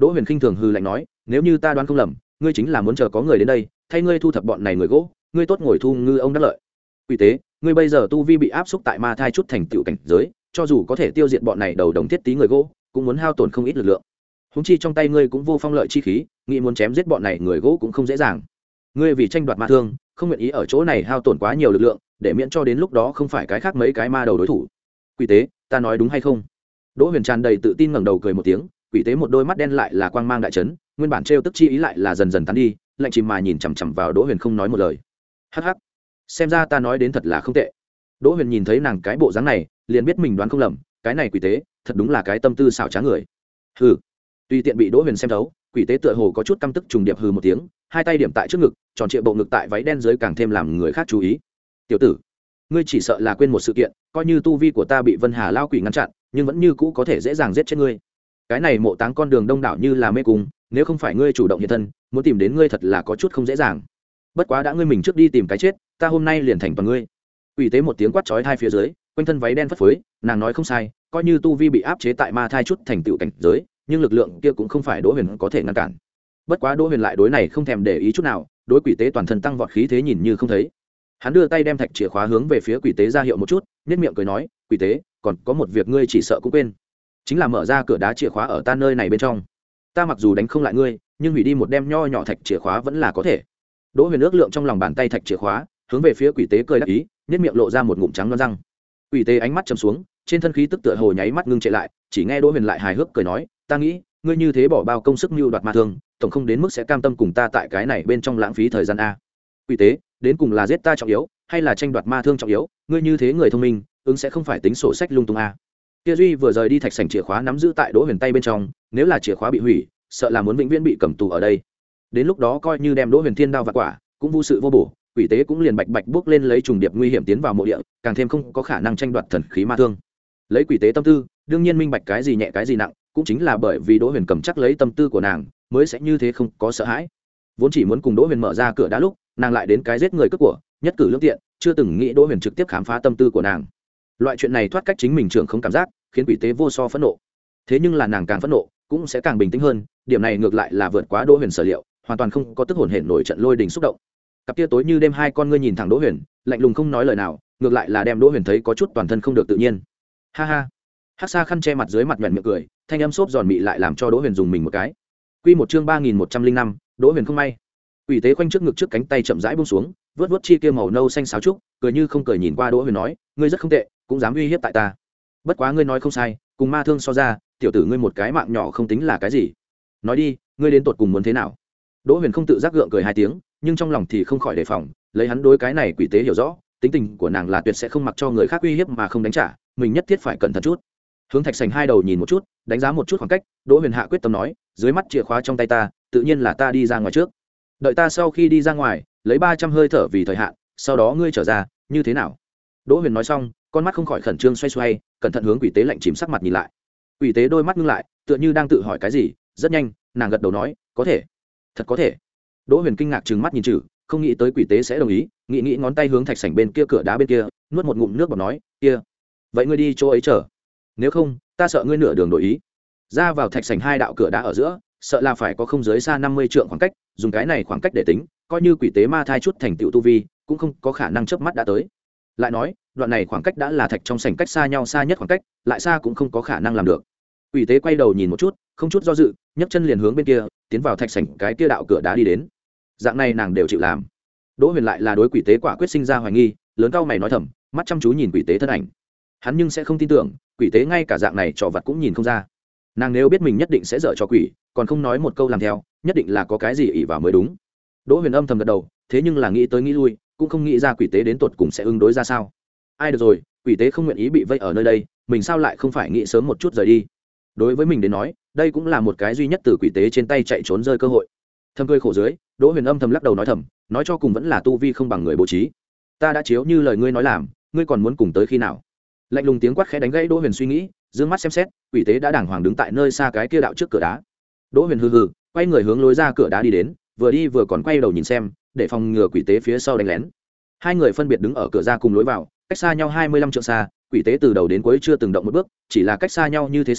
Đỗ Huyền khinh thường hừ lạnh nói, nếu như ta đoán không lầm, ngươi chính là muốn chờ có người đến đây thay ngươi thu thập bọn này người gỗ, ngươi tốt ngồi thu ngư ông đắc lợi. Quỷ tế, ngươi bây giờ tu vi bị áp xúc tại ma thai chút thành tựu cảnh giới, cho dù có thể tiêu diệt bọn này đầu đồng thiết tí người gỗ, cũng muốn hao tổn không ít lực lượng. Huống chi trong tay ngươi cũng vô phong lợi chi khí, nghĩ muốn chém giết bọn này người gỗ cũng không dễ dàng. Ngươi vì tranh đoạt ma thương, không nguyện ý ở chỗ này hao tổn quá nhiều lực lượng, để miễn cho đến lúc đó không phải cái khác mấy cái ma đầu đối thủ. Quỷ tế, ta nói đúng hay không? Đỗ Huyền tràn đầy tự tin ngẩng đầu cười một tiếng, quỷ tế một đôi mắt đen lại là quang mang đại chấn, nguyên bản trêu tức chi ý lại là dần dần tán đi, lạnh chìm mà nhìn chằm chằm vào Đỗ Huyền không nói một lời. Hắc hắc, xem ra ta nói đến thật là không tệ. Đỗ Huyền nhìn thấy nàng cái bộ dáng này, liền biết mình đoán không lầm, cái này quỷ tế, thật đúng là cái tâm tư xảo trá người. Hừ. Tùy tiện bị Đỗ Huyền xem thấu, quỷ tế tựa hồ có chút căm tức trùng điệp hừ một tiếng, hai tay điểm tại trước ngực, tròn trịa bộ ngực tại váy đen dưới càng thêm làm người khác chú ý. Tiểu tử, ngươi chỉ sợ là quên một sự kiện, coi như tu vi của ta bị Vân Hà lao quỷ ngăn chặn, nhưng vẫn như cũ có thể dễ dàng giết chết ngươi. Cái này mộ táng con đường đông đảo như là mê cung, nếu không phải ngươi chủ động hiện thân, muốn tìm đến ngươi thật là có chút không dễ dàng. Bất quá đã ngươi mình trước đi tìm cái chết, ta hôm nay liền thành toàn ngươi. Quỷ tế một tiếng quát chói hai phía dưới, quanh thân váy đen phất phới, nàng nói không sai, coi như tu vi bị áp chế tại ma thai chút thành tựu cảnh giới, nhưng lực lượng kia cũng không phải Đỗ Huyền có thể ngăn cản. Bất quá Đỗ Huyền lại đối này không thèm để ý chút nào, đối quỷ tế toàn thân tăng vọt khí thế nhìn như không thấy. Hắn đưa tay đem thạch chìa khóa hướng về phía quỷ tế ra hiệu một chút, nhếch miệng cười nói, quỷ tế, còn có một việc ngươi chỉ sợ cũng quên, chính là mở ra cửa đá chìa khóa ở ta nơi này bên trong. Ta mặc dù đánh không lại ngươi, nhưng hủy đi một đem nho nhỏ thạch chìa khóa vẫn là có thể. Đỗ Huyền ước lượng trong lòng bàn tay thạch chìa khóa, hướng về phía quỷ tế cười đắc ý, nhếch miệng lộ ra một ngụm trắng loáng răng. Quỷ tế ánh mắt trầm xuống, trên thân khí tức tựa hồ nháy mắt ngưng trệ lại, chỉ nghe Đỗ Huyền lại hài hước cười nói, ta nghĩ, ngươi như thế bỏ bao công sức mưu đoạt ma thương, tổng không đến mức sẽ cam tâm cùng ta tại cái này bên trong lãng phí thời gian a. Quỷ tế, đến cùng là giết ta trọng yếu, hay là tranh đoạt ma thương trọng yếu, ngươi như thế người thông minh, ứng sẽ không phải tính sổ sách lung tung a. Kia Duy vừa rời đi thạch sảnh chìa khóa nắm giữ tại Đỗ Huyền tay bên trong, nếu là chìa khóa bị hủy, sợ là muốn vĩnh viễn bị cầm tù ở đây. Đến lúc đó coi như đem Đỗ Huyền thiên đao vạn quả, cũng vô sự vô bổ, quỷ tế cũng liền bạch bạch bước lên lấy trùng điệp nguy hiểm tiến vào mộ địa, càng thêm không có khả năng tranh đoạt thần khí ma thương. Lấy quỷ tế tâm tư, đương nhiên minh bạch cái gì nhẹ cái gì nặng, cũng chính là bởi vì Đỗ Huyền cầm chắc lấy tâm tư của nàng, mới sẽ như thế không có sợ hãi. Vốn chỉ muốn cùng Đỗ Huyền mở ra cửa đá lúc, nàng lại đến cái giết người cướp của, nhất cử lưỡng tiện, chưa từng nghĩ Đỗ Huyền trực tiếp khám phá tâm tư của nàng. Loại chuyện này thoát cách chính mình trưởng không cảm giác, khiến quỷ tế vô so phẫn nộ. Thế nhưng là nàng càng phẫn nộ, cũng sẽ càng bình tĩnh hơn, điểm này ngược lại là vượt quá Đỗ Huyền sở liệu, hoàn toàn không có tức hồn hển nổi trận lôi đình xúc động. Cặp tia tối như đêm hai con ngươi nhìn thẳng Đỗ Huyền, lạnh lùng không nói lời nào, ngược lại là đem Đỗ Huyền thấy có chút toàn thân không được tự nhiên. Ha ha. Hắc Sa khăn che mặt dưới mặt nhọn miệng cười, thanh âm xốp giòn mị lại làm cho Đỗ Huyền dùng mình một cái. Quy một chương ba nghìn một trăm linh năm, Đỗ Huyền không may. Quỷ tế khoanh trước ngực trước cánh tay chậm rãi buông xuống, vớt vớt chi kia màu nâu xanh xáo trúc, cười như không cười nhìn qua Đỗ Huyền nói, ngươi rất không tệ, cũng dám uy hiếp tại ta. Bất quá ngươi nói không sai, cùng ma thương so ra, tiểu tử ngươi một cái mạng nhỏ không tính là cái gì. Nói đi, ngươi đến tột cùng muốn thế nào? Đỗ Huyền không tự giác gượng cười hai tiếng, nhưng trong lòng thì không khỏi đề phòng, lấy hắn đối cái này quỷ tế hiểu rõ, tính tình của nàng là tuyệt sẽ không mặc cho người khác uy hiếp mà không đánh trả, mình nhất thiết phải cẩn thận chút. Hướng thạch sành hai đầu nhìn một chút, đánh giá một chút khoảng cách, Đỗ Huyền hạ quyết tâm nói, dưới mắt chìa khóa trong tay ta, tự nhiên là ta đi ra ngoài trước. Đợi ta sau khi đi ra ngoài, lấy ba trăm hơi thở vì thời hạn, sau đó ngươi trở ra, như thế nào? Đỗ Huyền nói xong, con mắt không khỏi khẩn trương xoay xoay, cẩn thận hướng quỷ tế lạnh chìm sắc mặt nhìn lại. Quỷ tế đôi mắt ngưng lại, tựa như đang tự hỏi cái gì, rất nhanh, nàng gật đầu nói, có thể, thật có thể. Đỗ Huyền kinh ngạc trừng mắt nhìn chử, không nghĩ tới quỷ tế sẽ đồng ý, nghĩ nghĩ ngón tay hướng thạch sảnh bên kia cửa đá bên kia, nuốt một ngụm nước bọt nói, kia, vậy ngươi đi chỗ ấy chờ. Nếu không, ta sợ ngươi nửa đường đổi ý. Ra vào thạch sảnh hai đạo cửa đá ở giữa, sợ là phải có không dưới xa năm mươi trượng khoảng cách, dùng cái này khoảng cách để tính, coi như quỷ tế ma thai chút thành tựu tu vi, cũng không có khả năng chớp mắt đã tới. Lại nói, đoạn này khoảng cách đã là thạch trong sảnh cách xa nhau xa nhất khoảng cách, lại xa cũng không có khả năng làm được. Quỷ tế quay đầu nhìn một chút, không chút do dự, nhấc chân liền hướng bên kia, tiến vào thạch sảnh cái kia đạo cửa đá đi đến. Dạng này nàng đều chịu làm. Đỗ Huyền lại là đối quỷ tế quả quyết sinh ra hoài nghi, lớn cao mày nói thầm, mắt chăm chú nhìn quỷ tế thân ảnh. Hắn nhưng sẽ không tin tưởng, quỷ tế ngay cả dạng này trò vặt cũng nhìn không ra. Nàng nếu biết mình nhất định sẽ dở cho quỷ, còn không nói một câu làm theo, nhất định là có cái gì ỷ vào mới đúng. Đỗ Huyền âm thầm gật đầu, thế nhưng là nghĩ tới nghĩ lui, cũng không nghĩ ra quỷ tế đến tột cùng sẽ ứng đối ra sao. Ai được rồi, quỷ tế không nguyện ý bị vây ở nơi đây, mình sao lại không phải nghĩ sớm một chút rời đi. Đối với mình đến nói, đây cũng là một cái duy nhất từ quỷ tế trên tay chạy trốn rơi cơ hội. Thầm cười khổ dưới, Đỗ Huyền âm thầm lắc đầu nói thầm, nói cho cùng vẫn là tu vi không bằng người bố trí. Ta đã chiếu như lời ngươi nói làm, ngươi còn muốn cùng tới khi nào? Lạnh lùng tiếng quát khẽ đánh gãy Đỗ Huyền suy nghĩ, dương mắt xem xét, quỷ tế đã đàng hoàng đứng tại nơi xa cái kia đạo trước cửa đá. Đỗ Huyền hừ hừ, quay người hướng lối ra cửa đá đi đến, vừa đi vừa còn quay đầu nhìn xem, để phòng ngừa quỷ tế phía sau đánh lén. Hai người phân biệt đứng ở cửa ra cùng lối vào, cách xa nhau hai mươi lăm trượng xa, quỷ tế từ đầu đến cuối chưa từng động một bước, chỉ là cách xa nhau như thế xa,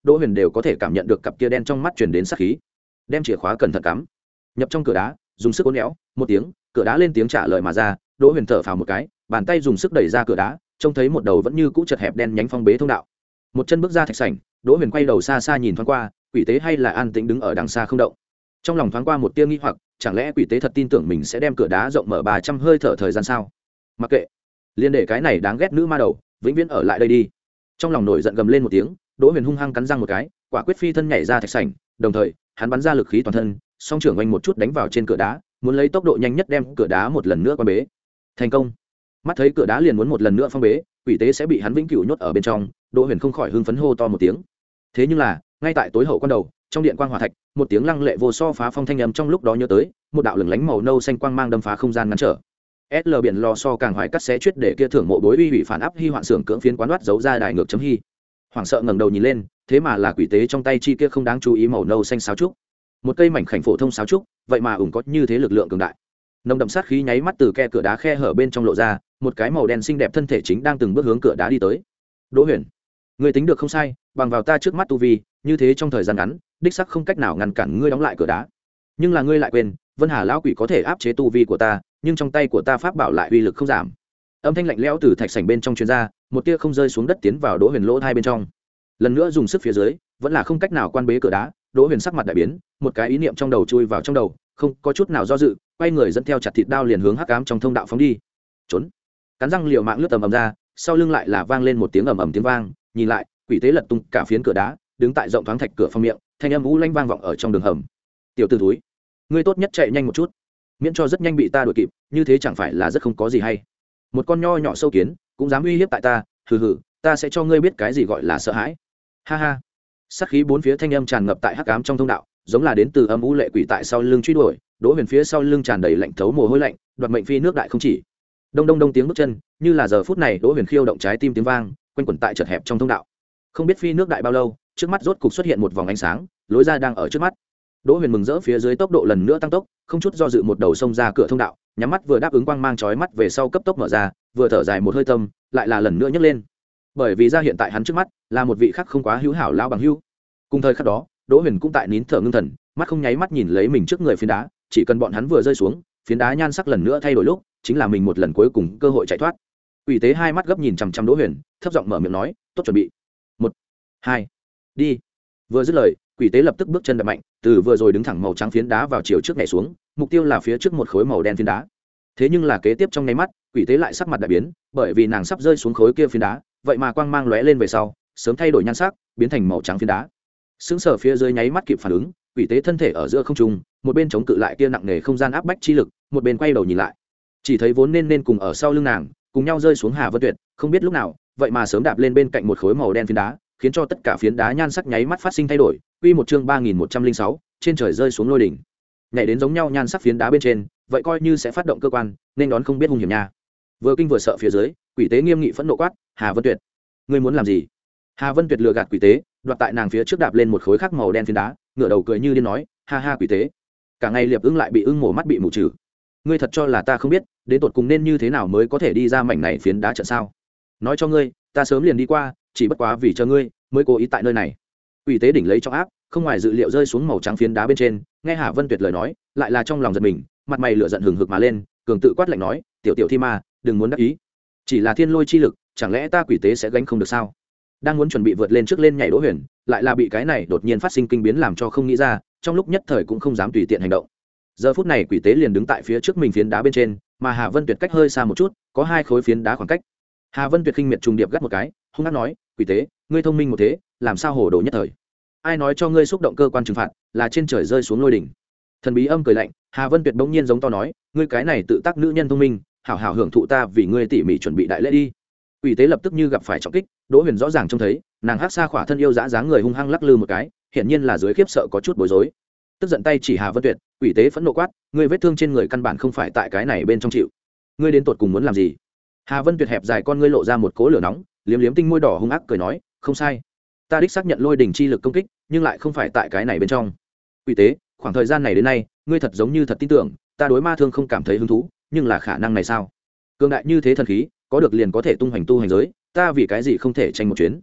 Đỗ Huyền đều có thể cảm nhận được cặp kia đen trong mắt truyền đến sát khí. Đem chìa khóa cẩn thận cắm nhập trong cửa đá, dùng sức uốn éo một tiếng, cửa đá lên tiếng trả lời mà ra. Đỗ Huyền thở phào một cái, bàn tay dùng sức đẩy ra cửa đá, trông thấy một đầu vẫn như cũ chật hẹp đen nhánh phong bế thông đạo. Một chân bước ra thạch sảnh, Đỗ Huyền quay đầu xa xa nhìn thoáng qua, quỷ tế hay là an tĩnh đứng ở đằng xa không động. Trong lòng thoáng qua một tia nghi hoặc, chẳng lẽ quỷ tế thật tin tưởng mình sẽ đem cửa đá rộng mở ba trăm hơi thở thời gian sao? Mặc kệ, liên để cái này đáng ghét nữ ma đầu vĩnh viễn ở lại đây đi. Trong lòng nổi giận gầm lên một tiếng, Đỗ Huyền hung hăng cắn răng một cái, quả quyết phi thân nhảy ra thạch sảnh, đồng thời hắn bắn ra lực khí toàn thân, song trưởng oanh một chút đánh vào trên cửa đá, muốn lấy tốc độ nhanh nhất đem cửa đá một lần nữa quan bế. Thành công. Mắt thấy cửa đá liền muốn một lần nữa phong bế, quỷ tế sẽ bị hắn vĩnh cửu nhốt ở bên trong, Đỗ Huyền không khỏi hưng phấn hô to một tiếng. Thế nhưng là, ngay tại tối hậu quan đầu, trong điện quang hỏa thạch, một tiếng lăng lệ vô so phá phong thanh âm trong lúc đó nhớ tới, một đạo lửng lánh màu nâu xanh quang mang đâm phá không gian ngăn trở. ét lờ biển lò so càng hoài cắt xé chuyết để kia thưởng mộ bối uy hủy phản áp hy hoạn xưởng cưỡng phiến quán đoát giấu ra đại ngược chấm hy. Hoảng sợ ngẩng đầu nhìn lên, thế mà là quỷ tế trong tay chi kia không đáng chú ý màu nâu xanh sáo trúc. Một cây mảnh khảnh phổ thông sáo trúc, vậy mà ủng có như thế lực lượng cường đại. Nồng đậm sát khí nháy mắt từ khe cửa đá khe hở bên trong lộ ra, một cái màu đen xinh đẹp thân thể chính đang từng bước hướng cửa đá đi tới. Đỗ Huyền, ngươi tính được không sai, bằng vào ta trước mắt tu vi, như thế trong thời gian ngắn, đích sắc không cách nào ngăn cản ngươi đóng lại cửa đá. Nhưng là ngươi lại quên, Vân Hà lão quỷ có thể áp chế tu vi của ta, nhưng trong tay của ta pháp bảo lại uy lực không giảm. Âm thanh lạnh lẽo từ thạch sảnh bên trong truyền ra, một tia không rơi xuống đất tiến vào Đỗ Huyền lỗ hai bên trong. Lần nữa dùng sức phía dưới, vẫn là không cách nào quan bế cửa đá. Đỗ Huyền sắc mặt đại biến, một cái ý niệm trong đầu chui vào trong đầu, không có chút nào do dự, quay người dẫn theo chặt thịt đao liền hướng hắc ám trong thông đạo phóng đi. Trốn! Cắn răng liều mạng lướt tầm ầm ra, sau lưng lại là vang lên một tiếng ầm ầm tiếng vang, nhìn lại, quỷ tế lật tung cả phiến cửa đá, đứng tại rộng thoáng thạch cửa phong miệng, thanh âm u lanh vang vọng ở trong đường hầm. Tiểu tử thúi, ngươi tốt nhất chạy nhanh một chút, miễn cho rất nhanh bị ta đuổi kịp, như thế chẳng phải là rất không có gì hay. Một con nho nhỏ sâu kiến cũng dám uy hiếp tại ta, hừ hừ, ta sẽ cho ngươi biết cái gì gọi là sợ hãi. Ha ha. Sát khí bốn phía thanh âm tràn ngập tại hắc ám trong thông đạo, giống là đến từ âm u lệ quỷ tại sau lưng truy đuổi. Đỗ Huyền phía sau lưng tràn đầy lạnh thấu mồ hôi lạnh, đoạt mệnh phi nước đại không chỉ. Đông đông đông tiếng bước chân, như là giờ phút này Đỗ Huyền khiêu động trái tim tiếng vang, quanh quẩn tại chật hẹp trong thông đạo. Không biết phi nước đại bao lâu, trước mắt rốt cục xuất hiện một vòng ánh sáng, lối ra đang ở trước mắt. Đỗ Huyền mừng rỡ phía dưới tốc độ lần nữa tăng tốc, không chút do dự một đầu xông ra cửa thông đạo, nhắm mắt vừa đáp ứng quang mang chói mắt về sau cấp tốc mở ra, vừa thở dài một hơi tâm, lại là lần nữa nhấc lên. Bởi vì ra hiện tại hắn trước mắt là một vị khác không quá hữu hảo lão bằng hữu. Cùng thời khắc đó, Đỗ Huyền cũng tại nín thở ngưng thần, mắt không nháy mắt nhìn lấy mình trước người phiến đá, chỉ cần bọn hắn vừa rơi xuống, phiến đá nhan sắc lần nữa thay đổi lúc, chính là mình một lần cuối cùng cơ hội chạy thoát. Quỷ tế hai mắt gấp nhìn chằm chằm Đỗ Huyền, thấp giọng mở miệng nói, "Tốt chuẩn bị. Một, hai, đi." Vừa dứt lời, quỷ tế lập tức bước chân đập mạnh, từ vừa rồi đứng thẳng màu trắng phiến đá vào chiều trước nhảy xuống, mục tiêu là phía trước một khối màu đen phiến đá. Thế nhưng là kế tiếp trong nháy mắt, quỷ tế lại sắc mặt đại biến, bởi vì nàng sắp rơi xuống khối kia phiến đá, vậy mà quang mang lóe lên về sau, sớm thay đổi nhan sắc, biến thành màu trắng phiến đá. Sững sờ phía dưới nháy mắt kịp phản ứng, quỷ tế thân thể ở giữa không trung, một bên chống cự lại kia nặng nề không gian áp bách chi lực, một bên quay đầu nhìn lại, chỉ thấy vốn nên nên cùng ở sau lưng nàng, cùng nhau rơi xuống Hà Vân Tuyệt, không biết lúc nào, vậy mà sớm đạp lên bên cạnh một khối màu đen phiến đá, khiến cho tất cả phiến đá nhan sắc nháy mắt phát sinh thay đổi. Quy một chương ba nghìn một trăm linh sáu, trên trời rơi xuống lôi đỉnh. Nhảy đến giống nhau nhan sắc phiến đá bên trên, vậy coi như sẽ phát động cơ quan, nên đón không biết hung hiểm nha. Vừa kinh vừa sợ phía dưới, quỷ tế nghiêm nghị phẫn nộ quát, "Hà Vân Tuyệt, ngươi muốn làm gì?" Hà Vân Tuyệt lừa gạt quỷ tế, đoạt tại nàng phía trước đạp lên một khối khác màu đen phiến đá, ngửa đầu cười như điên nói, "Ha ha quỷ tế, cả ngày liệp ưng lại bị ưng mổ mắt bị mù trừ. Ngươi thật cho là ta không biết, đến tột cùng nên như thế nào mới có thể đi ra mảnh này phiến đá trận sao? Nói cho ngươi, ta sớm liền đi qua, chỉ bất quá vì chờ ngươi, mới cố ý tại nơi này." Quỷ tế đỉnh lấy trong áp, không ngoài dự liệu rơi xuống màu trắng phiến đá bên trên, nghe Hà Vân Tuyệt lời nói, lại là trong lòng giật mình, mặt mày lửa giận hừng hực mà lên, cường tự quát lạnh nói, "Tiểu tiểu thi ma, đừng muốn đắc ý. Chỉ là thiên lôi chi lực, chẳng lẽ ta quỷ tế sẽ gánh không được sao?" Đang muốn chuẩn bị vượt lên trước lên nhảy Đỗ Huyền, lại là bị cái này đột nhiên phát sinh kinh biến làm cho không nghĩ ra, trong lúc nhất thời cũng không dám tùy tiện hành động. Giờ phút này quỷ tế liền đứng tại phía trước mình phiến đá bên trên, mà Hà Vân Tuyệt cách hơi xa một chút, có hai khối phiến đá khoảng cách. Hà Vân Tuyệt khinh miệt trùng điệp gắt một cái, hung hăng nói, "Quỷ tế, ngươi thông minh một thế, làm sao hồ đồ nhất thời? Ai nói cho ngươi xúc động cơ quan trừng phạt, là trên trời rơi xuống lôi đỉnh?" Thần bí âm cười lạnh, Hà Vân Tuyệt bỗng nhiên giống to nói, "Ngươi cái này tự tác nữ nhân thông minh, hảo hảo hưởng thụ ta vì ngươi tỉ mỉ chuẩn bị đại lễ đi." Quỷ tế lập tức như gặp phải trọng kích, Đỗ Huyền rõ ràng trông thấy, nàng hắc xa khỏa thân yêu dã dáng người hung hăng lắc lư một cái, hiển nhiên là dưới khiếp sợ có chút bối rối. Tức giận tay chỉ Hà Vân Tuyệt, quỷ tế phẫn nộ quát, "Ngươi vết thương trên người căn bản không phải tại cái này bên trong chịu, ngươi đến tột cùng muốn làm gì?" Hà Vân Tuyệt hẹp dài con ngươi lộ ra một cỗ lửa nóng, liếm liếm tinh môi đỏ hung ác cười nói, "Không sai, ta đích xác nhận lôi đỉnh chi lực công kích, nhưng lại không phải tại cái này bên trong." Quỷ tế, khoảng thời gian này đến nay, ngươi thật giống như thật tin tưởng, ta đối ma thương không cảm thấy hứng thú, nhưng là khả năng này sao? Cường đại như thế thần khí, có được liền có thể tung hoành tu hành giới, ta vì cái gì không thể tranh một chuyến?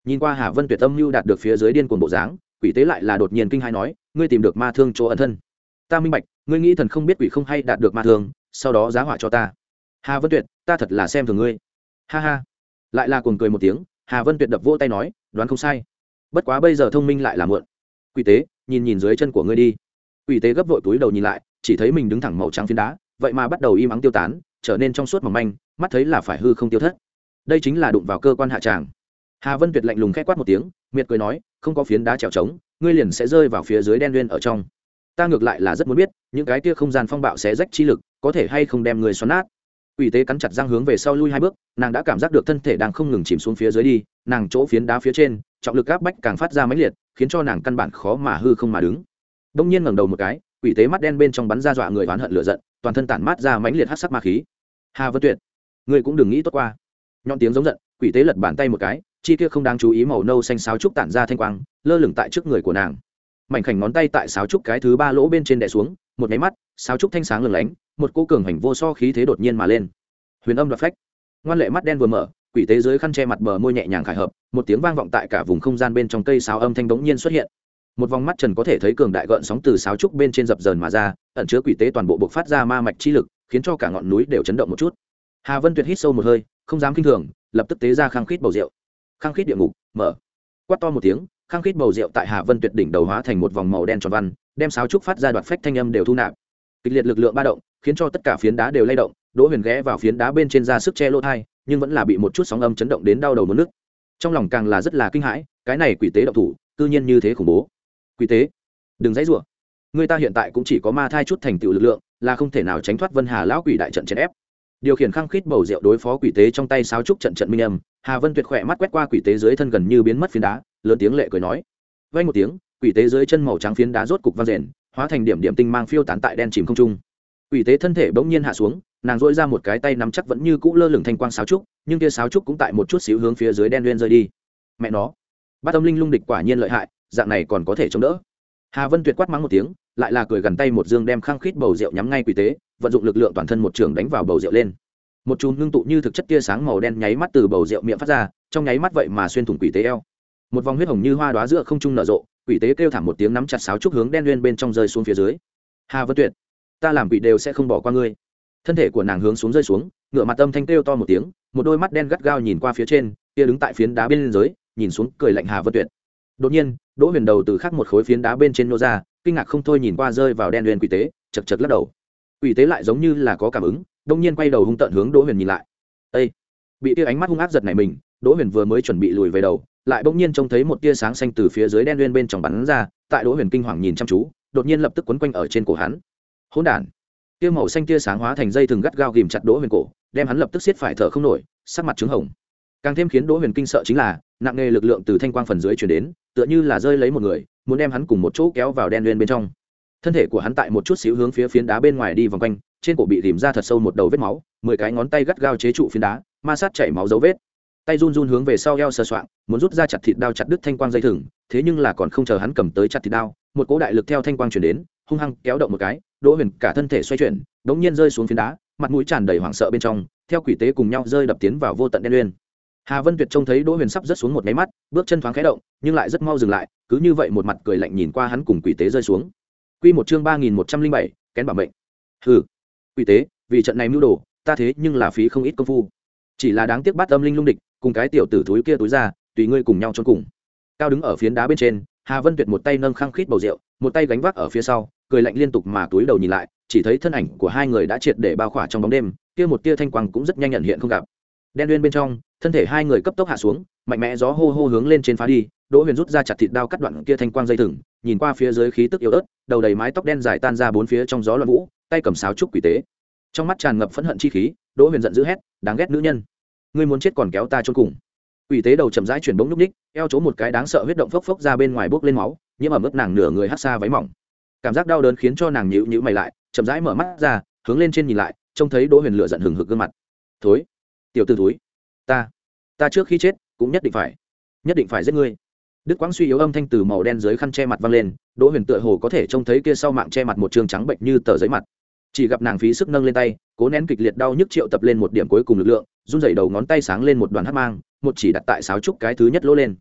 Nhìn qua Hà Vân Tuyệt âm mưu đạt được phía dưới điên cuồng bộ dáng, quỷ tế lại là đột nhiên kinh hãi nói, ngươi tìm được ma thương chỗ ẩn thân. Ta minh bạch, ngươi nghĩ thần không biết quỷ không hay đạt được ma thương, sau đó giá họa cho ta. Hà Vân Tuyệt, ta thật là xem thường ngươi. Ha ha. Lại là cuồng cười một tiếng, Hà Vân Tuyệt đập vỗ tay nói, đoán không sai. Bất quá bây giờ thông minh lại là muộn. Quỷ tế, nhìn nhìn dưới chân của ngươi đi. Quỷ tế gấp vội túi đầu nhìn lại, chỉ thấy mình đứng thẳng màu trắng phiến đá, vậy mà bắt đầu im ắng tiêu tán, trở nên trong suốt mỏng manh, mắt thấy là phải hư không tiêu thất. Đây chính là đụng vào cơ quan hạ tràng. Hà Vân Tuyệt lạnh lùng khẽ quát một tiếng, miệt cười nói, không có phiến đá trèo trống, ngươi liền sẽ rơi vào phía dưới đen đuyên ở trong. Ta ngược lại là rất muốn biết, những cái kia không gian phong bạo xé rách chi lực, có thể hay không đem người xoắn nát. Quỷ tế cắn chặt răng hướng về sau lui hai bước, nàng đã cảm giác được thân thể đang không ngừng chìm xuống phía dưới đi, nàng chỗ phiến đá phía trên, trọng lực áp bách càng phát ra mãnh liệt, khiến cho nàng căn bản khó mà hư không mà đứng. Đông nhiên ngẩng đầu một cái, quỷ tế mắt đen bên trong bắn ra dọa người oán hận lửa giận, toàn thân tản mát ra mãnh liệt hắc sắc ma khí. Hà Vân Tuyệt, ngươi cũng đừng nghĩ tốt qua. Nhọn tiếng giống giận, quỷ tế lật bàn tay một cái, chi kia không đáng chú ý màu nâu xanh sáo trúc tản ra thanh quang, lơ lửng tại trước người của nàng. Mảnh khảnh ngón tay tại sáo trúc cái thứ ba lỗ bên trên đè xuống, một cái mắt, sáo trúc thanh sáng lừng lánh, một cỗ cường hành vô so khí thế đột nhiên mà lên. Huyền âm đoạt phách. Ngoan lệ mắt đen vừa mở, quỷ tế dưới khăn che mặt bờ môi nhẹ nhàng khải hợp, một tiếng vang vọng tại cả vùng không gian bên trong, cây sáo âm thanh bỗng nhiên xuất hiện. Một vòng mắt trần có thể thấy cường đại gợn sóng từ sáo trúc bên trên dập dờn mà ra, ẩn chứa quỷ tế toàn bộ bộc phát ra ma mạch chi lực, khiến cho cả ngọn núi đều chấn động một chút. Hà Vân Tuyệt hít sâu một hơi, không dám kinh thường, lập tức tế ra khang khít bầu rượu. Khang khít địa ngục, mở. Quát to một tiếng, khang khít bầu rượu tại Hà Vân Tuyệt đỉnh đầu hóa thành một vòng màu đen tròn văn, đem sáo trúc phát ra đoạt phách thanh âm đều thu nạp. Kịch liệt lực lượng ba động, khiến cho tất cả phiến đá đều lay động, Đỗ Huyền ghé vào phiến đá bên trên ra sức che lỗ tai, nhưng vẫn là bị một chút sóng âm chấn động đến đau đầu muốn nức. Trong lòng càng là rất là kinh hãi, cái này quỷ tế động thủ, cư nhiên như thế khủng bố. Quỷ tế, đừng dãy rủa. Người ta hiện tại cũng chỉ có ma thai chút thành tựu lực lượng, là không thể nào tránh thoát Vân Hà lão quỷ đại trận chèn ép. Điều khiển khang khít bầu rượu đối phó quỷ tế trong tay sáo trúc trận trận minh âm, Hà Vân Tuyệt khỏe mắt quét qua quỷ tế dưới thân gần như biến mất phiến đá, lớn tiếng lệ cười nói. Vang một tiếng, quỷ tế dưới chân màu trắng phiến đá rốt cục vang rền, hóa thành điểm điểm tinh mang phiêu tán tại đen chìm không trung. Quỷ tế thân thể bỗng nhiên hạ xuống, nàng dỗi ra một cái tay nắm chắc vẫn như cũ lơ lửng thanh quang sáo trúc, nhưng kia sáo trúc cũng tại một chút xíu hướng phía dưới đen nguyên rơi đi. Mẹ nó, Bát Âm Linh Lung địch quả nhiên lợi hại, dạng này còn có thể chống đỡ. Hà Vân Tuyệt quát mắng một tiếng, lại là cười gần tay một dương đem khang khít bầu rượu nhắm ngay quỷ tế, vận dụng lực lượng toàn thân một trường đánh vào bầu rượu lên. Một chùm ngưng tụ như thực chất tia sáng màu đen nháy mắt từ bầu rượu miệng phát ra, trong nháy mắt vậy mà xuyên thủng quỷ tế eo. Một vòng huyết hồng như hoa đóa giữa không trung nở rộ, quỷ tế kêu thảm một tiếng nắm chặt sáo trúc hướng đen nguyên bên trong rơi xuống phía dưới. Hà Vân Tuyệt, ta làm quỷ đều sẽ không bỏ qua ngươi. Thân thể của nàng hướng xuống rơi xuống, ngựa mặt âm thanh kêu to một tiếng, một đôi mắt đen gắt gao nhìn qua phía trên, kia đứng tại phiến đá bên dưới, nhìn xuống cười lạnh Hà Vân Tuyệt. Đột nhiên, Đỗ Huyền đầu từ khắc một khối phiến đá bên trên nô ra, kinh ngạc không thôi nhìn qua rơi vào đen nguyên quỷ tế, chật chật lắc đầu. Quỷ tế lại giống như là có cảm ứng, đông nhiên quay đầu hung tợn hướng Đỗ Huyền nhìn lại. Ê! Bị tia ánh mắt hung ác giật nảy mình, Đỗ Huyền vừa mới chuẩn bị lùi về đầu, lại bỗng nhiên trông thấy một tia sáng xanh từ phía dưới đen nguyên bên trong bắn ra, tại Đỗ Huyền kinh hoàng nhìn chăm chú, đột nhiên lập tức quấn quanh ở trên cổ hắn. Hỗn đản! Tia màu xanh tia sáng hóa thành dây thừng gắt gao ghìm chặt Đỗ Huyền cổ, đem hắn lập tức siết phải thở không nổi, sắc mặt trướng hồng. Càng thêm khiến Đỗ Huyền kinh sợ chính là, nặng nề lực lượng từ thanh quang phần dưới truyền đến, tựa như là rơi lấy một người, muốn đem hắn cùng một chỗ kéo vào đen nguyên bên trong. Thân thể của hắn tại một chút xíu hướng phía phiến đá bên ngoài đi vòng quanh, trên cổ bị rìm ra thật sâu một đầu vết máu, mười cái ngón tay gắt gao chế trụ phiến đá, ma sát chảy máu dấu vết. Tay run run hướng về sau eo sờ soạng, muốn rút ra chặt thịt đao chặt đứt thanh quang dây thừng, thế nhưng là còn không chờ hắn cầm tới chặt thịt đao, một cỗ đại lực theo thanh quang truyền đến, hung hăng kéo động một cái, Đỗ Huyền cả thân thể xoay chuyển, đống nhiên rơi xuống phiến đá, mặt mũi tràn đầy hoảng sợ bên trong, theo quỷ tế cùng nhau rơi đập tiến vào vô tận đen nguyên. Hà Vân Tuyệt trông thấy Đỗ Huyền sắp rớt xuống một cái mắt, bước chân thoáng khẽ động, nhưng lại rất mau dừng lại, cứ như vậy một mặt cười lạnh nhìn qua hắn cùng quỷ tế rơi xuống. Quy một chương ba nghìn một trăm linh bảy, kén bảo mệnh. Hừ, quỷ tế, vì trận này mưu đồ, ta thế nhưng là phí không ít công phu. Chỉ là đáng tiếc Bát Âm Linh Lung địch, cùng cái tiểu tử thúi kia túi ra, tùy ngươi cùng nhau chôn cùng. Cao đứng ở phiến đá bên trên, Hà Vân Tuyệt một tay nâng khang khít bầu rượu, một tay gánh vác ở phía sau, cười lạnh liên tục mà túi đầu nhìn lại, chỉ thấy thân ảnh của hai người đã triệt để bao khỏa trong bóng đêm, kia một tia thanh quang cũng rất nhanh nhận hiện không gặp. Đen uyên bên trong, thân thể hai người cấp tốc hạ xuống, mạnh mẽ gió hô hô hướng lên trên phá đi, Đỗ Huyền rút ra chặt thịt đao cắt đoạn kia thanh quang dây thừng, nhìn qua phía dưới khí tức yếu ớt, đầu đầy mái tóc đen dài tan ra bốn phía trong gió loạn vũ, tay cầm sáo trúc quỷ tế. Trong mắt tràn ngập phẫn hận chi khí, Đỗ Huyền giận dữ hét, đáng ghét nữ nhân, ngươi muốn chết còn kéo ta chôn cùng. Quỷ tế đầu chậm rãi chuyển bỗng lúc ních, eo chỗ một cái đáng sợ huyết động phốc phốc ra bên ngoài bốc lên máu, nhiễm ẩm ướt nàng nửa người hắt xa váy mỏng. Cảm giác đau đớn khiến cho nàng nhíu nhíu mày lại, chậm rãi mở mắt ra, hướng lên trên nhìn lại, trông thấy Đỗ Huyền lửa giận hừng hực gương mặt. Thối, tiểu tử thúi, ta, ta trước khi chết cũng nhất định phải, nhất định phải giết ngươi. Đức Quang suy yếu âm thanh từ màu đen dưới khăn che mặt vang lên, Đỗ Huyền tựa hồ có thể trông thấy kia sau mạng che mặt một trương trắng bệnh như tờ giấy mặt. Chỉ gặp nàng phí sức nâng lên tay, cố nén kịch liệt đau nhức triệu tập lên một điểm cuối cùng lực lượng, run rẩy đầu ngón tay sáng lên một đoàn hắc mang, một chỉ đặt tại sáo trúc cái thứ nhất lỗ lên.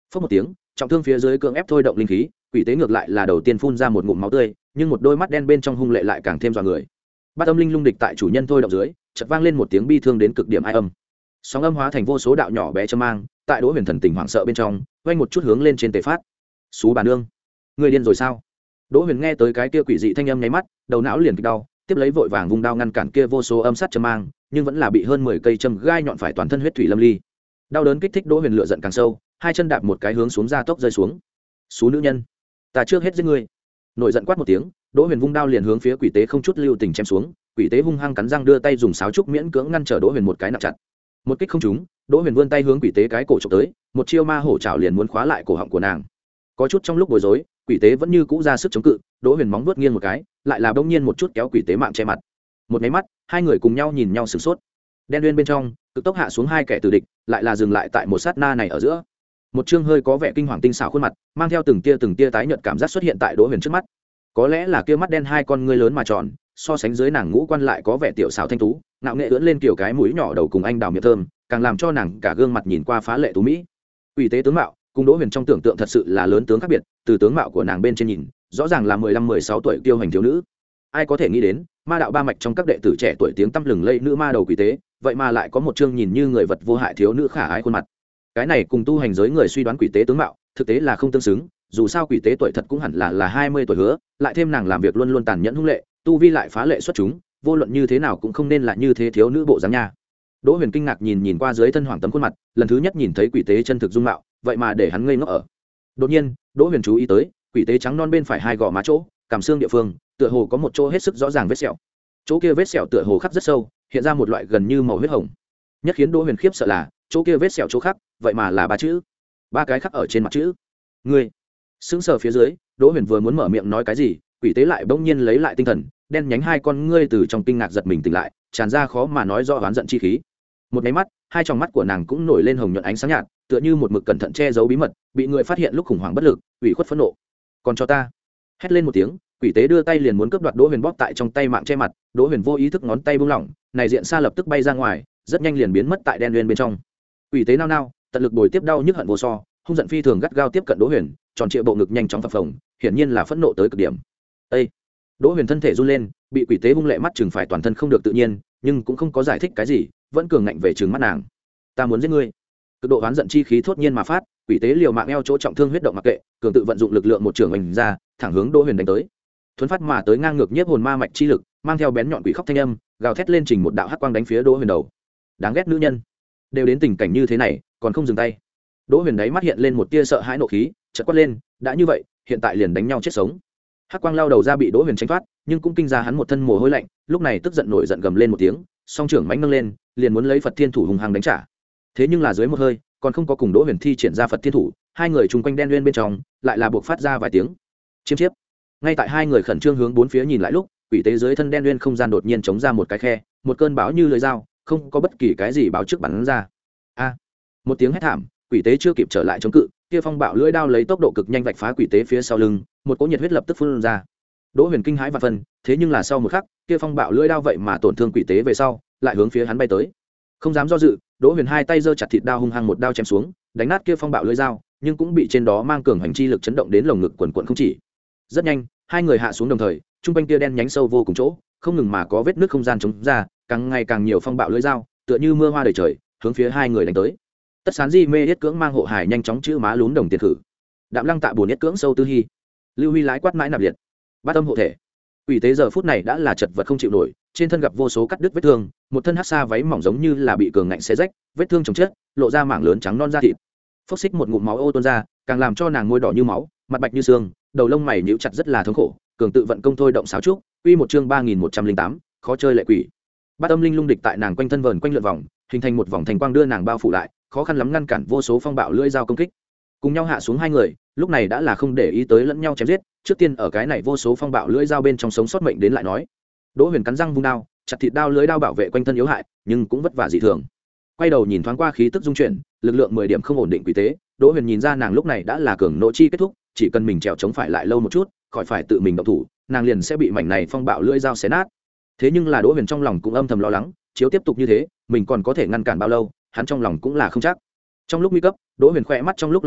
phớt một tiếng, trọng thương phía dưới cưỡng ép thôi động linh khí, quỷ tế ngược lại là đầu tiên phun ra một ngụm máu tươi, nhưng một đôi mắt đen bên trong hung lệ lại càng thêm dọa người. Bát âm linh lung địch tại chủ nhân thôi động dưới, chợt vang lên một tiếng bi thương đến cực điểm ai âm. Sóng âm hóa thành vô số đạo nhỏ bé châm mang, tại Đỗ Huyền thần tình hoảng sợ bên trong, vang một chút hướng lên trên tề phát. "Sú bà nương, người điên rồi sao?" Đỗ Huyền nghe tới cái kia quỷ dị thanh âm nháy mắt, đầu não liền kịch đau, tiếp lấy vội vàng vung đao ngăn cản kia vô số âm sát châm mang, nhưng vẫn là bị hơn mười cây châm gai nhọn phải toàn thân huyết thủy lâm ly. Đau đớn kích thích Đỗ Huyền lửa giận càng sâu, hai chân đạp một cái hướng xuống ra tốc rơi xuống. "Sú nữ nhân, ta trước hết giết ngươi!" Nổi giận quát một tiếng, Đỗ Huyền vung đao liền hướng phía quỷ tế không chút lưu tình chém xuống, quỷ tế hung hăng cắn răng đưa tay dùng sáo trúc miễn cưỡng ngăn trở Đỗ Huyền một cái nặng chặt. Một kích không trúng, Đỗ Huyền vươn tay hướng quỷ tế cái cổ chụp tới, một chiêu ma hổ chảo liền muốn khóa lại cổ họng của nàng. Có chút trong lúc bối rối, quỷ tế vẫn như cũ ra sức chống cự, Đỗ Huyền móng vuốt nghiêng một cái, lại là bỗng nhiên một chút kéo quỷ tế mạng che mặt. Một cái mắt, hai người cùng nhau nhìn nhau sửng sốt. Đen uyên bên trong, cực tốc hạ xuống hai kẻ tử địch, lại là dừng lại tại một sát na này ở giữa. Một chương hơi có vẻ kinh hoàng tinh xảo khuôn mặt, mang theo từng tia từng tia tái nhợt cảm giác xuất hiện tại Đỗ Huyền trước mắt. Có lẽ là kia mắt đen hai con ngươi lớn mà tròn, so sánh dưới nàng ngũ quan lại có vẻ tiểu xảo thanh tú, ngạo nghệ ưỡn lên kiểu cái mũi nhỏ đầu cùng anh đào miệng thơm, càng làm cho nàng cả gương mặt nhìn qua phá lệ tú mỹ. Quỷ tế tướng mạo, cùng Đỗ Huyền trong tưởng tượng thật sự là lớn tướng khác biệt, từ tướng mạo của nàng bên trên nhìn, rõ ràng là mười lăm mười sáu tuổi kiêu hành thiếu nữ. Ai có thể nghĩ đến, ma đạo ba mạch trong các đệ tử trẻ tuổi tiếng tăm lừng lẫy nữ ma đầu quỷ tế, vậy mà lại có một chương nhìn như người vật vô hại thiếu nữ khả ái khuôn mặt. Cái này cùng tu hành giới người suy đoán quỷ tế tướng mạo, thực tế là không tương xứng, dù sao quỷ tế tuổi thật cũng hẳn là là hai mươi tuổi hứa, lại thêm nàng làm việc luôn luôn tàn nhẫn hung lệ, tu vi lại phá lệ xuất chúng, vô luận như thế nào cũng không nên là như thế thiếu nữ bộ dáng nha. Đỗ Huyền kinh ngạc nhìn nhìn qua dưới thân hoàng tấm khuôn mặt, lần thứ nhất nhìn thấy quỷ tế chân thực dung mạo, vậy mà để hắn ngây ngốc ở. Đột nhiên, Đỗ Huyền chú ý tới, quỷ tế trắng non bên phải hai gò má chỗ, cằm xương địa phương, tựa hồ có một chỗ hết sức rõ ràng vết sẹo. Chỗ kia vết sẹo tựa hồ khắc rất sâu, hiện ra một loại gần như màu huyết hồng. Nhất khiến Đỗ Huyền khiếp sợ là, chỗ kia vết sẹo chỗ khắc, vậy mà là ba chữ, ba cái khắc ở trên mặt chữ. Ngươi. Sững sờ phía dưới, Đỗ Huyền vừa muốn mở miệng nói cái gì, quỷ tế lại bỗng nhiên lấy lại tinh thần, đen nhánh hai con ngươi từ trong kinh ngạc giật mình tỉnh lại, tràn ra khó mà nói rõ oán giận chi khí. Một cái mắt, hai tròng mắt của nàng cũng nổi lên hồng nhuận ánh sáng nhạt, tựa như một mực cẩn thận che giấu bí mật, bị người phát hiện lúc khủng hoảng bất lực, ủy khuất phẫn nộ. "Còn cho ta!" Hét lên một tiếng, quỷ tế đưa tay liền muốn cướp đoạt Đỗ Huyền bóp tại trong tay mạng che mặt, Đỗ Huyền vô ý thức ngón tay buông lỏng, này diện xa lập tức bay ra ngoài, rất nhanh liền biến mất tại đen uyên bên trong. Quỷ tế nao nao, tận lực bồi tiếp đau nhức hận vô so, hung giận phi thường gắt gao tiếp cận Đỗ Huyền, tròn trịa bộ ngực nhanh chóng phập phồng, hiển nhiên là phẫn nộ tới cực điểm. Ê! Đỗ Huyền thân thể run lên, bị quỷ tế hung lệ mắt chừng phải toàn thân không được tự nhiên, nhưng cũng không có giải thích cái gì, vẫn cường ngạnh về trừng mắt nàng. "Ta muốn giết ngươi!" Cực độ oán giận chi khí thốt nhiên mà phát, quỷ tế liều mạng eo chỗ trọng thương huyết động mặc kệ, cường tự vận dụng lực lượng một trường mình ra, thẳng hướng Đỗ Huyền đánh tới. Thuấn phát mà tới ngang ngược nhiếp hồn ma mạch chi lực, mang theo bén nhọn quỷ khóc thanh âm, gào thét lên trình một đạo hắc quang đánh phía Đỗ Huyền đầu. Đáng ghét nữ nhân, đều đến tình cảnh như thế này, còn không dừng tay. Đỗ Huyền đáy mắt hiện lên một tia sợ hãi nộ khí, chợt quát lên, đã như vậy, hiện tại liền đánh nhau chết sống. Hắc quang lao đầu ra bị Đỗ Huyền tránh thoát, nhưng cũng kinh ra hắn một thân mồ hôi lạnh, lúc này tức giận nổi giận gầm lên một tiếng, song trưởng mãnh nâng lên, liền muốn lấy Phật Thiên thủ hùng hăng đánh trả. Thế nhưng là dưới một hơi, còn không có cùng Đỗ Huyền thi triển ra Phật Thiên thủ, hai người chung quanh đen uyên bên trong, lại là buộc phát ra vài tiếng chiêm chiếp. Ngay tại hai người khẩn trương hướng bốn phía nhìn lại lúc, quỷ tế dưới thân đen uyên không gian đột nhiên chống ra một cái khe, một cơn bão như lưỡi dao, không có bất kỳ cái gì báo trước bắn ra. A! Một tiếng hét thảm, quỷ tế chưa kịp trở lại chống cự, kia phong bạo lưỡi đao lấy tốc độ cực nhanh vạch phá quỷ tế phía sau lưng, một cỗ nhiệt huyết lập tức phun ra. Đỗ Huyền kinh hãi và phần, thế nhưng là sau một khắc, kia phong bạo lưỡi đao vậy mà tổn thương quỷ tế về sau, lại hướng phía hắn bay tới. Không dám do dự, Đỗ Huyền hai tay giơ chặt thịt đao hung hăng một đao chém xuống, đánh nát kia phong bạo lưỡi dao, nhưng cũng bị trên đó mang cường hành chi lực chấn động đến lồng ngực quần quần không chỉ. Rất nhanh, hai người hạ xuống đồng thời, trung quanh kia đen nhánh sâu vô cùng chỗ, không ngừng mà có vết nứt không gian chống ra, càng ngày càng nhiều phong bạo lưỡi dao, tựa như mưa hoa đầy trời, hướng phía hai người đánh tới. Tất Sán Di mê yết cưỡng mang hộ hải nhanh chóng chữ má lún đồng tiền khử. Đạm Lăng Tạ buồn yết cưỡng sâu tư hy. Lưu Huy lái quát mãi nạp liệt. Bát âm hộ thể. Quỷ tế giờ phút này đã là chật vật không chịu nổi, trên thân gặp vô số cắt đứt vết thương, một thân hắc sa váy mỏng giống như là bị cường ngạnh xé rách, vết thương chồng chết, lộ ra mảng lớn trắng non da thịt. Phốc xích một ngụm máu ô tuôn ra, càng làm cho nàng môi đỏ như máu, mặt bạch như xương, đầu lông mày nhíu chặt rất là thống khổ, cường tự vận công thôi động sáo trúc, uy một chương ba nghìn một trăm linh tám, khó chơi lệ quỷ. Bát âm linh lung địch tại nàng quanh thân vờn quanh lượn vòng, hình thành một vòng thành quang đưa nàng bao phủ lại, khó khăn lắm ngăn cản vô số phong bạo lưỡi dao công kích. Cùng nhau hạ xuống hai người, lúc này đã là không để ý tới lẫn nhau chém giết, trước tiên ở cái này vô số phong bạo lưỡi dao bên trong sống sót mệnh đến lại nói. Đỗ Huyền cắn răng vung đao, chặt thịt đao lưới đao bảo vệ quanh thân yếu hại, nhưng cũng vất vả dị thường. Quay đầu nhìn thoáng qua khí tức dung chuyển, lực lượng mười điểm không ổn định quỷ tế, Đỗ Huyền nhìn ra nàng lúc này đã là cường nộ chi kết thúc, chỉ cần mình trèo chống phải lại lâu một chút, khỏi phải tự mình động thủ, nàng liền sẽ bị mảnh này phong bạo lưỡi dao xé nát. Thế nhưng là Đỗ Huyền trong lòng cũng âm thầm lo lắng, chiếu tiếp tục như thế, mình còn có thể ngăn cản bao lâu, hắn trong lòng cũng là không chắc. Trong lúc nguy cấp, Đỗ Huyền khẽ mắt trong lúc lơ đãng,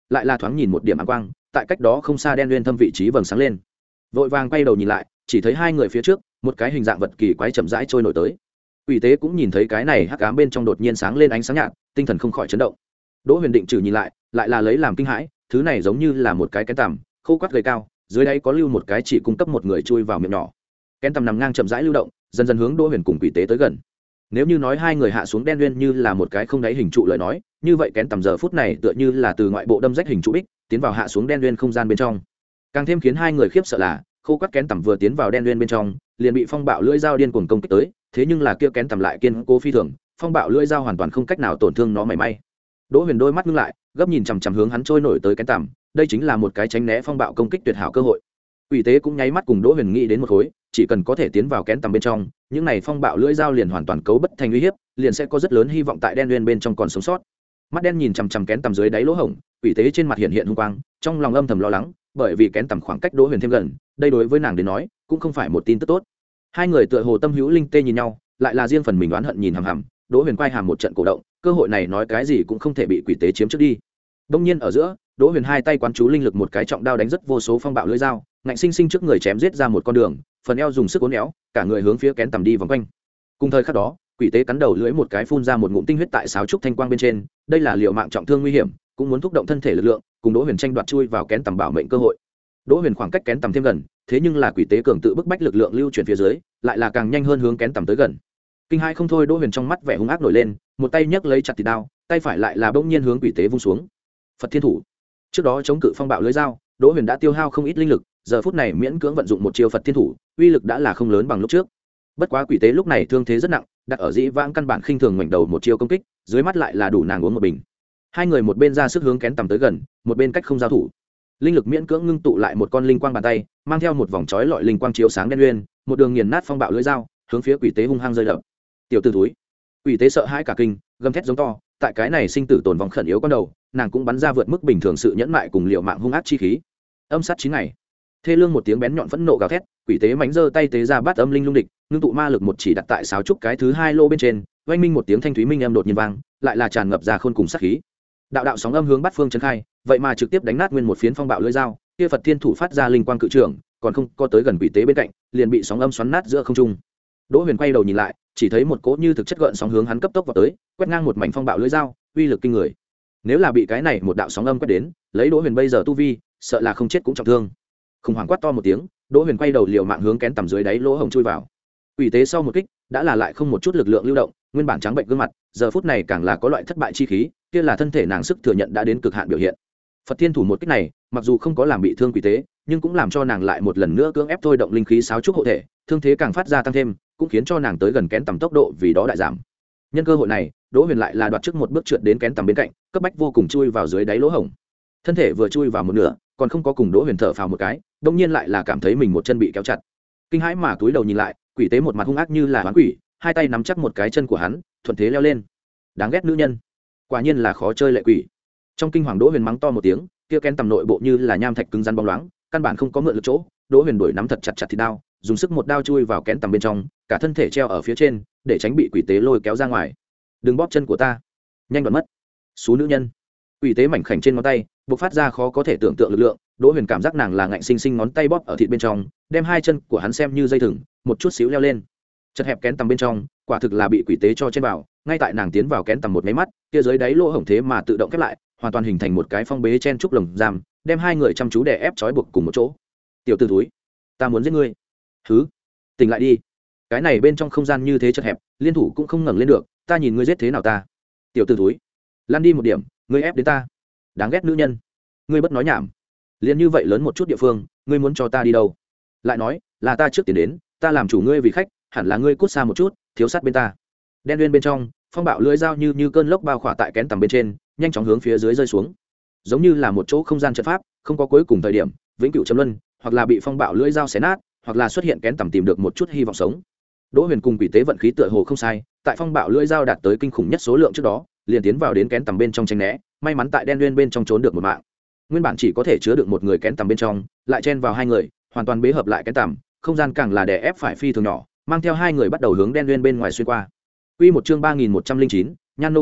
lại là thoáng nhìn một điểm áng quang tại cách đó không xa đen uyên thâm vị trí vầng sáng lên, vội vàng quay đầu nhìn lại, chỉ thấy hai người phía trước một cái hình dạng vật kỳ quái chậm rãi trôi nổi tới. Quỷ tế cũng nhìn thấy cái này hắc ám bên trong đột nhiên sáng lên ánh sáng nhạt, tinh thần không khỏi chấn động. Đỗ Huyền định trừ nhìn lại, lại là lấy làm kinh hãi, thứ này giống như là một cái kén tằm khô quắt gầy cao, dưới đáy có lưu một cái chỉ cung cấp một người chui vào miệng nhỏ. Kén tằm nằm ngang chậm rãi lưu động, dần dần hướng Đỗ Huyền cùng quỷ tế tới gần. Nếu như nói hai người hạ xuống đen uyên như là một cái không đáy hình trụ lời nói, như vậy kén tằm giờ phút này tựa như là từ ngoại bộ đâm rách hình trụ bích, tiến vào hạ xuống đen uyên không gian bên trong. Càng thêm khiến hai người khiếp sợ là, khô quắt kén tằm vừa tiến vào đen uyên bên trong, liền bị phong bạo lưỡi dao điên cuồng công kích tới, thế nhưng là kia kén tằm lại kiên cố phi thường, phong bạo lưỡi dao hoàn toàn không cách nào tổn thương nó mảy may. Đỗ Huyền đôi mắt ngưng lại, gấp nhìn chằm chằm hướng hắn trôi nổi tới kén tằm, đây chính là một cái tránh né phong bạo công kích tuyệt hảo cơ hội. Quỷ tế cũng nháy mắt cùng Đỗ Huyền nghĩ đến một khối, chỉ cần có thể tiến vào kén tằm bên trong, những này phong bạo lưỡi dao liền hoàn toàn cấu bất thành uy hiếp, liền sẽ có rất lớn hy vọng tại đen uyên bên trong còn sống sót. Mắt đen nhìn chằm chằm kén tằm dưới đáy lỗ hổng, quỷ tế trên mặt hiện hiện hung quang, trong lòng âm thầm lo lắng, bởi vì kén tằm khoảng cách Đỗ Huyền thêm gần, đây đối với nàng đến nói cũng không phải một tin tức tốt. Hai người tựa hồ tâm hữu linh tê nhìn nhau, lại là riêng phần mình đoán hận nhìn hằm hằm. Đỗ Huyền quay hàm một trận cổ động, cơ hội này nói cái gì cũng không thể bị quỷ tế chiếm trước đi. Đông nhiên ở giữa, Đỗ Huyền hai tay quán chú linh lực một cái trọng đao đánh rất vô số phong bạo lưỡi dao, ngạnh sinh sinh trước người chém giết ra một con đường, phần eo dùng sức uốn éo, cả người hướng phía kén tằm đi vòng quanh. Cùng thời khắc đó, quỷ tế cắn đầu lưỡi một cái phun ra một ngụm tinh huyết tại sáo trúc thanh quang bên trên, đây là liều mạng trọng thương nguy hiểm, cũng muốn thúc động thân thể lực lượng, cùng Đỗ Huyền tranh đoạt chui vào kén tằm bảo mệnh cơ hội. Đỗ Huyền khoảng cách kén tằm thêm gần, thế nhưng là quỷ tế cường tự bức bách lực lượng lưu chuyển phía dưới, lại là càng nhanh hơn hướng kén tằm tới gần. Kinh hai không thôi, Đỗ Huyền trong mắt vẻ hung ác nổi lên, một tay nhấc lấy chặt tỉ đao, tay phải lại là bỗng nhiên hướng quỷ tế vung xuống. Phật Thiên Thủ. Trước đó chống cự phong bạo lưới dao, Đỗ Huyền đã tiêu hao không ít linh lực, giờ phút này miễn cưỡng vận dụng một chiêu Phật Thiên Thủ, uy lực đã là không lớn bằng lúc trước. Bất quá quỷ tế lúc này thương thế rất nặng, đặt ở dĩ vãng căn bản khinh thường ngoảnh đầu một chiêu công kích, dưới mắt lại là đủ nàng uống một bình. Hai người một bên ra sức hướng kén tằm tới gần, một bên cách không giao thủ. Linh lực miễn cưỡng ngưng tụ lại một con linh quang bàn tay, mang theo một vòng chói lọi linh quang chiếu sáng đen uyên, một đường nghiền nát phong bạo lưỡi dao, hướng phía quỷ tế hung hăng rơi đập. Tiểu tử túi. Quỷ tế sợ hãi cả kinh, gầm thét giống to, tại cái này sinh tử tồn vong khẩn yếu con đầu, nàng cũng bắn ra vượt mức bình thường sự nhẫn mại cùng liều mạng hung ác chi khí. Âm sát chín ngày. Thê lương một tiếng bén nhọn phẫn nộ gào thét, quỷ tế mánh giơ tay tế ra bát âm linh lung địch, ngưng tụ ma lực một chỉ đặt tại sáo trúc cái thứ hai lô bên trên, oanh minh một tiếng thanh thúy minh âm đột nhiên vang, lại là tràn ngập ra khôn cùng sát khí. Đạo đạo sóng âm hướng bát phương trấn khai, vậy mà trực tiếp đánh nát nguyên một phiến phong bạo lưỡi dao, kia Phật Thiên Thủ phát ra linh quang cự trường, còn không có tới gần quỷ tế bên cạnh, liền bị sóng âm xoắn nát giữa không trung. Đỗ Huyền quay đầu nhìn lại, chỉ thấy một cỗ như thực chất gợn sóng hướng hắn cấp tốc vào tới, quét ngang một mảnh phong bạo lưỡi dao, uy lực kinh người. Nếu là bị cái này một đạo sóng âm quét đến, lấy Đỗ Huyền bây giờ tu vi, sợ là không chết cũng trọng thương. Khủng hoảng quát to một tiếng, Đỗ Huyền quay đầu liều mạng hướng kén tằm dưới đáy lỗ hổng chui vào. Quỷ tế sau một kích, đã là lại không một chút lực lượng lưu động, nguyên bản trắng bệnh gương mặt, giờ phút này càng là có loại thất bại chi khí, kia là thân thể nàng sức thừa nhận đã đến cực hạn biểu hiện. Phật Thiên Thủ một kích này, mặc dù không có làm bị thương quỷ tế, nhưng cũng làm cho nàng lại một lần nữa cưỡng ép thôi động linh khí sáo trúc hộ thể, thương thế càng phát ra tăng thêm, cũng khiến cho nàng tới gần kén tằm tốc độ vì đó đại giảm. Nhân cơ hội này, Đỗ Huyền lại là đoạt trước một bước trượt đến kén tằm bên cạnh, cấp bách vô cùng chui vào dưới đáy lỗ hổng. Thân thể vừa chui vào một nửa, còn không có cùng Đỗ Huyền thở phào một cái, đột nhiên lại là cảm thấy mình một chân bị kéo chặt. Kinh hãi mà cúi đầu nhìn lại, quỷ tế một mặt hung ác như là oán quỷ, hai tay nắm chắc một cái chân của hắn, thuận thế leo lên. Đáng ghét nữ nhân, quả nhiên là khó chơi lệ quỷ. Trong kinh hoàng, Đỗ Huyền mắng to một tiếng, kia kén tằm nội bộ như là nham thạch cứng rắn bóng loáng, căn bản không có mượn lực chỗ. Đỗ Huyền đuổi nắm thật chặt chặt thịt đao, dùng sức một đao chui vào kén tằm bên trong, cả thân thể treo ở phía trên, để tránh bị quỷ tế lôi kéo ra ngoài. Đừng bóp chân của ta, nhanh đoạn mất. Xú nữ nhân. Quỷ tế mảnh khảnh trên ngón tay bộc phát ra khó có thể tưởng tượng lực lượng. Đỗ Huyền cảm giác nàng là ngạnh sinh sinh ngón tay bóp ở thịt bên trong, đem hai chân của hắn xem như dây thừng, một chút xíu leo lên. Chật hẹp kén tằm bên trong, quả thực là bị quỷ tế cho trên vào. Ngay tại nàng tiến vào kén tằm một máy mắt, kia dưới đáy lỗ hổng thế mà tự động khép lại, hoàn toàn hình thành một cái phong bế chen trúc lồng giam, đem hai người chăm chú đè ép trói buộc cùng một chỗ. Tiểu tử thúi, ta muốn giết ngươi. Hứ, tỉnh lại đi. Cái này bên trong không gian như thế chật hẹp, liên thủ cũng không ngẩng lên được, ta nhìn ngươi giết thế nào ta. Tiểu tử thúi, lăn đi một điểm, ngươi ép đến ta. Đáng ghét nữ nhân, ngươi bất nói nhảm. Liên như vậy lớn một chút địa phương, ngươi muốn cho ta đi đâu? Lại nói, là ta trước tiến đến, ta làm chủ ngươi vì khách, hẳn là ngươi cút xa một chút, thiếu sát bên ta. Đen uyên bên trong, phong bạo lưỡi dao như như cơn lốc bao khỏa tại kén tằm bên trên, nhanh chóng hướng phía dưới rơi xuống, giống như là một chỗ không gian trận pháp, không có cuối cùng thời điểm, vĩnh cửu chấm luân, hoặc là bị phong bạo lưỡi dao xé nát, hoặc là xuất hiện kén tằm tìm được một chút hy vọng sống. Đỗ Huyền cùng quỷ tế vận khí tựa hồ không sai, tại phong bạo lưỡi dao đạt tới kinh khủng nhất số lượng trước đó, liền tiến vào đến kén tằm bên trong tránh né, may mắn tại đen uyên bên trong trốn được một mạng. Nguyên bản chỉ có thể chứa được một người kén tằm bên trong, lại chen vào hai người, hoàn toàn bế hợp lại kén tằm, không gian càng là đè ép phải phi thường nhỏ, mang theo hai người bắt đầu hướng đen uyên bên ngoài xuyên qua. Quy một chương ba nghìn một trăm linh chín, Nhan nô kiều,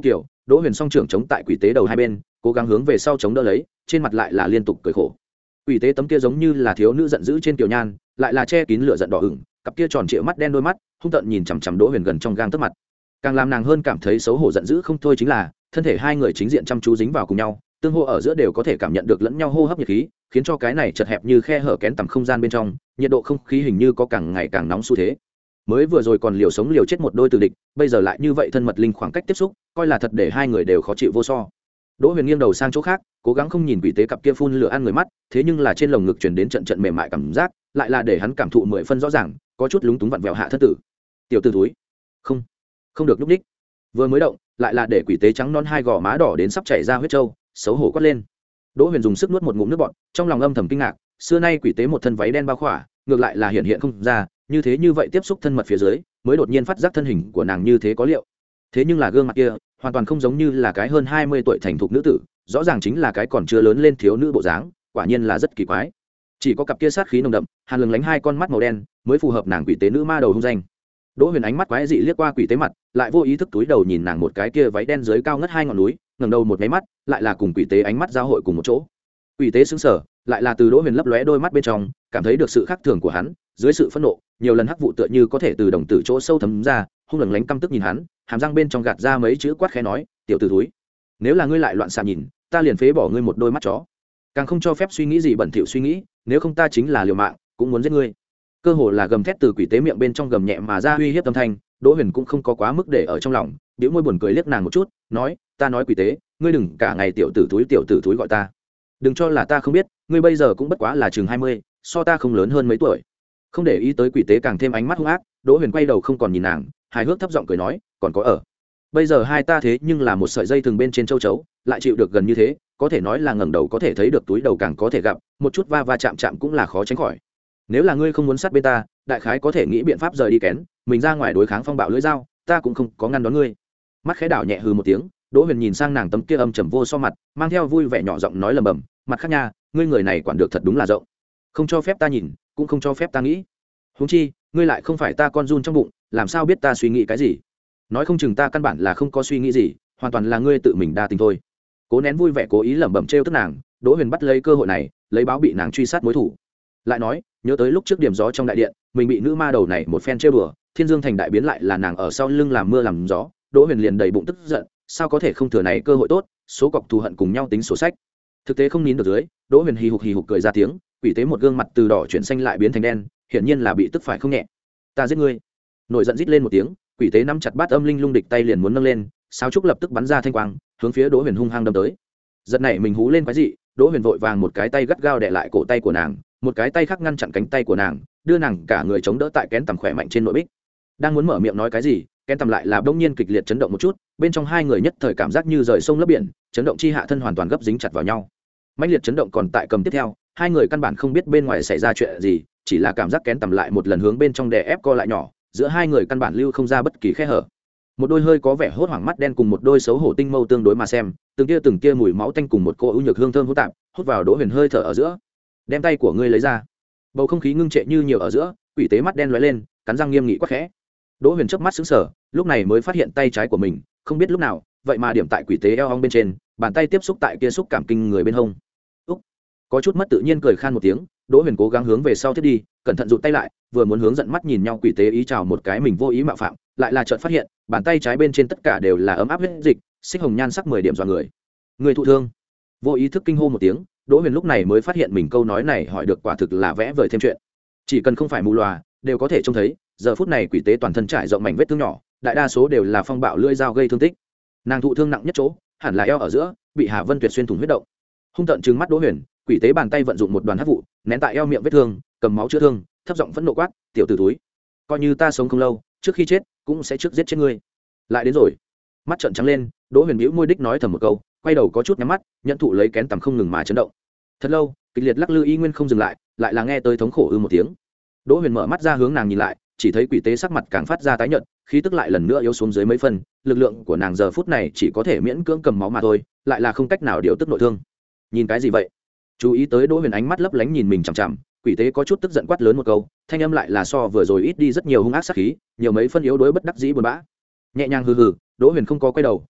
đỗ huyền song trưởng chống tại quỷ tế đầu hai bên cố gắng hướng về sau chống đỡ lấy, trên mặt lại là liên tục cười khổ. Quỷ tế tấm kia giống như là thiếu nữ giận dữ trên tiểu nhan lại là che kín lửa giận đỏ ửng, cặp kia tròn trịa mắt đen đôi mắt hung tợn nhìn chằm chằm đỗ huyền gần trong gang tấc mặt. Càng làm nàng hơn cảm thấy xấu hổ giận dữ không thôi chính là thân thể hai người chính diện chăm chú dính vào cùng nhau, tương hô ở giữa đều có thể cảm nhận được lẫn nhau hô hấp nhiệt khí, khiến cho cái này chật hẹp như khe hở kén tầm không gian bên trong nhiệt độ không khí hình như có càng ngày càng nóng xu thế. Mới vừa rồi còn liều sống liều chết một đôi từ địch, bây giờ lại như vậy thân mật linh khoảng cách tiếp xúc, coi là thật để hai người đều khó chịu vô so. Đỗ huyền nghiêng đầu sang chỗ khác, cố gắng không nhìn quỷ tế cặp kia phun lửa ăn người mắt, thế nhưng là trên lồng ngực truyền đến trận trận mềm mại cảm giác, lại là để hắn cảm thụ mười phân rõ ràng, có chút lúng túng vặn vẹo hạ thất tử. Tiểu tử túi, không không được lúc đích. Vừa mới động lại là để quỷ tế trắng non hai gò má đỏ đến sắp chảy ra huyết trâu, xấu hổ quát lên. Đỗ huyền dùng sức nuốt một ngụm nước bọt, trong lòng âm thầm kinh ngạc, xưa nay quỷ tế một thân váy đen bao khỏa, ngược lại là hiện hiện không ra, như thế như vậy tiếp xúc thân mật phía dưới mới đột nhiên phát giác thân hình của nàng như thế có liệu. Thế nhưng là gương mặt kia hoàn toàn không giống như là cái hơn hai mươi tuổi thành thục nữ tử, rõ ràng chính là cái còn chưa lớn lên thiếu nữ bộ dáng, quả nhiên là rất kỳ quái. Chỉ có cặp kia sát khí nồng đậm, hàn lừng lánh hai con mắt màu đen mới phù hợp nàng quỷ tế nữ ma đầu hung danh. Đỗ huyền ánh mắt quái dị liếc qua quỷ tế mặt, lại vô ý thức túi đầu nhìn nàng một cái kia váy đen dưới cao ngất hai ngọn núi, ngẩng đầu một cái mắt lại là cùng quỷ tế ánh mắt giao hội cùng một chỗ. Quỷ tế sững sờ, lại là từ Đỗ huyền lấp lóe đôi mắt bên trong cảm thấy được sự khác thường của hắn, dưới sự phẫn nộ nhiều lần hắc vụ tựa như có thể từ đồng tử chỗ sâu thấm ra, hung lừng lánh căm tức nhìn hắn, hàm răng bên trong gạt ra mấy chữ quát khẽ nói, tiểu tử thúi, nếu là ngươi lại loạn xạ nhìn ta liền phế bỏ ngươi một đôi mắt chó, càng không cho phép suy nghĩ gì bẩn thỉu suy nghĩ, nếu không ta chính là liều mạng cũng muốn giết ngươi. Cơ hồ là gầm thét từ quỷ tế miệng bên trong gầm nhẹ mà ra uy hiếp âm thanh. Đỗ huyền cũng không có quá mức để ở trong lòng, bĩu môi buồn cười liếc nàng một chút, nói, ta nói quỷ tế, ngươi đừng cả ngày tiểu tử túi tiểu tử túi gọi ta, đừng cho là ta không biết, ngươi bây giờ cũng bất quá là chừng hai mươi, so ta không lớn hơn mấy tuổi. Không để ý tới quỷ tế càng thêm ánh mắt hung ác, Đỗ huyền quay đầu không còn nhìn nàng, hài hước thấp giọng cười nói, còn có ở bây giờ hai ta thế nhưng là một sợi dây thừng bên trên châu chấu, lại chịu được gần như thế, có thể nói là ngẩng đầu có thể thấy được túi đầu càng có thể gặp, một chút va va chạm chạm cũng là khó tránh khỏi. Nếu là ngươi không muốn sát bên ta, đại khái có thể nghĩ biện pháp rời đi kén, mình ra ngoài đối kháng phong bạo lưỡi dao, ta cũng không có ngăn đón ngươi. Mắt khẽ đảo nhẹ hừ một tiếng, Đỗ huyền nhìn sang nàng tấm kia âm trầm vô so mặt, mang theo vui vẻ nhỏ giọng nói lầm bầm, mặt khác nha, ngươi người này quản được thật đúng là rộng, không cho phép ta nhìn cũng không cho phép ta nghĩ, huống chi ngươi lại không phải ta con run trong bụng, làm sao biết ta suy nghĩ cái gì? Nói không chừng ta căn bản là không có suy nghĩ gì, hoàn toàn là ngươi tự mình đa tình thôi. Cố nén vui vẻ cố ý lẩm bẩm trêu tức nàng, Đỗ huyền bắt lấy cơ hội này lấy báo bị nàng truy sát mối thủ. Lại nói nhớ tới lúc trước điểm gió trong đại điện, mình bị nữ ma đầu này một phen trêu đùa, thiên dương thành đại biến lại là nàng ở sau lưng làm mưa làm gió, Đỗ huyền liền đầy bụng tức giận, sao có thể không thừa này cơ hội tốt, số cọc thù hận cùng nhau tính sổ sách. Thực tế không nín được dưới, Đỗ huyền hì hục hì hục cười ra tiếng, quỷ tế một gương mặt từ đỏ chuyển xanh lại biến thành đen, hiển nhiên là bị tức phải không nhẹ. Ta giết ngươi! Nổi giận rít lên một tiếng, quỷ tế nắm chặt bát âm linh lung địch tay liền muốn nâng lên, sáo trúc lập tức bắn ra thanh quang, hướng phía Đỗ huyền hung hăng đâm tới. Giật này mình hú lên quái dị, Đỗ huyền vội vàng một cái tay gắt gao đè lại cổ tay của nàng, một cái tay khác ngăn chặn cánh tay của nàng, đưa nàng cả người chống đỡ tại kén tầm khỏe mạnh trên nội bích. Đang muốn mở miệng nói cái gì, kén tầm lại là bỗng nhiên kịch liệt chấn động một chút, bên trong hai người nhất thời cảm giác như rời sông lấp biển, chấn động chi hạ thân hoàn toàn gấp dính chặt vào nhau. Mãnh liệt chấn động còn tại cầm tiếp theo, hai người căn bản không biết bên ngoài xảy ra chuyện gì, chỉ là cảm giác kén tầm lại một lần hướng bên trong đè ép co lại nhỏ, giữa hai người căn bản lưu không ra bất kỳ khe hở. Một đôi hơi có vẻ hốt hoảng mắt đen cùng một đôi xấu hổ tinh mâu tương đối mà xem, từng kia từng kia mùi máu tanh cùng một cô ưu nhược hương thơm hỗn tạp, hút vào Đỗ huyền hơi thở ở giữa. Đem tay của ngươi lấy ra. Bầu không khí ngưng trệ như nhiều ở giữa, quỷ tế mắt đen lóe lên, cắn răng nghiêm nghị quát khẽ. Đỗ huyền chớp mắt sững sờ, lúc này mới phát hiện tay trái của mình không biết lúc nào vậy mà điểm tại quỷ tế eo hông bên trên, bàn tay tiếp xúc tại kia xúc cảm kinh người bên hông. Úc, có chút mất tự nhiên cười khan một tiếng, Đỗ huyền cố gắng hướng về sau thiết đi, cẩn thận rụt tay lại, vừa muốn hướng giận mắt nhìn nhau quỷ tế ý chào một cái mình vô ý mạo phạm, lại là chợt phát hiện bàn tay trái bên trên tất cả đều là ấm áp huyết dịch, xích hồng nhan sắc mười điểm dọa người. Người thụ thương. Vô ý thức kinh hô một tiếng, Đỗ huyền lúc này mới phát hiện mình câu nói này hỏi được quả thực là vẽ vời thêm chuyện, chỉ cần không phải mù lòa đều có thể trông thấy, giờ phút này quỷ tế toàn thân trải rộng mảnh vết thương nhỏ, đại đa số đều là phong bạo lưỡi dao gây thương tích. Nàng thụ thương nặng nhất chỗ hẳn là eo ở giữa, bị Hà Vân Tuyệt xuyên thủng huyết động. Hung tợn trừng mắt Đỗ huyền, quỷ tế bàn tay vận dụng một đoàn hắc vụ nén tại eo miệng vết thương, cầm máu chữa thương, thấp giọng phẫn nộ quát, tiểu tử túi, coi như ta sống không lâu, trước khi chết cũng sẽ trước giết chết ngươi. Lại đến rồi. Mắt trợn trắng lên, Đỗ huyền bĩu môi đích nói thầm một câu, quay đầu có chút nhắm mắt, nhận thụ lấy kén tầm không ngừng mà chấn động. Thật lâu, kịch liệt lắc lư y nguyên không dừng lại, lại là nghe tới thống khổ ư một tiếng. Đỗ huyền mở mắt ra hướng nàng nhìn lại, chỉ thấy quỷ tế sắc mặt càng phát ra tái nhợt, khí tức lại lần nữa yếu xuống dưới mấy phần, lực lượng của nàng giờ phút này chỉ có thể miễn cưỡng cầm máu mà thôi, lại là không cách nào điều tức nội thương. Nhìn cái gì vậy? Chú ý tới Đỗ huyền ánh mắt lấp lánh nhìn mình chằm chằm, quỷ tế có chút tức giận quát lớn một câu, thanh âm lại là so vừa rồi ít đi rất nhiều hung ác sát khí, nhiều mấy phân yếu đuối bất đắc dĩ buồn bã. Nhẹ nhàng hừ hừ, Đỗ huyền không có quay đầu,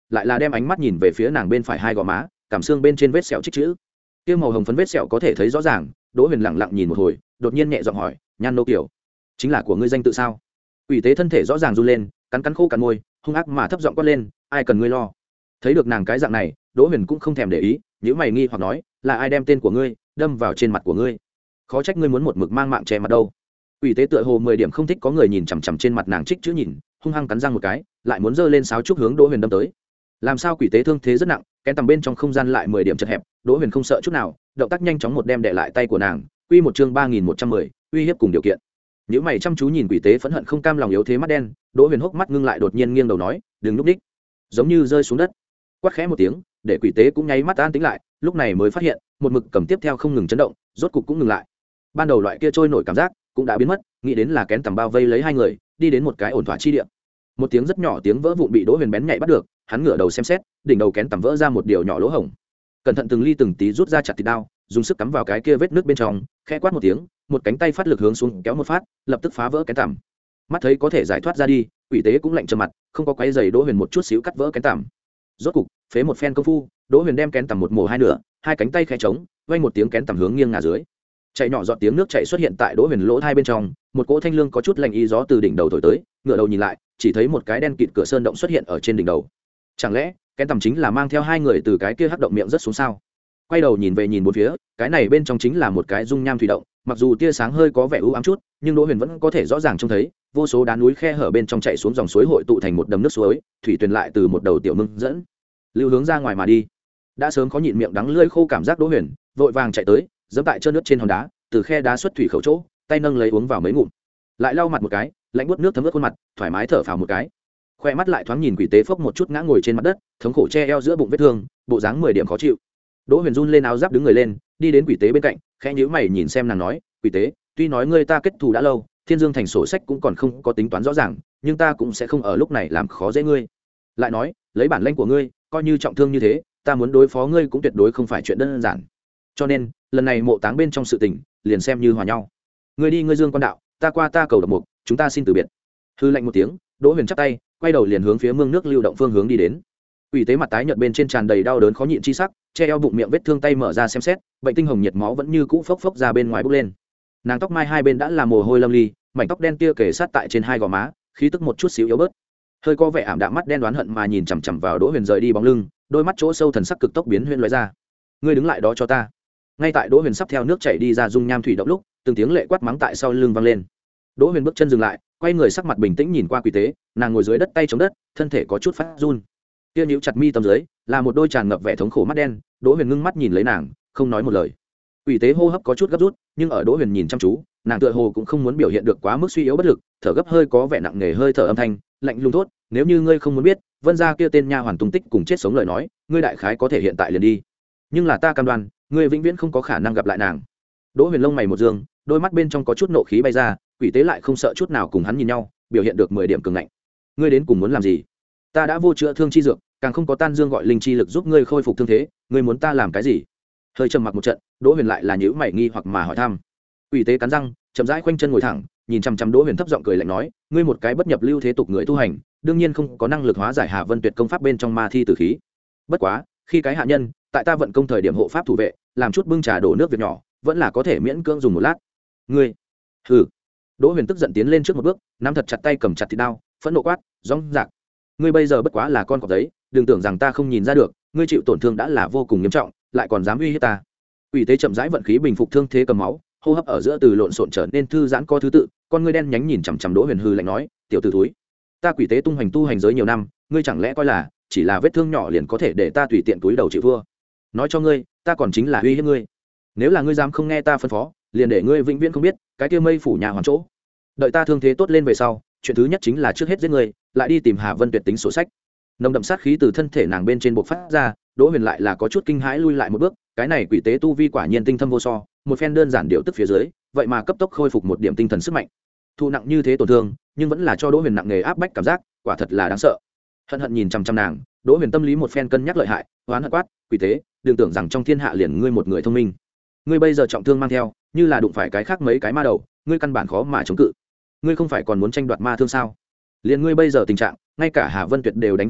lại là đem ánh mắt nhìn về phía nàng bên phải hai gò má cảm xương bên trên vết sẹo trích chữ kia màu hồng phấn vết sẹo có thể thấy rõ ràng. Đỗ Huyền lặng lặng nhìn một hồi, đột nhiên nhẹ giọng hỏi, nhan nô kiểu chính là của ngươi danh tự sao? Quỷ tế thân thể rõ ràng run lên, cắn cắn khô cắn môi, hung ác mà thấp giọng quát lên, ai cần ngươi lo. Thấy được nàng cái dạng này, Đỗ Huyền cũng không thèm để ý, nhíu mày nghi hoặc nói, là ai đem tên của ngươi đâm vào trên mặt của ngươi? Khó trách ngươi muốn một mực mang mạng che mặt đâu. Quỷ tế tựa hồ mười điểm không thích có người nhìn chằm chằm trên mặt nàng trích chữ nhìn, hung hăng cắn răng một cái, lại muốn giơ lên sáo trúc hướng Đỗ Huyền đâm tới. Làm sao quỷ tế thương thế rất nặng, kén tầm bên trong không gian lại mười điểm chật hẹp, Đỗ Huyền không sợ chút nào, động tác nhanh chóng một đem đè lại tay của nàng. Quy một chương ba nghìn một trăm mười, uy hiếp cùng điều kiện. Nếu mày chăm chú nhìn quỷ tế phẫn hận không cam lòng yếu thế mắt đen, Đỗ Huyền hốc mắt ngưng lại đột nhiên nghiêng đầu nói, đừng núp đích, giống như rơi xuống đất. Quát khẽ một tiếng, để quỷ tế cũng nháy mắt an tĩnh lại, lúc này mới phát hiện, một mực cầm tiếp theo không ngừng chấn động, rốt cục cũng ngừng lại. Ban đầu loại kia trôi nổi cảm giác cũng đã biến mất, nghĩ đến là kén tầm bao vây lấy hai người, đi đến một cái ổn thỏa chi địa. Một tiếng rất nhỏ tiếng vỡ vụn bị Đỗ Huyền bén nhạy bắt được, hắn ngửa đầu xem xét, đỉnh đầu kén tầm vỡ ra một điều nhỏ lỗ hổng. Cẩn thận từng ly từng tí rút ra chặt thịt đao, dùng sức cắm vào cái kia vết nước bên trong, khẽ quát một tiếng, một cánh tay phát lực hướng xuống kéo một phát, lập tức phá vỡ kén tằm. Mắt thấy có thể giải thoát ra đi, quỷ tế cũng lạnh trầm mặt, không có quấy giày Đỗ Huyền một chút xíu cắt vỡ kén tằm. Rốt cục, phế một phen công phu, Đỗ Huyền đem kén tằm một mổ hai nửa, hai cánh tay khẽ trống, vang một tiếng kén tằm hướng nghiêng ngả dưới. Chạy nhỏ giọt tiếng nước chảy xuất hiện tại Đỗ Huyền lỗ hai bên trong, một cỗ thanh lương có chút lạnh y gió từ đỉnh đầu thổi tới, ngửa đầu nhìn lại, chỉ thấy một cái đen kịt cửa sơn động xuất hiện ở trên đỉnh đầu. Chẳng lẽ, kén tằm chính là mang theo hai người từ cái kia hắc động miệng rất xuống sao? Quay đầu nhìn về nhìn bốn phía, cái này bên trong chính là một cái dung nham thủy động, mặc dù tia sáng hơi có vẻ u ám chút, nhưng Đỗ Huyền vẫn có thể rõ ràng trông thấy, vô số đá núi khe hở bên trong chảy xuống dòng suối hội tụ thành một đầm nước suối, thủy tuyền lại từ một đầu tiểu mưng dẫn, lưu hướng ra ngoài mà đi. Đã sớm có nhịn miệng đắng lưỡi khô cảm giác Đỗ Huyền, vội vàng chạy tới, giẫm tại trơn nước trên hòn đá, từ khe đá xuất thủy khẩu chỗ, tay nâng lấy uống vào mấy ngụm, lại lau mặt một cái, lạnh buốt nước thấm ướt khuôn mặt, thoải mái thở phào một cái. Khoe mắt lại thoáng nhìn quỷ tế phốc một chút ngã ngồi trên mặt đất, thống khổ che eo giữa bụng vết thương, bộ dáng mười điểm khó chịu. Đỗ Huyền run lên áo giáp đứng người lên, đi đến quỷ tế bên cạnh, khẽ nhíu mày nhìn xem nàng nói, "Quỷ tế, tuy nói ngươi ta kết thù đã lâu, Thiên Dương thành sổ sách cũng còn không có tính toán rõ ràng, nhưng ta cũng sẽ không ở lúc này làm khó dễ ngươi. Lại nói, lấy bản lĩnh của ngươi, coi như trọng thương như thế, ta muốn đối phó ngươi cũng tuyệt đối không phải chuyện đơn giản. Cho nên, lần này mộ táng bên trong sự tình, liền xem như hòa nhau. Ngươi đi ngươi Dương quan đạo, ta qua ta cầu độc mục, chúng ta xin từ biệt." Hư lạnh một tiếng, Đỗ Huyền chắp tay, quay đầu liền hướng phía mương nước lưu động phương hướng đi đến. Quỷ tế mặt tái nhợt bên trên tràn đầy đau đớn khó nhịn chi sắc, che eo bụng miệng vết thương tay mở ra xem xét, bệnh tinh hồng nhiệt máu vẫn như cũ phốc phốc ra bên ngoài bốc lên. Nàng tóc mai hai bên đã là mồ hôi lâm ly, mảnh tóc đen tia kề sát tại trên hai gò má, khí tức một chút xíu yếu bớt. Hơi có vẻ ảm đạm mắt đen đoán hận mà nhìn chằm chằm vào Đỗ Huyền rời đi bóng lưng, đôi mắt chỗ sâu thần sắc cực tốc biến huyễn lóe ra. "Ngươi đứng lại đó cho ta." Ngay tại Đỗ Huyền sắp theo nước chảy đi ra dung nham thủy động lúc, từng tiếng lệ quát mắng tại sau lưng vang lên. Đỗ Huyền bước chân dừng lại, quay người sắc mặt bình tĩnh nhìn qua quỷ tế, nàng ngồi dưới đất tay chống đất, thân thể có chút phát run. Kia nhíu chặt mi tâm dưới, là một đôi tràn ngập vẻ thống khổ mắt đen. Đỗ Huyền ngưng mắt nhìn lấy nàng, không nói một lời. Quỷ tế hô hấp có chút gấp rút, nhưng ở Đỗ Huyền nhìn chăm chú, nàng tựa hồ cũng không muốn biểu hiện được quá mức suy yếu bất lực, thở gấp hơi có vẻ nặng nề hơi thở âm thanh, lạnh lùng thốt, "Nếu như ngươi không muốn biết, Vân gia kia tên nha hoàn tung tích cùng chết sống lời nói, ngươi đại khái có thể hiện tại liền đi. Nhưng là ta cam đoan, ngươi vĩnh viễn không có khả năng gặp lại nàng." Đỗ Huyền lông mày một dương, đôi mắt bên trong có chút nộ khí bay ra, quỷ tế lại không sợ chút nào cùng hắn nhìn nhau, biểu hiện được mười điểm cường ngạnh. "Ngươi đến cùng muốn làm gì? Ta đã vô chữa thương chi dược, càng không có tan dương gọi linh chi lực giúp ngươi khôi phục thương thế, ngươi muốn ta làm cái gì?" Hơi trầm mặc một trận, Đỗ Huyền lại là nhíu mày nghi hoặc mà hỏi thăm. Quỷ tế cắn răng, chậm rãi khoanh chân ngồi thẳng, nhìn chằm chằm Đỗ Huyền thấp giọng cười lạnh nói, "Ngươi một cái bất nhập lưu thế tục người tu hành, đương nhiên không có năng lực hóa giải Hà Vân Tuyệt công pháp bên trong ma thi tử khí. Bất quá, khi cái hạ nhân, tại ta vận công thời điểm hộ pháp thủ vệ, làm chút bưng trà đổ nước việc nhỏ, vẫn là có thể miễn cưỡng dùng một lát." "Ngươi?" "Hừ." Đỗ Huyền tức giận tiến lên trước một bước, nắm thật chặt tay cầm chặt thịt đao, phẫn nộ quát, "Rống rạc, ngươi bây giờ bất quá là con cọp giấy, đừng tưởng rằng ta không nhìn ra được, ngươi chịu tổn thương đã là vô cùng nghiêm trọng, lại còn dám uy hiếp ta." Quỷ tế chậm rãi vận khí bình phục thương thế cầm máu, hô hấp ở giữa từ lộn xộn trở nên thư giãn có thứ tự, con ngươi đen nhánh nhìn chằm chằm Đỗ Huyền hư lạnh nói, "Tiểu tử thúi, ta quỷ tế tung hoành tu hành giới nhiều năm, ngươi chẳng lẽ coi là chỉ là vết thương nhỏ liền có thể để ta tùy tiện túi đầu chịu thua? Nói cho ngươi, ta còn chính là uy hiếp ngươi. Nếu là ngươi dám không nghe ta phân phó, liền để ngươi vĩnh viễn không biết cái kia mây phủ nhà hoàn chỗ. Đợi ta thương thế tốt lên về sau, chuyện thứ nhất chính là trước hết giết ngươi, lại đi tìm Hà Vân Tuyệt tính sổ sách." Nồng đậm sát khí từ thân thể nàng bên trên bộc phát ra, Đỗ Huyền lại là có chút kinh hãi lui lại một bước, cái này quỷ tế tu vi quả nhiên tinh thâm vô so, một phen đơn giản điều tức phía dưới, vậy mà cấp tốc khôi phục một điểm tinh thần sức mạnh. Thu nặng như thế tổn thương, nhưng vẫn là cho Đỗ Huyền nặng nề áp bách cảm giác, quả thật là đáng sợ. Hận hận nhìn chằm chằm nàng, Đỗ Huyền tâm lý một phen cân nhắc lợi hại, oán hận quát, "Quỷ tế, đừng tưởng rằng trong thiên hạ liền ngươi một người thông minh. Ngươi bây giờ trọng thương mang theo, như là đụng phải cái khác mấy cái ma đầu, ngươi căn bản khó mà chống cự. Ngươi không phải còn muốn tranh đoạt ma thương sao? Liền ngươi bây giờ tình trạng, ngay cả Hà Vân Tuyệt đều đánh không lại,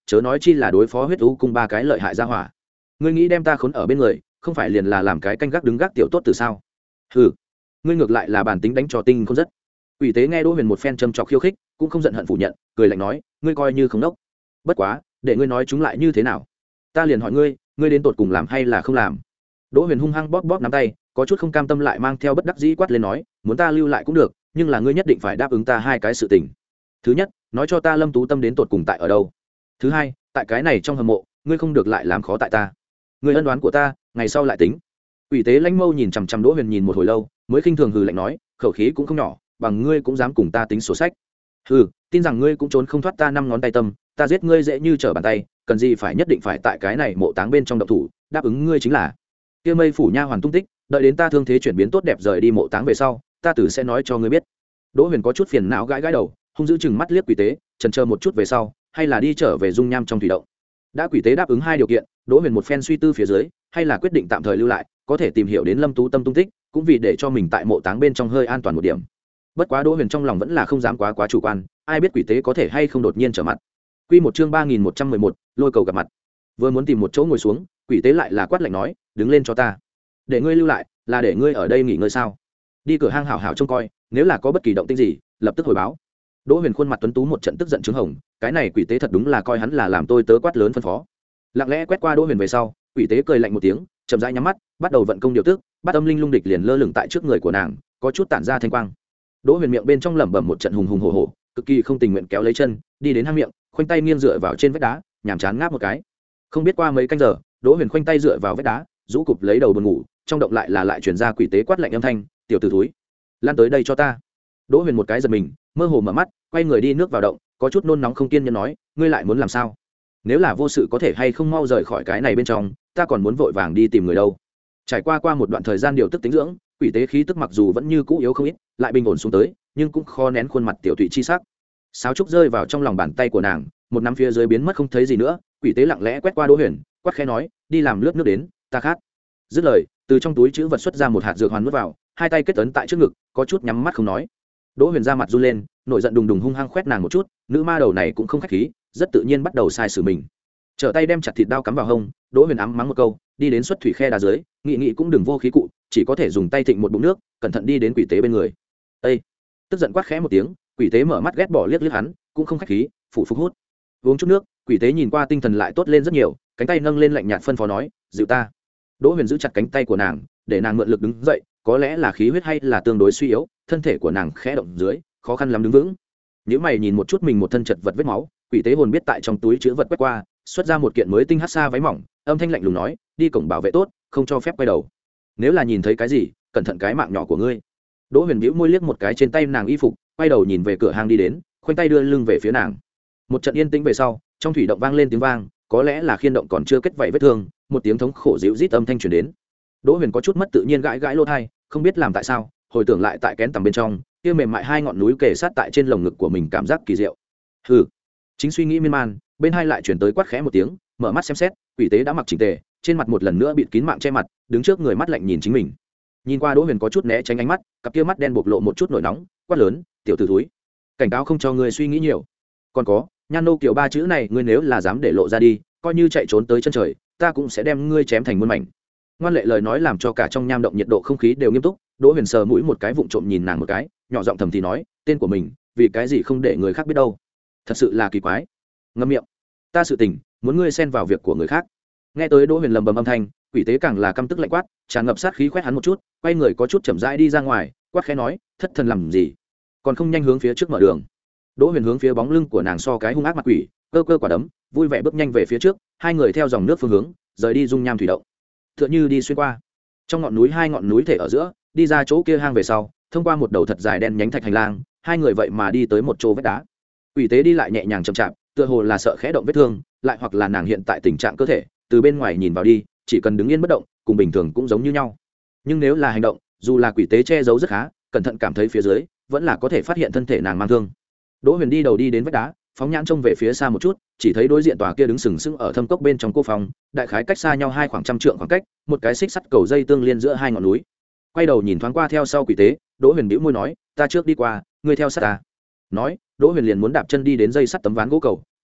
chớ nói chi là đối phó huyết u cung ba cái lợi hại ra hỏa. Ngươi nghĩ đem ta khốn ở bên người, không phải liền là làm cái canh gác đứng gác tiểu tốt từ sao? Hừ, ngươi ngược lại là bản tính đánh trò tinh không rất. Quỷ tế nghe Đỗ Huyền một phen châm chọc khiêu khích, cũng không giận hận phủ nhận, cười lạnh nói, ngươi coi như không đốc. Bất quá, để ngươi nói chúng lại như thế nào? Ta liền hỏi ngươi, ngươi đến tột cùng làm hay là không làm? Đỗ Huyền hung hăng bóp bóp nắm tay, có chút không cam tâm lại mang theo bất đắc dĩ quát lên nói, muốn ta lưu lại cũng được, nhưng là ngươi nhất định phải đáp ứng ta hai cái sự tình. Thứ nhất, nói cho ta Lâm Tú Tâm đến tột cùng tại ở đâu. Thứ hai, tại cái này trong hầm mộ, ngươi không được lại làm khó tại ta. Ngươi ân đoán của ta, ngày sau lại tính. Quỷ tế lãnh mâu nhìn chằm chằm Đỗ Huyền nhìn một hồi lâu, mới khinh thường hừ lạnh nói, khẩu khí cũng không nhỏ, bằng ngươi cũng dám cùng ta tính sổ sách. Hừ, tin rằng ngươi cũng trốn không thoát ta năm ngón tay tâm, ta giết ngươi dễ như trở bàn tay, cần gì phải nhất định phải tại cái này mộ táng bên trong động thủ, đáp ứng ngươi chính là. Kia Mây phủ nha hoàn tung tích, đợi đến ta thương thế chuyển biến tốt đẹp rời đi mộ táng về sau, ta tử sẽ nói cho ngươi biết. Đỗ Huyền có chút phiền não gãi gãi đầu, hung dữ chừng mắt liếc quỷ tế, chần chờ một chút về sau, hay là đi trở về dung nham trong thủy động. Đã quỷ tế đáp ứng hai điều kiện, Đỗ Huyền một phen suy tư phía dưới, hay là quyết định tạm thời lưu lại, có thể tìm hiểu đến Lâm Tú Tâm tung tích, cũng vì để cho mình tại mộ táng bên trong hơi an toàn một điểm. Bất quá Đỗ Huyền trong lòng vẫn là không dám quá quá chủ quan, ai biết quỷ tế có thể hay không đột nhiên trở mặt. Quy một chương ba nghìn một trăm mười một, lôi cầu gặp mặt. Vừa muốn tìm một chỗ ngồi xuống, quỷ tế lại là quát lạnh nói, đứng lên cho ta. Để ngươi lưu lại, là để ngươi ở đây nghỉ ngơi sao? Đi cửa hang hảo hảo trông coi, nếu là có bất kỳ động tĩnh gì, lập tức hồi báo. Đỗ Huyền khuôn mặt tuấn tú một trận tức giận trứng hồng, cái này quỷ tế thật đúng là coi hắn là làm tôi tớ quát lớn phân phó. Lặng lẽ quét qua Đỗ Huyền về sau, quỷ tế cười lạnh một tiếng, chậm rãi nhắm mắt, bắt đầu vận công điều tức, bắt âm linh lung địch liền lơ lửng tại trước người của nàng, có chút tản ra thanh quang. Đỗ Huyền miệng bên trong lẩm bẩm một trận hùng hùng hổ hổ, cực kỳ không tình nguyện kéo lấy chân, đi đến hang miệng, khoanh tay nghiêng dựa vào trên vách đá, nhàm chán ngáp một cái. Không biết qua mấy canh giờ, Đỗ Huyền khoanh tay dựa vào vách đá, rũ cụp lấy đầu buồn ngủ, trong động lại là lại truyền ra quỷ tế quát lạnh âm thanh, "Tiểu tử thúi, lan tới đây cho ta." Đỗ Huyền một cái giật mình, mơ hồ mở mắt, quay người đi nước vào động, có chút nôn nóng không kiên nhẫn nói, "Ngươi lại muốn làm sao? Nếu là vô sự có thể hay không mau rời khỏi cái này bên trong, ta còn muốn vội vàng đi tìm người đâu." Trải qua qua một đoạn thời gian điều tức tính dưỡng, quỷ tế khí tức mặc dù vẫn như cũ yếu không ít, lại bình ổn xuống tới, nhưng cũng khó nén khuôn mặt tiểu tụy chi sắc. Sáo trúc rơi vào trong lòng bàn tay của nàng, một nắm phía dưới biến mất không thấy gì nữa, quỷ tế lặng lẽ quét qua Đỗ Huyền, quát khẽ nói, "Đi làm lướt nước đến, ta khát." Dứt lời, từ trong túi trữ vật xuất ra một hạt dược hoàn nuốt vào, hai tay kết ấn tại trước ngực, có chút nhắm mắt không nói. Đỗ Huyền ra mặt run lên, nổi giận đùng đùng hung hăng quét nàng một chút, nữ ma đầu này cũng không khách khí, rất tự nhiên bắt đầu sai sử mình. Trở tay đem chặt thịt đao cắm vào hông, Đỗ Huyền ám mắng một câu, đi đến xuất thủy khe đá dưới, nghị nghị cũng đừng vô khí cụ, chỉ có thể dùng tay thịnh một bụng nước, cẩn thận đi đến quỷ tế bên người. Ê! Tức giận quát khẽ một tiếng, quỷ tế mở mắt ghét bỏ liếc liếc hắn, cũng không khách khí, phụ phục hút. Uống chút nước, quỷ tế nhìn qua tinh thần lại tốt lên rất nhiều, cánh tay nâng lên lạnh nhạt phân phó nói, "Dịu ta." Đỗ Huyền giữ chặt cánh tay của nàng, để nàng mượn lực đứng dậy, có lẽ là khí huyết hay là tương đối suy yếu, thân thể của nàng khẽ động dưới, khó khăn lắm đứng vững. Nếu mày nhìn một chút mình một thân chật vật vết máu, quỷ tế hồn biết tại trong túi chứa vật quét qua, xuất ra một kiện mới tinh hắc sa váy mỏng, âm thanh lạnh lùng nói, "Đi cổng bảo vệ tốt, không cho phép quay đầu. Nếu là nhìn thấy cái gì, cẩn thận cái mạng nhỏ của ngươi." Đỗ Huyền bĩu môi liếc một cái trên tay nàng y phục, quay đầu nhìn về cửa hang đi đến, khoanh tay đưa lưng về phía nàng. Một trận yên tĩnh về sau, trong thủy động vang lên tiếng vang, có lẽ là khiên động còn chưa kết vảy vết thương, một tiếng thống khổ dịu rít âm thanh truyền đến. Đỗ Huyền có chút mất tự nhiên gãi gãi lỗ tai, không biết làm tại sao, hồi tưởng lại tại kén tầm bên trong, kia mềm mại hai ngọn núi kề sát tại trên lồng ngực của mình, cảm giác kỳ diệu. Hừ. Chính suy nghĩ miên man, bên hai lại truyền tới quát khẽ một tiếng, mở mắt xem xét, quỷ tế đã mặc chỉnh tề, trên mặt một lần nữa bịt kín mạng che mặt, đứng trước người mắt lạnh nhìn chính mình. Nhìn qua Đỗ Huyền có chút né tránh ánh mắt, cặp kia mắt đen bộc lộ một chút nổi nóng, quát lớn, "Tiểu tử thúi, cảnh cáo không cho ngươi suy nghĩ nhiều. Còn có, Nhan nô kiểu ba chữ này, ngươi nếu là dám để lộ ra đi, coi như chạy trốn tới chân trời, ta cũng sẽ đem ngươi chém thành muôn mảnh." Ngoan lệ lời nói làm cho cả trong nham động nhiệt độ không khí đều nghiêm túc. Đỗ Huyền sờ mũi một cái, vụng trộm nhìn nàng một cái, nhỏ giọng thầm thì nói, "Tên của mình, vì cái gì không để người khác biết đâu? Thật sự là kỳ quái." Ngậm miệng. "Ta sự tình, muốn ngươi xen vào việc của người khác." Nghe tới Đỗ Huyền lầm bầm âm thanh, quỷ tế càng là căm tức lạnh quát, tràn ngập sát khí quét hắn một chút, quay người có chút chậm rãi đi ra ngoài, quát khẽ nói, "Thất thần làm gì? Còn không nhanh hướng phía trước mở đường." Đỗ Huyền hướng phía bóng lưng của nàng so cái hung ác mặt quỷ, cơ cơ quả đấm, vui vẻ bước nhanh về phía trước, hai người theo dòng nước phương hướng, rời đi dung nham thủy động. Tựa như đi xuyên qua trong ngọn núi, hai ngọn núi thể ở giữa, đi ra chỗ kia hang về sau, thông qua một đầu thật dài đen nhánh thạch hành lang, hai người vậy mà đi tới một chỗ vách đá. Quỷ tế đi lại nhẹ nhàng chậm chạp, tựa hồ là sợ khẽ động vết thương, lại hoặc là nàng hiện tại tình trạng cơ thể, từ bên ngoài nhìn vào đi, chỉ cần đứng yên bất động, cùng bình thường cũng giống như nhau. Nhưng nếu là hành động, dù là quỷ tế che giấu rất khá, cẩn thận cảm thấy phía dưới, vẫn là có thể phát hiện thân thể nàng mang thương. Đỗ Huyền đi đầu đi đến vách đá, phóng nhãn trông về phía xa một chút, chỉ thấy đối diện tòa kia đứng sừng sững ở thâm cốc bên trong cô phòng, đại khái cách xa nhau hai khoảng trăm trượng khoảng cách, một cái xích sắt cầu dây tương liên giữa hai ngọn núi. Quay đầu nhìn thoáng qua theo sau quỷ tế, Đỗ Huyền bĩu môi nói, "Ta trước đi qua, ngươi theo sát ta." Nói, Đỗ Huyền liền muốn đạp chân đi đến dây sắt tấm ván gỗ cầu,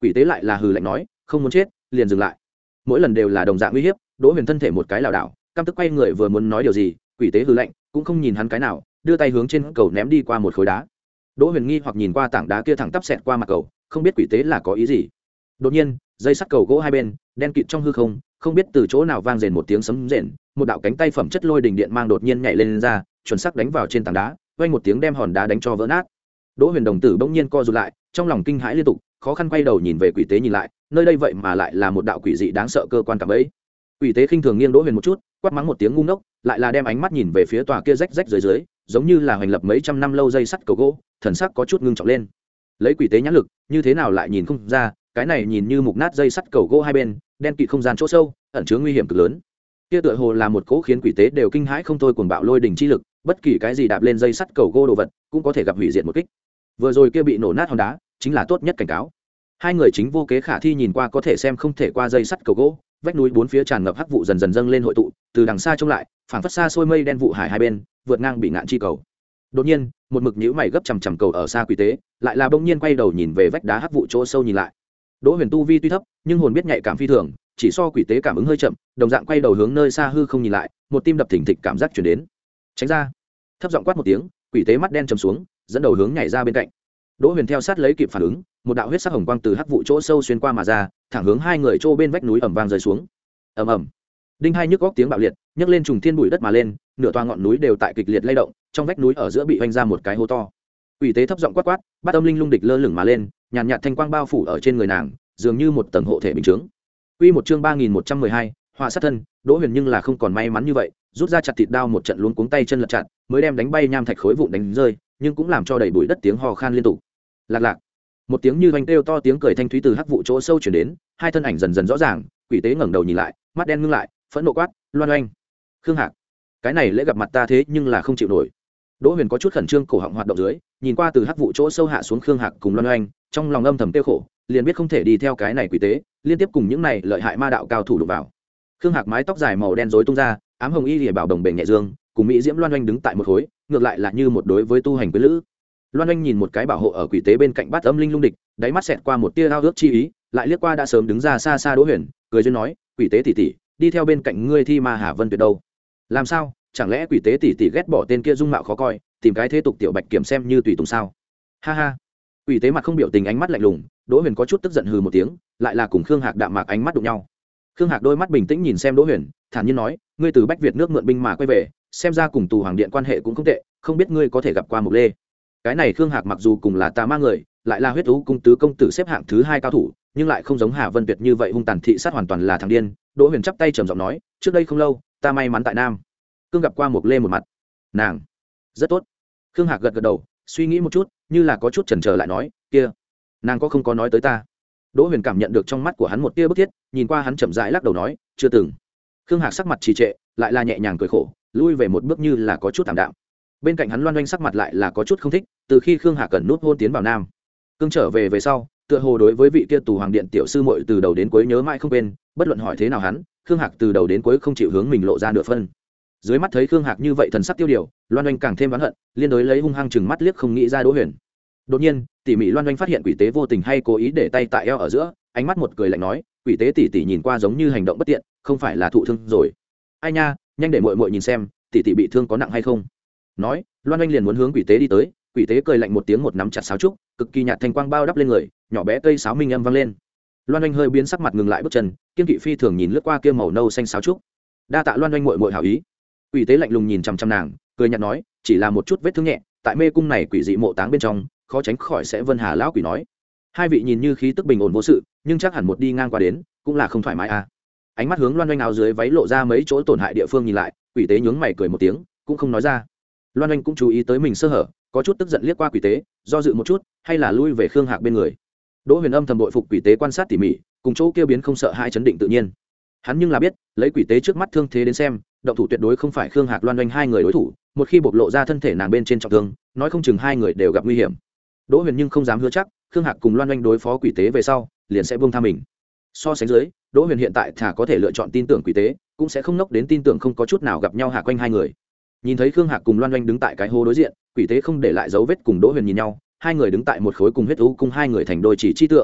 quỷ tế lại là hừ lạnh nói không muốn chết liền dừng lại. Mỗi lần đều là đồng dạng uy hiếp. Đỗ Huyền thân thể một cái lảo đảo, căm tức quay người vừa muốn nói điều gì, quỷ tế hừ lạnh cũng không nhìn hắn cái nào, đưa tay hướng trên cầu ném đi qua một khối đá. Đỗ Huyền nghi hoặc nhìn qua tảng đá kia thẳng tắp xẹt qua mặt cầu, không biết quỷ tế là có ý gì. Đột nhiên dây sắt cầu gỗ hai bên đen kịt trong hư không, không biết từ chỗ nào vang rền một tiếng sấm rền, một đạo cánh tay phẩm chất lôi đình điện mang đột nhiên nhảy lên, lên ra, chuẩn xác đánh vào trên tảng đá, vang một tiếng đem hòn đá đánh cho vỡ nát. Đỗ Huyền đồng tử bỗng nhiên co rụt lại, trong lòng kinh hãi liên tục, khó khăn quay đầu nhìn về quỷ tế nhìn lại, nơi đây vậy mà lại là một đạo quỷ dị đáng sợ cơ quan cả bẫy. Quỷ tế khinh thường nghiêng Đỗ Huyền một chút, quát mắng một tiếng ngu ngốc, lại là đem ánh mắt nhìn về phía tòa kia rách rách dưới dưới, giống như là hoành lập mấy trăm năm lâu dây sắt cầu gỗ, thần sắc có chút ngưng trọng lên. Lấy quỷ tế nhãn lực, như thế nào lại nhìn không ra, cái này nhìn như mục nát dây sắt cầu gỗ hai bên, đen kịt không gian chỗ sâu, ẩn chứa nguy hiểm cực lớn. Kia tựa hồ là một cỗ khiến quỷ tế đều kinh hãi không thôi cuồng bạo lôi đỉnh chi lực, bất kỳ cái gì đạp lên dây sắt cầu gỗ đồ vật, cũng có thể gặp hủy diệt một kích. Vừa rồi kia bị nổ nát hòn đá, chính là tốt nhất cảnh cáo. Hai người chính vô kế khả thi nhìn qua có thể xem không thể qua dây sắt cầu gỗ, vách núi bốn phía tràn ngập hắc vụ dần dần dâng lên hội tụ, từ đằng xa trông lại, phảng phất xa xôi mây đen vụ hải hai bên, vượt ngang bị ngạn chi cầu. Đột nhiên, một mực nhíu mày gấp chằm chằm cầu ở xa quỷ tế, lại là bỗng nhiên quay đầu nhìn về vách đá hắc vụ chỗ sâu nhìn lại. Đỗ Huyền tu vi tuy thấp, nhưng hồn biết nhạy cảm phi thường, chỉ so quỷ tế cảm ứng hơi chậm, đồng dạng quay đầu hướng nơi xa hư không nhìn lại, một tim đập thình thịch cảm giác truyền đến. Tránh ra! Thấp giọng quát một tiếng, quỷ tế mắt đen trầm xuống, dẫn đầu hướng nhảy ra bên cạnh. Đỗ Huyền theo sát lấy kịp phản ứng, một đạo huyết sắc hồng quang từ hắc vụ chỗ sâu xuyên qua mà ra, thẳng hướng hai người chỗ bên vách núi ầm vang rơi xuống. Ầm ầm. Đinh hai nhức góc tiếng bạo liệt, nhấc lên trùng thiên bụi đất mà lên, nửa toa ngọn núi đều tại kịch liệt lay động, trong vách núi ở giữa bị vênh ra một cái hố to. Quỷ tế thấp giọng quát quát, bát âm linh lung địch lơ lửng mà lên, nhàn nhạt thanh quang bao phủ ở trên người nàng, dường như một tầng hộ thể bình chứng. Quy một chương ba nghìn một trăm mười hai, họa sát thân. Đỗ Huyền nhưng là không còn may mắn như vậy, rút ra chặt thịt đao một trận luống cuống tay chân lật chặt, mới đem đánh bay nham thạch khối vụn đánh rơi, nhưng cũng làm cho đầy bụi đất tiếng hò khan liên tục. Lạc lạc. Một tiếng như vang kêu to tiếng cười thanh thúy từ hắc vụ chỗ sâu truyền đến, hai thân ảnh dần dần rõ ràng, quỷ tế ngẩng đầu nhìn lại, mắt đen ngưng lại, phẫn nộ quát, "Loan Oanh, Khương Hạc, cái này lễ gặp mặt ta thế nhưng là không chịu nổi." Đỗ Huyền có chút khẩn trương cổ họng hoạt động dưới, nhìn qua từ hắc vụ chỗ sâu hạ xuống Khương Hạc cùng Loan Oanh, trong lòng âm thầm tiêu khổ, liền biết không thể đi theo cái này quỷ tế, liên tiếp cùng những này lợi hại ma đạo cao thủ đụng vào. Khương Hạc mái tóc dài màu đen rối tung ra, ám hồng y liễu bảo đồng bền nhẹ dương, cùng mỹ diễm Loan Oanh đứng tại một khối, ngược lại là như một đối với tu hành quý lữ. Loan Oanh nhìn một cái bảo hộ ở quỷ tế bên cạnh bát âm linh lung địch, đáy mắt xẹt qua một tia ao ước chi ý, lại liếc qua đã sớm đứng ra xa xa Đỗ Huyền, cười duyên nói, "Quỷ tế tỷ tỷ, đi theo bên cạnh ngươi thi ma Hà Vân Tuyệt đâu? Làm sao? Chẳng lẽ quỷ tế tỷ tỷ ghét bỏ tên kia dung mạo khó coi, tìm cái thế tục tiểu bạch kiểm xem như tùy tùng sao?" Ha ha. Quỷ tế mặt không biểu tình, ánh mắt lạnh lùng, Đỗ Huyền có chút tức giận hừ một tiếng, lại là cùng Khương Hạc đạm mạc ánh mắt đụng nhau. Khương Hạc đôi mắt bình tĩnh nhìn xem Đỗ Huyền, thản nhiên nói, "Ngươi từ Bách Việt nước mượn binh mà quay về, xem ra cùng tù hoàng điện quan hệ cũng không tệ, không biết ngươi có thể gặp qua Mục Lê." Cái này Khương Hạc mặc dù cùng là tà ma người, lại là huyết thú cung tứ công tử xếp hạng thứ hai cao thủ, nhưng lại không giống Hà Vân Tuyệt như vậy hung tàn thị sát hoàn toàn là thằng điên. Đỗ Huyền chắp tay trầm giọng nói, "Trước đây không lâu, ta may mắn tại Nam Cương gặp qua Mục Lê một mặt, nàng rất tốt." Khương Hạc gật gật đầu, suy nghĩ một chút, như là có chút chần chờ lại nói, "Kia, nàng có không có nói tới ta?" Đỗ Huyền cảm nhận được trong mắt của hắn một tia bức thiết, nhìn qua hắn chậm rãi lắc đầu nói, "Chưa từng." Khương Hạc sắc mặt trì trệ, lại là nhẹ nhàng cười khổ, lui về một bước như là có chút tạm đạm. Bên cạnh hắn Loan Oanh sắc mặt lại là có chút không thích, từ khi Khương Hạc cần nút hôn tiến vào Nam Cương trở về về sau, tựa hồ đối với vị kia tù hoàng điện tiểu sư muội từ đầu đến cuối nhớ mãi không quên, bất luận hỏi thế nào hắn, Khương Hạc từ đầu đến cuối không chịu hướng mình lộ ra nửa phân. Dưới mắt thấy Khương Hạc như vậy thần sắc tiêu điều, Loan Oanh càng thêm oán hận, liên đối lấy hung hăng chừng mắt liếc không nghĩ ra Đỗ Huyền. Đột nhiên, tỉ mỉ Loan Oanh phát hiện quỷ tế vô tình hay cố ý để tay tại eo ở giữa, ánh mắt một cười lạnh nói, "Quỷ tế tỷ tỷ nhìn qua giống như hành động bất tiện, không phải là thụ thương rồi. Ai nha, nhanh để muội muội nhìn xem, tỷ tỷ bị thương có nặng hay không." Nói, Loan Oanh liền muốn hướng quỷ tế đi tới, quỷ tế cười lạnh một tiếng, một nắm chặt sáo trúc, cực kỳ nhạt thanh quang bao đắp lên người, nhỏ bé cây sáo minh âm vang lên. Loan Oanh hơi biến sắc mặt, ngừng lại bước chân, kiên kỵ phi thường nhìn lướt qua kia màu nâu xanh sáo trúc. "Đa tạ Loan Oanh muội muội hảo ý." Quỷ tế lạnh lùng nhìn chằm chằm nàng, cười nhạt nói, "Chỉ là một chút vết thương nhẹ, tại mê cung này quỷ dị mộ táng bên trong, khó tránh khỏi sẽ Vân Hà lão quỷ nói. Hai vị nhìn như khí tức bình ổn vô sự, nhưng chắc hẳn một đi ngang qua đến, cũng là không thoải mái à." Ánh mắt hướng Loan Oanh áo dưới váy lộ ra mấy chỗ tổn hại địa phương nhìn lại, quỷ tế nhướng mày cười một tiếng, cũng không nói ra. Loan Oanh cũng chú ý tới mình sơ hở, có chút tức giận liếc qua quỷ tế, do dự một chút, hay là lui về Khương Hạc bên người. Đỗ Huyền âm thầm bội phục quỷ tế quan sát tỉ mỉ, cùng chỗ kia biến không sợ hai chấn định tự nhiên. Hắn nhưng là biết, lấy quỷ tế trước mắt thương thế đến xem, động thủ tuyệt đối không phải Khương Hạc Loan Oanh hai người đối thủ, một khi bộc lộ ra thân thể nàng bên trên trọng thương, nói không chừng hai người đều gặp nguy hiểm. Đỗ Huyền nhưng không dám hứa chắc, Khương Hạc cùng Loan Oanh đối phó quỷ tế về sau, liền sẽ buông tha mình. So sánh dưới, Đỗ Huyền hiện tại thà có thể lựa chọn tin tưởng quỷ tế, cũng sẽ không nốc đến tin tưởng không có chút nào gặp nhau hạ quanh hai người. Nhìn thấy Khương Hạc cùng Loan Oanh đứng tại cái hố đối diện, quỷ tế không để lại dấu vết cùng Đỗ Huyền nhìn nhau, hai người đứng tại một khối cùng huyết u cùng hai người thành đôi chỉ chi tượng.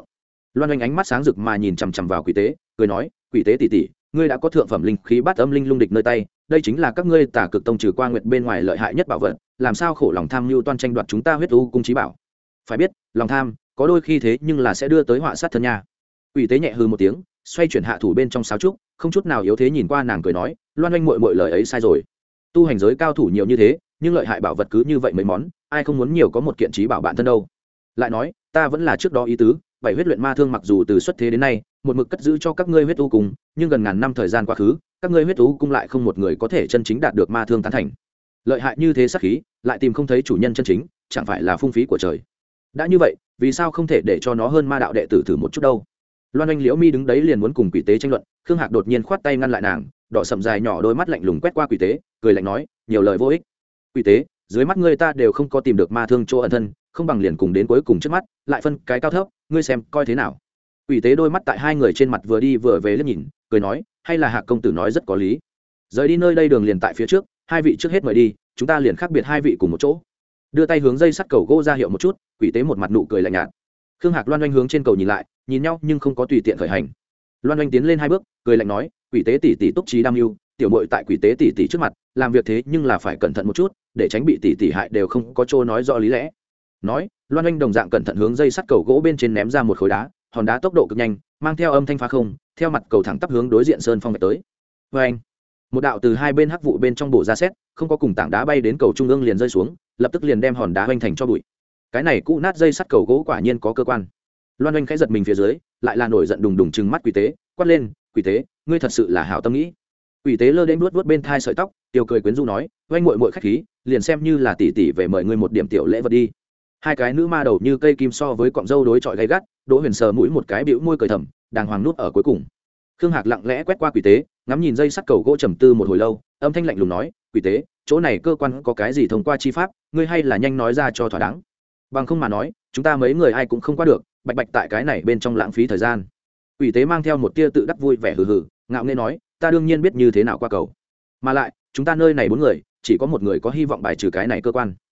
Loan Anh ánh mắt sáng rực mà nhìn chằm chằm vào quỷ tế, cười nói, quỷ tế tỷ tỷ, ngươi đã có thượng phẩm linh khí bát âm linh lung địch nơi tay, đây chính là các ngươi Tà Cực Tông trừ qua nguyệt bên ngoài lợi hại nhất bảo vật, làm sao khổ lòng tham mưu toan tranh đoạt chúng ta huyết u cung chí bảo. Phải biết, lòng tham có đôi khi thế nhưng là sẽ đưa tới họa sát thân nha. Quỷ tế nhẹ hừ một tiếng, xoay chuyển hạ thủ bên trong sáo trúc, không chút nào yếu thế nhìn qua nàng cười nói, Loan Anh muội muội lời ấy sai rồi. Tu hành giới cao thủ nhiều như thế, nhưng lợi hại bảo vật cứ như vậy mấy món, ai không muốn nhiều có một kiện chí bảo bạn thân đâu. Lại nói, ta vẫn là trước đó ý tứ, bảy huyết luyện ma thương mặc dù từ xuất thế đến nay một mực cất giữ cho các ngươi huyết u cung, nhưng gần ngàn năm thời gian quá khứ, các ngươi huyết u cung lại không một người có thể chân chính đạt được ma thương tán thành. Lợi hại như thế sát khí, lại tìm không thấy chủ nhân chân chính, chẳng phải là phung phí của trời. Đã như vậy, vì sao không thể để cho nó hơn ma đạo đệ tử thử một chút đâu? Loan Anh Liễu Mi đứng đấy liền muốn cùng quỷ tế tranh luận, Khương Hạc đột nhiên khoát tay ngăn lại nàng, đỏ sậm dài nhỏ đôi mắt lạnh lùng quét qua quỷ tế, cười lạnh nói, nhiều lời vô ích. Quỷ tế, dưới mắt ngươi ta đều không có tìm được ma thương chỗ ẩn thân, không bằng liền cùng đến cuối cùng trước mắt, lại phân cái cao thấp, ngươi xem coi thế nào. Quỷ tế đôi mắt tại hai người trên mặt vừa đi vừa về liếc nhìn, cười nói, hay là Hạc công tử nói rất có lý. Rời đi nơi đây đường liền tại phía trước, hai vị trước hết mời đi, chúng ta liền khác biệt hai vị cùng một chỗ. Đưa tay hướng dây sắt cầu gỗ ra hiệu một chút, quỷ tế một mặt nụ cười lạnh nhạt. Khương Hạc Loan Anh hướng trên cầu nhìn lại, nhìn nhau nhưng không có tùy tiện khởi hành. Loan Anh tiến lên hai bước, cười lạnh nói, quỷ tế tỷ tỷ túc trí đam mưu, tiểu muội tại quỷ tế tỷ tỷ trước mặt, làm việc thế nhưng là phải cẩn thận một chút, để tránh bị tỷ tỷ hại đều không có chỗ nói rõ lý lẽ. Nói, Loan Anh đồng dạng cẩn thận hướng dây sắt cầu gỗ bên trên ném ra một khối đá, hòn đá tốc độ cực nhanh, mang theo âm thanh phá không, theo mặt cầu thẳng tắp hướng đối diện sơn phong vạch tới. Và anh, một đạo từ hai bên hắc vụ bên trong bổ ra xét, không có cùng tảng đá bay đến cầu trung ương liền rơi xuống, lập tức liền đem hòn đá hoành thành cho bụi. Cái này cũ nát dây sắt cầu gỗ quả nhiên có cơ quan. Loan Anh khẽ giật mình phía dưới, lại là nổi giận đùng đùng trừng mắt quỷ tế, quát lên, quỷ tế, ngươi thật sự là hảo tâm nghĩ. Quỷ tế lơ đến vuốt vuốt bên thai sợi tóc, tiêu cười quyến rũ nói, oanh muội muội khách khí, liền xem như là tỷ tỷ về mời ngươi một điểm tiểu lễ vật đi. Hai cái nữ ma đầu như cây kim so với cọng dâu đối chọi gay gắt, Đỗ Huyền sờ mũi một cái bĩu môi cười thầm, đàng hoàng nuốt ở cuối cùng. Khương Hạc lặng lẽ quét qua quỷ tế, ngắm nhìn dây sắt cầu gỗ trầm tư một hồi lâu, âm thanh lạnh lùng nói, quỷ tế, chỗ này cơ quan có cái gì thông qua chi pháp, ngươi hay là nhanh nói ra cho thỏa đáng. Bằng không mà nói, chúng ta mấy người ai cũng không qua được, bạch bạch tại cái này bên trong lãng phí thời gian. Quỷ tế mang theo một tia tự đắc vui vẻ hừ hừ, ngạo nghễ nói, ta đương nhiên biết như thế nào qua cầu, mà lại chúng ta nơi này bốn người chỉ có một người có hy vọng bài trừ cái này cơ quan.